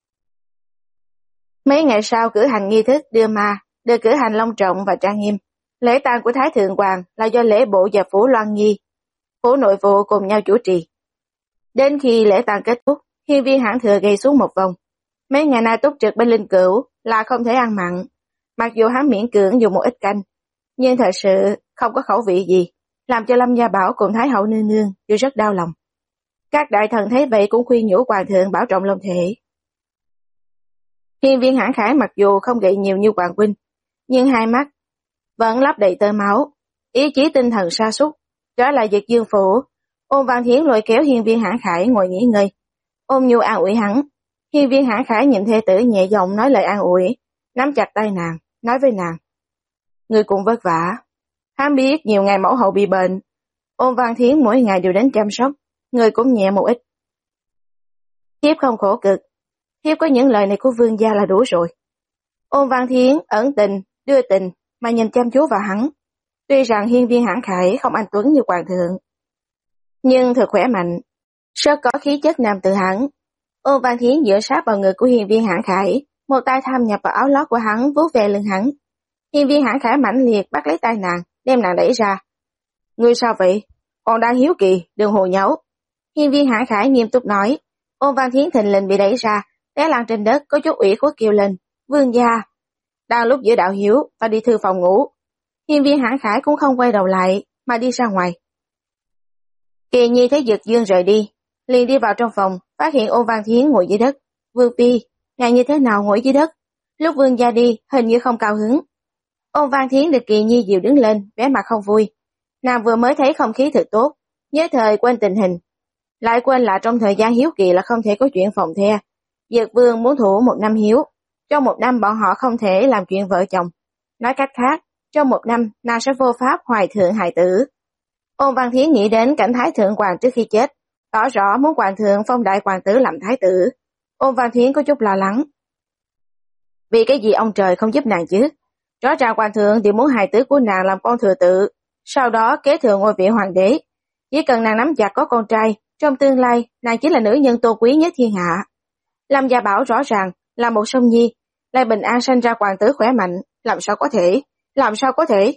Mấy ngày sau cử hành nghi thức đưa ma, được cử hành long trọng và trang nghiêm. Lễ tang của Thái Thượng Hoàng là do lễ bộ và phủ Loan Nhi, phủ nội vụ cùng nhau chủ trì. Đến khi lễ tang kết thúc, hiên viên Hãn Thừa gây xuống một vòng. Mấy ngày nay túc trực bên Linh Cửu là không thể ăn mặn, mặc dù hắn miễn cưỡng dùng một ít canh, nhưng thật sự không có khẩu vị gì, làm cho Lâm Gia Bảo cùng Thái hậu nương nương đều rất đau lòng. Các đại thần thấy vậy cũng khuyên nhủ hoàng thượng bảo trọng long thể. Hiên viên Hãn Khải mặc dù không gậy nhiều như Hoàng huynh, nhưng hai mắt vẫn lấp đầy tơ máu, ý chí tinh thần sa sút. Trở lại Dực Dương phủ, Ôn Văn Thiến lôi kéo hiên viên Hãn Khải ngồi nghỉ ngơi, ôm nhu an ủi hắn. Hiên viên Hãn Khải nhìn thê tử nhẹ giọng nói lời an ủi, nắm chặt tay nàng, nói với nàng: ngươi cũng vất vả. Hắn biết nhiều ngày mẫu hậu bị bệnh, Ôn Văn Thiến mỗi ngày đều đến chăm sóc, người cũng nhẹ một ít. Thiếp không khổ cực, thiếp có những lời này của vương gia là đủ rồi. Ôn Văn Thiến ẩn tình, đưa tình mà nhìn chăm chú vào hắn. Tuy rằng hiên viên Hãn Khải không anh tuấn như hoàng thượng, nhưng thật khỏe mạnh, rất có khí chất nam tử hắn. Ôn Văn Thiến dựa sát vào người của hiên viên Hãn Khải, một tay tham nhập vào áo lót của hắn, vuốt về lưng hắn. Hiên viên Hãn Khải mãnh liệt bắt lấy tay nàng, đem nàng đẩy ra. Ngươi sao vậy? Còn đang hiếu kỳ, đừng hồ nháo. Hiên viên Hãn Khải nghiêm túc nói. Ôn Văn Thiến thình lình bị đẩy ra, té lăn trên đất, có chút ủy khuất kêu lên: vương gia. Đang lúc giữa đạo hiếu, ta đi thư phòng ngủ. Hiên viên Hãn Khải cũng không quay đầu lại, mà đi ra ngoài. Kỳ Nhi thấy Dực Dương rời đi, liền đi vào trong phòng, phát hiện Ôn Văn Thiến ngồi dưới đất. Vương phi, ngài như thế nào ngồi dưới đất? Lúc vương gia đi, hình như không cao hứng. Ôn Văn Thiến được Kỳ Nhi dìu đứng lên, vẻ mặt không vui. Nàng vừa mới thấy không khí thật tốt, nhớ thời quên tình hình, lại quên là trong thời gian hiếu kỳ là không thể có chuyện phòng the. Dực Vương muốn thủ một năm hiếu, trong một năm bọn họ không thể làm chuyện vợ chồng. Nói cách khác, trong một năm nàng sẽ vô pháp hoài thượng hài tử. Ôn Văn Thiến nghĩ đến cảnh Thái Thượng Hoàng trước khi chết, tỏ rõ muốn hoàng thượng phong đại hoàng tử làm thái tử. Ôn Văn Thiến có chút lo lắng. Vì cái gì ông trời không giúp nàng chứ? Rõ ràng hoàng thượng thì muốn hài tử của nàng làm con thừa tự, sau đó kế thừa ngôi vị hoàng đế. Chỉ cần nàng nắm chặt có con trai, trong tương lai nàng chính là nữ nhân tôn quý nhất thiên hạ. Lâm Gia Bảo rõ ràng là một song nhi, lại bình an sinh ra hoàng tử khỏe mạnh, làm sao có thể, làm sao có thể.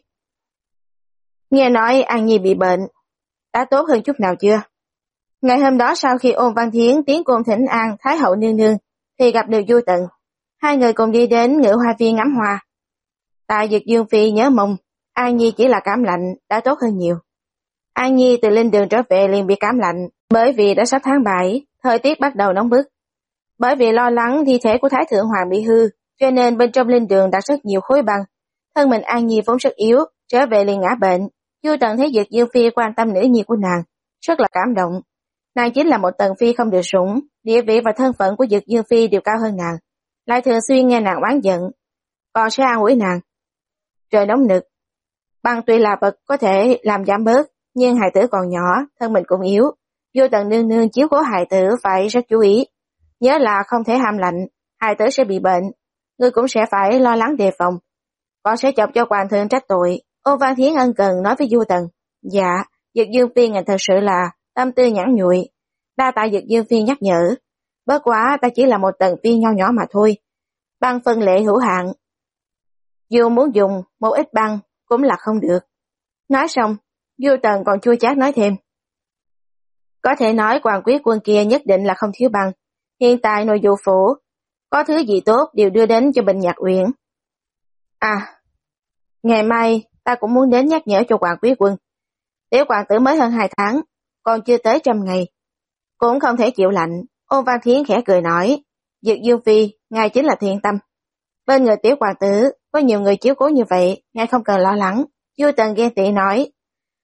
Nghe nói An Nhi bị bệnh, đã tốt hơn chút nào chưa? Ngày hôm đó sau khi Ôn Văn Thiến tiến cung thỉnh an Thái hậu nương nương, thì gặp được Du Tận. Hai người cùng đi đến Ngự Hoa Viên ngắm hoa. Tại Dực Dương Phi nhớ mong, An Nhi chỉ là cảm lạnh, đã tốt hơn nhiều. An Nhi từ lên đường trở về liền bị cảm lạnh, bởi vì đã sắp tháng bảy, thời tiết bắt đầu nóng bức. Bởi vì lo lắng thi thể của Thái Thượng Hoàng bị hư, cho nên bên trong linh đường đặt rất nhiều khối băng. Thân mình An Nhi vốn rất yếu, trở về liền ngã bệnh. Du Tận thấy Dực Dương Phi quan tâm nữ nhi của nàng, rất là cảm động. Nàng chính là một tần phi không được sủng, địa vị và thân phận của Dực Dương Phi đều cao hơn nàng, lại thường xuyên nghe nàng oán giận, còn sẽ an ủi nàng. Trời nóng nực, băng tuy là vật có thể làm giảm bớt, nhưng hài tử còn nhỏ, thân mình cũng yếu. Du Tận nương nương chiếu cố hài tử phải rất chú ý, nhớ là không thể ham lạnh, hài tử sẽ bị bệnh, ngươi cũng sẽ phải lo lắng đề phòng, còn sẽ chọc cho hoàng thượng trách tội. Ôn Văn Thiến ân cần nói với Du Tận. Dạ, Dực Dương Phi ngài thật sự là tâm tư nhẵn nhụi, đa tạ Dực Dương Phi nhắc nhở. Bất quá ta chỉ là một tần phi nho nhỏ mà thôi, băng phân lệ hữu hạn, dù muốn dùng một ít băng cũng là không được. Nói xong, Du Tần còn chua chát nói thêm. Có thể nói hoàng quý quân kia nhất định là không thiếu băng. Hiện tại nội vụ phủ, có thứ gì tốt đều đưa đến cho Bình Nhạc Uyển. À, ngày mai ta cũng muốn đến nhắc nhở cho hoàng quý quân. Tiểu hoàng tử mới hơn hai tháng, còn chưa tới trăm ngày, cũng không thể chịu lạnh. Ôn Văn Thiến khẽ cười nói, Dực Dương Phi, ngài chính là thiện tâm. Bên người tiểu hoàng tử, có nhiều người chiếu cố như vậy, ngài không cần lo lắng. Du Tần ghen tị nói.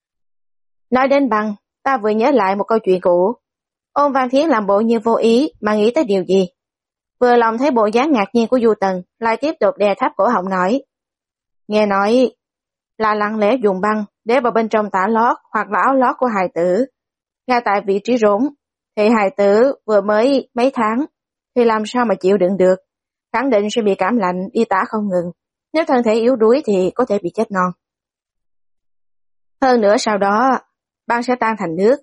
Nói đến băng, ta vừa nhớ lại một câu chuyện cũ. Ôn Văn Thiến làm bộ như vô ý mà nghĩ tới điều gì. Vừa lòng thấy bộ dáng ngạc nhiên của Du Tần, lại tiếp tục đè thấp cổ họng nói. Nghe nói là lặng lẽ dùng băng để vào bên trong tả lót hoặc là áo lót của hài tử, ngay tại vị trí rốn, thì hài tử vừa mới mấy tháng, thì làm sao mà chịu đựng được, khẳng định sẽ bị cảm lạnh, đi tả không ngừng. Nếu thân thể yếu đuối thì có thể bị chết non. Hơn nữa sau đó, băng sẽ tan thành nước.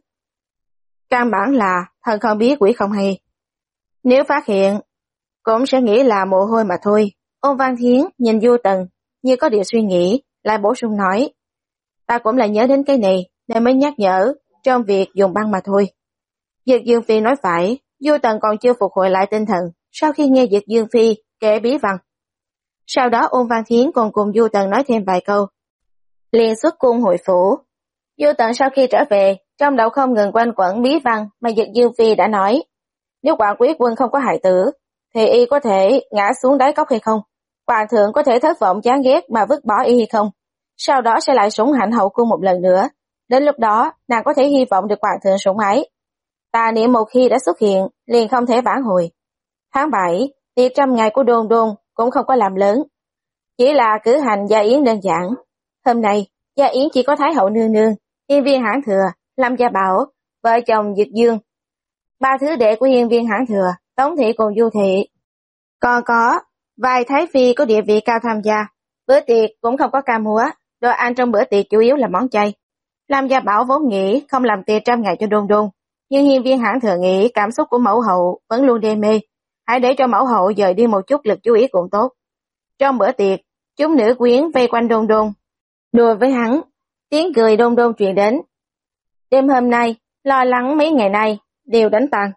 Căn bản là thần không biết quỷ không hay. Nếu phát hiện, cũng sẽ nghĩ là mồ hôi mà thôi. Ôn Văn Thiến nhìn Du Tần, như có điều suy nghĩ, lại bổ sung nói. Ta cũng là nhớ đến cái này, nên mới nhắc nhở, trong việc dùng băng mà thôi. Dực Dương Phi nói phải, Du Tần còn chưa phục hồi lại tinh thần, sau khi nghe Dực Dương Phi kể bí văn. Sau đó Ôn Văn Thiến còn cùng Du Tần nói thêm vài câu. Liền xuất cung hội phủ. Du Tần sau khi trở về, trong đầu không ngừng quanh quẩn bí văn mà Dực Dương Phi đã nói. Nếu hoàng quý quân không có hài tử, thì y có thể ngã xuống đáy cốc hay không? Hoàng thượng có thể thất vọng chán ghét mà vứt bỏ y hay không? Sau đó sẽ lại sủng hạnh hậu cung một lần nữa. Đến lúc đó, nàng có thể hy vọng được hoàng thượng sủng ái. Tà niệm một khi đã xuất hiện, liền không thể vãn hồi. Tháng bảy, tiệc trăm ngày của Đôn Đôn cũng không có làm lớn. Chỉ là cử hành gia yến đơn giản. Hôm nay, gia yến chỉ có Thái hậu nương nương, Hiên viên hãn thừa, Lâm Gia Bảo, vợ chồng Dực Dương. Ba thứ đệ của hiên viên hãn thừa, Tống thị cùng Du thị. Còn có vài thái phi có địa vị cao tham gia. Bữa tiệc cũng không có ca múa, đồ ăn trong bữa tiệc chủ yếu là món chay. Lâm Gia Bảo vốn nghĩ không làm tiệc trăm ngày cho Đôn Đôn, nhưng hiên viên hãn thừa nghĩ cảm xúc của mẫu hậu vẫn luôn đê mê, hãy để cho mẫu hậu dời đi một chút lực chú ý cũng tốt. Trong bữa tiệc, chúng nữ quyến vây quanh Đôn Đôn, đùa với hắn, tiếng cười Đôn Đôn truyền đến. Đêm hôm nay, lo lắng mấy ngày nay, đều đánh tan.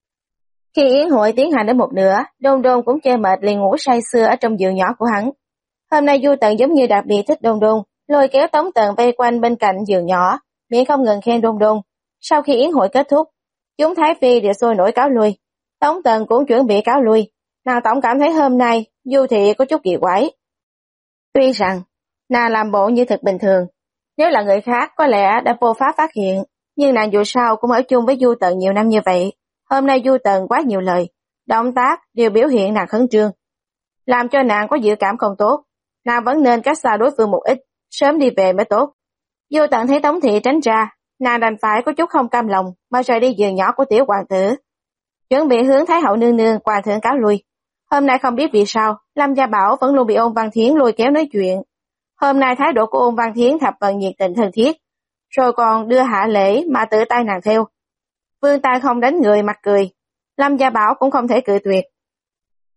Khi yến hội tiến hành đến một nửa, Đôn Đôn cũng chơi mệt liền ngủ say sưa ở trong giường nhỏ của hắn. Hôm nay Du Tần giống như đặc biệt thích Đôn Đôn, lôi kéo Tống Tần vây quanh bên cạnh giường nhỏ, miệng không ngừng khen Đôn Đôn. Sau khi yến hội kết thúc, chúng thái phi đều sôi nổi cáo lui. Tống Tần cũng chuẩn bị cáo lui. Nàng tổng cảm thấy hôm nay Du thị có chút kỳ quái. Tuy rằng nàng làm bộ như thật bình thường, nếu là người khác có lẽ đã vô pháp phát hiện, nhưng nàng dù sao cũng ở chung với Du Tần nhiều năm như vậy. Hôm nay Du Tần quá nhiều lời, động tác đều biểu hiện nàng khẩn trương, làm cho nàng có dự cảm không tốt. Nàng vẫn nên cách xa đối phương một ít, sớm đi về mới tốt. Du Tần thấy Tống thị tránh ra, nàng đành phải có chút không cam lòng mà rời đi giường nhỏ của tiểu hoàng tử, chuẩn bị hướng Thái hậu nương nương hoàng thượng cáo lui. Hôm nay không biết vì sao, Lâm Gia Bảo vẫn luôn bị Ôn Văn Thiến lôi kéo nói chuyện. Hôm nay thái độ của Ôn Văn Thiến thập phần nhiệt tình thân thiết, rồi còn đưa hạ lễ mà tự tay nàng theo. Vương tay không đánh người mặt cười, Lâm Gia Bảo cũng không thể cự tuyệt.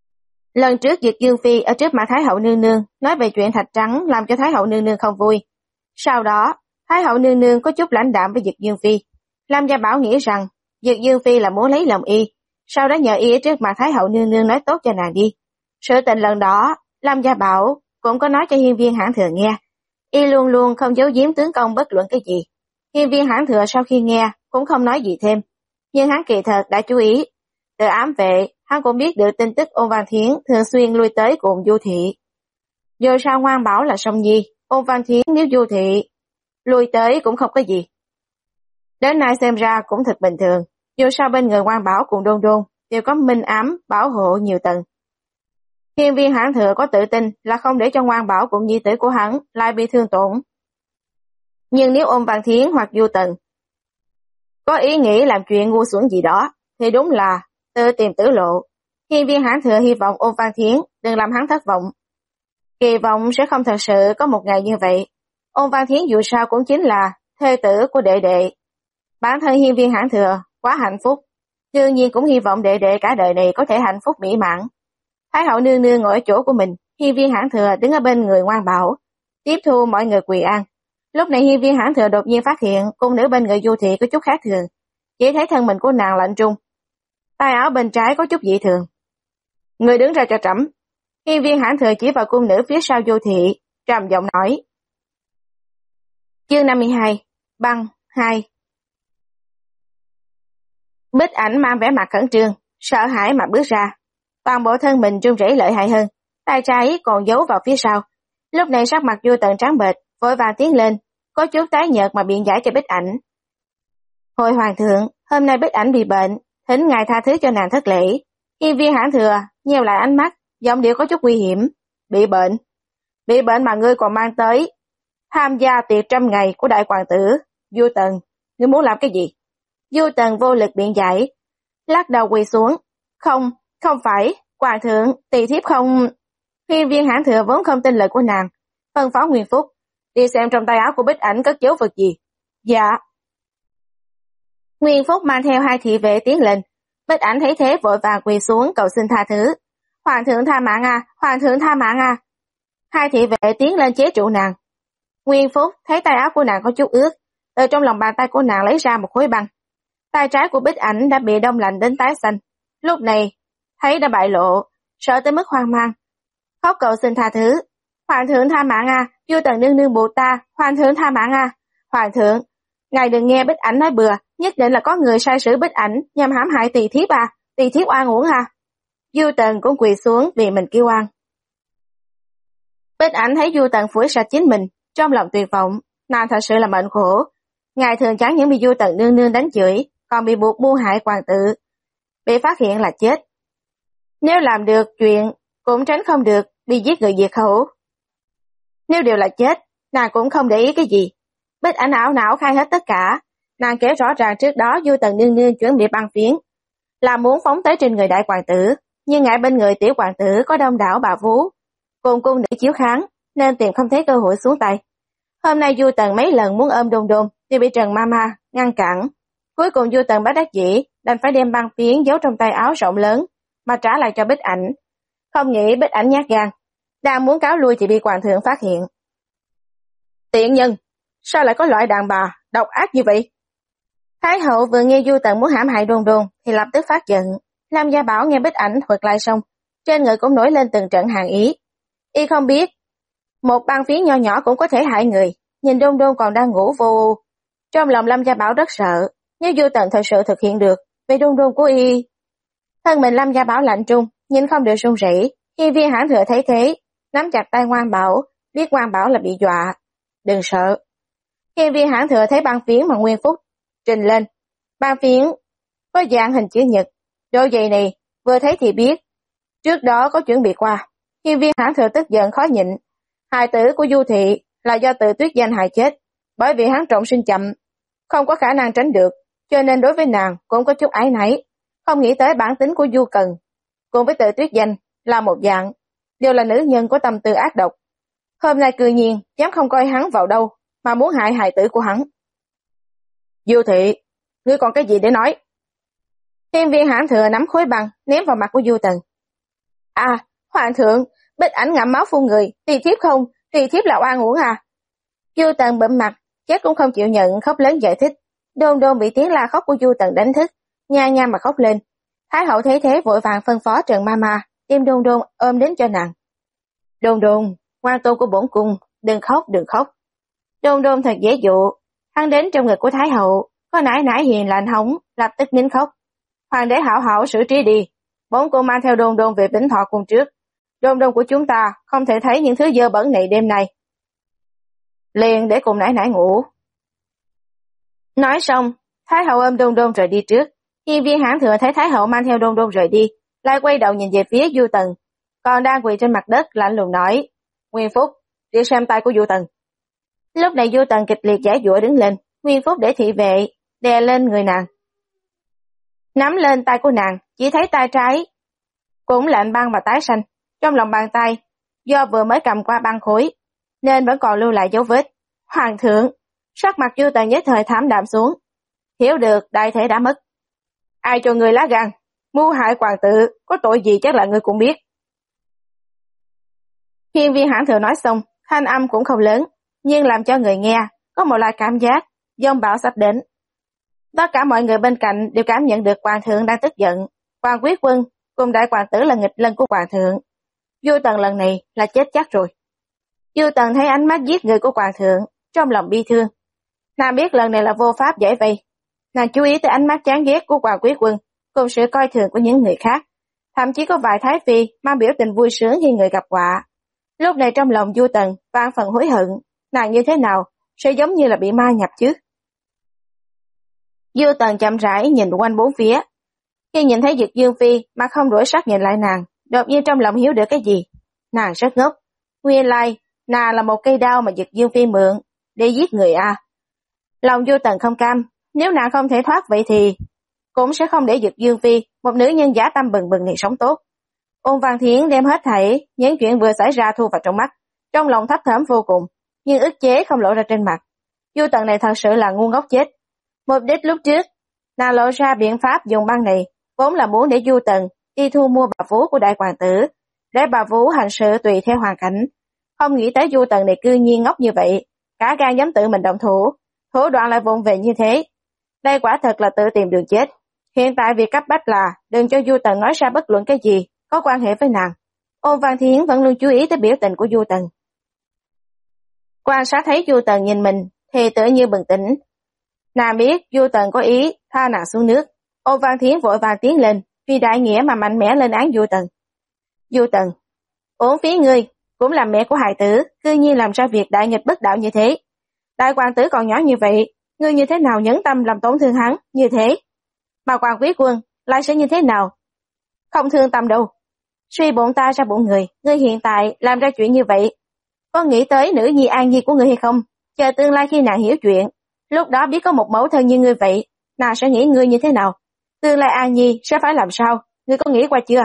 Lần trước Dực Dương Phi ở trước mặt Thái hậu nương nương nói về chuyện thạch trắng làm cho Thái hậu nương nương không vui. Sau đó, Thái hậu nương nương có chút lãnh đạm với Dực Dương Phi. Lam Gia Bảo nghĩ rằng Dực Dương Phi là muốn lấy lòng y, sau đó nhờ y ở trước mặt Thái hậu nương nương nói tốt cho nàng đi. Sự tình lần đó, Lam Gia Bảo cũng có nói cho Hiên Viên Hãn Thừa nghe. Y luôn luôn không giấu giếm tướng công bất luận cái gì. Hiên Viên Hãn Thừa sau khi nghe cũng không nói gì thêm, nhưng hắn kỳ thật đã chú ý. Từ ám vệ, hắn cũng biết được tin tức Ôn Văn Thiến thường xuyên lui tới cùng Du Thị. Dù sao ngoan bảo là song nhi, Ôn Văn Thiến nếu Du Thị lui tới cũng không có gì. Đến nay xem ra cũng thật bình thường, dù sao bên người ngoan bảo cùng Đôn Đôn đều có minh ám bảo hộ nhiều tầng. Hiên Viên Hãn Thừa có tự tin là không để cho ngoan bảo cùng nhi tử của hắn lại bị thương tổn. Nhưng nếu Ôn Văn Thiến hoặc Du Tần có ý nghĩ làm chuyện ngu xuẩn gì đó, thì đúng là tự tìm tử lộ. Hiên Viên Hãn Thừa hy vọng Ôn Văn Thiến đừng làm hắn thất vọng. Kỳ vọng sẽ không thật sự có một ngày như vậy. Ôn Văn Thiến dù sao cũng chính là thê tử của đệ đệ. Bản thân Hiên Viên Hãn Thừa quá hạnh phúc, đương nhiên cũng hy vọng đệ đệ cả đời này có thể hạnh phúc mỹ mãn. Thái hậu nương nương ngồi ở chỗ của mình, Hiên Viên Hãn Thừa đứng ở bên người ngoan bảo, tiếp thu mọi người quỳ an. Lúc này Hiên Viên Hãn Thừa đột nhiên phát hiện cung nữ bên người Du Thị có chút khác thường, chỉ thấy thân mình của nàng lạnh trung, tay áo bên trái có chút dị thường. Người đứng ra cho trẫm. Hiên Viên Hãn Thừa chỉ vào cung nữ phía sau Du Thị, trầm giọng nói. Chương năm mươi hai, băng hai. Bích Ảnh mang vẻ mặt khẩn trương, sợ hãi mà bước ra, toàn bộ thân mình run rẩy lợi hại hơn, tay trái còn giấu vào phía sau. Lúc này sắc mặt Du Tần trắng bệch, vội vàng tiến lên, có chút tái nhợt mà biện giải cho Bích Ảnh. Hồi hoàng thượng, hôm nay Bích Ảnh bị bệnh, thỉnh ngài tha thứ cho nàng thất lễ. Hiên Viên Hãn Thừa nheo lại ánh mắt, giọng điệu có chút nguy hiểm. Bị bệnh? Bị bệnh mà ngươi còn mang tới tham gia tiệc trăm ngày của đại hoàng tử. Du Tần, ngươi muốn làm cái gì? Du Tần vô lực biện giải, lắc đầu quỳ xuống. Không, không phải, hoàng thượng, tỳ thiếp không... Hiên Viên Hãn Thừa vốn không tin lời của nàng, phân phó Nguyên Phúc, đi xem trong tay áo của Bích Ảnh cất giấu vật gì. Dạ. Nguyên Phúc mang theo hai thị vệ tiến lên, Bích Ảnh thấy thế vội vàng quỳ xuống cầu xin tha thứ. Hoàng thượng tha mạng à, hoàng thượng tha mạng à. Hai thị vệ tiến lên chế trụ nàng. Nguyên Phúc thấy tay áo của nàng có chút ướt, từ trong lòng bàn tay của nàng lấy ra một khối băng. Tay trái của Bích Ảnh đã bị đông lạnh đến tái xanh, lúc này thấy đã bại lộ, sợ tới mức hoang mang, khóc cầu xin tha thứ. Hoàng thượng tha mạng à, Du Tần nương nương buộc ta, hoàng thượng tha mạng à. Hoàng thượng, ngài đừng nghe Bích Ảnh nói bừa, nhất định là có người sai sử Bích Ảnh nhằm hãm hại tỳ thiếp à, tỳ thiếp oan uổng à. Du Tần cũng quỳ xuống vì mình kêu oan. Bích Ảnh thấy Du Tần phủi sạch chính mình, trong lòng tuyệt vọng, nàng thật sự là mệnh khổ. Ngài thường chẳng những bị Du Tần nương nương đánh chửi, còn bị buộc mưu hại hoàng tử, bị phát hiện là chết. Nếu làm được chuyện, cũng tránh không được bị giết người diệt khẩu. Nếu đều là chết, nàng cũng không để ý cái gì. Bích Ảnh ảo não khai hết tất cả, nàng kể rõ ràng trước đó Du Tần nương nương chuẩn bị băng phiến, là muốn phóng tới trên người đại hoàng tử, nhưng ngại bên người tiểu hoàng tử có đông đảo bà vú, cùng cung nữ chiếu kháng, nên tìm không thấy cơ hội xuống tay. Hôm nay Du Tần mấy lần muốn ôm Đôn Đôn, thì bị Trần Mama ngăn cản. Cuối cùng Du Tần bất đắc dĩ, đành phải đem băng phiến giấu trong tay áo rộng lớn, mà trả lại cho Bích Ảnh. Không nghĩ Bích Ảnh nhát gan, đang muốn cáo lui thì bị hoàng thượng phát hiện. Tiện nhân, sao lại có loại đàn bà độc ác như vậy? Thái hậu vừa nghe Du Tần muốn hãm hại Đôn Đôn thì lập tức phát giận. Lam Gia Bảo nghe Bích Ảnh thuật lại xong, trên người cũng nổi lên từng trận hàn ý. Y không biết, một băng phiến nho nhỏ cũng có thể hại người. Nhìn Đôn Đôn còn đang ngủ vô u, trong lòng Lam Gia Bảo rất sợ. Nếu Du Tần thật sự thực hiện được về Đôn Đôn của Y, thân mình Lam Gia Bảo lạnh trung, nhìn không được run rẩy. Hiên Viên Hãn Thừa thấy thế, nắm chặt tay Ngoan Bảo, biết Ngoan Bảo là bị dọa. Đừng sợ. Hiên Viên Hãn Thừa thấy băng phiến mà Nguyên Phúc trình lên, băng phiến có dạng hình chữ nhật, độ dày này vừa thấy thì biết trước đó có chuẩn bị qua. Hiên Viên Hãn Thừa tức giận khó nhịn. Hài tử của Du Thị là do Tự Tuyết Danh hại chết, bởi vì hắn trọng sinh chậm, không có khả năng tránh được, cho nên đối với nàng cũng có chút áy náy. Không nghĩ tới bản tính của Du Cần cùng với Tự Tuyết Danh là một dạng, đều là nữ nhân có tâm tư ác độc. Hôm nay cư nhiên dám không coi hắn vào đâu, mà muốn hại hài tử của hắn. Du Thị, ngươi còn cái gì để nói? Hiên Viên Hãn Thừa nắm khối băng ném vào mặt của Du Tần. À, Hoàng thượng, bích ảnh ngậm máu phun người, tùy thiếp không, tùy thiếp là oan uổng à. Du Tần bậm mặt, chết cũng không chịu nhận, khóc lớn giải thích. Đôn Đôn bị tiếng la khóc của Du Tần đánh thức, nha nha mà khóc lên. Thái hậu thấy thế vội vàng phân phó Trần Mama đem Đôn Đôn ôm đến cho nàng. Đôn Đôn, ngoan tôn của bổn cung, đừng khóc, đừng khóc. Đôn Đôn thật dễ dụ, hắn đến trong ngực của Thái hậu, có nãi nãi hiền lành hống, lập tức nín khóc. Hoàng đế hảo hảo xử trí đi, bổn cung mang theo Đôn Đôn về Vĩnh Thọ cung trước. Đôn Đôn của chúng ta không thể thấy những thứ dơ bẩn này đêm nay. Liền để cùng nãi nãi ngủ. Nói xong, Thái hậu ôm Đôn Đôn rời đi trước. Hiên viên Hãn Thừa thấy Thái hậu mang theo Đôn Đôn rời đi, lại quay đầu nhìn về phía Du Tần, còn đang quỳ trên mặt đất lạnh lùng nói: Nguyên Phúc, đi xem tay của Du Tần. Lúc này Du Tần kịch liệt giải giụa đứng lên, Nguyên Phúc để thị vệ đè lên người nàng, nắm lên tay của nàng, chỉ thấy tay trái cũng lạnh băng và tái xanh, trong lòng bàn tay do vừa mới cầm qua băng khối nên vẫn còn lưu lại dấu vết. Hoàng thượng, sắc mặt Du Tần nhất thời thảm đạm xuống, hiểu được đại thể đã mất. Ai cho người lá gan, mưu hại hoàng tử, có tội gì chắc là người cũng biết. Hiên viên Hãn Thừa nói xong, thanh âm cũng không lớn, nhưng làm cho người nghe có một loại cảm giác giông bão sắp đến. Tất cả mọi người bên cạnh đều cảm nhận được hoàng thượng đang tức giận. Hoàng Quý Quân cùng đại hoàng tử là nghịch lân của hoàng thượng. Du Tần lần này là chết chắc rồi. Du Tần thấy ánh mắt giết người của hoàng thượng, trong lòng bi thương. Nàng biết lần này là vô pháp giải vây. Nàng chú ý tới ánh mắt chán ghét của Hoàng Quý Quân cùng sự coi thường của những người khác. Thậm chí có vài thái phi mang biểu tình vui sướng khi người gặp họa. Lúc này trong lòng Du Tần vạn phần hối hận, nàng như thế nào sẽ giống như là bị ma nhập chứ. Du Tần chậm rãi nhìn quanh bốn phía. Khi nhìn thấy Dực Dương Phi mà không đổi sắc nhìn lại nàng, đột nhiên trong lòng hiểu được cái gì. Nàng rất ngốc. Nguyên lai, nàng là một cây đao mà Dực Dương Phi mượn để giết người a. Lòng Du Tần không cam, nếu nàng không thể thoát vậy thì cũng sẽ không để Dực Dương Phi, một nữ nhân giả tâm bừng bừng này sống tốt. Ôn Văn Thiến đem hết thảy những chuyện vừa xảy ra thu vào trong mắt, trong lòng thấp thỏm vô cùng, nhưng ức chế không lộ ra trên mặt. Du Tần này thật sự là ngu ngốc chết. Mục đích lúc trước, nàng lộ ra biện pháp dùng băng này, vốn là muốn để Du Tần đi thu mua bà vú của đại hoàng tử, để bà vú hành sự tùy theo hoàn cảnh. Không nghĩ tới Du Tần này cư nhiên ngốc như vậy, cả gan dám tự mình động thủ, thủ đoạn lại vụng về như thế. Đây quả thật là tự tìm đường chết. Hiện tại việc cấp bách là đừng cho Du Tần nói ra bất luận cái gì có quan hệ với nàng. Ôn Văn Thiến vẫn luôn chú ý tới biểu tình của Du Tần. Quan sát thấy Du Tần nhìn mình thì tự như bừng tỉnh. Nàng biết Du Tần có ý tha nàng xuống nước. Ôn Văn Thiến vội vàng tiến lên, vì đại nghĩa mà mạnh mẽ lên án Du Tần. Du Tần, uổng phí ngươi, cũng là mẹ của hài tử, cư nhiên làm ra việc đại nghịch bất đạo như thế. Đại hoàng tử còn nhỏ như vậy, ngươi như thế nào nhẫn tâm làm tổn thương hắn như thế? Mà Hoàng Quý Quân lại sẽ như thế nào? Không thương tâm đâu. Suy bụng ta ra bụng người, ngươi hiện tại làm ra chuyện như vậy, có nghĩ tới nữ nhi An Nhi của ngươi hay không? Chờ tương lai khi nàng hiểu chuyện, lúc đó biết có một mẫu thân như ngươi vậy, nàng sẽ nghĩ ngươi như thế nào? Tương lai An Nhi sẽ phải làm sao? Ngươi có nghĩ qua chưa?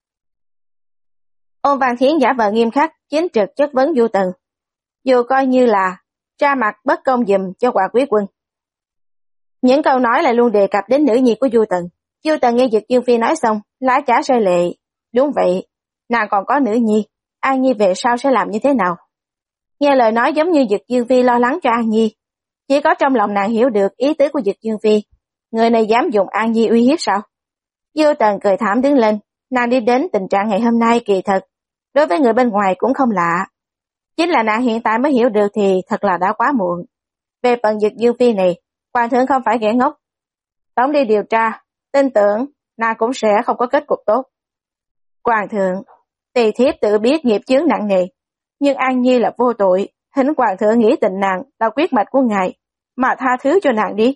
Ôn Văn Thiến giả vờ nghiêm khắc, chính trực chất vấn Du Tần, dù coi như là ra mặt bất công dùm cho Hoàng Quý Quân. Những câu nói lại luôn đề cập đến nữ nhi của Du Tần. Du Tần nghe Dực Dương Phi nói xong, lá chả rơi lệ. Đúng vậy, nàng còn có nữ nhi, An Nhi về sau sẽ làm như thế nào? Nghe lời nói giống như Dực Dương Phi lo lắng cho An Nhi. Chỉ có trong lòng nàng hiểu được ý tứ của Dực Dương Phi. Người này dám dùng An Nhi uy hiếp sao? Du Tần cười thảm đứng lên, nàng đi đến tình trạng ngày hôm nay kỳ thật, đối với người bên ngoài cũng không lạ. Chính là nàng hiện tại mới hiểu được thì thật là đã quá muộn. Về phần Dực Dương Phi này, Hoàng thượng không phải kẻ ngốc. Tống đi điều tra, tin tưởng nàng cũng sẽ không có kết cục tốt. Hoàng thượng, tỳ thiếp tự biết nghiệp chướng nặng nề, nhưng An Nhi là vô tội, thỉnh Hoàng thượng nghĩ tình nàng là quyết mạch của ngài, mà tha thứ cho nàng đi.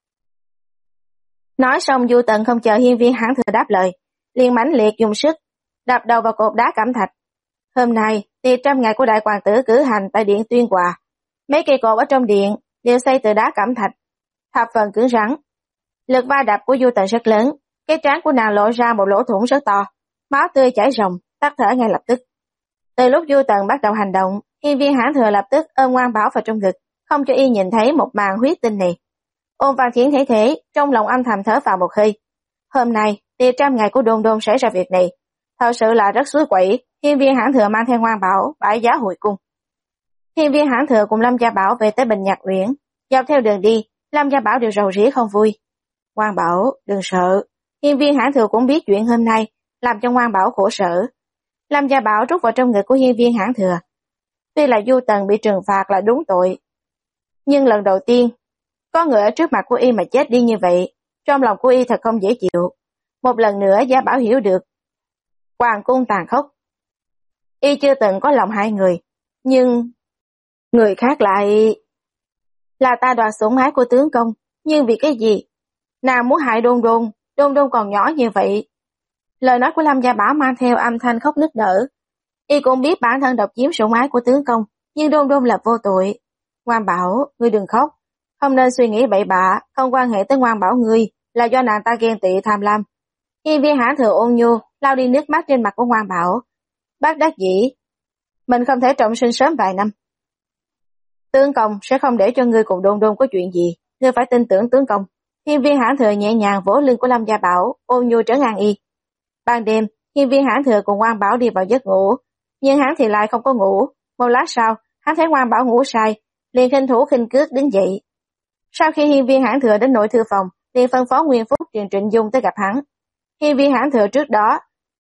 Nói xong Du Tần không chờ Hiên viên Hãn Thừa đáp lời, liền mãnh liệt dùng sức đập đầu vào cột đá cẩm thạch. Hôm nay, tiệc trăm ngày của đại hoàng tử cử hành tại điện Tuyên Hòa. Mấy cây cột ở trong điện đều xây từ đá cẩm thạch, thập phần cứng rắn. Lực va đập của Du Tần rất lớn, cái trán của nàng lộ ra một lỗ thủng rất to, máu tươi chảy ròng, tắt thở ngay lập tức. Từ lúc Du Tần bắt đầu hành động, Hiên viên Hãn Thừa lập tức ôm Ngoan Bảo vào trong ngực, không cho y nhìn thấy một màn huyết tinh này. Ôn Văn Thiến thấy thế, trong lòng âm thầm thở vào một hơi. Hôm nay, tiệc trăm ngày của Đôn Đôn xảy ra việc này, thật sự là rất suối quẩy, Hiên viên Hãn Thừa mang theo Ngoan Bảo bãi giá hồi cung. Hiên viên Hãn Thừa cùng Lâm Gia Bảo về tới Bình Nhạc Uyển, dọc theo đường đi, Lâm Gia Bảo đều rầu rĩ không vui. Ngoan Bảo, đừng sợ. Hiên viên Hãn Thừa cũng biết chuyện hôm nay làm cho Ngoan Bảo khổ sở. Lâm Gia Bảo rút vào trong ngực của Hiên viên Hãn Thừa. Tuy là Du Tần bị trừng phạt là đúng tội, nhưng lần đầu tiên có người ở trước mặt của y mà chết đi như vậy, trong lòng của y thật không dễ chịu. Một lần nữa Gia Bảo hiểu được hoàng cung tàn khốc. Y chưa từng có lòng hại người, nhưng người khác lại là ta đoạt sủng ái của tướng công, nhưng vì cái gì? Nàng muốn hại Đôn Đôn, Đôn Đôn còn nhỏ như vậy. Lời nói của Lâm Gia Bảo mang theo âm thanh khóc nức nở. Y cũng biết bản thân độc chiếm sủng ái của tướng công, nhưng Đôn Đôn là vô tội. Ngoan Bảo, ngươi đừng khóc, không nên suy nghĩ bậy bạ, không quan hệ tới Ngoan Bảo ngươi, là do nàng ta ghen tị tham lam. Hiên viên Hãn Thừa ôn nhu lau đi nước mắt trên mặt của Ngoan Bảo. Bác đắc dĩ, mình không thể trọng sinh sớm vài năm. Tướng công sẽ không để cho ngươi cùng Đôn Đôn có chuyện gì, ngươi phải tin tưởng tướng công. Hiên viên Hãn Thừa nhẹ nhàng vỗ lưng của Lâm Gia Bảo, ôn nhu trấn an y. Ban đêm, Hiên viên Hãn Thừa cùng Ngoan Bảo đi vào giấc ngủ, nhưng hắn thì lại không có ngủ. Một lát sau, hắn thấy Ngoan Bảo ngủ say, liền khinh thủ khinh cước đứng dậy. Sau khi Hiên viên Hãn Thừa đến nội thư phòng, liền phân phó Nguyên Phúc truyền Trịnh Dung tới gặp hắn. Hiên viên Hãn Thừa trước đó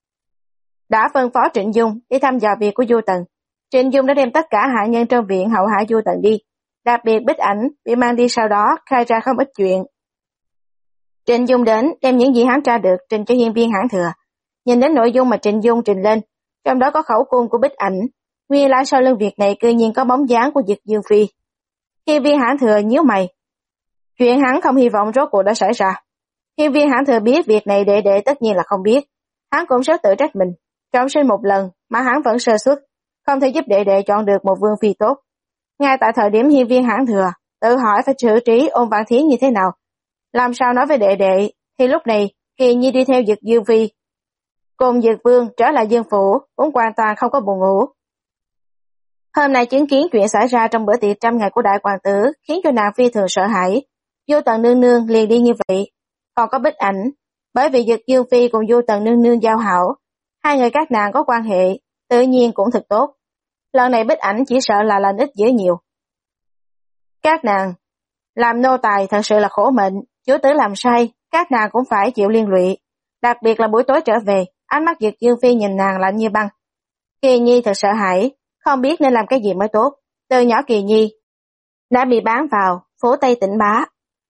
đã phân phó Trịnh Dung đi thăm dò việc của Du Tần. Trịnh Dung đã đem tất cả hạ nhân trong viện hậu hạ Du Tần đi, đặc biệt Bích Ảnh bị mang đi sau đó khai ra không ít chuyện. Trịnh Dung đến đem những gì hắn tra được trình cho Hiên viên Hãn Thừa. Nhìn đến nội dung mà Trịnh Dung trình lên, trong đó có khẩu cung của Bích Ảnh, nguyên lai sau lưng việc này cư nhiên có bóng dáng của Dực Dương Phi. Hiên viên Hãn Thừa nhíu mày. Chuyện hắn không hy vọng rốt cuộc đã xảy ra. Hiên viên Hãn Thừa biết việc này đệ đệ tất nhiên là không biết. Hắn cũng rất tự trách mình, trọng sinh một lần mà hắn vẫn sơ suất, không thể giúp đệ đệ chọn được một vương phi tốt. Ngay tại thời điểm Hiên viên Hãn Thừa tự hỏi phải xử trí Ôn Văn Thiến như thế nào, làm sao nói với đệ đệ, thì lúc này Kỳ Nhi đi theo Dực Dương Phi cùng Dực Vương trở lại Dương phủ, cũng hoàn toàn không có buồn ngủ. Hôm nay chứng kiến chuyện xảy ra trong bữa tiệc trăm ngày của đại hoàng tử khiến cho nàng phi thường sợ hãi. Du Tần nương nương liền đi như vậy, còn có Bích Ảnh, bởi vì Dực Dương Phi cùng Du Tần nương nương giao hảo, hai người các nàng có quan hệ, tự nhiên cũng thật tốt. Lần này Bích Ảnh chỉ sợ là lành ít dữ nhiều. Các nàng làm nô tài thật sự là khổ mệnh, chủ tử làm sai, các nàng cũng phải chịu liên lụy. Đặc biệt là buổi tối trở về, ánh mắt Dực Dương Phi nhìn nàng lạnh như băng. Kỳ Nhi thật sợ hãi, không biết nên làm cái gì mới tốt. Từ nhỏ Kỳ Nhi đã bị bán vào phố Tây Tỉnh Bá.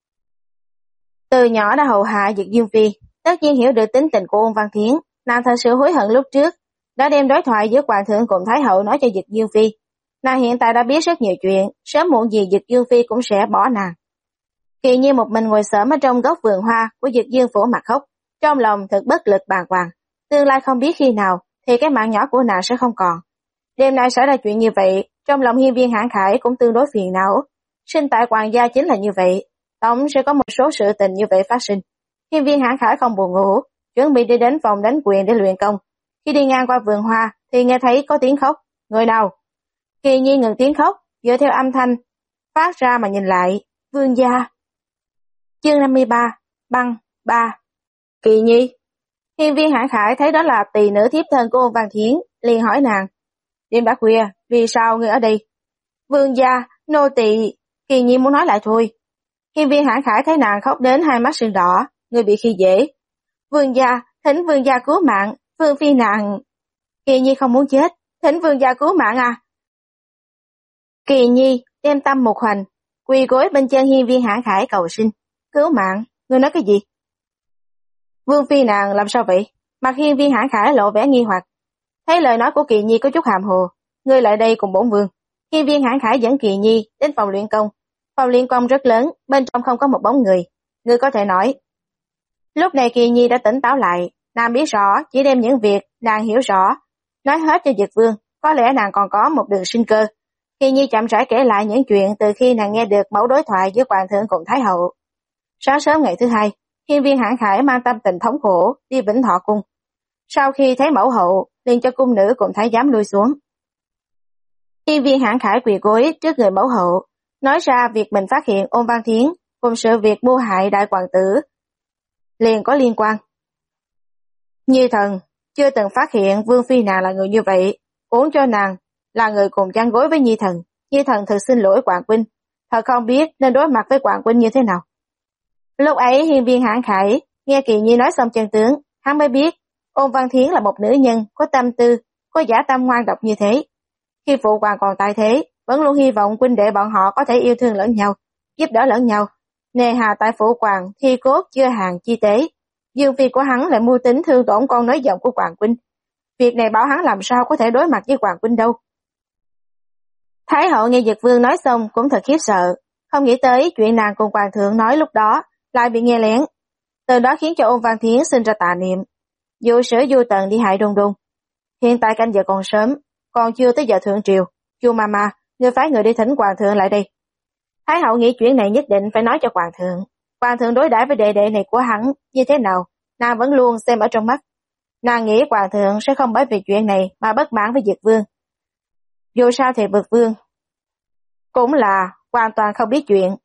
Từ nhỏ đã hầu hạ Dực Dương Phi, tất nhiên hiểu được tính tình của Ôn Văn Thiến. Nàng thật sự hối hận lúc trước đã đem đối thoại giữa hoàng thượng cùng thái hậu nói cho Dực Dương Phi. Nàng hiện tại đã biết rất nhiều chuyện, sớm muộn gì Dực Dương Phi cũng sẽ bỏ nàng. Kỳ Nhi một mình ngồi xổm ở trong góc vườn hoa của Dực Dương phủ mặt khóc, trong lòng thật bất lực bàng hoàng. Tương lai không biết khi nào thì cái mạng nhỏ của nàng sẽ không còn. Đêm nay xảy ra chuyện như vậy, trong lòng Hiên viên Hãn Khải cũng tương đối phiền não. Sinh tại hoàng gia chính là như vậy, tổng sẽ có một số sự tình như vậy phát sinh. Hiên viên Hãn Khải không buồn ngủ, chuẩn bị đi đến phòng đánh quyền để luyện công. Khi đi ngang qua vườn hoa thì nghe thấy có tiếng khóc. Người nào? Kỳ Nhi ngừng tiếng khóc, dựa theo âm thanh phát ra mà nhìn lại. Vương gia. Chương năm mươi ba. Băng. ba. Kỳ Nhi. Hiên viên Hãn Khải thấy đó là tỳ nữ thiếp thân của Ôn Văn Thiến, liền hỏi nàng. Đêm đã khuya, vì sao ngươi ở đây? Vương gia, nô tỳ. Kỳ Nhi muốn nói lại thôi. Hiên viên Hãn Khải thấy nàng khóc đến hai mắt sưng đỏ, ngươi bị khi dễ. Vương gia, thỉnh vương gia cứu mạng, vương phi nàng. Kỳ Nhi không muốn chết, thỉnh vương gia cứu mạng à. Kỳ Nhi đem tâm một hành, quỳ gối bên chân Hiên viên Hãn Khải cầu xin. Cứu mạng, ngươi nói cái gì? Vương phi nàng làm sao vậy? Mặt Hiên viên Hãn Khải lộ vẻ nghi hoặc. Thấy lời nói của Kỳ Nhi có chút hàm hồ, ngươi lại đây cùng bổn vương. Hiên viên Hãn Khải dẫn Kỳ Nhi đến phòng luyện công. Phòng luyện công rất lớn, bên trong không có một bóng người. Ngươi có thể nói. Lúc này Kỳ Nhi đã tỉnh táo lại, nàng biết rõ, chỉ đem những việc nàng hiểu rõ nói hết cho Dực Vương, có lẽ nàng còn có một đường sinh cơ. Kỳ Nhi chậm rãi kể lại những chuyện từ khi nàng nghe được mẫu đối thoại giữa hoàng thượng cùng thái hậu. Sáng sớm ngày thứ hai, Hiên viên Hãn Khải mang tâm tình thống khổ đi Vĩnh Thọ cung. Sau khi thấy mẫu hậu, liền cho cung nữ cùng thái giám lui xuống. Hiên viên Hãn Khải quỳ gối trước người mẫu hậu, nói ra việc mình phát hiện Ôn Văn Thiến cùng sự việc mưu hại đại hoàng tử liền có liên quan. Như thần, chưa từng phát hiện Vương Phi nàng là người như vậy, uống cho nàng là người cùng chăn gối với Nhi Thần. Nhi Thần thật xin lỗi Quảng Huynh, thật không biết nên đối mặt với Quảng Huynh như thế nào. Lúc ấy hiên viên hãn khải, nghe Kỳ Nhi nói xong chân tướng, hắn mới biết, Ôn Văn Thiến là một nữ nhân, có tâm tư, có giả tâm ngoan độc như thế. Khi phụ hoàng còn tại thế, vẫn luôn hy vọng huynh đệ bọn họ có thể yêu thương lẫn nhau, giúp đỡ lẫn nhau. Nề hà tại phụ hoàng, thi cốt chưa hàng chi tế. Dương Phi của hắn lại mưu tính thương tổn con nói giọng của Hoàng Huynh. Việc này bảo hắn làm sao có thể đối mặt với Hoàng Huynh đâu. Thái hậu nghe Dực Vương nói xong cũng thật khiếp sợ, không nghĩ tới chuyện nàng cùng Hoàng thượng nói lúc đó lại bị nghe lén. Từ đó khiến cho Ôn Văn Thiến sinh ra tà niệm, vô sở vô tận đi hại Đôn Đôn. Hiện tại canh giờ còn sớm, còn chưa tới giờ thượng triều. Chu Mama, ngươi phái người đi thỉnh Hoàng thượng lại đây. Thái hậu nghĩ chuyện này nhất định phải nói cho Hoàng thượng. Hoàng thượng đối đãi với đệ đệ này của hắn như thế nào, nàng vẫn luôn xem ở trong mắt. Nàng nghĩ Hoàng thượng sẽ không bởi vì chuyện này mà bất mãn với Dực Vương. Dù sao thì Dực Vương cũng là hoàn toàn không biết chuyện.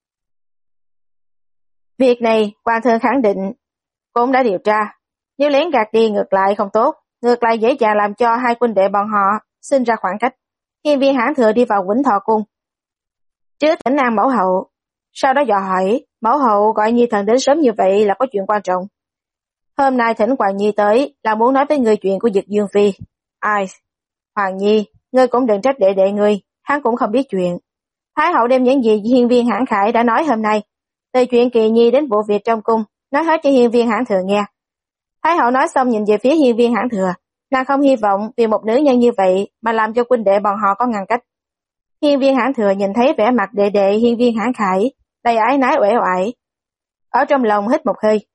Việc này Hoàng thượng khẳng định cũng đã điều tra, nếu lén gạt đi ngược lại không tốt, ngược lại dễ dàng làm cho hai huynh đệ bọn họ sinh ra khoảng cách. Hiên viên Hãn Thừa đi vào Vĩnh Thọ cung, trước thỉnh an mẫu hậu, sau đó dò hỏi mẫu hậu gọi Nhi Thần đến sớm như vậy là có chuyện quan trọng. Hôm nay thỉnh Hoàng Nhi tới là muốn nói với người chuyện của Dực Dương Phi. Ai? Hoàng Nhi, ngươi cũng đừng trách đệ đệ ngươi, hắn cũng không biết chuyện. Thái hậu đem những gì hiên viên Hãn Khải đã nói hôm nay, từ chuyện Kỳ Nhi đến vụ việc trong cung, nói hết cho hiên viên Hãn Thừa nghe. Thái hậu nói xong nhìn về phía hiên viên Hãn Thừa, nàng không hy vọng vì một nữ nhân như vậy mà làm cho huynh đệ bọn họ có ngăn cách. Hiên viên Hãn Thừa nhìn thấy vẻ mặt đệ đệ hiên viên Hãn Khải, đầy ái nái uể oải, ở trong lòng hít một hơi.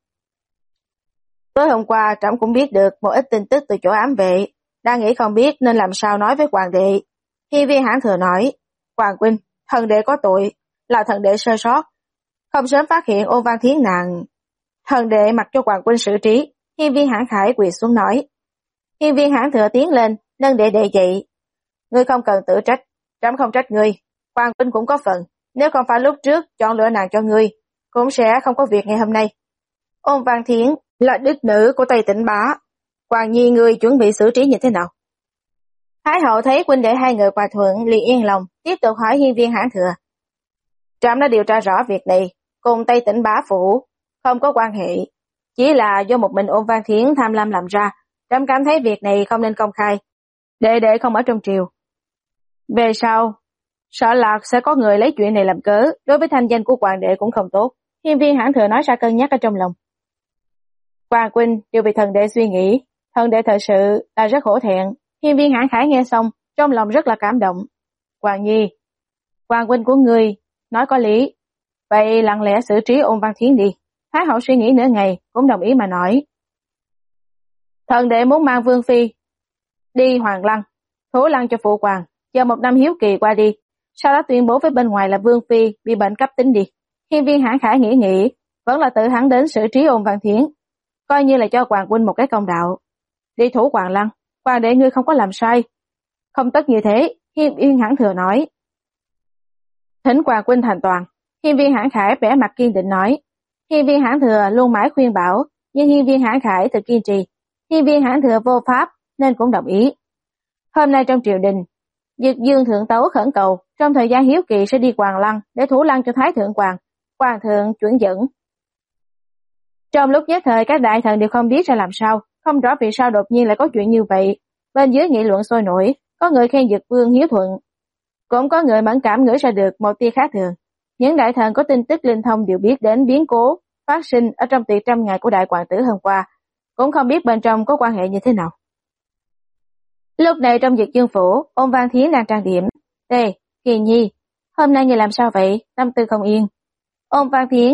Tối hôm qua trẫm cũng biết được một ít tin tức từ chỗ ám vệ, đang nghĩ không biết nên làm sao nói với hoàng đệ. Hiên viên Hãn Thừa nói, Hoàng huynh, thần đệ có tội, là thần đệ sơ sót, không sớm phát hiện Ôn Văn Thiến nàng. Thần đệ mặc cho Hoàng huynh xử trí. Hiên viên Hãn Khải quỳ xuống nói. Hiên viên Hãn Thừa tiến lên, nâng đệ đệ dậy. Ngươi không cần tự trách, trẫm không trách ngươi, Hoàng huynh cũng có phần, nếu không phải lúc trước chọn lựa nàng cho ngươi, cũng sẽ không có việc ngày hôm nay. Ôn Văn Thiến là đích nữ của Tây Tỉnh Bá, Hoàng Nhi ngươi chuẩn bị xử trí như thế nào? Thái hậu thấy huynh đệ hai người hòa thuận liền yên lòng, tiếp tục hỏi hiên viên Hãn Thừa. Trẫm đã điều tra rõ việc này, cùng Tây Tỉnh Bá phủ không có quan hệ, chỉ là do một mình Ôn Văn Thiến tham lam làm ra. Trẫm cảm thấy việc này không nên công khai, đệ đệ không ở trong triều. Về sau, sợ lạc sẽ có người lấy chuyện này làm cớ, đối với thanh danh của hoàng đệ cũng không tốt. Hiên viên Hãn Thừa nói ra cân nhắc ở trong lòng. Hoàng huynh đều vì thần đệ suy nghĩ, thần đệ thật sự là rất hổ thẹn. Hiên viên Hãn Khải nghe xong, trong lòng rất là cảm động. Hoàng Nhi, Hoàng huynh của ngươi nói có lý, vậy lặng lẽ xử trí Ôn Văn Thiến đi. Thái hậu suy nghĩ nửa ngày cũng đồng ý mà nói. Thần đệ muốn mang Vương Phi đi Hoàng Lăng, thủ lăng cho phụ hoàng, chờ một năm hiếu kỳ qua đi, sau đó tuyên bố với bên ngoài là Vương Phi bị bệnh cấp tính đi. Hiên viên Hãn Khải nghĩ nghĩ, vẫn là tự hắn đến xử trí Ôn Văn Thiến, coi như là cho Hoàng huynh một cái công đạo. Đi thủ Hoàng Lăng, hoàng đệ ngươi không có làm sai. Không tất như thế, Hiên viên Hãn Thừa nói. Thỉnh Hoàng huynh thành toàn. Hiên viên Hãn Khải vẻ mặt kiên định nói. Hiên viên Hãn Thừa luôn mãi khuyên bảo, nhưng hiên viên Hãn Khải thật kiên trì. Hiên viên Hãn Thừa vô pháp nên cũng đồng ý. Hôm nay trong triều đình, Dực Dương thượng tấu khẩn cầu trong thời gian hiếu kỳ sẽ đi Hoàng Lăng để thủ lăng cho Thái thượng hoàng. Hoàng thượng chuyển dẫn. Trong lúc nhất thời các đại thần đều không biết ra làm sao, không rõ vì sao đột nhiên lại có chuyện như vậy. Bên dưới nghị luận sôi nổi, có người khen Dực Vương hiếu thuận, cũng có người mẫn cảm ngửi ra được một tia khác thường. Những đại thần có tin tức linh thông đều biết đến biến cố phát sinh ở trong tiệc trăm ngày của đại hoàng tử hôm qua, cũng không biết bên trong có quan hệ như thế nào. Lúc này trong Dực Dương phủ, Ôn Văn Thiến đang trang điểm. Ê, Kỳ Nhi, hôm nay ngươi làm sao vậy? Tâm tư không yên. Ôn Văn Thiến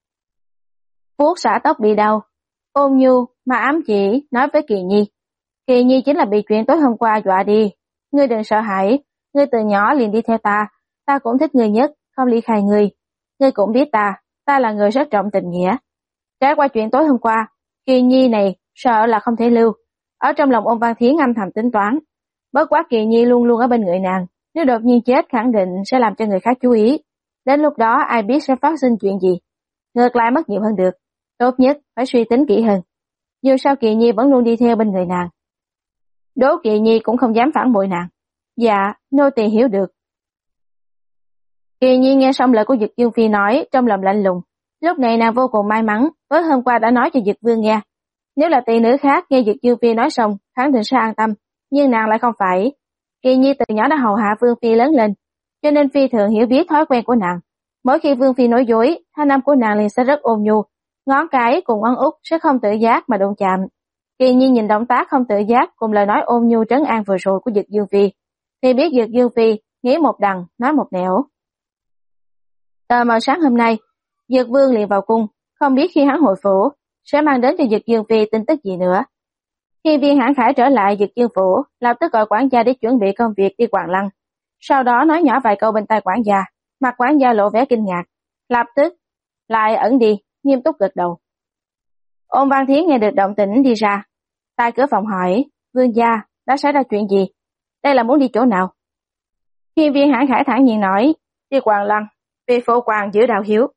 vuốt xõa tóc bị đau, ôn nhu mà ám chỉ nói với Kỳ Nhi. Kỳ Nhi chính là bị chuyện tối hôm qua dọa đi. Ngươi đừng sợ hãi, ngươi từ nhỏ liền đi theo ta, ta cũng thích ngươi nhất, không ly khai ngươi. Ngươi cũng biết ta, ta là người rất trọng tình nghĩa. Trải qua chuyện tối hôm qua, Kỳ Nhi này sợ là không thể lưu. Ở trong lòng Ôn Văn Thiến âm thầm tính toán, bất quá Kỳ Nhi luôn luôn ở bên người nàng, nếu đột nhiên chết khẳng định sẽ làm cho người khác chú ý. Đến lúc đó ai biết sẽ phát sinh chuyện gì, ngược lại mất nhiều hơn được. Tốt nhất phải suy tính kỹ hơn. Dù sao Kỳ Nhi vẫn luôn đi theo bên người nàng. Đỗ Kỳ Nhi cũng không dám phản bội nàng. Dạ, nô tỳ hiểu được. Kỳ Nhi nghe xong lời của Dực Dương Phi nói, trong lòng lạnh lùng. Lúc này nàng vô cùng may mắn, tối hôm qua đã nói cho Dực Vương nghe. Nếu là tỷ nữ khác nghe Dực Dương Phi nói xong, khẳng định sẽ an tâm, nhưng nàng lại không phải. Kỳ Nhi từ nhỏ đã hầu hạ Vương Phi lớn lên, cho nên Phi thường hiểu biết thói quen của nàng. Mỗi khi Vương Phi nói dối, thanh âm của nàng liền sẽ rất ôn nhu, ngón cái cùng ngón út sẽ không tự giác mà đụng chạm. Kỳ Nhi nhìn động tác không tự giác cùng lời nói ôn nhu trấn an vừa rồi của Dực Dương Phi, thì biết Dực Dương Phi nghĩ một đằng nói một nẻo. Tờ mờ sáng hôm nay, Dực Vương liền vào cung, không biết khi hắn hồi phủ sẽ mang đến cho Dực Dương Phi tin tức gì nữa. Khi Viên Hãn Khải trở lại Dực Dương phủ, lập tức gọi quản gia để chuẩn bị công việc đi Hoàng Lăng. Sau đó nói nhỏ vài câu bên tai quản gia, mặt quản gia lộ vẻ kinh ngạc, lập tức lại ẩn đi, nghiêm túc gật đầu. Ôn Văn Thiến nghe được động tĩnh đi ra, tại cửa phòng hỏi, Vương gia, đã xảy ra chuyện gì? Đây là muốn đi chỗ nào? Khi Viên Hãn Khải thản nhiên nói, đi Hoàng Lăng, vì phụ hoàng giữ đạo hiếu.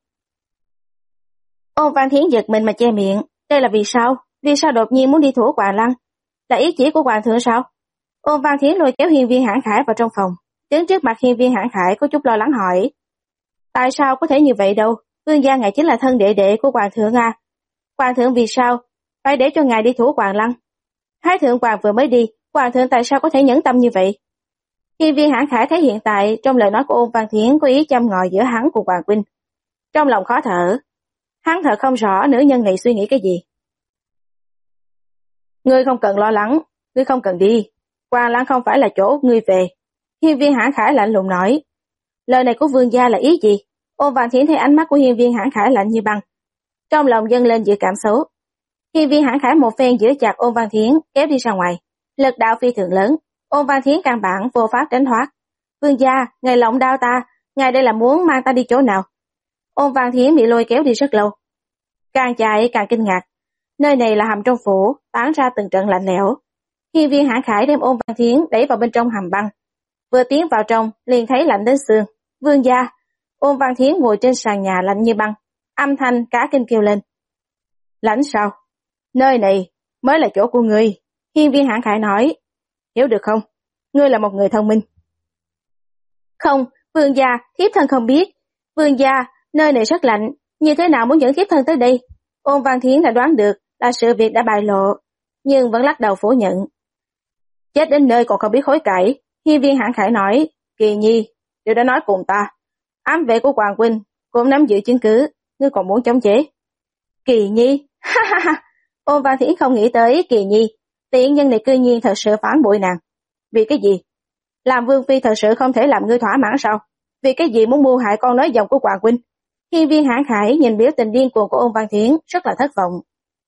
Ôn Văn Thiến giật mình mà che miệng, đây là vì sao? Vì sao đột nhiên muốn đi thủ Hoàng Lăng? Là ý chỉ của hoàng thượng sao? Ôn Văn Thiến lôi kéo Hiên Viên Hãn Khải vào trong phòng, đứng trước mặt Hiên Viên Hãn Khải có chút lo lắng hỏi, tại sao có thể như vậy đâu? Vương gia ngài chính là thân đệ đệ của hoàng thượng à? Hoàng thượng vì sao phải để cho ngài đi thủ Hoàng Lăng? Thái thượng hoàng vừa mới đi, hoàng thượng tại sao có thể nhẫn tâm như vậy? Hiên Viên Hãn Khải thấy hiện tại trong lời nói của Ôn Văn Thiến có ý châm ngòi giữa hắn cùng hoàng huynh, trong lòng khó thở. Hắn thật không rõ nữ nhân này suy nghĩ cái gì. Ngươi không cần lo lắng, ngươi không cần đi, Hoàng Lăng không phải là chỗ ngươi về. Hiên Viên Hãn Khải lạnh lùng nói. Lời này của vương gia là ý gì? Ôn Văn Thiến thấy ánh mắt của Hiên Viên Hãn Khải lạnh như băng, trong lòng dâng lên dự cảm xấu. Hiên Viên Hãn Khải một phen giữ chặt Ôn Văn Thiến kéo đi ra ngoài, lực đạo phi thường lớn, Ôn Văn Thiến căn bản vô pháp tránh thoát. Vương gia, ngài lộng đao ta, ngài đây là muốn mang ta đi chỗ nào? Ôn Văn Thiến bị lôi kéo đi rất lâu, càng chạy càng kinh ngạc. Nơi này là hầm trong phủ, tán ra từng trận lạnh lẽo. Hiên Viên Hãn Khải đem Ôn Văn Thiến đẩy vào bên trong hầm băng, vừa tiến vào trong liền thấy lạnh đến xương. Vương gia! Ôn Văn Thiến ngồi trên sàn nhà lạnh như băng, âm thanh cả kinh kêu lên. Lạnh sao? Nơi này mới là chỗ của ngươi. Hiên Viên Hãn Khải nói. Hiểu được không? Ngươi là một người thông minh. Không, vương gia, thiếp thân không biết. Vương gia, nơi này rất lạnh, như thế nào muốn dẫn thiếp thân tới đây? Ôn Văn Thiến đã đoán được là sự việc đã bại lộ, nhưng vẫn lắc đầu phủ nhận. Chết đến nơi còn không biết hối cải. Hiên Viên Hãn Khải nói. Kỳ Nhi, điều đã nói cùng ta. Ám vệ của Hoàng huynh cũng nắm giữ chứng cứ, ngươi còn muốn chống chế? Kỳ Nhi, ha ha ha. Ôn Văn Thiến không nghĩ tới Kỳ Nhi, tiện nhân này cư nhiên thật sự phản bội nàng. Vì cái gì? Làm vương phi thật sự không thể làm ngươi thỏa mãn sao? Vì cái gì muốn mưu hại con nói dòng của Hoàng huynh? Hiên Viên Hãn Khải nhìn biểu tình điên cuồng của Ôn Văn Thiến rất là thất vọng.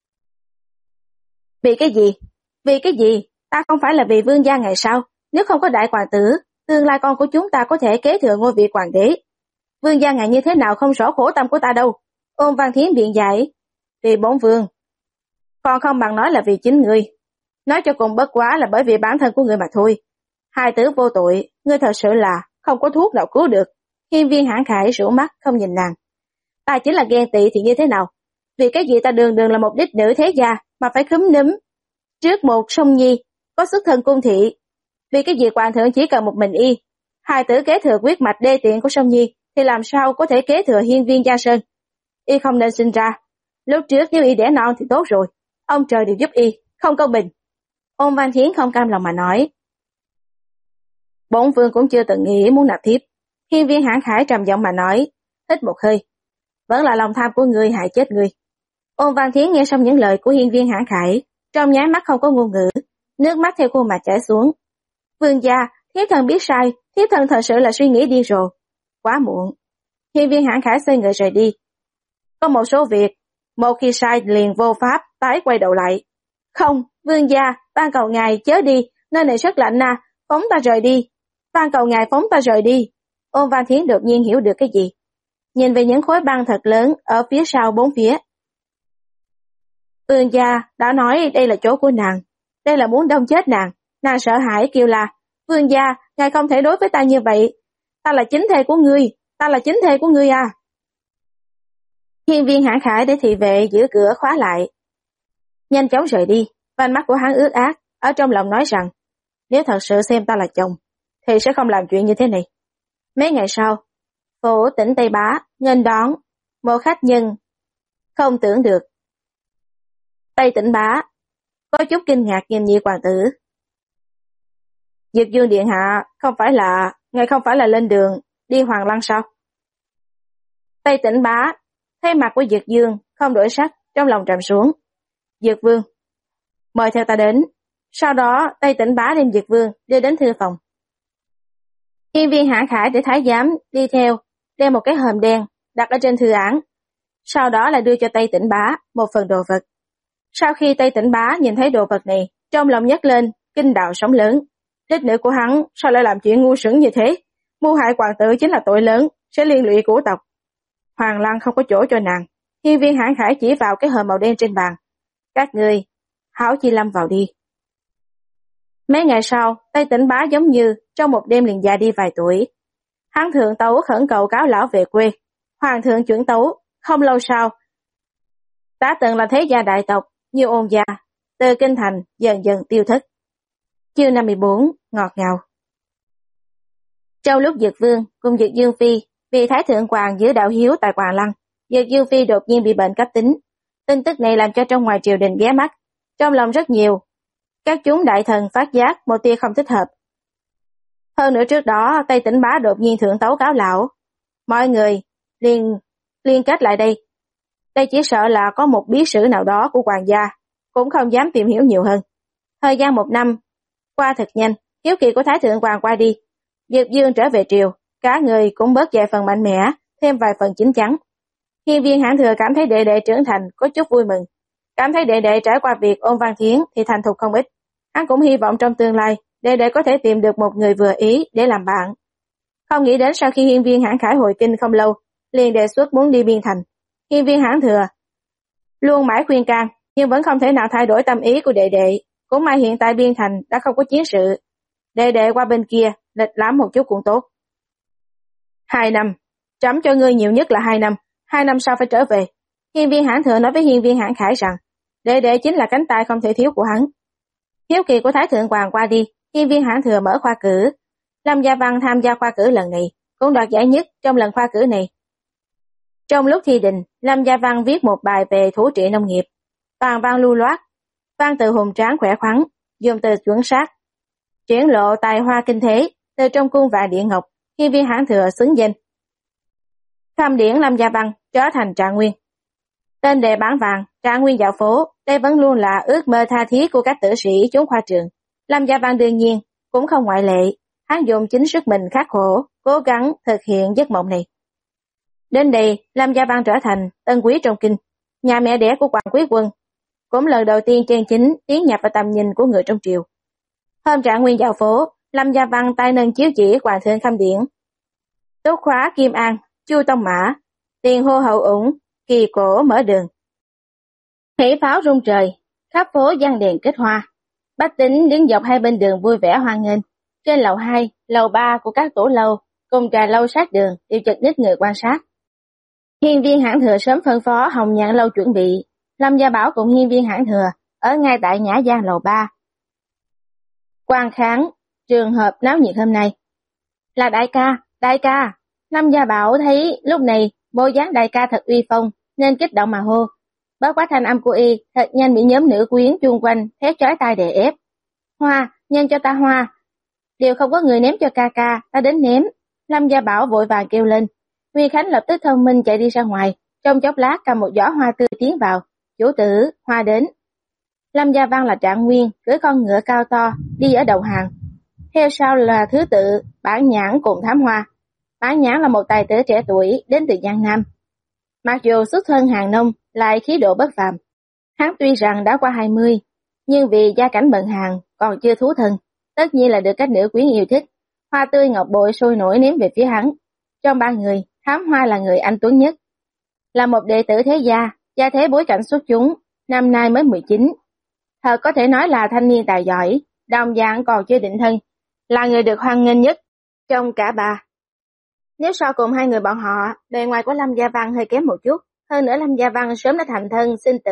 Vì cái gì? Vì cái gì? Ta không phải là vì vương gia ngày sau, nếu không có đại hoàng tử, tương lai con của chúng ta có thể kế thừa ngôi vị hoàng đế. Vương gia ngài như thế nào không rõ khổ tâm của ta đâu. Ôn Văn Thiến biện giải. Vì bổn vương. Còn không bằng nói là vì chính ngươi. Nói cho cùng bất quá là bởi vì bản thân của ngươi mà thôi. Hai tử vô tội, ngươi thật sự là không có thuốc nào cứu được. Hiên Viên Hãn Khải rũ mắt không nhìn nàng. Ta chính là ghen tị thì như thế nào? Vì cái gì ta đường đường là một đích nữ thế gia mà phải khúm núm trước một sông nhi có xuất thân cung thị? Vì cái gì hoàng thượng chỉ cần một mình y, hai tử kế thừa quyết mạch đê tiện của sông nhi thì làm sao có thể kế thừa Hiên Viên gia sơn? Y không nên sinh ra. Lúc trước nếu y đẻ non thì tốt rồi, ông trời đều giúp y, không công bình. Ôn Văn Thiến không cam lòng mà nói. Bổn vương cũng chưa từng nghĩ muốn nạp thiếp. Hiên Viên Hãn Khải trầm giọng mà nói, hít một hơi. Vẫn là lòng tham của ngươi hại chết ngươi. Ôn Văn Thiến nghe xong những lời của Hiên Viên Hãn Khải, trong nháy mắt không có ngôn ngữ, nước mắt theo khuôn mặt chảy xuống. Vương gia, thiếp thân biết sai, thiếp thân thật sự là suy nghĩ điên rồ. Quá muộn. Hiên Viên Hãn Khải xoay người rời đi. Có một số việc, một khi sai liền vô pháp tái quay đầu lại. Không, vương gia, van cầu ngài chớ đi, nơi này rất lạnh à, phóng ta rời đi. Van cầu ngài phóng ta rời đi. Ôn Văn Thiến đột nhiên hiểu được cái gì. Nhìn về những khối băng thật lớn ở phía sau bốn phía. Vương gia đã nói đây là chỗ của nàng, đây là muốn đông chết nàng. Nàng sợ hãi kêu là, vương gia, ngài không thể đối với ta như vậy. Ta là chính thê của ngươi, ta là chính thê của ngươi à. Hiên Viên Hãn Khải để thị vệ giữ cửa khóa lại. nhanh chóng rời đi. Vành mắt của hắn ướt át, ở trong lòng nói rằng, nếu thật sự xem ta là chồng, thì sẽ không làm chuyện như thế này. Mấy ngày sau, phủ tỉnh Tây Bá nghênh đón một khách nhân không tưởng được. Tây Tỉnh Bá có chút kinh ngạc nhìn nhị hoàng tử. Dực Dương điện hạ, không phải là, ngài không phải là lên đường đi Hoàng Lăng sao? Tây Tỉnh Bá thấy mặt của Dực Dương không đổi sắc, trong lòng trầm xuống. Dực Vương, mời theo ta đến. Sau đó Tây Tỉnh Bá đem Dực Vương đưa đến thư phòng. Hiên viên Hãn Khải để thái giám đi theo, đem một cái hòm đen đặt ở trên thư án. Sau đó là đưa cho Tây Tỉnh Bá một phần đồ vật. Sau khi Tây Tỉnh Bá nhìn thấy đồ vật này, trong lòng nhấc lên kinh đạo sóng lớn. Đích nữ của hắn sao lại làm chuyện ngu xuẩn như thế? Mưu hại hoàng tử chính là tội lớn, sẽ liên lụy cửu tộc. Hoàng Lăng không có chỗ cho nàng. Hiên viên Hãn Khải chỉ vào cái hòm màu đen trên bàn. Các người hảo chi lâm vào đi. Mấy ngày sau, Tây Tỉnh Bá giống như trong một đêm liền già đi vài tuổi. Hắn thượng tấu khẩn cầu cáo lão về quê. Hoàng thượng chuẩn tấu, không lâu sau, đã từng là thế gia đại tộc như Ôn gia, từ kinh thành dần dần tiêu thất. Chương năm mươi bốn, ngọt ngào. Trong lúc Dực Vương cùng Dực Dương Phi vì Thái Thượng Hoàng giữ đạo hiếu tại Hoàng Lăng, Dực Dương Phi đột nhiên bị bệnh cấp tính. Tin tức này làm cho trong ngoài triều đình ghé mắt, trong lòng rất nhiều. Các chúng đại thần phát giác một tia không thích hợp. Hơn nữa trước đó, Tây Tỉnh Bá đột nhiên thượng tấu cáo lão. Mọi người liên, liên kết lại đây. Đây chỉ sợ là có một bí sử nào đó của hoàng gia, cũng không dám tìm hiểu nhiều hơn. Thời gian một năm, qua thật nhanh, hiếu kỳ của Thái Thượng Hoàng qua đi. Dực Dương trở về triều, cả người cũng bớt vài phần mạnh mẽ, thêm vài phần chín chắn. Hiên viên Hãn Thừa cảm thấy đệ đệ trưởng thành có chút vui mừng. Cảm thấy đệ đệ trải qua việc ôn văn thiến thì thành thục không ít. Hắn cũng hy vọng trong tương lai, đệ đệ có thể tìm được một người vừa ý để làm bạn. Không nghĩ đến sau khi hiên viên Hãn Khải hồi kinh không lâu, liền đề xuất muốn đi biên thành. Hiên viên Hãn Thừa luôn mãi khuyên can, nhưng vẫn không thể nào thay đổi tâm ý của đệ đệ. Cũng may hiện tại biên thành đã không có chiến sự. Đệ đệ qua bên kia, lịch lãm một chút cũng tốt. Hai năm, trẫm cho ngươi nhiều nhất là hai năm, hai năm sau phải trở về. Hiên viên Hãn Thừa nói với hiên viên Hãn Khải rằng, đệ đệ chính là cánh tay không thể thiếu của hắn. Hiếu kỳ của Thái Thượng Hoàng qua đi, hiên viên Hãn Thừa mở khoa cử. Lâm Gia Văn tham gia khoa cử lần này, cũng đoạt giải nhất trong lần khoa cử này. Trong lúc thi đình, Lâm Gia Văn viết một bài về thủ trị nông nghiệp. Toàn văn lưu loát, văn từ hùng tráng khỏe khoắn, dùng từ chuẩn xác, triển lộ tài hoa kinh thế, từ trong cung và địa ngọc, hiên viên Hãn Thừa xứng danh. Khâm điển Lâm Gia Văn trở thành trạng nguyên. Tên đề bán vàng, trạng nguyên dạo phố, đây vẫn luôn là ước mơ tha thiết của các tử sĩ chúng khoa trường. Lâm Gia Văn đương nhiên cũng không ngoại lệ, hắn dùng chính sức mình khắc khổ, cố gắng thực hiện giấc mộng này. Đến đây, Lâm Gia Văn trở thành tân quý trong kinh, nhà mẹ đẻ của Hoàng Quý Quân, cũng lần đầu tiên chân chính tiến nhập vào tầm nhìn của người trong triều. Hôm trạng nguyên dạo phố, Lâm Gia Văn tay nâng chiếu chỉ Hoàng thượng Khâm điển. Túc khóa Kim An, Chu Tông Mã, tiền hô hậu ủng, kỳ cổ mở đường. Khỉ pháo rung trời, khắp phố giăng đèn kết hoa. Bách tính đứng dọc hai bên đường vui vẻ hoan nghênh. Trên lầu hai, lầu ba của các tổ lâu, cùng trà lâu sát đường đều chật ních người quan sát. Hiên viên Hãn Thừa sớm phân phó Hồng Nhạn lâu chuẩn bị. Lâm Gia Bảo cùng hiên viên Hãn Thừa ở ngay tại Nhã Giang lầu ba. Quan kháng trường hợp náo nhiệt hôm nay. Là đại ca, đại ca. Lâm Gia Bảo thấy lúc này bộ dáng đại ca thật uy phong nên kích động mà hô. Bất quá thanh âm của y thật nhanh bị nhóm nữ quyến chung quanh thét chói tai đè ép. Hoa, nhanh cho ta hoa. Đều không có người ném cho ca ca, ta đến ném. Lâm Gia Bảo vội vàng kêu lên. Nguyên Khánh lập tức thông minh chạy đi ra ngoài, trong chốc lát cầm một giỏ hoa tươi tiến vào. Chủ tử, hoa đến. Lâm Gia Văn là trạng nguyên, cưỡi con ngựa cao to, đi ở đầu hàng. Theo sau là thứ tự, Bản Nhãn cùng Thám Hoa. Bản Nhãn là một tài tử trẻ tuổi, đến từ Giang Nam. Mặc dù xuất thân hàng nông, lại khí độ bất phàm. Hắn tuy rằng đã qua hai mươi, nhưng vì gia cảnh bần hàng, còn chưa thú thân, tất nhiên là được các nữ quyến yêu thích. Hoa tươi ngọc bội sôi nổi ném về phía hắn. Trong ba người, Thám Hoa là người anh tuấn nhất. Là một đệ tử thế gia, gia thế bối cảnh xuất chúng, năm nay mới mười chín. Thật có thể nói là thanh niên tài giỏi, đồng dạng còn chưa định thân, là người được hoan nghênh nhất trong cả ba. Nếu so cùng hai người bọn họ, bề ngoài của Lâm Gia Văn hơi kém một chút, hơn nữa Lâm Gia Văn sớm đã thành thân sinh tử,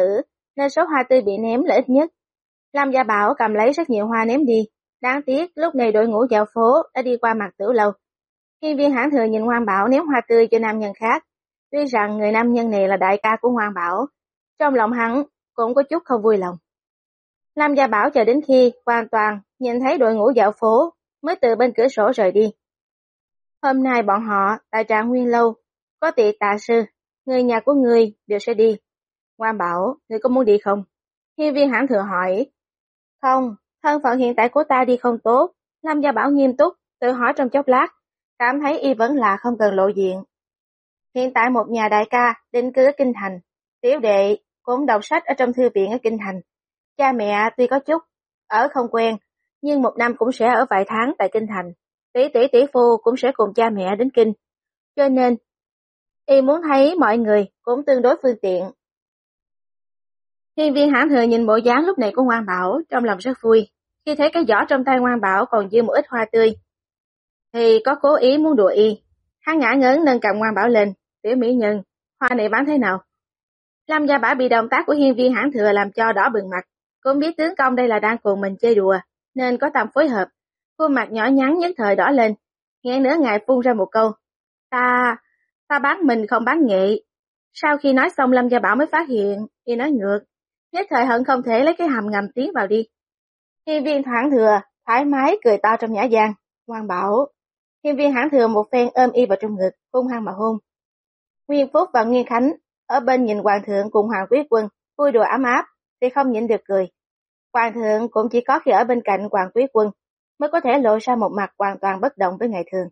nên số hoa tươi bị ném là ít nhất. Lâm Gia Bảo cầm lấy rất nhiều hoa ném đi. Đáng tiếc lúc này đội ngũ dạo phố đã đi qua mặt Tiểu Lâu. Hiên Viên Hãn Thừa nhìn Ngoan Bảo ném hoa tươi cho nam nhân khác. Tuy rằng người nam nhân này là đại ca của Ngoan Bảo, trong lòng hắn cũng có chút không vui lòng. Lâm Gia Bảo chờ đến khi hoàn toàn nhìn thấy đội ngũ dạo phố mới từ bên cửa sổ rời đi. Hôm nay bọn họ tại Trạng Nguyên Lâu có tiệc tạ sư, người nhà của người đều sẽ đi. Ngoan Bảo, người có muốn đi không? Hiên Viên Hãn Thừa hỏi. Không, thân phận hiện tại của ta đi không tốt. Lâm Gia Bảo nghiêm túc, tự hỏi trong chốc lát, cảm thấy y vẫn là không cần lộ diện. Hiện tại một nhà đại ca định cư ở Kinh Thành, tiểu đệ cũng đọc sách ở trong thư viện ở Kinh Thành. Cha mẹ tuy có chút ở không quen, nhưng một năm cũng sẽ ở vài tháng tại Kinh Thành. Tỷ tỷ tỷ phu cũng sẽ cùng cha mẹ đến Kinh. Cho nên, y muốn thấy mọi người cũng tương đối phương tiện. Hiên Viên Hãn Thừa nhìn bộ dáng lúc này của Ngoan Bảo, trong lòng rất vui. Khi thấy cái giỏ trong tay Ngoan Bảo còn dư một ít hoa tươi, thì có cố ý muốn đùa y. Hắn ngã ngớn nâng cầm Ngoan Bảo lên. Tiểu mỹ nhân, hoa này bán thế nào? Lâm Gia Bảo bị động tác của Hiên Viên Hãn Thừa làm cho đỏ bừng mặt. Cũng biết tướng công đây là đang cùng mình chơi đùa, nên có tầm phối hợp. Khuôn mặt nhỏ nhắn nhất thời đỏ lên. Nghe nửa ngài phun ra một câu. Ta, ta bán mình không bán nghệ. Sau khi nói xong Lâm Gia Bảo mới phát hiện, y nói ngược. Nhất thời hận không thể lấy cái hàm ngầm tiến vào đi. Hiên Viên Hãn Thừa thoải mái cười to trong nhã gian. Ngoan Bảo. Hiên Viên Hãn Thừa một phen ôm y vào trong ngực, hung hăng mà hôn. Nguyên Phúc và Nguyên Khánh ở bên nhìn Hoàng thượng cùng Hoàng Quý Quân vui đùa ấm áp thì không nhịn được cười. Hoàng thượng cũng chỉ có khi ở bên cạnh Hoàng Quý Quân mới có thể lộ ra một mặt hoàn toàn bất động với ngày thường.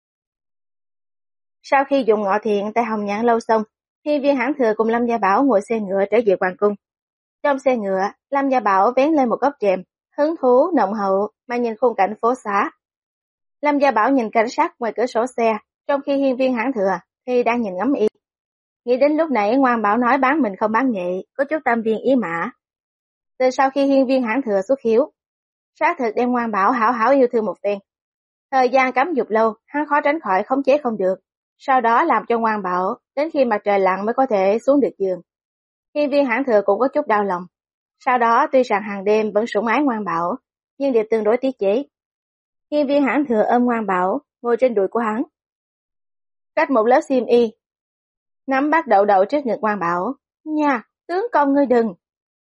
Sau khi dùng ngọ thiện tại Hồng Nhạn Lâu xong, Hiên Viên Hãn Thừa cùng Lâm Gia Bảo ngồi xe ngựa trở về hoàng cung. Trong xe ngựa, Lâm Gia Bảo vén lên một góc rèm, hứng thú nồng hậu mà nhìn khung cảnh phố xá. Lâm Gia Bảo nhìn cảnh sát ngoài cửa sổ xe, trong khi Hiên Viên Hãn Thừa thì đang nhìn ngắm y. Nghĩ đến lúc nãy Ngoan Bảo nói bán mình không bán nghệ, có chút tâm viên ý mã. Từ sau khi Hiên Viên Hãn Thừa xuất hiếu, xác thực đem Ngoan Bảo hảo hảo yêu thương một phen. Thời gian cấm dục lâu, hắn khó tránh khỏi khống chế không được, sau đó làm cho Ngoan Bảo đến khi mặt trời lặn mới có thể xuống được giường. Hiên Viên Hãn Thừa cũng có chút đau lòng. Sau đó tuy rằng hàng đêm vẫn sủng ái Ngoan Bảo, nhưng đều tương đối tiết chế. Hiên Viên Hãn Thừa ôm Ngoan Bảo, ngồi trên đùi của hắn. Cách một lớp xiêm y, nắm bắt đậu đậu trước ngực Ngoan Bảo. Nha, tướng công ngươi đừng.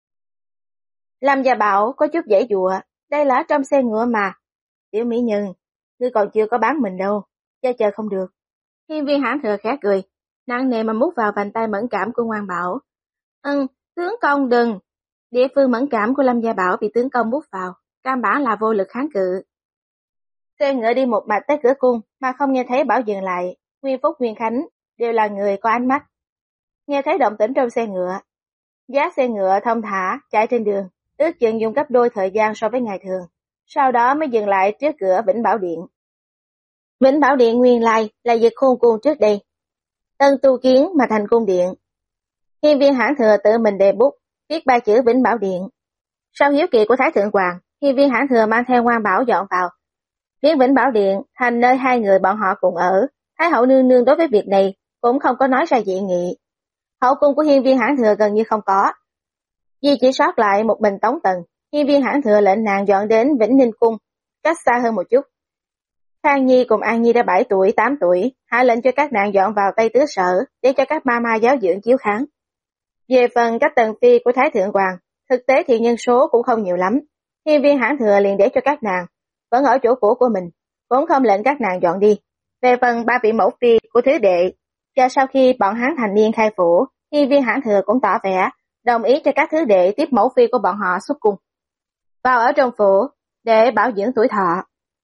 Lâm Gia Bảo có chút dãy dụa, đây là trong xe ngựa mà. Tiểu mỹ nhân, ngươi còn chưa có bán mình đâu, cha chờ không được. Hiên Viên Hãn Thừa khẽ cười, nặng nề mà mút vào vành tay mẫn cảm của Ngoan Bảo. Ừ, tướng công đừng. Địa phương mẫn cảm của Lâm Gia Bảo bị tướng công mút vào, căn bản là vô lực kháng cự. Xe ngựa đi một mạch tới cửa cung mà không nghe thấy Bảo dừng lại. Nguyên Phúc Nguyên Khánh đều là người có ánh mắt. Nghe thấy động tĩnh trong xe ngựa, giá xe ngựa thông thả chạy trên đường, ước chừng dùng gấp đôi thời gian so với ngày thường. Sau đó mới dừng lại trước cửa Vĩnh Bảo Điện. Vĩnh Bảo Điện nguyên lai là việc khôn cung trước đây, tân tu kiến mà thành cung điện. Hiên Viên Hãn Thừa tự mình đề bút viết ba chữ Vĩnh Bảo Điện. Sau hiếu kỳ của Thái Thượng Hoàng, Hiên Viên Hãn Thừa mang theo Ngoan Bảo dọn vào, biến Vĩnh Bảo Điện thành nơi hai người bọn họ cùng ở. Thái hậu nương nương đối với việc này cũng không có nói ra dị nghị. Hậu cung của Hiên Viên Hãn Thừa gần như không có, vì chỉ sót lại một mình Tống Tần. Hiên Viên Hãn Thừa lệnh nàng dọn đến Vĩnh Ninh cung, cách xa hơn một chút. Khang Nhi cùng An Nhi đã bảy tuổi, tám tuổi, hạ lệnh cho các nàng dọn vào Tây Tứ Sở để cho các ma ma giáo dưỡng chiếu kháng. Về phần các tần phi của Thái Thượng Hoàng, thực tế thì nhân số cũng không nhiều lắm. Hiên Viên Hãn Thừa liền để cho các nàng vẫn ở chỗ cũ của mình, cũng không lệnh các nàng dọn đi. Về phần ba vị mẫu phi của thứ đệ, cho sau khi bọn hắn thành niên khai phủ, Hiên Viên Hãn Thừa cũng tỏ vẻ đồng ý cho các thứ đệ tiếp mẫu phi của bọn họ xuất cung vào ở trong phủ để bảo dưỡng tuổi thọ.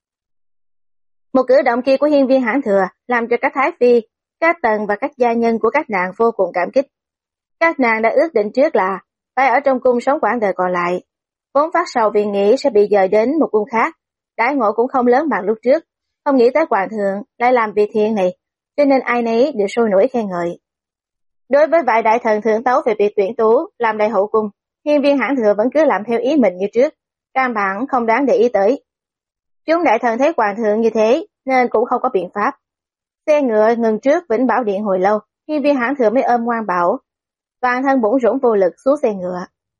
Một cử động kia của Hiên Viên Hãn Thừa làm cho các thái phi, các tần và các gia nhân của các nàng vô cùng cảm kích. Các nàng đã ước định trước là phải ở trong cung sống quãng đời còn lại, vốn phát sầu vì nghĩ sẽ bị dời đến một cung khác, đãi ngộ cũng không lớn bằng lúc trước. Không nghĩ tới hoàng thượng lại làm việc thiện này, cho nên ai nấy đều sôi nổi khen ngợi. Đối với vài đại thần thượng tấu về việc tuyển tú làm đại hậu cung, Hiên Viên Hãn Thừa vẫn cứ làm theo ý mình như trước, căn bản không đáng để ý tới. Chúng đại thần thấy hoàng thượng như thế nên cũng không có biện pháp. Xe ngựa ngừng trước Vĩnh Bảo Điện hồi lâu, Hiên Viên Hãn Thừa mới ôm Ngoan Bảo, toàn thân bủn rủn vô lực xuống xe ngựa.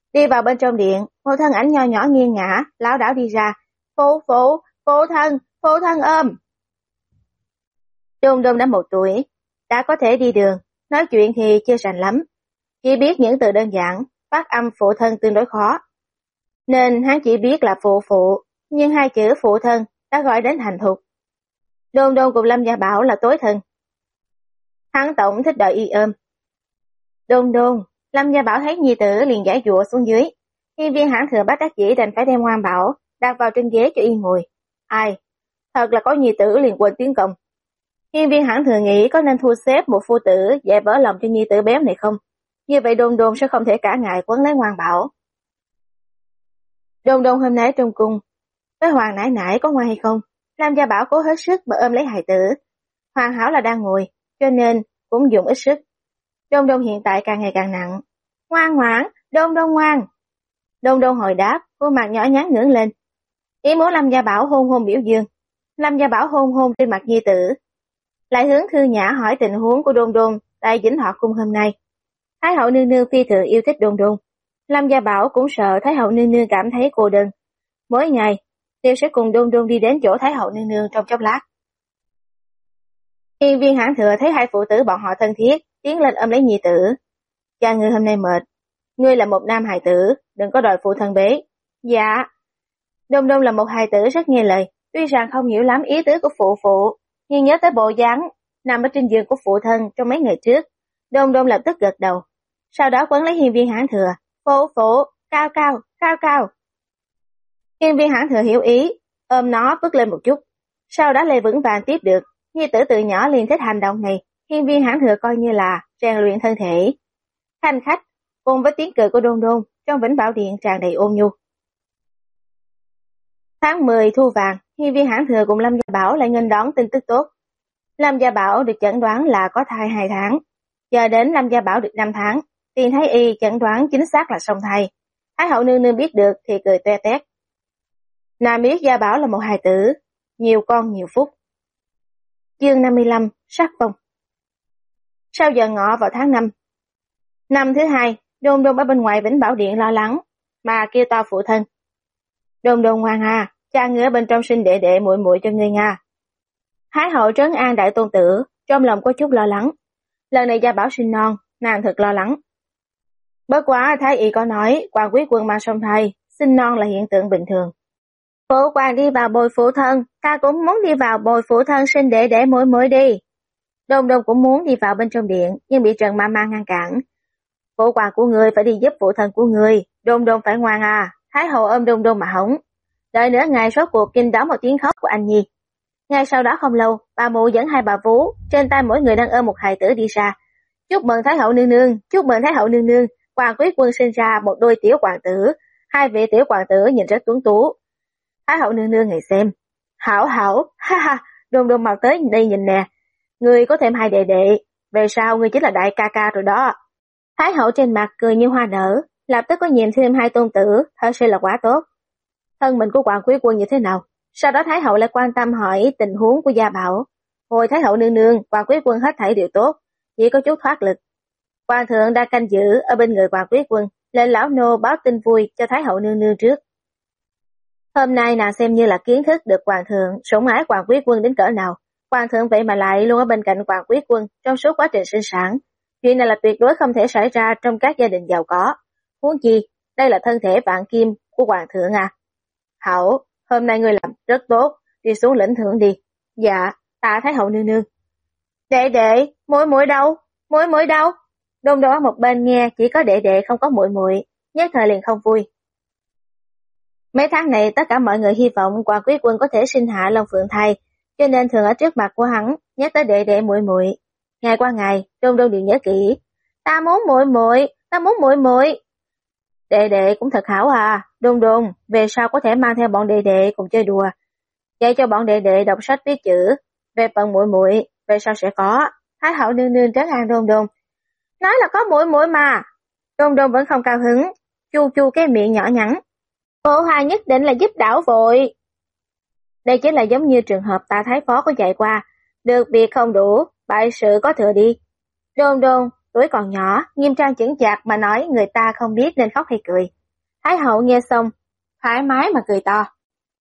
Đi vào bên trong điện, một thân ảnh nho nhỏ nghiêng ngã, lảo đảo đi ra. Phụ phụ, phụ thân, phụ thân ôm. Đôn Đôn đã một tuổi, đã có thể đi đường, nói chuyện thì chưa rành lắm. Chỉ biết những từ đơn giản, phát âm phụ thân tương đối khó. Nên hắn chỉ biết là phụ phụ, nhưng hai chữ phụ thân đã gọi đến thành thục. Đôn Đôn cùng Lâm Gia Bảo là tối thân. Hắn tổng thích đợi y ôm. Đôn Đôn, Lâm Gia Bảo thấy nhi tử liền giải dụa xuống dưới. Hiên viên Hãn Thừa bất đắc dĩ đành phải đem Ngoan Bảo đặt vào trên ghế cho y ngồi. Ai? Thật là có nhi tử liền quên tiến công. Hiên viên Hãn Thừa nghĩ có nên thu xếp một phu tử dạy vỡ lòng cho nhi tử béo này không? Như vậy Đôn Đôn sẽ không thể cả ngày quấn lấy Ngoan Bảo. Đôn Đôn hôm nay trong cung, với Hoàng nãi nãi có ngoan hay không? Lâm Gia Bảo cố hết sức mà ôm lấy hài tử. Hoàn hảo là đang ngồi, cho nên cũng dùng ít sức. Đôn Đôn hiện tại càng ngày càng nặng. Ngoan ngoãn, Đôn Đôn ngoan. Đôn Đôn hồi đáp, khuôn mặt nhỏ nhắn ngẩng lên. Ý muốn Lâm Gia Bảo hôn hôn biểu dương. Lâm Gia Bảo hôn hôn trên mặt nhi tử. Lại hướng Thư Nhã hỏi tình huống của Đôn Đôn tại Vĩnh Thọ cung hôm nay. Thái hậu nương nương phi thường yêu thích Đôn Đôn. Lâm Gia Bảo cũng sợ Thái hậu nương nương cảm thấy cô đơn. Mỗi ngày đều sẽ cùng Đôn Đôn đi đến chỗ Thái hậu nương nương trong chốc lát. Hiên viên Hãn Thừa thấy hai phụ tử bọn họ thân thiết, tiến lên ôm lấy nhi tử. Cha ngươi hôm nay mệt, ngươi là một nam hài tử, đừng có đòi phụ thân bế. Dạ. Đôn Đôn là một hài tử rất nghe lời, tuy rằng không hiểu lắm ý tứ của phụ phụ, nhưng nhớ tới bộ dáng nằm ở trên giường của phụ thân trong mấy ngày trước, Đôn Đôn lập tức gật đầu. Sau đó quấn lấy hiên viên Hãn Thừa, phụ phụ, cao cao, cao cao. Hiên viên Hãn Thừa hiểu ý, ôm nó bước lên một chút, sau đó lê vững vàng tiếp được. Nhi tử từ nhỏ liền thích hành động này, hiên viên Hãn Thừa coi như là rèn luyện thân thể. Khanh khách, cùng với tiếng cười của Đôn Đôn trong Vĩnh Bảo Điện tràn đầy ôn nhu. Tháng mười thu vàng, hiên viên Hãn Thừa cùng Lâm Gia Bảo lại nghênh đón tin tức tốt. Lâm Gia Bảo được chẩn đoán là có thai hai tháng, giờ đến Lâm Gia Bảo được năm tháng, tiền thái y chẩn đoán chính xác là song thai. Thái hậu nương nương biết được thì cười toe toét. Nàng biết Gia Bảo là một hài tử, nhiều con nhiều phúc. Chương năm mươi lăm, sắc phong. Sau giờ ngọ vào tháng năm. Năm thứ hai, Đôn Đôn ở bên ngoài Vĩnh Bảo Điện lo lắng, mà kêu to phụ thân. Đôn Đôn ngoan à, cha ngươi ở bên trong sinh đệ đệ muội muội cho ngươi nga. Thái hậu trấn an đại tôn tử, trong lòng có chút lo lắng. Lần này Gia Bảo sinh non, nàng thật lo lắng. Bất quá thái y có nói, Hoàng Quý Quân mang song thai, sinh non là hiện tượng bình thường. Phụ hoàng đi vào bồi phụ thân, ta cũng muốn đi vào bồi phụ thân sinh đệ đệ muội muội đi. Đôn Đôn cũng muốn đi vào bên trong điện, nhưng bị Trần Mama ngăn cản. Phụ hoàng của ngươi phải đi giúp phụ thân của ngươi, Đôn Đôn phải ngoan à. Thái hậu ôm Đôn Đôn mà hống. Đợi nữa ngày rốt cuộc kinh đón một tiếng khóc của anh nhi. Ngay sau đó không lâu, bà mụ dẫn hai bà vú, trên tay mỗi người đang ôm một hài tử đi ra. Chúc mừng Thái hậu nương nương, chúc mừng Thái hậu nương nương, Hoàng Quý Quân sinh ra một đôi tiểu hoàng tử. Hai vị tiểu hoàng tử nhìn rất tuấn tú. Thái hậu nương nương ngày xem. Hảo hảo, ha ha, Đôn Đôn mau tới đây nhìn nè. Ngươi có thêm hai đệ đệ, về sau ngươi chính là đại ca ca rồi đó. Thái hậu trên mặt cười như hoa nở, lập tức có nhìn thêm hai tôn tử, thật sự là quá tốt. Thân mình của Hoàng Quý Quân như thế nào? Sau đó Thái hậu lại quan tâm hỏi tình huống của Gia Bảo. Hồi Thái hậu nương nương, Hoàng Quý Quân hết thảy đều tốt, chỉ có chút thoát lực. Hoàng thượng đang canh giữ ở bên người Hoàng Quý Quân, lên lão nô báo tin vui cho Thái hậu nương nương trước. Hôm nay nàng xem như là kiến thức được Hoàng thượng sủng ái Hoàng Quý Quân đến cỡ nào. Hoàng thượng vậy mà lại luôn ở bên cạnh Hoàng Quý Quân trong suốt quá trình sinh sản. Chuyện này là tuyệt đối không thể xảy ra trong các gia đình giàu có. Huống chi, đây là thân thể vạn kim của Hoàng thượng à. Hảo, hôm nay ngươi làm rất tốt, đi xuống lĩnh thưởng đi. Dạ, tạ Thái hậu nương nương. Đệ đệ, muội muội đâu? Muội muội đâu? Đôn Đôn ở một bên nghe chỉ có đệ đệ không có muội muội, nhất thời liền không vui. Mấy tháng này tất cả mọi người hy vọng Hoàng Quý Quân có thể sinh hạ Long Phượng thai, cho nên thường ở trước mặt của hắn nhắc tới đệ đệ muội muội. Ngày qua ngày, Đôn Đôn đều nhớ kỹ. Ta muốn muội muội, ta muốn muội muội. Đệ đệ cũng thật hảo à, Đôn Đôn, về sau có thể mang theo bọn đệ đệ cùng chơi đùa, dạy cho bọn đệ đệ đọc sách viết chữ. Về phần muội muội, về sau sẽ có. Thái hậu nương nương trấn an Đôn Đôn. Nói là có muội muội mà. Đôn Đôn vẫn không cao hứng, chu chu cái miệng nhỏ nhắn. Cô hai nhất định là giúp đảo vội. Đây chính là giống như trường hợp ta thái phó có dạy qua, được việc không đủ, bại sự có thừa đi. Đôn Đôn, tuổi còn nhỏ, nghiêm trang chững chạc mà nói người ta không biết nên khóc hay cười. Thái hậu nghe xong, thoải mái mà cười to.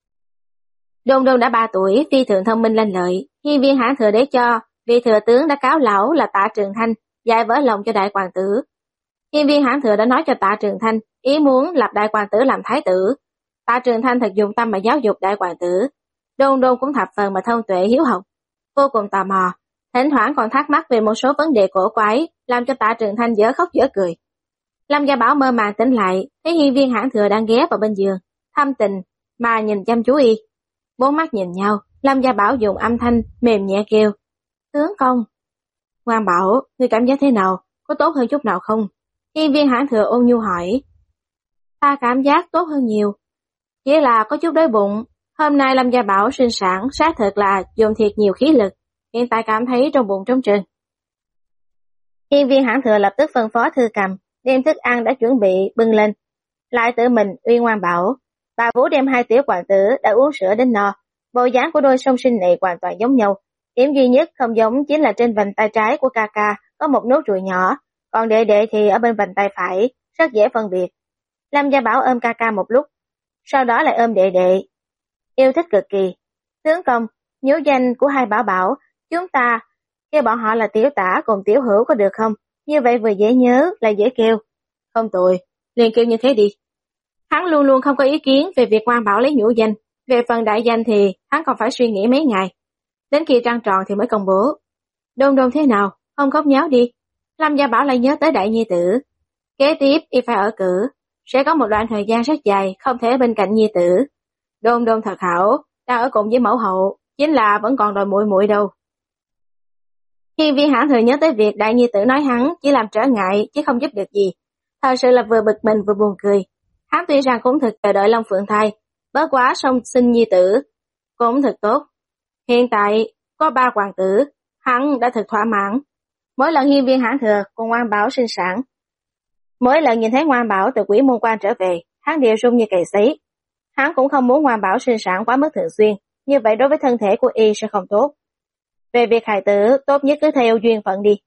Đôn Đôn đã ba tuổi, phi thường thông minh lanh lợi, hiên viên hãn thừa để cho vị thừa tướng đã cáo lão là Tạ Trường Thanh dạy vỡ lòng cho đại hoàng tử. Hiên viên hãn thừa đã nói cho Tạ Trường Thanh ý muốn lập đại hoàng tử làm thái tử. Tạ Trường Thanh thật dụng tâm mà giáo dục đại hoàng tử. Đôn Đôn cũng thập phần mà thông tuệ hiếu học, vô cùng tò mò, thỉnh thoảng còn thắc mắc về một số vấn đề cổ quái, làm cho Tạ Trường Thanh dở khóc dở cười. Lâm Gia Bảo mơ màng tỉnh lại, thấy hiên viên hãn thừa đang ghé vào bên giường, thâm tình mà nhìn chăm chú y. Bốn mắt nhìn nhau, Lâm Gia Bảo dùng âm thanh mềm nhẹ kêu: "Tướng công." "Ngoan Bảo, ngươi cảm giác thế nào? Có tốt hơn chút nào không?" Hiên viên hãn thừa ôn nhu hỏi. "Ta cảm giác tốt hơn nhiều, chỉ là có chút đói bụng. Hôm nay Lâm Gia Bảo sinh sản xác thực là dùng thiệt nhiều khí lực, hiện tại cảm thấy trong bụng trống trơn." Hiên viên hãn thừa lập tức phân phó Thư Cầm đem thức ăn đã chuẩn bị bưng lên, lại tự mình uy ngoan bảo. Bà Vũ đem hai tiểu hoàng tử đã uống sữa đến no. Bộ dáng của đôi song sinh này hoàn toàn giống nhau, điểm duy nhất không giống chính là trên vành tay trái của ca ca có một nốt ruồi nhỏ, còn đệ đệ thì ở bên vành tay phải, rất dễ phân biệt. Lâm Gia Bảo ôm ca ca một lúc, sau đó lại ôm đệ đệ, yêu thích cực kỳ. "Tướng công, nhũ danh của hai bảo bảo, chúng ta kêu bọn họ là Tiểu Tả cùng Tiểu Hữu có được không? Như vậy vừa dễ nhớ lại dễ kêu." "Không tồi, liền kêu như thế đi." Hắn luôn luôn không có ý kiến về việc Ngoan Bảo lấy nhũ danh, về phần đại danh thì hắn còn phải suy nghĩ mấy ngày, đến khi trăng tròn thì mới công bố. "Đôn Đôn thế nào, không khóc nháo đi." Lâm Gia Bảo lại nhớ tới đại nhi tử. Kế tiếp y phải ở cử, sẽ có một đoạn thời gian rất dài không thể bên cạnh nhi tử. Đôn Đôn thật hảo, đang ở cùng với mẫu hậu, chính là vẫn còn đòi muội muội đâu. Hiên viên hãn thừa nhớ tới việc đại nhi tử nói hắn chỉ làm trở ngại chứ không giúp được gì, thật sự là vừa bực mình vừa buồn cười. Hắn tuy rằng cũng thực chờ đợi Long Phượng thai, bớt quá song sinh nhi tử, cũng thật tốt. Hiện tại có ba hoàng tử, hắn đã thật thỏa mãn. Mỗi lần hiên viên hãn thừa cùng Ngoan Bảo sinh sản, mỗi lần nhìn thấy Ngoan Bảo từ Quỷ Môn Quan trở về, hắn đều run như cầy sấy. Hắn cũng không muốn Ngoan Bảo sinh sản quá mức thường xuyên, như vậy đối với thân thể của y sẽ không tốt. Về việc hài tử, tốt nhất cứ theo duyên phận đi.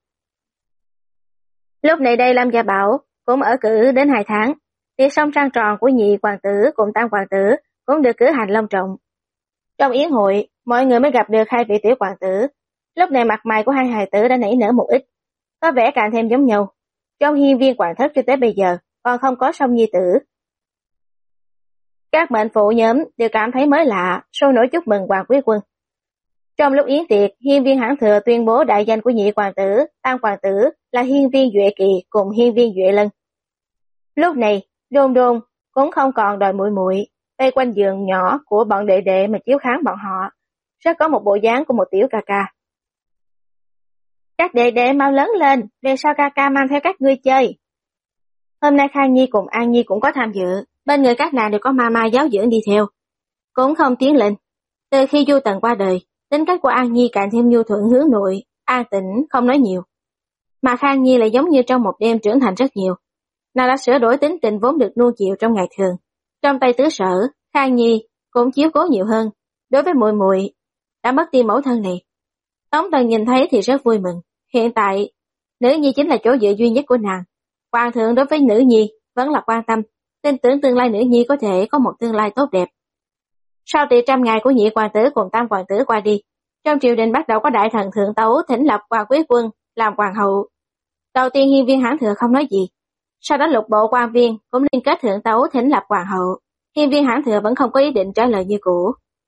Lúc này đây Lâm Gia Bảo cũng ở cử đến hai tháng. Tiệc song trăng tròn của nhị hoàng tử cùng tam hoàng tử cũng được cử hành long trọng. Trong yến hội, mọi người mới gặp được hai vị tiểu hoàng tử. Lúc này mặt mày của hai hài tử đã nảy nở một ít, có vẻ càng thêm giống nhau. Trong hiên viên hoàng thất cho tới bây giờ còn không có song nhi tử. Các mệnh phụ nhóm đều cảm thấy mới lạ, sôi nổi chúc mừng Hoàng Quý Quân. Trong lúc yến tiệc, hiên viên hãn thừa tuyên bố đại danh của nhị hoàng tử, tam hoàng tử là hiên viên Duệ Kỳ cùng hiên viên Duệ Lân. Lúc này, Đôn Đôn cũng không còn đòi muội muội, vây quanh giường nhỏ của bọn đệ đệ mà chiếu kháng bọn họ, rất có một bộ dáng của một tiểu ca ca. "Các đệ đệ mau lớn lên, về sau ca ca mang theo các ngươi chơi." Hôm nay Khang Nhi cùng An Nhi cũng có tham dự, bên người các nàng đều có mama giáo dưỡng đi theo, cũng không tiến lên. Từ khi Du Tần qua đời, tính cách của An Nhi càng thêm nhu thuận hướng nội, an tĩnh, không nói nhiều. Mà Khang Nhi lại giống như trong một đêm trưởng thành rất nhiều. Nàng đã sửa đổi tính tình vốn được nuông chiều trong ngày thường. Trong tay tứ sở, Khang Nhi cũng chiếu cố nhiều hơn. Đối với muội muội đã mất đi mẫu thân này, Tống Tần nhìn thấy thì rất vui mừng. Hiện tại, nữ nhi chính là chỗ dựa duy nhất của nàng. Hoàng thượng đối với nữ nhi vẫn là quan tâm, tin tưởng tương lai nữ nhi có thể có một tương lai tốt đẹp. Sau tiệc trăm ngày của nhị hoàng tử cùng tam hoàng tử qua đi, trong triều đình bắt đầu có đại thần thượng tấu thỉnh lập Hoàng Quý Quân làm hoàng hậu. Đầu tiên hiên viên hãn thừa không nói gì, sau đó lục bộ quan viên cũng liên kết thượng tấu thỉnh lập hoàng hậu. Hiên viên hãn thừa vẫn không có ý định trả lời như cũ.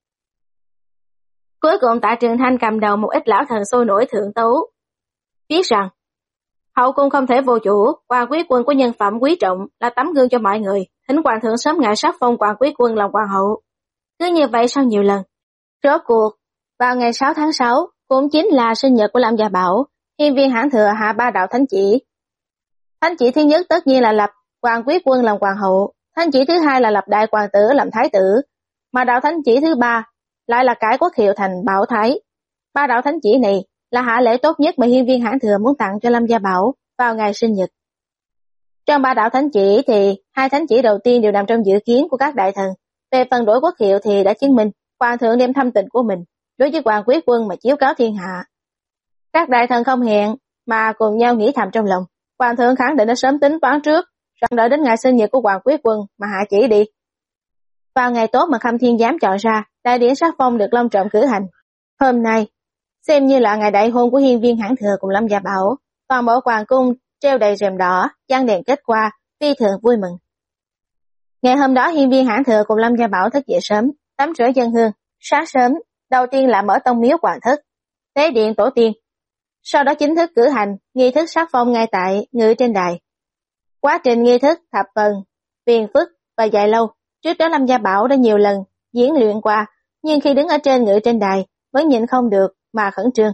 Cuối cùng Tạ Trường Thanh cầm đầu một ít lão thần sôi nổi thượng tấu, viết rằng hậu cung không thể vô chủ, Hoàng Quý Quân có nhân phẩm quý trọng, là tấm gương cho mọi người, thỉnh hoàng thượng sớm ngài sắc phong Hoàng Quý Quân làm hoàng hậu. Cứ như vậy sau nhiều lần, rốt cuộc vào ngày sáu tháng sáu, cũng chính là sinh nhật của Lâm Gia Bảo, hiên viên hãn thừa hạ ba đạo thánh chỉ. Thánh chỉ thứ nhất tất nhiên là lập Hoàng Quý Quân làm hoàng hậu, thánh chỉ thứ hai là lập đại hoàng tử làm thái tử, mà đạo thánh chỉ thứ ba lại là cải quốc hiệu thành Bảo Thái. Ba đạo thánh chỉ này là hạ lễ tốt nhất mà hiên viên hãn thừa muốn tặng cho Lâm Gia Bảo vào ngày sinh nhật. Trong ba đạo thánh chỉ thì hai thánh chỉ đầu tiên đều nằm trong dự kiến của các đại thần. Về phần đổi quốc hiệu thì đã chứng minh hoàng thượng đem thâm tình của mình đối với Hoàng Quý Quân mà chiếu cáo thiên hạ. Các đại thần không hẹn mà cùng nhau nghĩ thầm trong lòng, hoàng thượng khẳng định đã sớm tính toán trước, rằng đợi đến ngày sinh nhật của Hoàng Quý Quân mà hạ chỉ đi. Vào ngày tốt mà Khâm Thiên Giám chọn ra, đại điển sắc phong được long trọng cử hành. Hôm nay, xem như là ngày đại hôn của hiên viên Hãn Thừa cùng Lâm Gia Bảo, toàn bộ hoàng cung treo đầy rèm đỏ, giăng đèn kết qua, phi thường vui mừng. Ngày hôm đó hiên viên Hãn Thừa cùng Lâm Gia Bảo thức dậy sớm, tắm rửa dân hương, sáng sớm, đầu tiên là mở tông miếu hoàng thất, tế điện tổ tiên. Sau đó chính thức cử hành nghi thức sắc phong ngay tại ngự trên đài. Quá trình nghi thức thập phần, phiền phức và dài lâu, trước đó Lâm Gia Bảo đã nhiều lần diễn luyện qua, nhưng khi đứng ở trên ngự trên đài vẫn nhịn không được mà khẩn trương.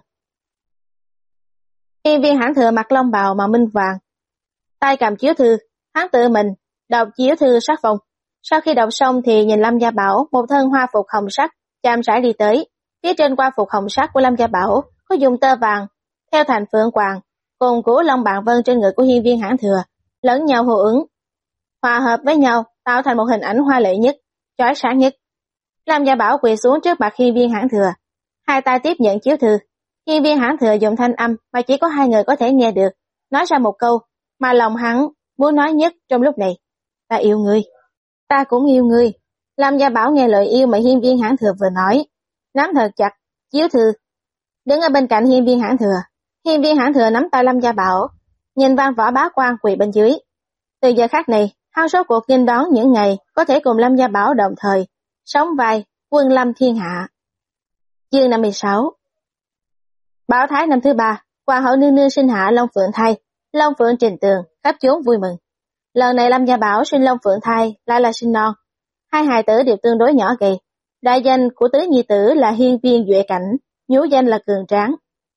Hiên viên Hãn Thừa mặc long bào màu minh vàng, tay cầm chiếu thư, hắn tự mình đọc chiếu thư sắc phong. Sau khi đọc xong thì nhìn Lâm Gia Bảo một thân hoa phục hồng sắc chạm rãi đi tới. Phía trên qua phục hồng sắc của Lâm Gia Bảo có dùng tơ vàng theo thành phượng hoàng cùng của long bạn vân trên người của hiên viên Hãn Thừa lẫn nhau hô ứng, hòa hợp với nhau tạo thành một hình ảnh hoa lệ nhất, chói sáng nhất. Lâm Gia Bảo quỳ xuống trước mặt hiên viên Hãn Thừa, hai tay tiếp nhận chiếu thư. Hiên viên Hãn Thừa dùng thanh âm mà chỉ có hai người có thể nghe được, nói ra một câu mà lòng hắn muốn nói nhất trong lúc này: ta yêu ngươi. Ta cũng yêu ngươi. Lâm Gia Bảo nghe lời yêu mà hiên viên Hãn Thừa vừa nói, nắm thật chặt chiếu thư, đứng ở bên cạnh hiên viên Hãn Thừa. Hiên viên Hãn Thừa nắm tay Lâm Gia Bảo, nhìn Văn Võ bá quan quỳ bên dưới. Từ giờ khắc này, hắn rốt cuộc nghênh đón những ngày có thể cùng Lâm Gia Bảo đồng thời sống vai quân lâm thiên hạ. Chương năm mươi sáu. Bảo thái năm thứ ba, hoàng hậu nương nương sinh hạ Long Phượng thai, Long Phượng trình tường, khắp chốn vui mừng. Lần này Lâm Gia Bảo sinh Long Phượng thai lại là sinh non, hai hài tử đều tương đối nhỏ gầy. Đại danh của tứ nhi tử là hiên viên Duệ Cảnh, nhũ danh là Cường Tráng.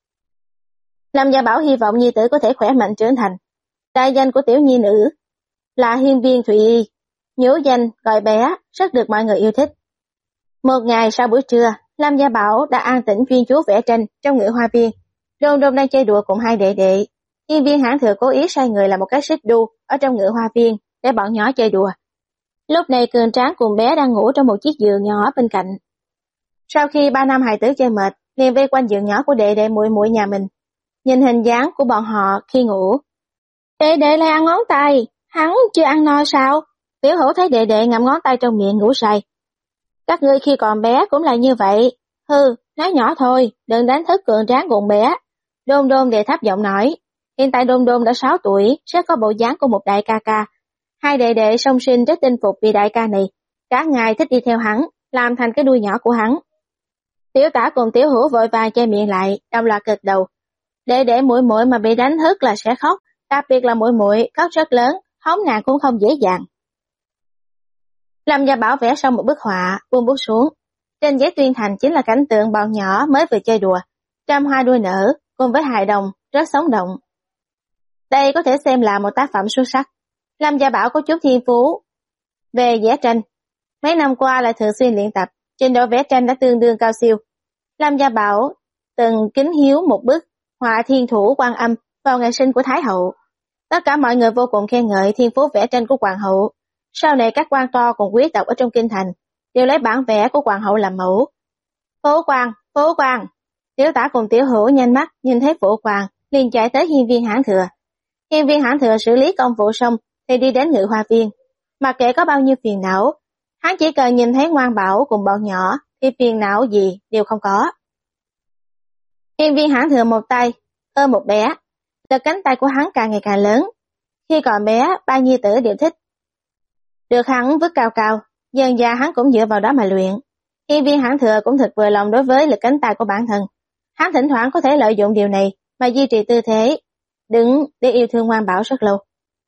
Lâm Gia Bảo hy vọng nhi tử có thể khỏe mạnh trưởng thành. Đại danh của tiểu nhi nữ là hiên viên Thụy Y, nhũ danh gọi bé, rất được mọi người yêu thích. Một ngày sau buổi trưa, Lâm Gia Bảo đã an tĩnh chuyên chú vẽ tranh trong ngự hoa viên. Đôn Đôn đang chơi đùa cùng hai đệ đệ. Hiên viên Hãn Thừa cố ý sai người làm một cái xích đu ở trong ngự hoa viên để bọn nhỏ chơi đùa. Lúc này Cường Tráng cùng bé đang ngủ trong một chiếc giường nhỏ bên cạnh. Sau khi ba năm hài tử chơi mệt, liền vây quanh giường nhỏ của đệ đệ muội muội nhà mình, nhìn hình dáng của bọn họ khi ngủ. Đệ đệ lại ăn ngón tay, hắn chưa ăn no sao? Tiểu Hữu thấy đệ đệ ngậm ngón tay trong miệng ngủ say. Các ngươi khi còn bé cũng là như vậy. Hừ, nói nhỏ thôi, đừng đánh thức Cường Tráng cùng bé. Đôn Đôn đệ thấp giọng nói. Hiện tại Đôn Đôn đã sáu tuổi, sẽ có bộ dáng của một đại ca ca. Hai đệ đệ song sinh rất tinh phục vì đại ca này, cả ngày thích đi theo hắn, làm thành cái đuôi nhỏ của hắn. Tiểu Tả cùng Tiểu Hữu vội vàng che miệng lại, đồng loạt gật đầu. Đệ đệ muội muội mà bị đánh thức là sẽ khóc, đặc biệt là muội muội khóc rất lớn, hống nàng cũng không dễ dàng. Lâm Gia Bảo vẽ xong một bức họa, buông bút xuống. Trên giấy tuyên thành chính là cảnh tượng bọn nhỏ mới vừa chơi đùa, trăm hoa đua nở, cùng với hài đồng, rất sống động. Đây có thể xem là một tác phẩm xuất sắc. Lâm Gia Bảo có chút thiên phú về vẽ tranh. Mấy năm qua lại thường xuyên luyện tập, trình độ vẽ tranh đã tương đương cao siêu. Lâm Gia Bảo từng kính hiếu một bức họa Thiên Thủ Quan Âm vào ngày sinh của Thái Hậu. Tất cả mọi người vô cùng khen ngợi thiên phú vẽ tranh của Hoàng hậu. Sau này các quan to cùng quý tộc ở trong kinh thành đều lấy bản vẽ của Hoàng hậu làm mẫu. Phổ Quang, Phổ Quang. Tiểu Tả cùng Tiểu Hữu nhanh mắt nhìn thấy Phổ Quang, liền chạy tới hiên viên Hãn Thừa. Hiên viên Hãn Thừa xử lý công vụ xong thì đi đến ngự hoa viên. Mặc kệ có bao nhiêu phiền não, hắn chỉ cần nhìn thấy Ngoan Bảo cùng bọn nhỏ thì phiền não gì đều không có. Hiên viên Hãn Thừa một tay ôm một bé, đợt cánh tay của hắn càng ngày càng lớn. Khi còn bé, ba nhi tử đều thích được hắn vứt cao cao, dần dà hắn cũng dựa vào đó mà luyện. Hiên viên Hãn Thừa cũng thật vừa lòng đối với lực cánh tay của bản thân. Hắn thỉnh thoảng có thể lợi dụng điều này mà duy trì tư thế đứng để yêu thương Ngoan Bảo rất lâu.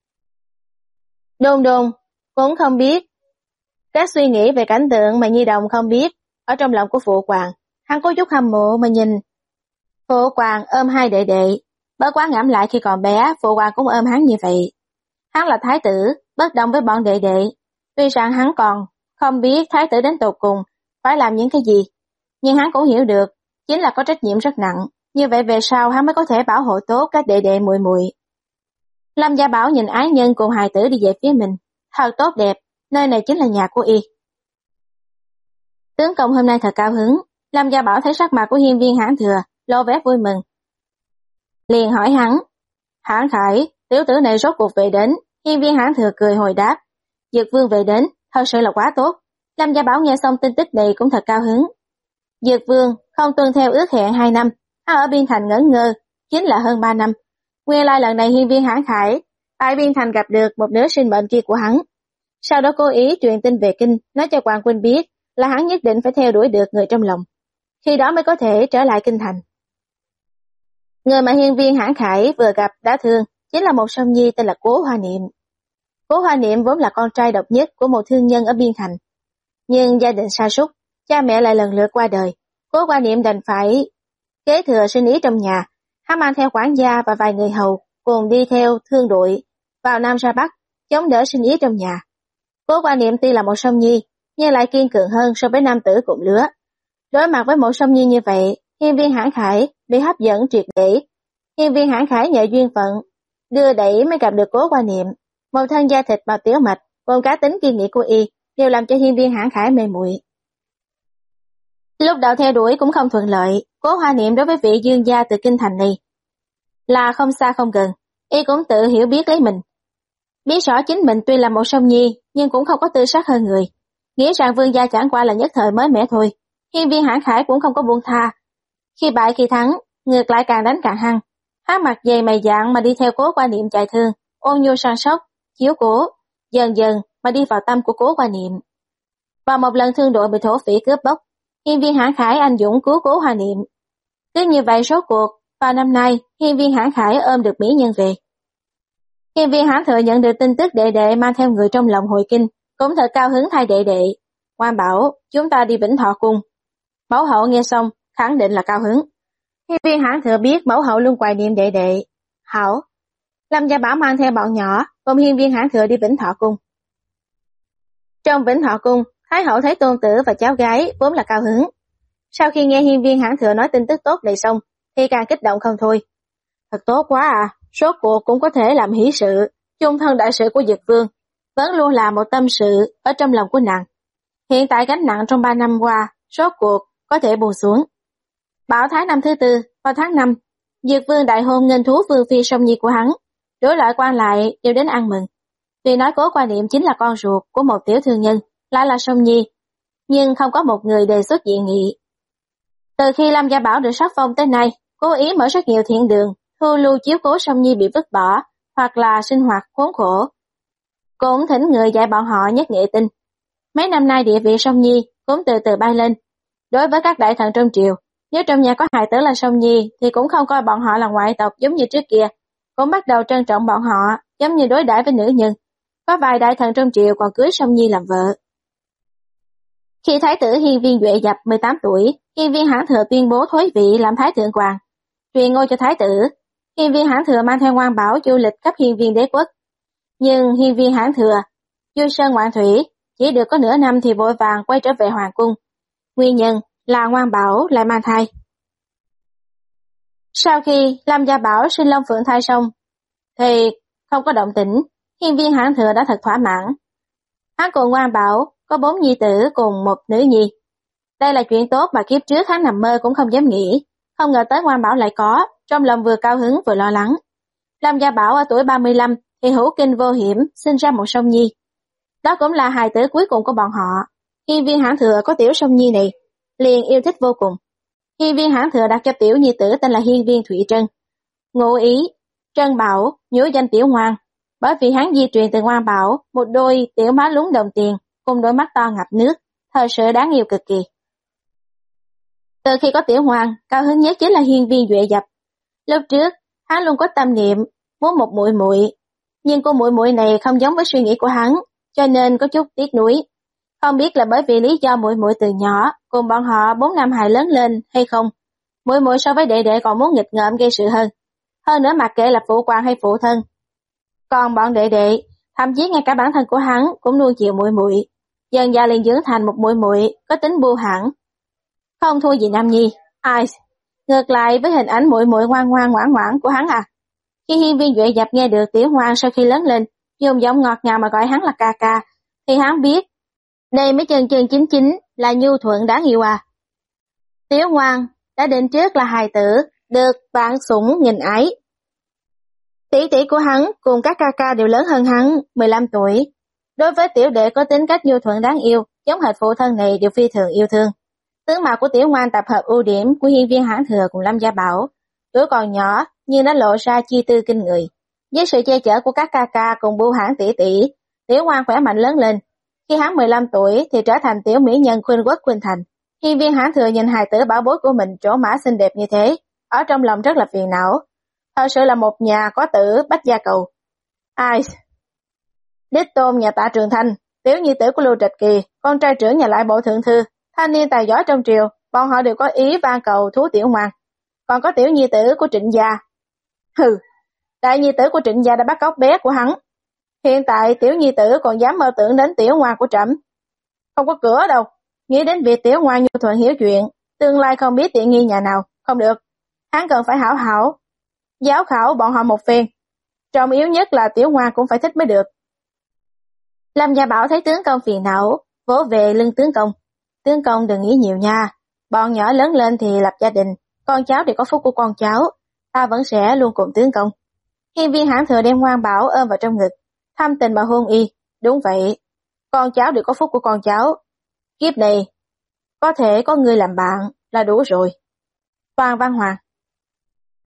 Đôn Đôn cũng không biết các suy nghĩ về cảnh tượng mà nhi đồng không biết ở trong lòng của Phụ Hoàng. Hắn có chút hâm mộ mà nhìn Phụ Hoàng ôm hai đệ đệ. Bất quá ngẫm lại khi còn bé, Phụ Hoàng cũng ôm hắn như vậy. Hắn là thái tử, bất đồng với bọn đệ đệ. Tuy rằng hắn còn không biết thái tử đến tột cùng phải làm những cái gì, nhưng hắn cũng hiểu được chính là có trách nhiệm rất nặng. Như vậy về sau hắn mới có thể bảo hộ tốt các đệ đệ muội muội. Lâm Gia Bảo nhìn ái nhân cùng hài tử đi về phía mình. Thật tốt đẹp, nơi này chính là nhà của y. Tướng công hôm nay thật cao hứng. Lâm Gia Bảo thấy sắc mặt của hiên viên Hãn Thừa lộ vẻ vui mừng, liền hỏi hắn. Hãn Khải, tiểu tử này rốt cuộc về đến, Hiên viên hãn thừa cười hồi đáp, Dược Vương về đến, thật sự là quá tốt. Lâm Gia Bảo nghe xong tin tức này cũng thật cao hứng. Dược Vương không tuân theo ước hẹn hai năm, hắn ở Biên Thành ngẩn ngơ, chính là hơn ba năm. Nguyên lai lần này hiên viên hãn khải tại Biên Thành gặp được một nửa sinh mệnh kia của hắn. Sau đó cố ý truyền tin về kinh, nói cho Hoàng Huynh biết là hắn nhất định phải theo đuổi được người trong lòng, khi đó mới có thể trở lại kinh thành. Người mà hiên viên hãn khải vừa gặp đã thương chính là một song nhi tên là Cố Hoa Niệm. Cố Hoa Niệm vốn là con trai độc nhất của một thương nhân ở Biên Thành, nhưng gia đình sa sút, cha mẹ lại lần lượt qua đời. Cố Hoa Niệm đành phải kế thừa sinh ý trong nhà. Hắn mang theo quản gia và vài người hầu cùng đi theo thương đội vào Nam ra Bắc, chống đỡ sinh ý trong nhà. Cố Hoa Niệm tuy là một song nhi, nhưng lại kiên cường hơn so với nam tử cùng lứa. Đối mặt với một song nhi như vậy, hiên viên hãn khải bị hấp dẫn triệt để. Hiên viên hãn khải nhờ duyên phận đưa đẩy mới gặp được Cố Hoa Niệm, một thân da thịt màu tiểu mạch, cùng cá tính kiên nghị của y đều làm cho hiên viên hãn khải mê muội. Lúc đầu theo đuổi cũng không thuận lợi, Cố Hoa Niệm đối với vị dương gia từ kinh thành này là không xa không gần, y cũng tự hiểu biết lấy mình. Biết rõ chính mình tuy là một song nhi, nhưng cũng không có tư sắc hơn người, nghĩ rằng vương gia chẳng qua là nhất thời mới mẻ thôi. Hiên viên hãn khải cũng không có buông tha, khi bại khi thắng, ngược lại càng đánh càng hăng. Hắn mặt dày mày dạn mà đi theo Cố Hoa Niệm chạy thương, ôn nhu săn sóc, chiếu cố, dần dần mà đi vào tâm của Cố Hoa Niệm. Vào một lần thương đội bị thổ phỉ cướp bóc, hiên viên hãn khải anh dũng cứu Cố Hoa Niệm. Cứ như vậy số cuộc, vào năm nay, hiên viên hãn khải ôm được mỹ nhân về. Hiên viên hãn thừa nhận được tin tức đệ đệ mang theo người trong lòng hội kinh, cũng thật cao hứng thay đệ đệ. Quan bảo, chúng ta đi Vĩnh Thọ Cung. Mẫu hậu nghe xong, khẳng định là cao hứng. Hiên viên hãn thừa biết mẫu hậu luôn hoài niệm đệ đệ. Hảo. Lâm Gia Bảo mang theo bọn nhỏ, cùng hiên viên hãn thừa đi Vĩnh Thọ Cung. Trong Vĩnh Thọ Cung, Thái hậu thấy tôn tử và cháu gái vốn là cao hứng. Sau khi nghe hiên viên hãn thừa nói tin tức tốt này xong, thì càng kích động không thôi. Thật tốt quá à, rốt cuộc cũng có thể làm hỷ sự, chung thân đại sự của Dực Vương, vẫn luôn là một tâm sự ở trong lòng của nàng. Hiện tại gánh nặng trong ba năm qua, rốt cuộc có thể buông xuống. Bảo Thái năm thứ tư, vào tháng năm, Dực Vương đại hôn nghênh thú vương phi song nhi của hắn, đối lại quan lại đều đến ăn mừng. Vì nói Cố Hoa Niệm chính là con ruột của một tiểu thương nhân, lại là song nhi, nhưng không có một người đề xuất dị nghị. Từ khi Lâm Gia Bảo được sắc phong tới nay, cố ý mở rất nhiều thiện đường, thu lưu chiếu cố song nhi bị vứt bỏ, hoặc là sinh hoạt khốn khổ. Cũng thỉnh người dạy bọn họ nhất nghệ tinh. Mấy năm nay địa vị song nhi cũng từ từ bay lên. Đối với các đại thần trong triều, nếu trong nhà có hài tử là song nhi thì cũng không coi bọn họ là ngoại tộc giống như trước kia, cũng bắt đầu trân trọng bọn họ giống như đối đãi với nữ nhân. Có vài đại thần trong triều còn cưới song nhi làm vợ. Khi thái tử hiên viên Duệ Dập mười tám tuổi, hiên viên hãn thừa tuyên bố thoái vị làm thái thượng hoàng, truyền ngôi cho thái tử. Hiên viên hãn thừa mang theo Ngoan Bảo du lịch khắp hiên viên đế quốc. Nhưng hiên viên hãn thừa du sơn ngoạn thủy, chỉ được có nửa năm thì vội vàng quay trở về hoàng cung. Nguyên nhân là Ngoan Bảo lại mang thai. Sau khi Lâm Gia Bảo sinh Long Phượng thai xong, thì không có động tĩnh, hiên viên hãn thừa đã thật thỏa mãn. Hắn cùng Ngoan Bảo có bốn nhi tử cùng một nữ nhi. Đây là chuyện tốt mà kiếp trước hắn nằm mơ cũng không dám nghĩ, không ngờ tới Ngoan Bảo lại có, trong lòng vừa cao hứng vừa lo lắng. Lâm Gia Bảo ở tuổi ba mươi lăm thì hữu kinh vô hiểm sinh ra một song nhi. Đó cũng là hài tử cuối cùng của bọn họ. Hiên viên hãn thừa có tiểu song nhi này, liền yêu thích vô cùng. Hiên viên hãn thừa đặt cho tiểu nhi tử tên là Hiên viên Thụy Trân. Ngụ ý, Trân Bảo, nhũ danh tiểu ngoan, bởi vì hắn di truyền từ Ngoan Bảo, một đôi tiểu má lún đồng tiền, cùng đôi mắt to ngập nước, thật sự đáng yêu cực kỳ. Từ khi có tiểu ngoan, cao hứng nhất chính là hiên viên Duệ Dập. Lúc trước, hắn luôn có tâm niệm muốn một muội muội, nhưng cô muội muội này không giống với suy nghĩ của hắn, cho nên có chút tiếc nuối. Không biết là bởi vì lý do muội muội từ nhỏ cùng bọn họ bốn năm hài lớn lên hay không. Muội muội so với đệ đệ còn muốn nghịch ngợm gây sự hơn. Hơn nữa mặc kệ là phụ quan hay phụ thân. Còn bọn đệ đệ, thậm chí ngay cả bản thân của hắn cũng nuôi chiều muội muội, dần dần liền dưỡng thành một muội muội có tính bưu hãn, không thua gì Nam Nhi. Ai, ngược lại với hình ảnh muội muội ngoan ngoan ngoãn ngoãn của hắn à. Khi hiên viên Duệ Dập nghe được tiểu ngoan sau khi lớn lên dùng giọng ngọt ngào mà gọi hắn là ca ca, thì hắn biết đây mới chân chân chính chính là nhu thuận đáng yêu à. Tiểu ngoan đã định trước là hài tử được bạn sủng nhìn ái. Tỷ tỷ của hắn cùng các ca ca đều lớn hơn hắn mười lăm tuổi. Đối với tiểu đệ có tính cách nhu thuận đáng yêu, giống hệt phụ thân này đều phi thường yêu thương. Tướng mạo của Tiểu Ngoan tập hợp ưu điểm của hiên viên Hãn Thừa cùng Lâm Gia Bảo. Tuổi còn nhỏ nhưng đã lộ ra chi tư kinh người. Với sự che chở của các ca ca cùng bưu hãn tỷ tỷ, Tiểu Ngoan khỏe mạnh lớn lên. Khi hắn mười lăm tuổi thì trở thành tiểu mỹ nhân khuynh quốc khuynh thành. Hiên viên Hãn Thừa nhìn hài tử bảo bối của mình trổ mã xinh đẹp như thế, ở trong lòng rất là phiền não. Thật sự là một nhà có tử bách gia cầu. Ai? Đích tôn nhà Tạ Trường Thanh, tiểu nhi tử của Lưu Trạch Kỳ, con trai trưởng nhà Lại Bộ Thượng Thư, thanh niên tài giỏi trong triều, bọn họ đều có ý van cầu thú Tiểu Ngoan. Còn có tiểu nhi tử của Trịnh gia. Hừ, đại nhi tử của Trịnh gia đã bắt cóc bé của hắn. Hiện tại tiểu nhi tử còn dám mơ tưởng đến Tiểu Ngoan của trẫm. Không có cửa đâu, nghĩ đến việc Tiểu Ngoan nhu thuận hiểu chuyện, tương lai không biết tiện nghi nhà nào, không được. Hắn cần phải hảo hảo giáo khảo bọn họ một phen. Trọng yếu nhất là Tiểu Ngoan cũng phải thích mới được. Lâm Gia Bảo thấy tướng công phiền não, vỗ về lưng tướng công. Tướng công đừng nghĩ nhiều nha, bọn nhỏ lớn lên thì lập gia đình, con cháu đều có phúc của con cháu, ta vẫn sẽ luôn cùng tướng công. Hiên viên Hãn Thừa đem Ngoan Bảo ôm vào trong ngực, thâm tình mà hôn y. Đúng vậy, con cháu đều có phúc của con cháu. Kiếp này, có thể có người làm bạn là đủ rồi. Toàn Văn Hoàng